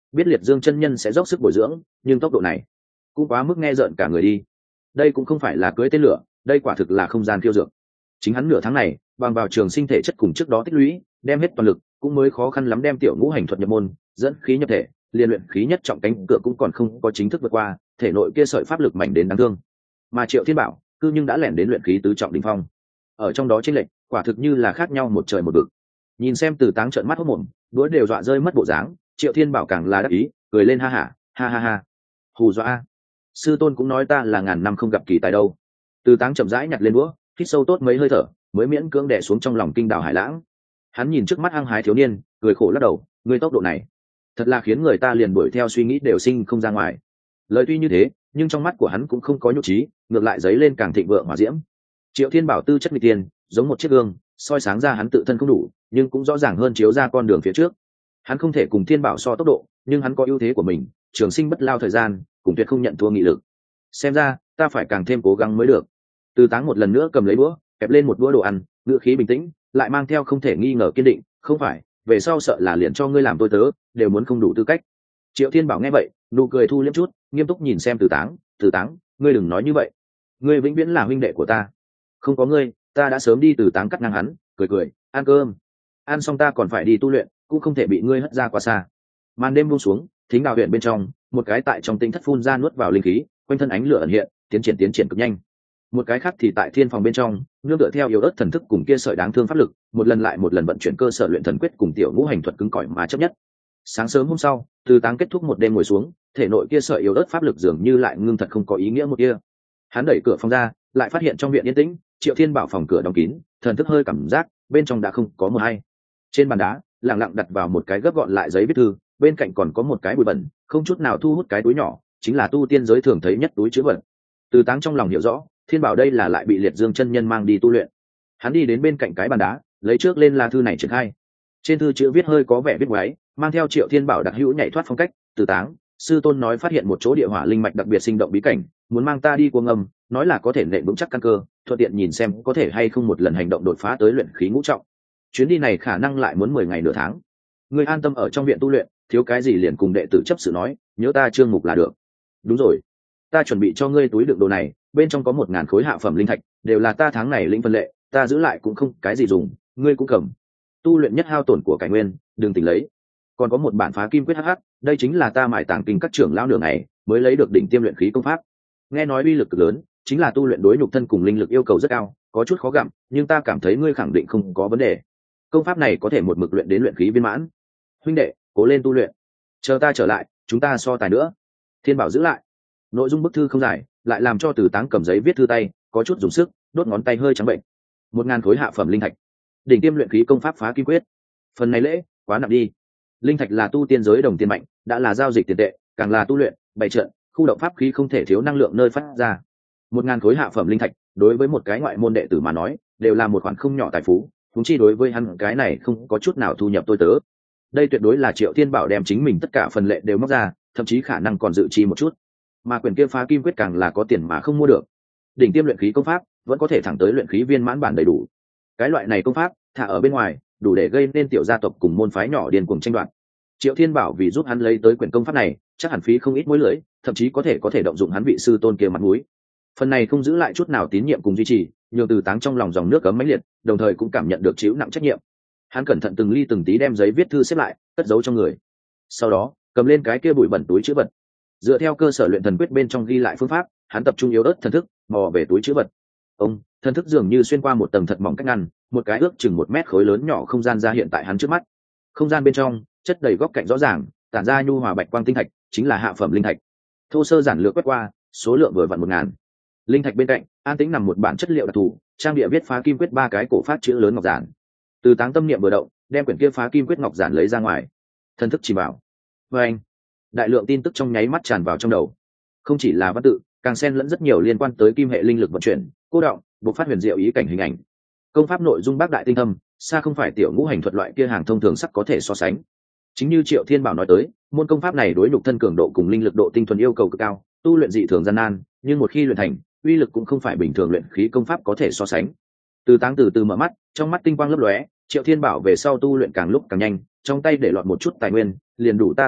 biết liệt dương chân nhân sẽ dốc sức bồi dưỡng, nhưng tốc độ này cũng quá mức nghe rợn cả người đi. Đây cũng không phải là cưới tên lửa, đây quả thực là không gian khiêu dược. Chính hắn nửa tháng này bằng vào trường sinh thể chất cùng trước đó tích lũy, đem hết toàn lực cũng mới khó khăn lắm đem tiểu ngũ hành thuật nhập môn, dẫn khí nhập thể, liên luyện khí nhất trọng cánh cửa cũng còn không có chính thức vượt qua, thể nội kia sợi pháp lực mạnh đến đáng thương. Mà Triệu Thiên Bảo cư nhưng đã lẻn đến luyện khí tứ trọng đỉnh phong. Ở trong đó chênh lệch quả thực như là khác nhau một trời một vực. Nhìn xem Từ Táng trợn mắt hốt mồm, đũa đều dọa rơi mất bộ dáng, Triệu Thiên Bảo càng là đắc ý, cười lên ha hả, ha ha ha. Hù dọa. Sư tôn cũng nói ta là ngàn năm không gặp kỳ tài đâu. Từ Táng chậm rãi nhặt lên đũa, hít sâu tốt mấy hơi thở, mới miễn cưỡng đè xuống trong lòng kinh đảo hải lãng. Hắn nhìn trước mắt hăng hái thiếu niên, cười khổ lắc đầu, ngươi tốc độ này thật là khiến người ta liền đuổi theo suy nghĩ đều sinh không ra ngoài. Lời tuy như thế, nhưng trong mắt của hắn cũng không có nhục trí, ngược lại dấy lên càng thịnh vượng hỏa diễm. Triệu Thiên Bảo tư chất nghịch tiên, giống một chiếc gương, soi sáng ra hắn tự thân không đủ, nhưng cũng rõ ràng hơn chiếu ra con đường phía trước. Hắn không thể cùng Thiên Bảo so tốc độ, nhưng hắn có ưu thế của mình, trường sinh bất lao thời gian, cùng tuyệt không nhận thua nghị lực. Xem ra, ta phải càng thêm cố gắng mới được. Từ Táng một lần nữa cầm lấy đũa, kẹp lên một đũa đồ ăn, ngữ khí bình tĩnh, lại mang theo không thể nghi ngờ kiên định, không phải, về sau sợ là liền cho ngươi làm tôi tớ, đều muốn không đủ tư cách. Triệu Thiên Bảo nghe vậy, nụ cười thu liễm chút, nghiêm túc nhìn xem Từ Táng, Từ Táng, ngươi đừng nói như vậy, ngươi vĩnh viễn là huynh đệ của ta, không có ngươi, ta đã sớm đi. Từ Táng cắt ngang hắn, cười cười, ăn cơm, ăn xong ta còn phải đi tu luyện, cũng không thể bị ngươi hất ra quá xa. Màn đêm buông xuống, thính đào huyện bên trong, một cái tại trong tinh thất phun ra nuốt vào linh khí, quanh thân ánh lửa ẩn hiện, tiến triển cực nhanh. Một cái khác thì tại thiên phòng bên trong, nương tựa theo yếu ớt thần thức cùng kia sợi đáng thương pháp lực, một lần lại một lần vận chuyển cơ sở luyện thần quyết cùng tiểu ngũ hành thuật cứng cỏi mà chấp nhất. Sáng sớm hôm sau, Từ Táng kết thúc một đêm ngồi xuống, thể nội kia sợi yếu ớt pháp lực dường như lại ngưng thật không có ý nghĩa một kia. Hắn đẩy cửa phòng ra, lại phát hiện trong viện yên tĩnh, Triệu Thiên Bảo phòng cửa đóng kín, thần thức hơi cảm giác bên trong đã không có một ai. Trên bàn đá lặng lặng đặt vào một cái gấp gọn lại giấy viết thư, bên cạnh còn có một cái bụi bẩn không chút nào thu hút cái túi nhỏ, chính là tu tiên giới thường thấy nhất túi chứa vật. Từ Táng trong lòng hiểu rõ, Thiên Bảo đây là lại bị liệt dương chân nhân mang đi tu luyện. Hắn đi đến bên cạnh cái bàn đá, lấy trước lên là thư này triển khai. Trên thư chữ viết hơi có vẻ viết ngoáy, mang theo Triệu Thiên Bảo đặc hữu nhảy thoát phong cách. Từ Táng, sư tôn nói phát hiện một chỗ địa hỏa linh mạch đặc biệt sinh động bí cảnh, muốn mang ta đi cuồng ngầm, nói là có thể nện vững chắc căn cơ, thuận tiện nhìn xem có thể hay không một lần hành động đột phá tới luyện khí ngũ trọng. Chuyến đi này khả năng lại muốn 10 ngày nửa tháng. Ngươi an tâm ở trong viện tu luyện, thiếu cái gì liền cùng đệ tử chấp sự nói, nhớ ta Trương Mục là được. Đúng rồi, ta chuẩn bị cho ngươi túi đựng đồ này, bên trong có 1000 khối hạ phẩm linh thạch, đều là ta tháng này lĩnh phân lệ, ta giữ lại cũng không cái gì dùng, ngươi cũng cầm. Tu luyện nhất hao tổn của cải nguyên, đừng tỉnh lấy. Còn có một bản phá kim quyết hắc, đây chính là ta mải tàng kinh các trưởng lão đường này mới lấy được đỉnh tiêm luyện khí công pháp. Nghe nói uy lực cực lớn, chính là tu luyện đối nhục thân cùng linh lực yêu cầu rất cao, có chút khó gặm, nhưng ta cảm thấy ngươi khẳng định không có vấn đề. Công pháp này có thể một mực luyện đến luyện khí viên mãn. Huynh đệ, cố lên tu luyện, chờ ta trở lại, chúng ta so tài nữa. Thiên Bảo giữ lại. Nội dung bức thư không dài, lại làm cho Từ Táng cầm giấy viết thư tay có chút dùng sức, đốt ngón tay hơi trắng bệnh. 1000 khối hạ phẩm linh thạch, đỉnh tiêm luyện khí công pháp phá kim quyết. Phần này lễ quá nặng đi. Linh thạch là tu tiên giới đồng tiền mạnh, đã là giao dịch tiền tệ, càng là tu luyện bày trận khu động pháp khí không thể thiếu năng lượng nơi phát ra. 1000 khối hạ phẩm linh thạch đối với một cái ngoại môn đệ tử mà nói đều là một khoản không nhỏ tài phú, thúng chi đối với hắn cái này không có chút nào thu nhập tôi tớ. Đây tuyệt đối là Triệu Thiên Bảo đem chính mình tất cả phần lệ đều móc ra, thậm chí khả năng còn dự chi một chút. Mà quyển kia phá kim quyết càng là có tiền mà không mua được. Đỉnh tiêm luyện khí công pháp vẫn có thể thẳng tới luyện khí viên mãn bản đầy đủ. Cái loại này công pháp thả ở bên ngoài đủ để gây nên tiểu gia tộc cùng môn phái nhỏ điên cuồng tranh đoạt. Triệu Thiên Bảo vì giúp hắn lấy tới quyển công pháp này, chắc hẳn phí không ít mối lưỡi, thậm chí có thể động dụng hắn vị sư tôn kia mặt mũi. Phần này không giữ lại chút nào tín nhiệm cùng duy trì, nhiều Từ Táng trong lòng dòng nước cấm mãnh liệt, đồng thời cũng cảm nhận được chịu nặng trách nhiệm. Hắn cẩn thận từng ly từng tí đem giấy viết thư xếp lại, cất giấu trong người. Sau đó, cầm lên cái kia bụi bẩn túi chữ vật. Dựa theo cơ sở luyện thần quyết bên trong ghi lại phương pháp, hắn tập trung yếu ớt thần thức, mò về túi chữ vật. Thần thức dường như xuyên qua một tầng thật mỏng cách ngăn, một cái ước chừng 1 mét khối lớn nhỏ không gian ra hiện tại hắn trước mắt. Không gian bên trong chất đầy góc cạnh rõ ràng, tản ra nhu hòa bạch quang tinh thạch, chính là hạ phẩm linh thạch. Thô sơ giản lược quét qua, số lượng vừa vặn 1000. Linh thạch bên cạnh, an tĩnh nằm một bản chất liệu đặc thù, trang địa viết phá kim quyết 3 cái cổ phát chữ lớn ngọc giản. Từ Táng tâm niệm vừa động, đem quyển kia phá kim quyết ngọc giản lấy ra ngoài. Thần thức chỉ bảo. Và anh, đại lượng tin tức trong nháy mắt tràn vào trong đầu. Không chỉ là văn tự, càng xen lẫn rất nhiều liên quan tới kim hệ linh lực vận chuyển, cô động, bộc phát huyền diệu ý cảnh hình ảnh. Công pháp nội dung bác đại tinh thâm, xa không phải tiểu ngũ hành thuật loại kia hàng thông thường sắc có thể so sánh. Chính như Triệu Thiên Bảo nói tới, môn công pháp này đối nhục thân cường độ cùng linh lực độ tinh thuần yêu cầu cực cao, tu luyện dị thường gian nan, nhưng một khi luyện thành, uy lực cũng không phải bình thường luyện khí công pháp có thể so sánh. Từ Táng từ từ mở mắt, trong mắt tinh quang lấp lóe, Triệu Thiên Bảo về sau tu luyện càng lúc càng nhanh, trong tay để lọt một chút tài nguyên, liền đủ ta tu luyện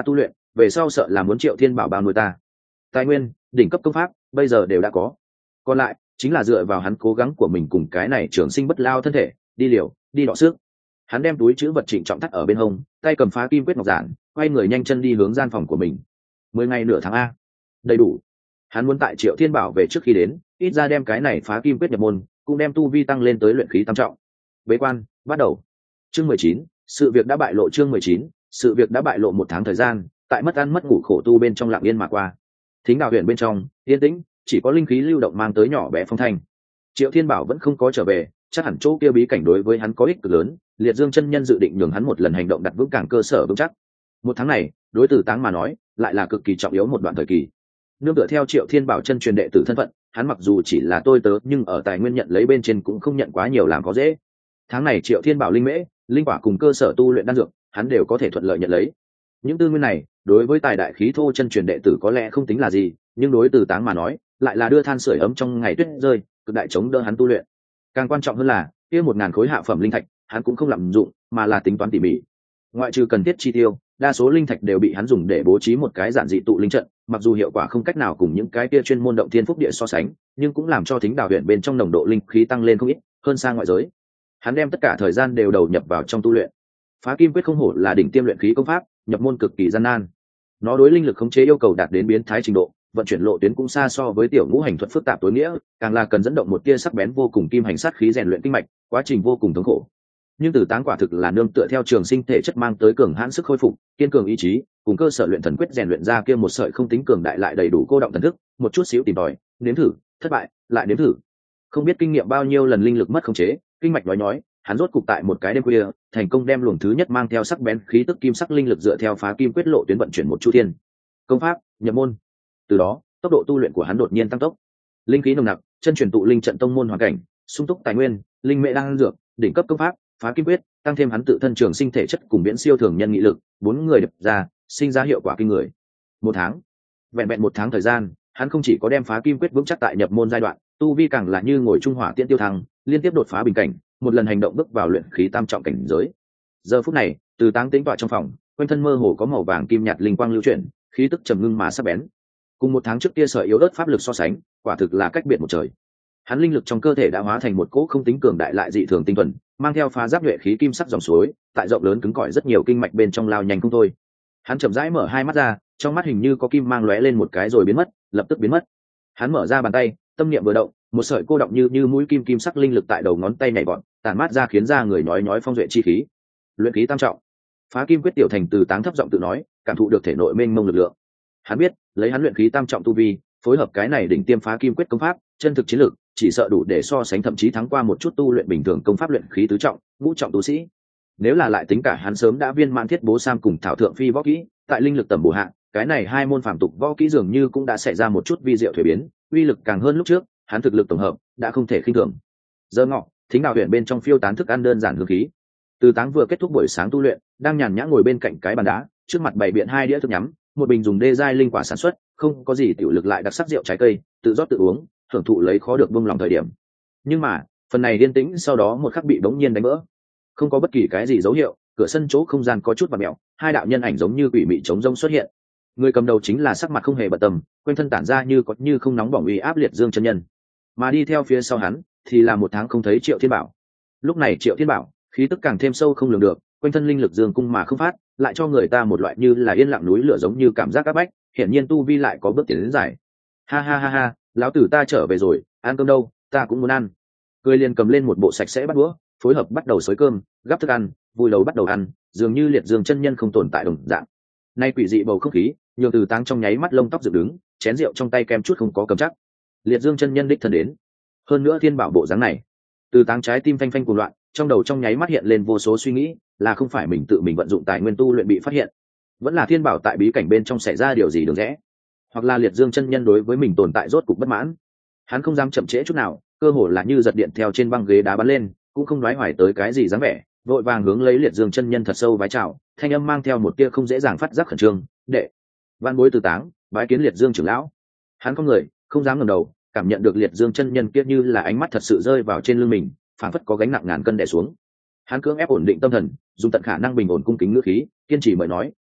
về sau sợ là muốn Triệu Thiên Bảo bao nuôi ta. Tài nguyên, đỉnh cấp công pháp bây giờ đều đã có, còn lại chính là dựa vào hắn cố gắng của mình cùng cái này trường sinh bất lao thân thể đi liều đi đọ sức. Hắn đem túi chữ vật trịnh trọng thắt ở bên hông, tay cầm phá kim quyết ngọc giản, quay người nhanh chân đi hướng gian phòng của mình. 10 ngày nửa tháng a, đầy đủ. Hắn muốn tại Triệu Thiên Bảo về trước khi đến, ít ra đem cái này phá kim quyết nhập môn, cũng đem tu vi tăng lên tới luyện khí tam trọng. Bế quan bắt đầu. Chương 19, sự việc đã bại lộ. Chương 19, sự việc đã bại lộ. 1 tháng thời gian, tại mất ăn mất ngủ khổ tu bên trong lặng yên mà qua. Thính Đào huyện bên trong yên tĩnh, chỉ có linh khí lưu động mang tới nhỏ bé phong thanh. Triệu Thiên Bảo vẫn không có trở về, chắc hẳn chỗ kia bí cảnh đối với hắn có ích cực lớn. Liệt Dương chân nhân dự định nhường hắn một lần hành động đặt vững càng cơ sở vững chắc. 1 tháng này đối Từ Táng mà nói lại là cực kỳ trọng yếu một đoạn thời kỳ. Nương tựa theo Triệu Thiên Bảo chân truyền đệ tử thân phận, hắn mặc dù chỉ là tôi tớ nhưng ở tài nguyên nhận lấy bên trên cũng không nhận quá nhiều làm có dễ. Tháng này Triệu Thiên Bảo linh mễ, linh quả cùng cơ sở tu luyện đan dược, hắn đều có thể thuận lợi nhận lấy. Những tư nguyên này đối với tài đại khí thô chân truyền đệ tử có lẽ không tính là gì, nhưng đối Từ Táng mà nói lại là đưa than sưởi ấm trong ngày tuyết rơi, cực đại chống đỡ hắn tu luyện. Càng quan trọng hơn là kia 1000 khối hạ phẩm linh thạch, hắn cũng không lạm dụng, mà là tính toán tỉ mỉ. Ngoại trừ cần thiết chi tiêu, đa số linh thạch đều bị hắn dùng để bố trí một cái giản dị tụ linh trận, mặc dù hiệu quả không cách nào cùng những cái kia chuyên môn động thiên phúc địa so sánh, nhưng cũng làm cho Thính Đào huyện bên trong nồng độ linh khí tăng lên không ít, hơn xa ngoại giới. Hắn đem tất cả thời gian đều đầu nhập vào trong tu luyện. Phá Kim Quyết không hổ là đỉnh tiêm luyện khí công pháp, nhập môn cực kỳ gian nan. Nó đối linh lực khống chế yêu cầu đạt đến biến thái trình độ, vận chuyển lộ tuyến cũng xa so với tiểu ngũ hành thuật phức tạp tối nghĩa, càng là cần dẫn động một tia sắc bén vô cùng kim hành sát khí rèn luyện kinh mạch, quá trình vô cùng thống khổ. Nhưng Từ Táng quả thực là nương tựa theo trường sinh thể chất mang tới cường hãn sức khôi phục, kiên cường ý chí, cùng cơ sở luyện thần quyết rèn luyện ra kia một sợi không tính cường đại lại đầy đủ cô động thần thức, một chút xíu tìm tòi, nếm thử, thất bại, lại nếm thử. Không biết kinh nghiệm bao nhiêu lần linh lực mất khống chế, kinh mạch nhói, hắn rốt cục tại một cái đêm khuya, thành công đem luồng thứ nhất mang theo sắc bén khí tức kim sắc linh lực dựa theo Phá Kim Quyết lộ tuyến vận chuyển một chu thiên. Công pháp, nhập môn. Từ đó, tốc độ tu luyện của hắn đột nhiên tăng tốc. Linh khí nồng nặc, chân truyền tụ linh trận tông môn hoàn cảnh, sung túc tài nguyên, linh mễ đang dược, đỉnh cấp công pháp, Phá Kim Quyết, tăng thêm hắn tự thân trường sinh thể chất cùng viễn siêu thường nhân nghị lực, 4 người đập ra, sinh ra hiệu quả kinh người. 1 tháng, vẹn 1 tháng thời gian, hắn không chỉ có đem Phá Kim Quyết vững chắc tại nhập môn giai đoạn, tu vi càng là như ngồi trung hỏa tiễn tiêu thăng, liên tiếp đột phá bình cảnh, một lần hành động bước vào luyện khí tam trọng cảnh giới. Giờ phút này, Từ Táng tĩnh tọa trong phòng, quanh thân mơ hồ có màu vàng kim nhạt linh quang lưu chuyển, khí tức trầm ngưng mà sắc bén. Cùng 1 tháng trước kia sợi yếu ớt pháp lực so sánh, quả thực là cách biệt một trời. Hắn linh lực trong cơ thể đã hóa thành một cỗ không tính cường đại lại dị thường tinh thuần, mang theo phá giáp nhuệ khí kim sắc dòng suối, tại rộng lớn cứng cỏi rất nhiều kinh mạch bên trong lao nhanh không thôi. Hắn chậm rãi mở hai mắt ra, trong mắt hình như có kim mang lóe lên một cái rồi biến mất, lập tức biến mất. Hắn mở ra bàn tay, tâm niệm vừa động, một sợi cô động như mũi kim kim sắc linh lực tại đầu ngón tay nhảy vọt, tản mát ra khiến ra người nhói phong duệ chi khí. Luyện khí tam trọng. Phá Kim Quyết tiểu thành Từ Táng thấp giọng tự nói, cảm thụ được thể nội mênh mông lực lượng. Hắn biết, lấy hắn luyện khí tam trọng tu vi, phối hợp cái này đỉnh tiêm Phá Kim Quyết công pháp, chân thực chiến lực, chỉ sợ đủ để so sánh thậm chí thắng qua một chút tu luyện bình thường công pháp luyện khí tứ trọng, ngũ trọng tu sĩ. Nếu là lại tính cả hắn sớm đã viên mãn thiết bố sam cùng thảo thượng phi võ kỹ, tại linh lực tầm bổ hạ, cái này hai môn phàm tục võ kỹ dường như cũng đã xảy ra một chút vi diệu thuế biến, uy lực càng hơn lúc trước, hắn thực lực tổng hợp đã không thể khinh thường. Giờ ngọ, Thính Đào huyện bên trong phiêu tán thức ăn đơn giản hương khí. Từ Táng vừa kết thúc buổi sáng tu luyện, đang nhàn nhã ngồi bên cạnh cái bàn đá, trước mặt bày biện 2 đĩa thức nhắm, một bình dùng đê giai linh quả sản xuất, không có gì tiểu lực lại đặc sắc rượu trái cây, tự rót tự uống, thưởng thụ lấy khó được buông lòng thời điểm. Nhưng mà, phần này yên tĩnh sau đó một khắc bị bỗng nhiên đánh vỡ. Không có bất kỳ cái gì dấu hiệu, cửa sân chỗ không gian có chút vặn mèo, 2 đạo nhân ảnh giống như quỷ mị trống rông xuất hiện. Người cầm đầu chính là sắc mặt không hề bận tâm, quanh thân tản ra như có như không nóng bỏng uy áp Liệt Dương chân nhân. Mà đi theo phía sau hắn thì là 1 tháng không thấy Triệu Thiên Bảo. Lúc này Triệu Thiên Bảo khí tức càng thêm sâu không lường được, quanh thân linh lực dương cung mà không phát, lại cho người ta một loại như là yên lặng núi lửa giống như cảm giác áp bách, hiển nhiên tu vi lại có bước tiến đến dài. Ha ha ha ha, lão tử ta trở về rồi, ăn cơm đâu, ta cũng muốn ăn. Cười liền cầm lên một bộ sạch sẽ bắt đũa, phối hợp bắt đầu xới cơm, gắp thức ăn, vui đầu bắt đầu ăn, dường như Liệt Dương chân nhân không tồn tại đồng dạng. Nay quỷ dị bầu không khí, nhường Từ Táng trong nháy mắt lông tóc dựng đứng, chén rượu trong tay kem chút không có cầm chắc. Liệt Dương chân nhân đích thân đến. Hơn nữa Thiên Bảo bộ dáng này, Từ Táng trái tim phanh phanh cuồng loạn, trong đầu trong nháy mắt hiện lên vô số suy nghĩ, là không phải mình tự mình vận dụng tài nguyên tu luyện bị phát hiện, vẫn là Thiên Bảo tại bí cảnh bên trong xảy ra điều gì đường rẽ, hoặc là Liệt Dương chân nhân đối với mình tồn tại rốt cục bất mãn. Hắn không dám chậm trễ chút nào, cơ hồ là như giật điện theo trên băng ghế đá bắn lên, cũng không nói hoài tới cái gì dáng vẻ, vội vàng hướng lấy Liệt Dương chân nhân thật sâu vái chào, thanh âm mang theo một tia không dễ dàng phát giác khẩn trương, "Đệ, van bối Từ Táng, bái kiến Liệt Dương trưởng lão." Hắn có người, không dám ngẩng đầu, cảm nhận được Liệt Dương chân nhân kia như là ánh mắt thật sự rơi vào trên lưng mình, phản phất có gánh nặng ngàn cân đè xuống. Hắn cưỡng ép ổn định tâm thần, dùng tận khả năng bình ổn cung kính ngữ khí, kiên trì mời nói,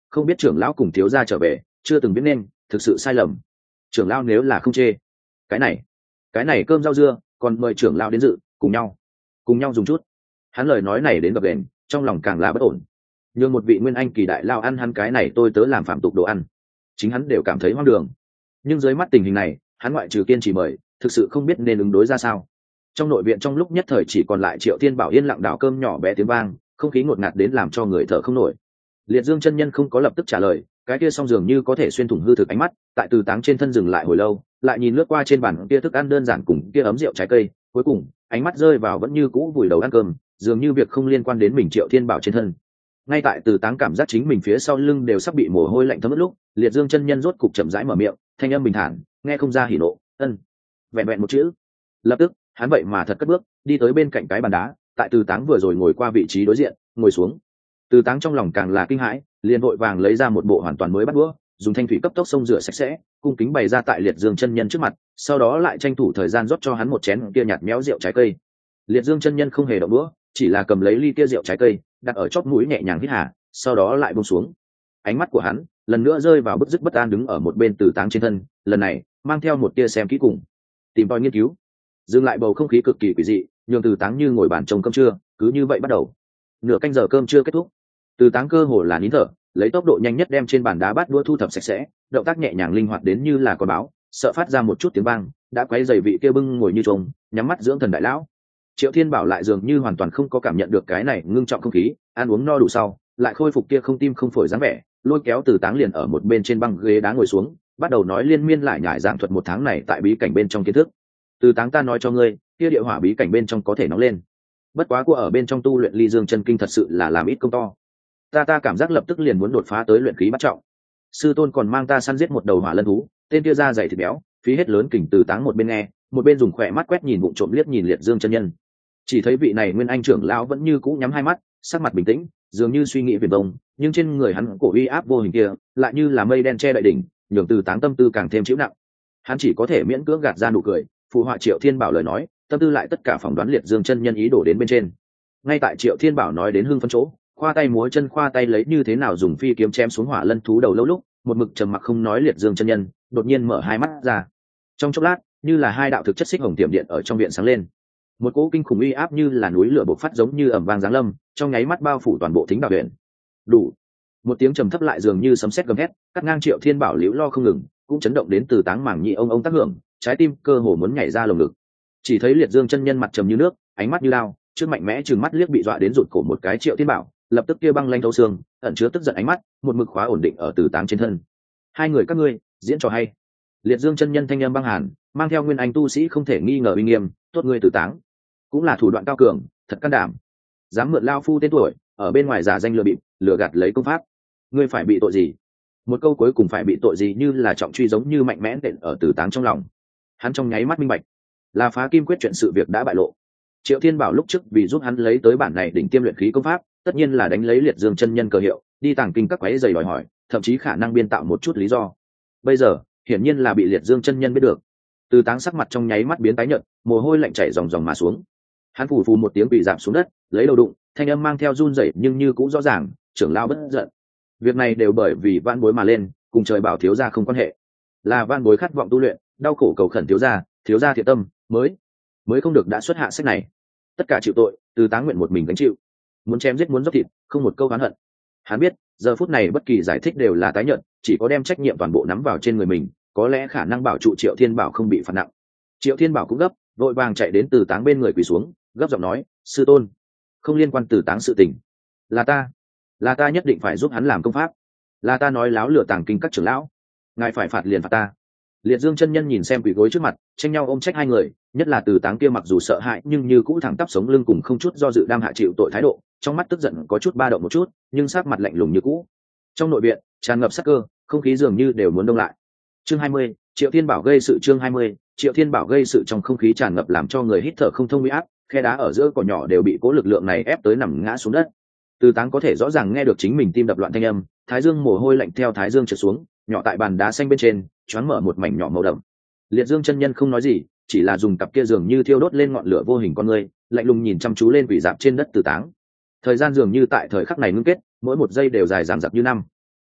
không biết trưởng lão cùng thiếu gia trở về, chưa từng biết nên, thực sự sai lầm. Trưởng lão nếu là không chê, cái này cơm rau dưa, còn mời trưởng lão đến dự, cùng nhau dùng chút. Hắn lời nói này đến gập ghềnh, trong lòng càng là bất ổn. Nhưng một vị nguyên anh kỳ đại lao ăn hắn cái này tôi tớ làm phạm tục đồ ăn, chính hắn đều cảm thấy hoang đường. Nhưng dưới mắt tình hình này, hắn ngoại trừ kiên trì mời, thực sự không biết nên ứng đối ra sao. Trong nội viện trong lúc nhất thời chỉ còn lại Triệu Thiên Bảo yên lặng đảo cơm nhỏ bé tiếng vang, không khí ngột ngạt đến làm cho người thở không nổi. Liệt Dương chân nhân không có lập tức trả lời, cái kia song dường như có thể xuyên thủng hư thực ánh mắt, tại Từ Táng trên thân dừng lại hồi lâu, lại nhìn lướt qua trên bàn kia thức ăn đơn giản cùng kia ấm rượu trái cây, cuối cùng ánh mắt rơi vào vẫn như cũ vùi đầu ăn cơm, dường như việc không liên quan đến mình Triệu Thiên Bảo trên thân. Ngay tại Từ Táng cảm giác chính mình phía sau lưng đều sắp bị mồ hôi lạnh thấm ướt lúc, Liệt Dương chân nhân rốt cục chậm rãi mở miệng, thanh âm bình thản, nghe không ra hỉ nộ, vẹn vẹn một chữ. Lập tức hắn vậy mà thật cất bước đi tới bên cạnh cái bàn đá, tại Từ Táng vừa rồi ngồi qua vị trí đối diện ngồi xuống. Từ Táng trong lòng càng là kinh hãi, liền vội vàng lấy ra một bộ hoàn toàn mới bắt đũa, dùng thanh thủy cấp tốc xông rửa sạch sẽ, cung kính bày ra tại Liệt Dương chân nhân trước mặt, sau đó lại tranh thủ thời gian rót cho hắn một chén kia nhạt méo rượu trái cây. Liệt Dương chân nhân không hề động đũa, chỉ là cầm lấy ly kia rượu trái cây, đặt ở chóp mũi nhẹ nhàng hít hà, sau đó lại buông xuống. Ánh mắt của hắn lần nữa rơi vào bức dứt bất an đứng ở một bên Từ Táng trên thân, lần này mang theo một tia xem kỹ cùng tìm tòi nghiên cứu. Dừng lại bầu không khí cực kỳ quỷ dị, nhường Từ Táng như ngồi bàn trông cơm trưa, cứ như vậy bắt đầu. Nửa canh giờ cơm chưa kết thúc, Từ Táng cơ hồ là nín thở, lấy tốc độ nhanh nhất đem trên bàn đá bát đũa thu thập sạch sẽ, động tác nhẹ nhàng linh hoạt đến như là con báo, sợ phát ra một chút tiếng vang, đã quấy rầy vị kia bưng ngồi như trống, nhắm mắt dưỡng thần đại lão. Triệu Thiên Bảo lại dường như hoàn toàn không có cảm nhận được cái này ngưng trọng không khí, ăn uống no đủ sau, lại khôi phục kia không tim không phổi dáng vẻ, lôi kéo Từ Táng liền ở một bên trên băng ghế đá ngồi xuống, bắt đầu nói liên miên lại nhải giảng thuật một tháng này tại bí cảnh bên trong kiến thức. Từ Táng, ta nói cho ngươi, kia địa hỏa bí cảnh bên trong có thể nóng lên. Bất quá của ở bên trong tu luyện Ly Dương chân kinh thật sự là làm ít công to. Ta cảm giác lập tức liền muốn đột phá tới luyện khí bắt trọng. Sư tôn còn mang ta săn giết một đầu hỏa lân thú, tên kia da dày thịt béo, phí hết lớn kình. Từ Táng một bên nghe, một bên dùng khỏe mắt quét nhìn bụng trộm liếc nhìn Liệt Dương chân nhân. Chỉ thấy vị này nguyên anh trưởng lão vẫn như cũ nhắm hai mắt, sắc mặt bình tĩnh, dường như suy nghĩ viển vông, nhưng trên người hắn cổ uy áp vô hình kia, lại như là mây đen che đậy đỉnh, nhường Từ Táng tâm tư càng thêm chịu nặng. Hắn chỉ có thể miễn cưỡng gạt ra nụ cười, phụ họa Triệu Thiên Bảo lời nói, tâm tư lại tất cả phỏng đoán Liệt Dương chân nhân ý đồ đến bên trên. Ngay tại Triệu Thiên Bảo nói đến hưng phấn chỗ, khoa tay múa chân khoa tay lấy như thế nào dùng phi kiếm chém xuống hỏa lân thú đầu lâu lúc, một mực trầm mặc không nói Liệt Dương chân nhân đột nhiên mở hai mắt ra. Trong chốc lát, như là hai đạo thực chất xích hồng tiệm điện ở trong viện sáng lên. Một cỗ kinh khủng uy áp như là núi lửa bộc phát giống như ầm vang giáng lâm, trong nháy mắt bao phủ toàn bộ Thính Đạo huyện. Đủ. Một tiếng trầm thấp lại dường như sấm sét gầm hét, cắt ngang Triệu Thiên Bảo liễu lo không ngừng, cũng chấn động đến Từ Táng màng nhĩ ông tác hưởng, trái tim cơ hồ muốn nhảy ra lồng ngực. Chỉ thấy Liệt Dương chân nhân mặt trầm như nước, ánh mắt như lao, trước mạnh mẽ trừng mắt liếc bị dọa đến rụt cổ một cái Triệu Thiên Bảo, lập tức kia băng lanh thấu xương, ẩn chứa tức giận ánh mắt, một mực khóa ổn định ở Từ Táng trên thân. Hai người các ngươi, diễn trò hay. Liệt Dương chân nhân thanh âm băng hàn, mang theo nguyên anh tu sĩ không thể nghi ngờ uy nghiêm, tốt ngươi Từ Táng, cũng là thủ đoạn cao cường, thật can đảm. Dám mượn lao phu tên tuổi, ở bên ngoài giả danh lừa bịp, lừa gạt lấy công pháp. Ngươi phải bị tội gì? Một câu cuối cùng phải bị tội gì như là trọng truy giống như mạnh mẽ đện ở Từ Táng trong lòng. Hắn trong nháy mắt minh bạch, là phá kim quyết chuyện sự việc đã bại lộ. Triệu Thiên Bảo lúc trước vì giúp hắn lấy tới bản này đỉnh tiêm luyện khí công pháp, tất nhiên là đánh lấy Liệt Dương chân nhân cờ hiệu, đi tàng kinh các quái giày đòi hỏi, thậm chí khả năng biên tạo một chút lý do. Bây giờ, hiển nhiên là bị Liệt Dương chân nhân biết được. Từ Táng sắc mặt trong nháy mắt biến tái nhợt, mồ hôi lạnh chảy ròng ròng mà xuống. Hắn phù phù một tiếng bị giảm xuống đất, lấy đầu đụng, thanh âm mang theo run rẩy nhưng như cũng rõ ràng, trưởng lão bất giận. Việc này đều bởi vì van bối mà lên, cùng trời bảo thiếu gia không quan hệ. Là van bối khát vọng tu luyện, đau khổ cầu khẩn thiếu gia thiện tâm, mới không được đã xuất hạ sách này. Tất cả chịu tội, Từ Táng nguyện một mình gánh chịu. Muốn chém giết muốn dốc thịt, không một câu oán hận. Hắn biết, giờ phút này bất kỳ giải thích đều là tái nhợt, chỉ có đem trách nhiệm toàn bộ nắm vào trên người mình, có lẽ khả năng bảo trụ Triệu Thiên Bảo không bị phạt nặng. Triệu Thiên Bảo cũng gấp, vội vàng chạy đến Từ Táng bên người quỳ xuống, gấp giọng nói, sư tôn, không liên quan Từ Táng sự tình, là ta nhất định phải giúp hắn làm công pháp, là ta nói láo lừa tàng kinh các trưởng lão, ngài phải phạt liền phạt ta. Liệt Dương chân nhân nhìn xem quỳ gối trước mặt, tranh nhau ôm trách hai người, nhất là Từ Táng kia mặc dù sợ hãi nhưng như cũ thẳng tắp sống lưng cùng không chút do dự đang hạ chịu tội thái độ, trong mắt tức giận có chút ba động một chút, nhưng sắc mặt lạnh lùng như cũ. Trong nội viện tràn ngập sát cơ, không khí dường như đều muốn đông lại. Chương 20, Triệu Thiên Bảo gây sự. Chương 20, Triệu Thiên Bảo gây sự. Trong không khí tràn ngập làm cho người hít thở không thông uy áp, khe đá ở giữa cỏ nhỏ đều bị cố lực lượng này ép tới nằm ngã xuống đất. Từ Táng có thể rõ ràng nghe được chính mình tim đập loạn thanh âm, thái dương mồ hôi lạnh theo thái dương trượt xuống, nhỏ tại bàn đá xanh bên trên, choáng mở một mảnh nhỏ màu đậm. Liệt Dương chân nhân không nói gì, chỉ là dùng cặp kia dường như thiêu đốt lên ngọn lửa vô hình con người, lạnh lùng nhìn chăm chú lên quỷ dạp trên đất Từ Táng. Thời gian dường như tại thời khắc này ngưng kết, mỗi một giây đều dài dằng dặc như năm.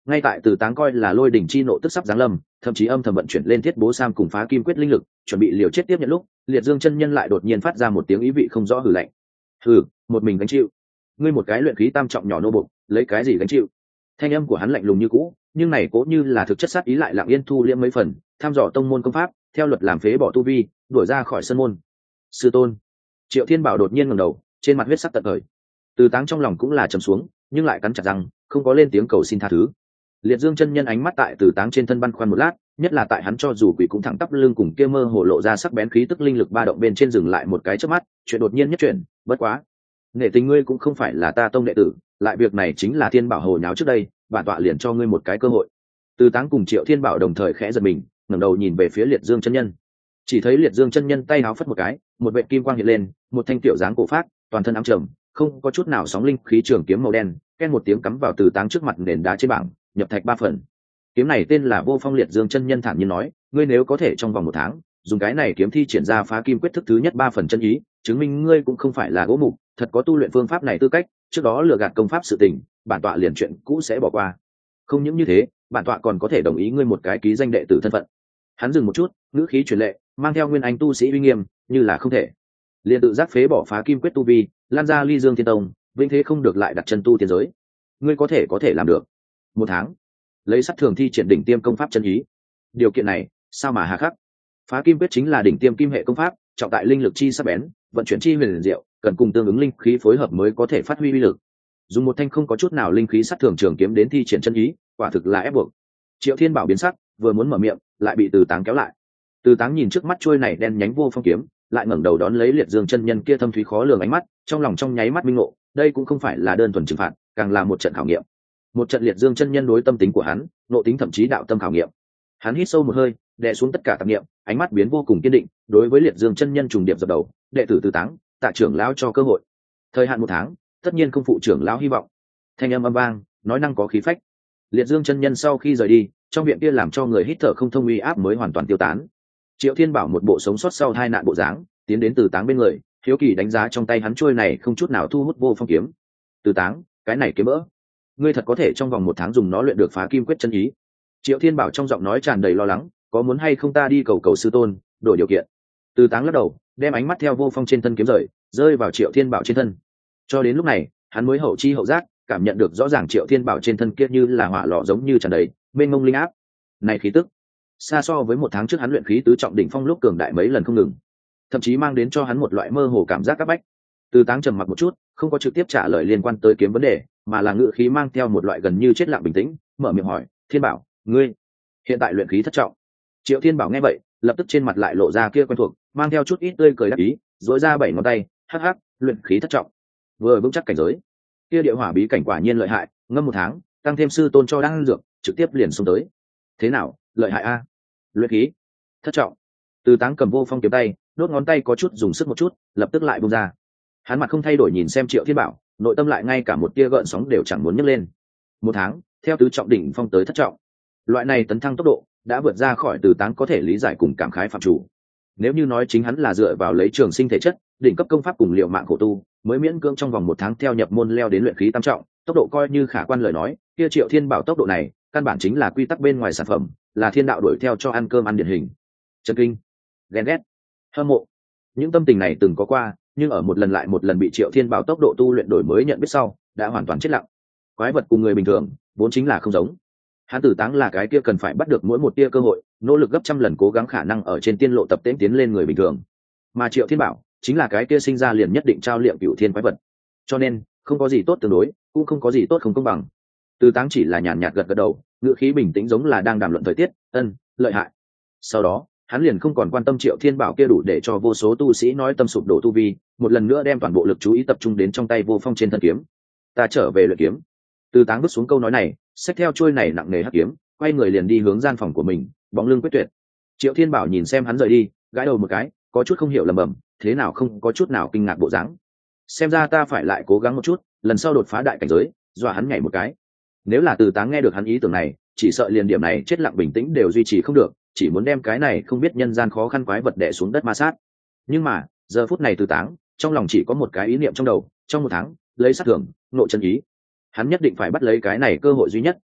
Ngay tại Từ Táng coi là lôi đỉnh chi nộ tức sắp giáng lâm, thậm chí âm thầm vận chuyển lên thiết bố sam cùng phá kim quyết linh lực, chuẩn bị liều chết tiếp nhận lúc, Liệt Dương chân nhân lại đột nhiên phát ra một tiếng ý vị không rõ hừ lạnh. Hừ, một mình gánh chịu. Ngươi một cái luyện khí tam trọng nhỏ nô bộc, lấy cái gì gánh chịu? Thanh âm của hắn lạnh lùng như cũ, nhưng này cố như là thực chất sát ý lại lặng yên thu liễm mấy phần, tham dò tông môn công pháp, theo luật làm phế bỏ tu vi, đuổi ra khỏi sân môn. Sư tôn. Triệu Thiên Bảo đột nhiên ngẩng đầu, trên mặt huyết sắc tận thời. Từ Táng trong lòng cũng là trầm xuống, nhưng lại cắn chặt răng, không có lên tiếng cầu xin tha thứ. Liệt Dương chân nhân ánh mắt tại Từ Táng trên thân băn khoăn một lát, nhất là tại hắn cho dù quỷ cũng thẳng tắp lưng cùng kia mơ hồ lộ ra sắc bén khí tức linh lực ba động bên trên dừng lại một cái chớp mắt, chuyện đột nhiên nhất chuyển, bất quá, nghệ tình ngươi cũng không phải là ta tông đệ tử, lại việc này chính là Thiên Bảo hồ nháo trước đây, bản tọa liền cho ngươi một cái cơ hội. Từ Táng cùng Triệu Thiên Bảo đồng thời khẽ giật mình, ngẩng đầu nhìn về phía Liệt Dương chân nhân. Chỉ thấy Liệt Dương chân nhân tay háo phất một cái, một vệt kim quang hiện lên, một thanh tiểu dáng cổ phát, toàn thân ám trầm, không có chút nào sóng linh khí trường kiếm màu đen, ken một tiếng cắm vào Từ Táng trước mặt nền đá trên bảng, nhập thạch 3 phần. Kiếm này tên là Vô Phong. Liệt Dương chân nhân thản nhiên nói, ngươi nếu có thể trong vòng 1 tháng dùng cái này kiếm thi triển ra phá kim quyết thức thứ nhất 3 phần chân ý, chứng minh ngươi cũng không phải là gỗ mục, thật có tu luyện phương pháp này tư cách, trước đó lừa gạt công pháp sự tình, bản tọa liền chuyện cũ sẽ bỏ qua. Không những như thế, bản tọa còn có thể đồng ý ngươi một cái ký danh đệ tử thân phận. Hắn dừng một chút, ngữ khí truyền lệ, mang theo nguyên anh tu sĩ uy nghiêm, như là không thể. Liền tự giác phế bỏ phá kim quyết tu vi, lan ra Ly Dương Thiên Tông, vĩnh thế không được lại đặt chân tu tiên giới. Ngươi có thể làm được. 1 tháng, lấy sát thường thi triển đỉnh tiêm công pháp chân ý. Điều kiện này, sao mà hà khắc? Phá kim quyết chính là đỉnh tiêm kim hệ công pháp, trọng tại linh lực chi sắc bén, vận chuyển chi huyền diệu, cần cùng tương ứng linh khí phối hợp mới có thể phát huy uy lực. Dùng một thanh không có chút nào linh khí sát thường trường kiếm đến thi triển chân ý, quả thực là ép buộc. Triệu Thiên Bảo biến sắc, vừa muốn mở miệng, lại bị Từ Táng kéo lại. Từ Táng nhìn trước mắt trôi này đen nhánh vô phong kiếm, lại ngẩng đầu đón lấy Liệt Dương chân nhân kia thâm thúy khó lường ánh mắt, trong lòng trong nháy mắt minh ngộ, đây cũng không phải là đơn thuần trừng phạt, càng là một trận khảo nghiệm. Một trận Liệt Dương chân nhân đối tâm tính của hắn, nội tính thậm chí đạo tâm khảo nghiệm. Hắn hít sâu một hơi, đè xuống tất cả tạp niệm, ánh mắt biến vô cùng kiên định, đối với Liệt Dương chân nhân trùng điệp dập đầu, đệ tử Từ Táng, tạ trưởng lão cho cơ hội. Thời hạn 1 tháng, tất nhiên không phụ trưởng lão hy vọng. Thanh âm âm vang, nói năng có khí phách. Liệt Dương chân nhân sau khi rời đi, trong viện kia làm cho người hít thở không thông uy áp mới hoàn toàn tiêu tán. Triệu Thiên Bảo một bộ sống sót sau tai nạn bộ dáng, tiến đến Từ Táng bên người, hiếu kỳ đánh giá trong tay hắn trôi này không chút nào thu hút vô phong kiếm. Từ Táng, cái này kiếm mỡ, ngươi thật có thể trong vòng 1 tháng dùng nó luyện được phá kim quyết chân ý? Triệu Thiên Bảo trong giọng nói tràn đầy lo lắng, có muốn hay không ta đi cầu cầu sư tôn, đổi điều kiện? Từ Táng lắc đầu, đem ánh mắt theo vô phong trên thân kiếm rơi vào Triệu Thiên Bảo trên thân. Cho đến lúc này, hắn mới hậu chi hậu giác, cảm nhận được rõ ràng Triệu Thiên Bảo trên thân kia như là hỏa lò giống như tràn đầy mênh mông linh áp. Này khí tức, xa so với 1 tháng trước hắn luyện khí tứ trọng đỉnh phong lúc cường đại mấy lần không ngừng, thậm chí mang đến cho hắn một loại mơ hồ cảm giác áp bách. Từ Táng trầm mặc một chút, không có trực tiếp trả lời liên quan tới kiếm vấn đề, mà là ngữ khí mang theo một loại gần như chết lặng bình tĩnh, mở miệng hỏi, Thiên Bảo, ngươi hiện tại luyện khí thất trọng? Triệu Thiên Bảo nghe vậy, lập tức trên mặt lại lộ ra kia quen thuộc, mang theo chút ít tươi cười đắc ý, duỗi ra 7 ngón tay, hắc hắc, luyện khí thất trọng, vừa vững chắc cảnh giới. Kia địa hỏa bí cảnh quả nhiên lợi hại, ngâm 1 tháng, tăng thêm sư tôn cho đan dược, trực tiếp liền xông tới. Thế nào, lợi hại a? Luyện khí thất trọng. Từ Táng cầm vô phong kiếm tay, đốt ngón tay có chút dùng sức một chút, lập tức lại buông ra. Hắn mặt không thay đổi nhìn xem Triệu Thiên Bảo, nội tâm lại ngay cả một tia gợn sóng đều chẳng muốn nhấc lên. 1 tháng, theo tứ trọng đỉnh phong tới thất trọng, loại này tấn thăng tốc độ đã vượt ra khỏi Từ Táng có thể lý giải cùng cảm khái phạm chủ. Nếu như nói chính hắn là dựa vào lấy trường sinh thể chất, đỉnh cấp công pháp cùng liệu mạng khổ tu, mới miễn cưỡng trong vòng 1 tháng theo nhập môn leo đến luyện khí tam trọng, tốc độ coi như khả quan lời nói, kia Triệu Thiên Bảo tốc độ này, căn bản chính là quy tắc bên ngoài sản phẩm, là thiên đạo đuổi theo cho ăn cơm ăn điển hình. Chấn kinh, ghen ghét, hâm mộ, những tâm tình này từng có qua, nhưng ở một lần lại một lần bị Triệu Thiên Bảo tốc độ tu luyện đổi mới nhận biết sau, đã hoàn toàn chết lặng. Quái vật cùng người bình thường vốn chính là không giống. Hắn Tử Táng là cái kia cần phải bắt được mỗi một tia cơ hội, nỗ lực gấp trăm lần cố gắng khả năng ở trên tiên lộ tập tễnh tiến lên người bình thường. Mà Triệu Thiên Bảo chính là cái kia sinh ra liền nhất định trao liệm cửu thiên quái vật. Cho nên, không có gì tốt tương đối, cũng không có gì tốt không công bằng. Tử Táng chỉ là nhàn nhạt gật gật đầu, ngữ khí bình tĩnh giống là đang đàm luận thời tiết, lợi hại. Sau đó, hắn liền không còn quan tâm Triệu Thiên Bảo kia đủ để cho vô số tu sĩ nói tâm sụp đổ tu vi, một lần nữa đem toàn bộ lực chú ý tập trung đến trong tay Vô Phong trên thân kiếm. Ta trở về luyện kiếm. Từ Táng bước xuống câu nói này, xách theo chuôi này nặng nề hắc kiếm, quay người liền đi hướng gian phòng của mình, bóng lưng quyết tuyệt. Triệu Thiên Bảo nhìn xem hắn rời đi, gãi đầu một cái, có chút không hiểu lẩm bẩm, thế nào không có chút nào kinh ngạc bộ dáng. Xem ra ta phải lại cố gắng một chút, lần sau đột phá đại cảnh giới, dọa hắn nhảy một cái. Nếu là Từ Táng nghe được hắn ý tưởng này, chỉ sợ liền điểm này chết lặng bình tĩnh đều duy trì không được, chỉ muốn đem cái này không biết nhân gian khó khăn quái vật đè xuống đất ma sát. Nhưng mà, giờ phút này Từ Táng, trong lòng chỉ có một cái ý niệm trong đầu, trong 1 tháng, lấy sát thưởng, nộ chân ý. Hắn nhất định phải bắt lấy cái này cơ hội duy nhất,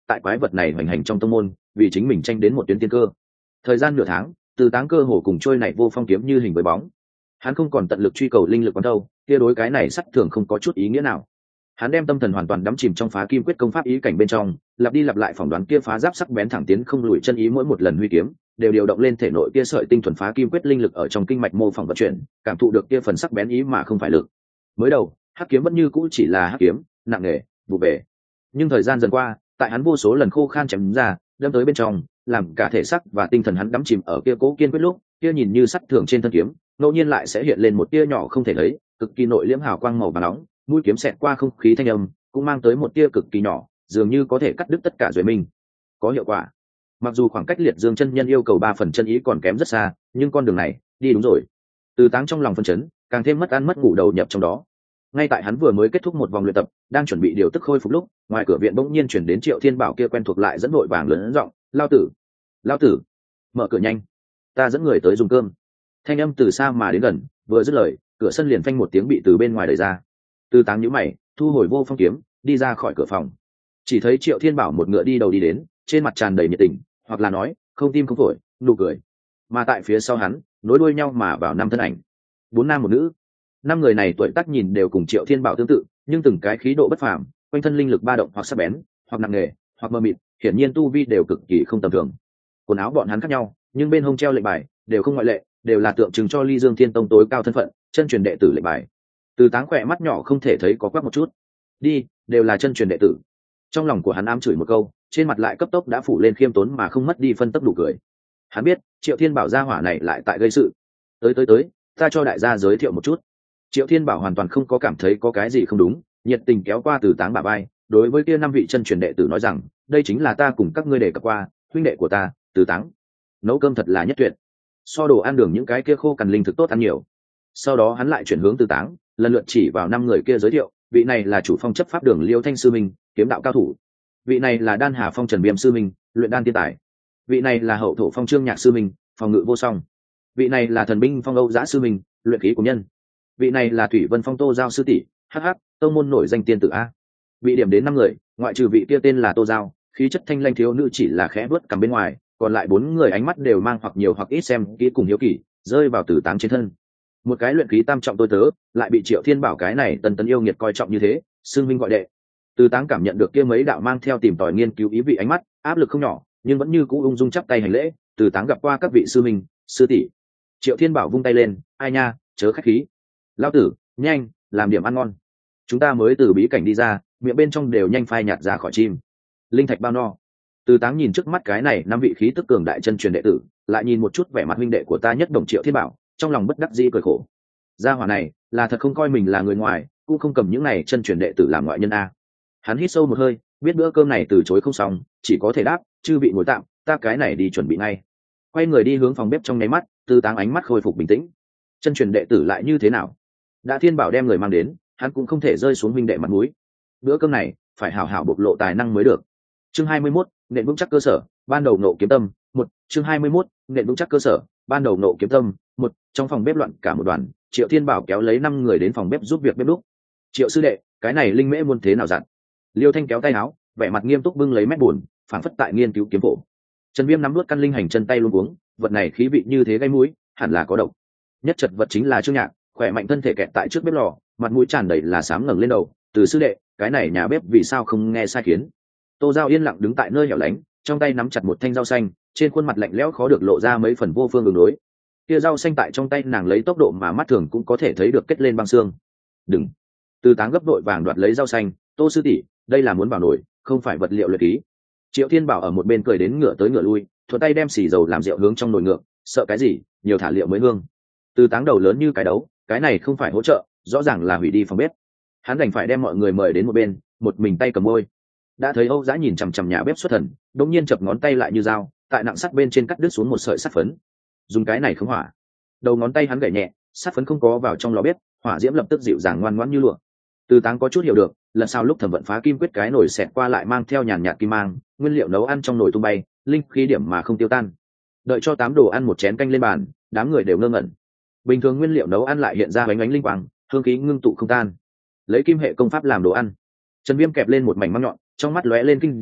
tại quái vật này hoành hành trong tông môn vì chính mình tranh đến một tuyến tiên cơ. Thời gian nửa tháng, Từ Táng cơ hồ cùng trôi này vô phong kiếm như hình với bóng. Hắn không còn tận lực truy cầu linh lực quán đâu, kia đối cái này sắt thường không có chút ý nghĩa nào. Hắn đem tâm thần hoàn toàn đắm chìm trong phá kim quyết công pháp ý cảnh bên trong, lặp đi lặp lại phỏng đoán kia phá giáp sắc bén thẳng tiến không lùi chân ý, mỗi một lần huy kiếm đều điều động lên thể nội kia sợi tinh thuần phá kim quyết linh lực ở trong kinh mạch mô phỏng vận chuyển, cảm thụ được kia phần sắc bén ý mà không phải lực. Mới đầu, hắc kiếm vẫn như cũ chỉ là hắc kiếm, nặng nề, vụ về. Nhưng thời gian dần qua, tại hắn vô số lần khô khan chém ra, đâm tới bên trong, làm cả thể xác và tinh thần hắn đắm chìm ở kia cố kiên quyết lúc, kia nhìn như sắt thường trên thân kiếm, ngẫu nhiên lại sẽ hiện lên một tia nhỏ không thể thấy, cực kỳ nội liễm hào quang màu vàng nóng, mũi kiếm xẹt qua không khí thanh âm, cũng mang tới một tia cực kỳ nhỏ, dường như có thể cắt đứt tất cả duệ minh. Có hiệu quả. Mặc dù khoảng cách Liệt Dương chân nhân yêu cầu 3 phần chân ý còn kém rất xa, nhưng con đường này, đi đúng rồi. Từ Táng trong lòng phân chấn, càng thêm mất ăn mất ngủ đầu nhập trong đó. Ngay tại hắn vừa mới kết thúc một vòng luyện tập, đang chuẩn bị điều tức khôi phục lúc, ngoài cửa viện bỗng nhiên chuyển đến Triệu Thiên Bảo kia quen thuộc lại dẫn đội vàng lớn giọng, "Lao tử, lao tử, mở cửa nhanh, ta dẫn người tới dùng cơm." Thanh âm từ xa mà đến gần, vừa dứt lời, cửa sân liền phanh một tiếng bị từ bên ngoài đẩy ra. Từ Táng nhíu mày, thu hồi vô phong kiếm, đi ra khỏi cửa phòng. Chỉ thấy Triệu Thiên Bảo một ngựa đi đầu đi đến, trên mặt tràn đầy nhiệt tình, hoặc là nói, không tim không phổi, nụ cười. Mà tại phía sau hắn, nối đuôi nhau mà vào 5 thân ảnh, 4 nam một nữ. 5 người này tuổi tác nhìn đều cùng Triệu Thiên Bảo tương tự, nhưng từng cái khí độ bất phàm, quanh thân linh lực ba động hoặc sắc bén, hoặc nặng nề, hoặc mờ mịt, hiển nhiên tu vi đều cực kỳ không tầm thường. Quần áo bọn hắn khác nhau, nhưng bên hông treo lệnh bài đều không ngoại lệ, đều là tượng trưng cho Ly Dương Thiên Tông tối cao thân phận, chân truyền đệ tử lệnh bài. Từ Táng khỏe mắt nhỏ không thể thấy có quắc một chút. Đi, đều là chân truyền đệ tử. Trong lòng của hắn ám chửi một câu, trên mặt lại cấp tốc đã phủ lên khiêm tốn mà không mất đi phân tốc đủ cười. Hắn biết, Triệu Thiên Bảo gia hỏa này lại tại gây sự. Tới, ta cho đại gia giới thiệu một chút. Triệu Thiên Bảo hoàn toàn không có cảm thấy có cái gì không đúng, nhiệt tình kéo qua Từ Táng bả vai, đối với kia 5 vị chân truyền đệ tử nói rằng, đây chính là ta cùng các ngươi đề cập qua, huynh đệ của ta, Từ Táng. Nấu cơm thật là nhất tuyệt, so đồ ăn đường những cái kia khô cằn linh thực tốt ăn nhiều. Sau đó hắn lại chuyển hướng Từ Táng, lần lượt chỉ vào 5 người kia giới thiệu, vị này là chủ phong chấp pháp đường Liêu Thanh sư minh, kiếm đạo cao thủ. Vị này là Đan Hà phong Trần Viêm sư minh, luyện đan tiên tài. Vị này là Hậu thổ phong Trương Nhạc sư minh, phòng ngự vô song. Vị này là Thần binh phong Âu Dã sư minh, luyện khí của nhân. Vị này là Thủy Vân phong Tô Giao sư tỷ, hắc tông môn nổi danh tiên tử a. Vị điểm đến 5 người, ngoại trừ vị kia tên là Tô Giao, khí chất thanh lanh thiếu nữ chỉ là khẽ vớt cầm bên ngoài, còn lại 4 người ánh mắt đều mang hoặc nhiều hoặc ít xem kỹ cùng hiếu kỳ, rơi vào Từ Táng trên thân. Một cái luyện khí tam trọng tôi tớ, lại bị Triệu Thiên Bảo cái này tần yêu nghiệt coi trọng như thế, xưng minh gọi đệ. Từ Táng cảm nhận được kia mấy đạo mang theo tìm tòi nghiên cứu ý vị ánh mắt, áp lực không nhỏ, nhưng vẫn như cũ ung dung chắp tay hành lễ. Từ Táng gặp qua các vị sư minh, sư tỷ. Triệu Thiên Bảo vung tay lên, ai nha, chớ khách khí. Lão tử, nhanh, làm điểm ăn ngon. Chúng ta mới từ bí cảnh đi ra, miệng bên trong đều nhanh phai nhạt ra khỏi chim. Linh thạch bao no. Từ Táng nhìn trước mắt cái này 5 vị khí tức cường đại chân truyền đệ tử, lại nhìn một chút vẻ mặt huynh đệ của ta nhất đồng Triệu Thiên Bảo, trong lòng bất đắc dĩ cười khổ. Gia hỏa này là thật không coi mình là người ngoài, cũng không cầm những này chân truyền đệ tử làm ngoại nhân a. Hắn hít sâu một hơi, biết bữa cơm này từ chối không xong, chỉ có thể đáp, chư vị ngồi tạm, ta cái này đi chuẩn bị ngay. Quay người đi hướng phòng bếp trong nháy mắt, Từ Táng ánh mắt khôi phục bình tĩnh. Chân truyền đệ tử lại như thế nào? Đã Thiên Bảo đem người mang đến, hắn cũng không thể rơi xuống huynh đệ mặt mũi. Bữa cơm này phải hảo hảo bộc lộ tài năng mới được. Chương 21, nền vững chắc cơ sở, ban đầu nộ kiếm tâm, 1, chương 21, nền vững chắc cơ sở, ban đầu nộ kiếm tâm, 1. Trong phòng bếp loạn cả một đoàn, Triệu Thiên Bảo kéo lấy 5 người đến phòng bếp giúp việc bếp lúc. Triệu sư đệ, cái này linh mễ muôn thế nào dặn? Liêu Thanh kéo tay áo, vẻ mặt nghiêm túc bưng lấy mét buồn, phảng phất tại nghiên cứu kiếm phổ. Trần Viêm nắm nuốt căn linh hành chân tay luôn uống, vật này khí vị như thế gây mũi, hẳn là có độc. Nhất chật vật chính là Trương Nhạc, khỏe mạnh thân thể kẹt tại trước bếp lò, mặt mũi tràn đầy là sám ngẩng lên đầu. Từ sư đệ, cái này nhà bếp vì sao không nghe sai khiến? Tô Giao yên lặng đứng tại nơi hẻo lánh, trong tay nắm chặt một thanh rau xanh, trên khuôn mặt lạnh lẽo khó được lộ ra mấy phần vô phương ứng đối. Kia rau xanh tại trong tay nàng lấy tốc độ mà mắt thường cũng có thể thấy được kết lên băng xương. Đừng! Từ Táng gấp đội vàng đoạt lấy rau xanh, Tô sư tỷ, đây là muốn bảo nổi, không phải vật liệu luyện khí. Triệu Thiên Bảo ở một bên cười đến ngửa tới ngửa lui, thuận tay đem xì dầu làm rượu hướng trong nồi ngược, sợ cái gì, nhiều thả liệu mới hương. Từ Táng đầu lớn như cái đấu, cái này không phải hỗ trợ, rõ ràng là hủy đi phòng bếp. Hắn đành phải đem mọi người mời đến một bên, một mình tay cầm môi. Đã thấy Âu Dã nhìn chằm chằm nhà bếp xuất thần, đột nhiên chập ngón tay lại như dao, tại nặng sắt bên trên cắt đứt xuống một sợi sắt phấn. Dùng cái này khống hỏa. Đầu ngón tay hắn gảy nhẹ, sắt phấn không có vào trong lò bếp, hỏa diễm lập tức dịu dàng ngoan ngoãn như lụa. Từ Táng có chút hiểu được, lần sau lúc thẩm vận phá kim quyết cái nồi xẹt qua lại mang theo nhàn nhạt kim mang, nguyên liệu nấu ăn trong nồi tung bay, linh khí điểm mà không tiêu tan. Đợi cho 8 đồ ăn một chén canh lên bàn, đám người đều ngơ ngẩn. Bình thường nguyên liệu nấu ăn lại hiện ra bánh ánh linh quang, hương khí ngưng tụ không tan. Lấy kim hệ công pháp làm đồ ăn. Trần Viêm kẹp lên một mảnh măng nhọn, trong mắt lóe lên kinh dị,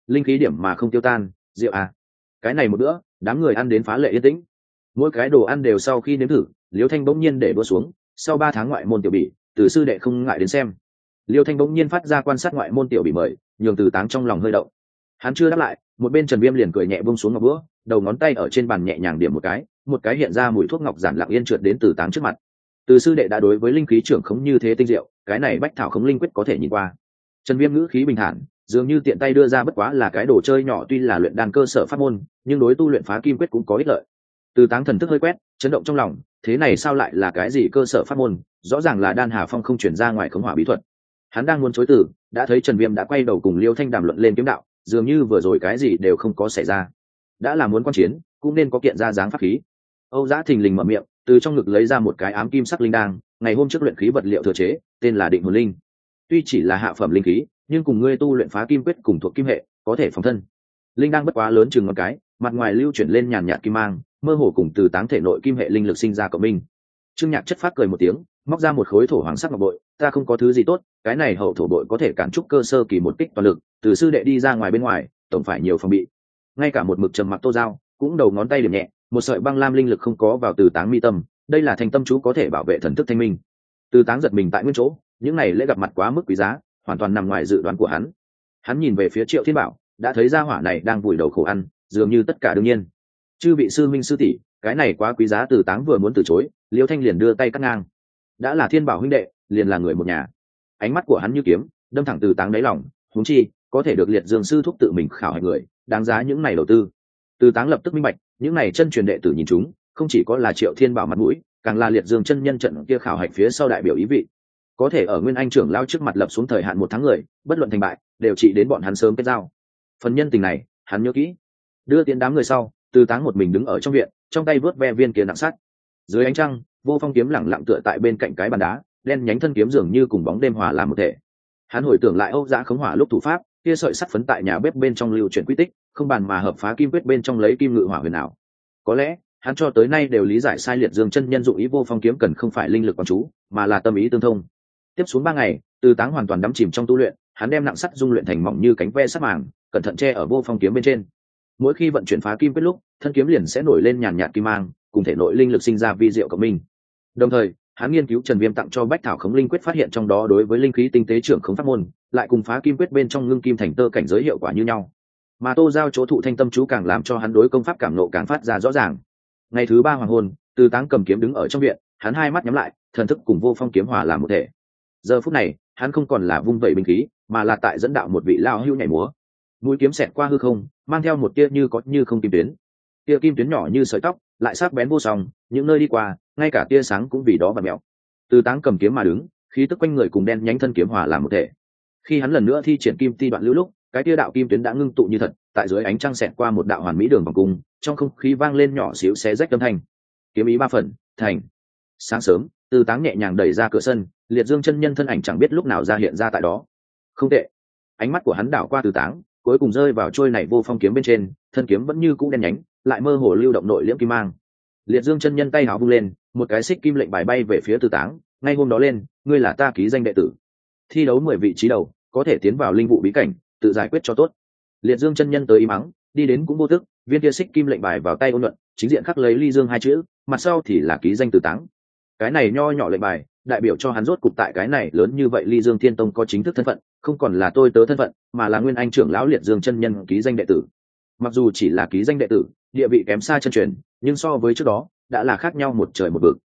linh khí điểm mà không tiêu tan, rượu à. Cái này một bữa đám người ăn đến phá lệ yên tĩnh, mỗi cái đồ ăn đều sau khi nếm thử, Liêu Thanh bỗng nhiên để đua xuống. Sau 3 tháng ngoại môn tiểu bỉ, Từ sư đệ không ngại đến xem. Liêu Thanh bỗng nhiên phát ra quan sát ngoại môn tiểu bỉ mời, nhường Từ Táng trong lòng hơi động. Hắn chưa đáp lại, một bên Trần Viêm liền cười nhẹ buông xuống ngọc búa, đầu ngón tay ở trên bàn nhẹ nhàng điểm một cái hiện ra mùi thuốc ngọc giản lặng yên trượt đến Từ Táng trước mặt. Từ sư đệ đã đối với linh khí trưởng khống như thế tinh diệu, cái này bách thảo khống linh quyết có thể nhìn qua. Trần Viêm ngữ khí bình thản, dường như tiện tay đưa ra bất quá là cái đồ chơi nhỏ, tuy là luyện đan cơ sở pháp môn, nhưng đối tu luyện phá kim quyết cũng có ích lợi. Từ Táng thần thức hơi quét, chấn động trong lòng, thế này sao lại là cái gì cơ sở pháp môn, rõ ràng là đan hà phong không chuyển ra ngoài khống hỏa bí thuật. Hắn đang muốn chối từ, đã thấy Trần Viêm đã quay đầu cùng Liêu Thanh đàm luận lên kiếm đạo, dường như vừa rồi cái gì đều không có xảy ra. Đã là muốn quan chiến, cũng nên có kiện ra dáng pháp khí. Âu Giá thình lình mở miệng, từ trong ngực lấy ra một cái ám kim sắc linh đan, ngày hôm trước luyện khí vật liệu thừa chế, tên là Định Hồn Linh. Tuy chỉ là hạ phẩm linh khí, nhưng cùng ngươi tu luyện phá kim quyết cùng thuộc kim hệ, có thể phòng thân. Linh đan bất quá lớn chừng ngón cái, mặt ngoài lưu chuyển lên nhàn nhạt kim mang, mơ hồ cùng Từ Táng thể nội kim hệ linh lực sinh ra cộng minh. Trương Nhạc chất phát cười một tiếng, móc ra một khối thổ hoàng sắc ngọc bội, ta không có thứ gì tốt, cái này hậu thổ bội có thể cản trúc cơ sơ kỳ một kích toàn lực, từ sư đệ đi ra ngoài bên ngoài, tổng phải nhiều phòng bị. Ngay cả một mực trầm mặc Tô Giao, cũng đầu ngón tay điểm nhẹ, một sợi băng lam linh lực không có vào Từ Táng mi tâm, đây là thành tâm chú có thể bảo vệ thần thức thanh minh. Từ Táng giật mình tại nguyên chỗ, những này lễ gặp mặt quá mức quý giá, hoàn toàn nằm ngoài dự đoán của hắn. Hắn nhìn về phía Triệu Thiên Bảo, đã thấy gia hỏa này đang vùi đầu khổ ăn, dường như tất cả đương nhiên. Chư vị sư minh sư tỷ, cái này quá quý giá. Từ Táng vừa muốn từ chối, Liêu Thanh liền đưa tay cắt ngang. Đã là Thiên Bảo huynh đệ, liền là người một nhà. Ánh mắt của hắn như kiếm, đâm thẳng Từ Táng đáy lòng, huống chi có thể được Liệt Dương sư thúc tự mình khảo hạch người, đáng giá những này đầu tư. Từ Táng lập tức minh bạch, những này chân truyền đệ tử nhìn chúng, không chỉ có là Triệu Thiên Bảo mặt mũi, càng là Liệt Dương chân nhân trận kia khảo hạch phía sau đại biểu ý vị. Có thể ở Nguyên Anh trưởng lao trước mặt lập xuống thời hạn 1 tháng người, bất luận thành bại, đều chỉ đến bọn hắn sớm kết giao. Phần nhân tình này, hắn nhớ kỹ. Đưa tiến đám người sau, Từ Táng một mình đứng ở trong viện, trong tay vớt ve viên kia nặng sắt. Dưới ánh trăng, Vô Phong kiếm lẳng lặng tựa tại bên cạnh cái bàn đá, đen nhánh thân kiếm dường như cùng bóng đêm hòa làm một thể. Hắn hồi tưởng lại Âu Giá khống hỏa lúc thủ pháp, kia sợi sắt phấn tại nhà bếp bên trong lưu chuyển quy tích, không bàn mà hợp phá kim quyết bên trong lấy kim ngự hỏa huyền ảo. Có lẽ, hắn cho tới nay đều lý giải sai Liệt Dương chân nhân dụng ý Vô Phong kiếm cần không phải linh lực quán chú, mà là tâm ý tương thông. Tiếp xuống 3 ngày, Từ Táng hoàn toàn đắm chìm trong tu luyện, hắn đem nặng sắt dung luyện thành mỏng như cánh ve sắt màng, cẩn thận che ở Vô Phong kiếm bên trên. Mỗi khi vận chuyển phá kim quyết lúc, thân kiếm liền sẽ nổi lên nhàn nhạt kim mang, cùng thể nội linh lực sinh ra vi diệu cộng minh. Đồng thời, hắn nghiên cứu Trần Viêm tặng cho Bách Thảo Khống Linh Quyết, phát hiện trong đó đối với linh khí tinh tế trưởng khống pháp môn, lại cùng phá kim quyết bên trong ngưng kim thành tơ cảnh giới hiệu quả như nhau. Mà Tô Giao chỗ thụ thanh tâm chú càng làm cho hắn đối công pháp cảm nộ càng phát ra rõ ràng. Ngày thứ 3 hoàng hôn, Từ Táng cầm kiếm đứng ở trong viện, hắn hai mắt nhắm lại, thần thức cùng Vô Phong kiếm hòa làm một thể. Giờ phút này, hắn không còn là vung vẩy binh khí, mà là tại dẫn đạo một vị lao hưu nhảy múa. Mũi kiếm xẹt qua hư không, mang theo một tia như có như không kim tuyến. Tia kim tuyến nhỏ như sợi tóc, lại sắc bén vô song, những nơi đi qua, ngay cả tia sáng cũng vì đó vặn mèo. Từ Táng cầm kiếm mà đứng, khí tức quanh người cùng đen nhánh thân kiếm hòa làm một thể. Khi hắn lần nữa thi triển kim ti đoạn lưu lúc, cái tia đạo kim tuyến đã ngưng tụ như thật, tại dưới ánh trăng xẹt qua một đạo hoàn mỹ đường vòng cung, trong không khí vang lên nhỏ xíu xé rách âm thanh. Kiếm ý 3 phần, thành. Sáng sớm, Từ Táng nhẹ nhàng đẩy ra cửa sân, Liệt Dương chân nhân thân ảnh chẳng biết lúc nào ra hiện ra tại đó. Không tệ. Ánh mắt của hắn đảo qua Từ Táng, cuối cùng rơi vào trôi này Vô Phong kiếm bên trên, thân kiếm vẫn như cũ đen nhánh, lại mơ hồ lưu động nội liễm kim mang. Liệt Dương chân nhân tay háo vung lên, một cái xích kim lệnh bài bay về phía Từ Táng, ngay hôm đó lên, ngươi là ta ký danh đệ tử. Thi đấu 10 vị trí đầu, có thể tiến vào linh vụ bí cảnh, tự giải quyết cho tốt. Liệt Dương chân nhân tới im mắng, đi đến cũng vô tức, viên kia xích kim lệnh bài vào tay ôn nhuận, chính diện khắc lấy Ly Dương 2 chữ, mặt sau thì là ký danh Từ Táng. Cái này nho nhỏ lệnh bài, đại biểu cho hắn rốt cục tại cái này lớn như vậy Ly Dương Thiên Tông có chính thức thân phận, không còn là tôi tớ thân phận, mà là Nguyên Anh trưởng lão Liệt Dương chân nhân ký danh đệ tử. Mặc dù chỉ là ký danh đệ tử, địa vị kém xa chân truyền, nhưng so với trước đó, đã là khác nhau một trời một vực.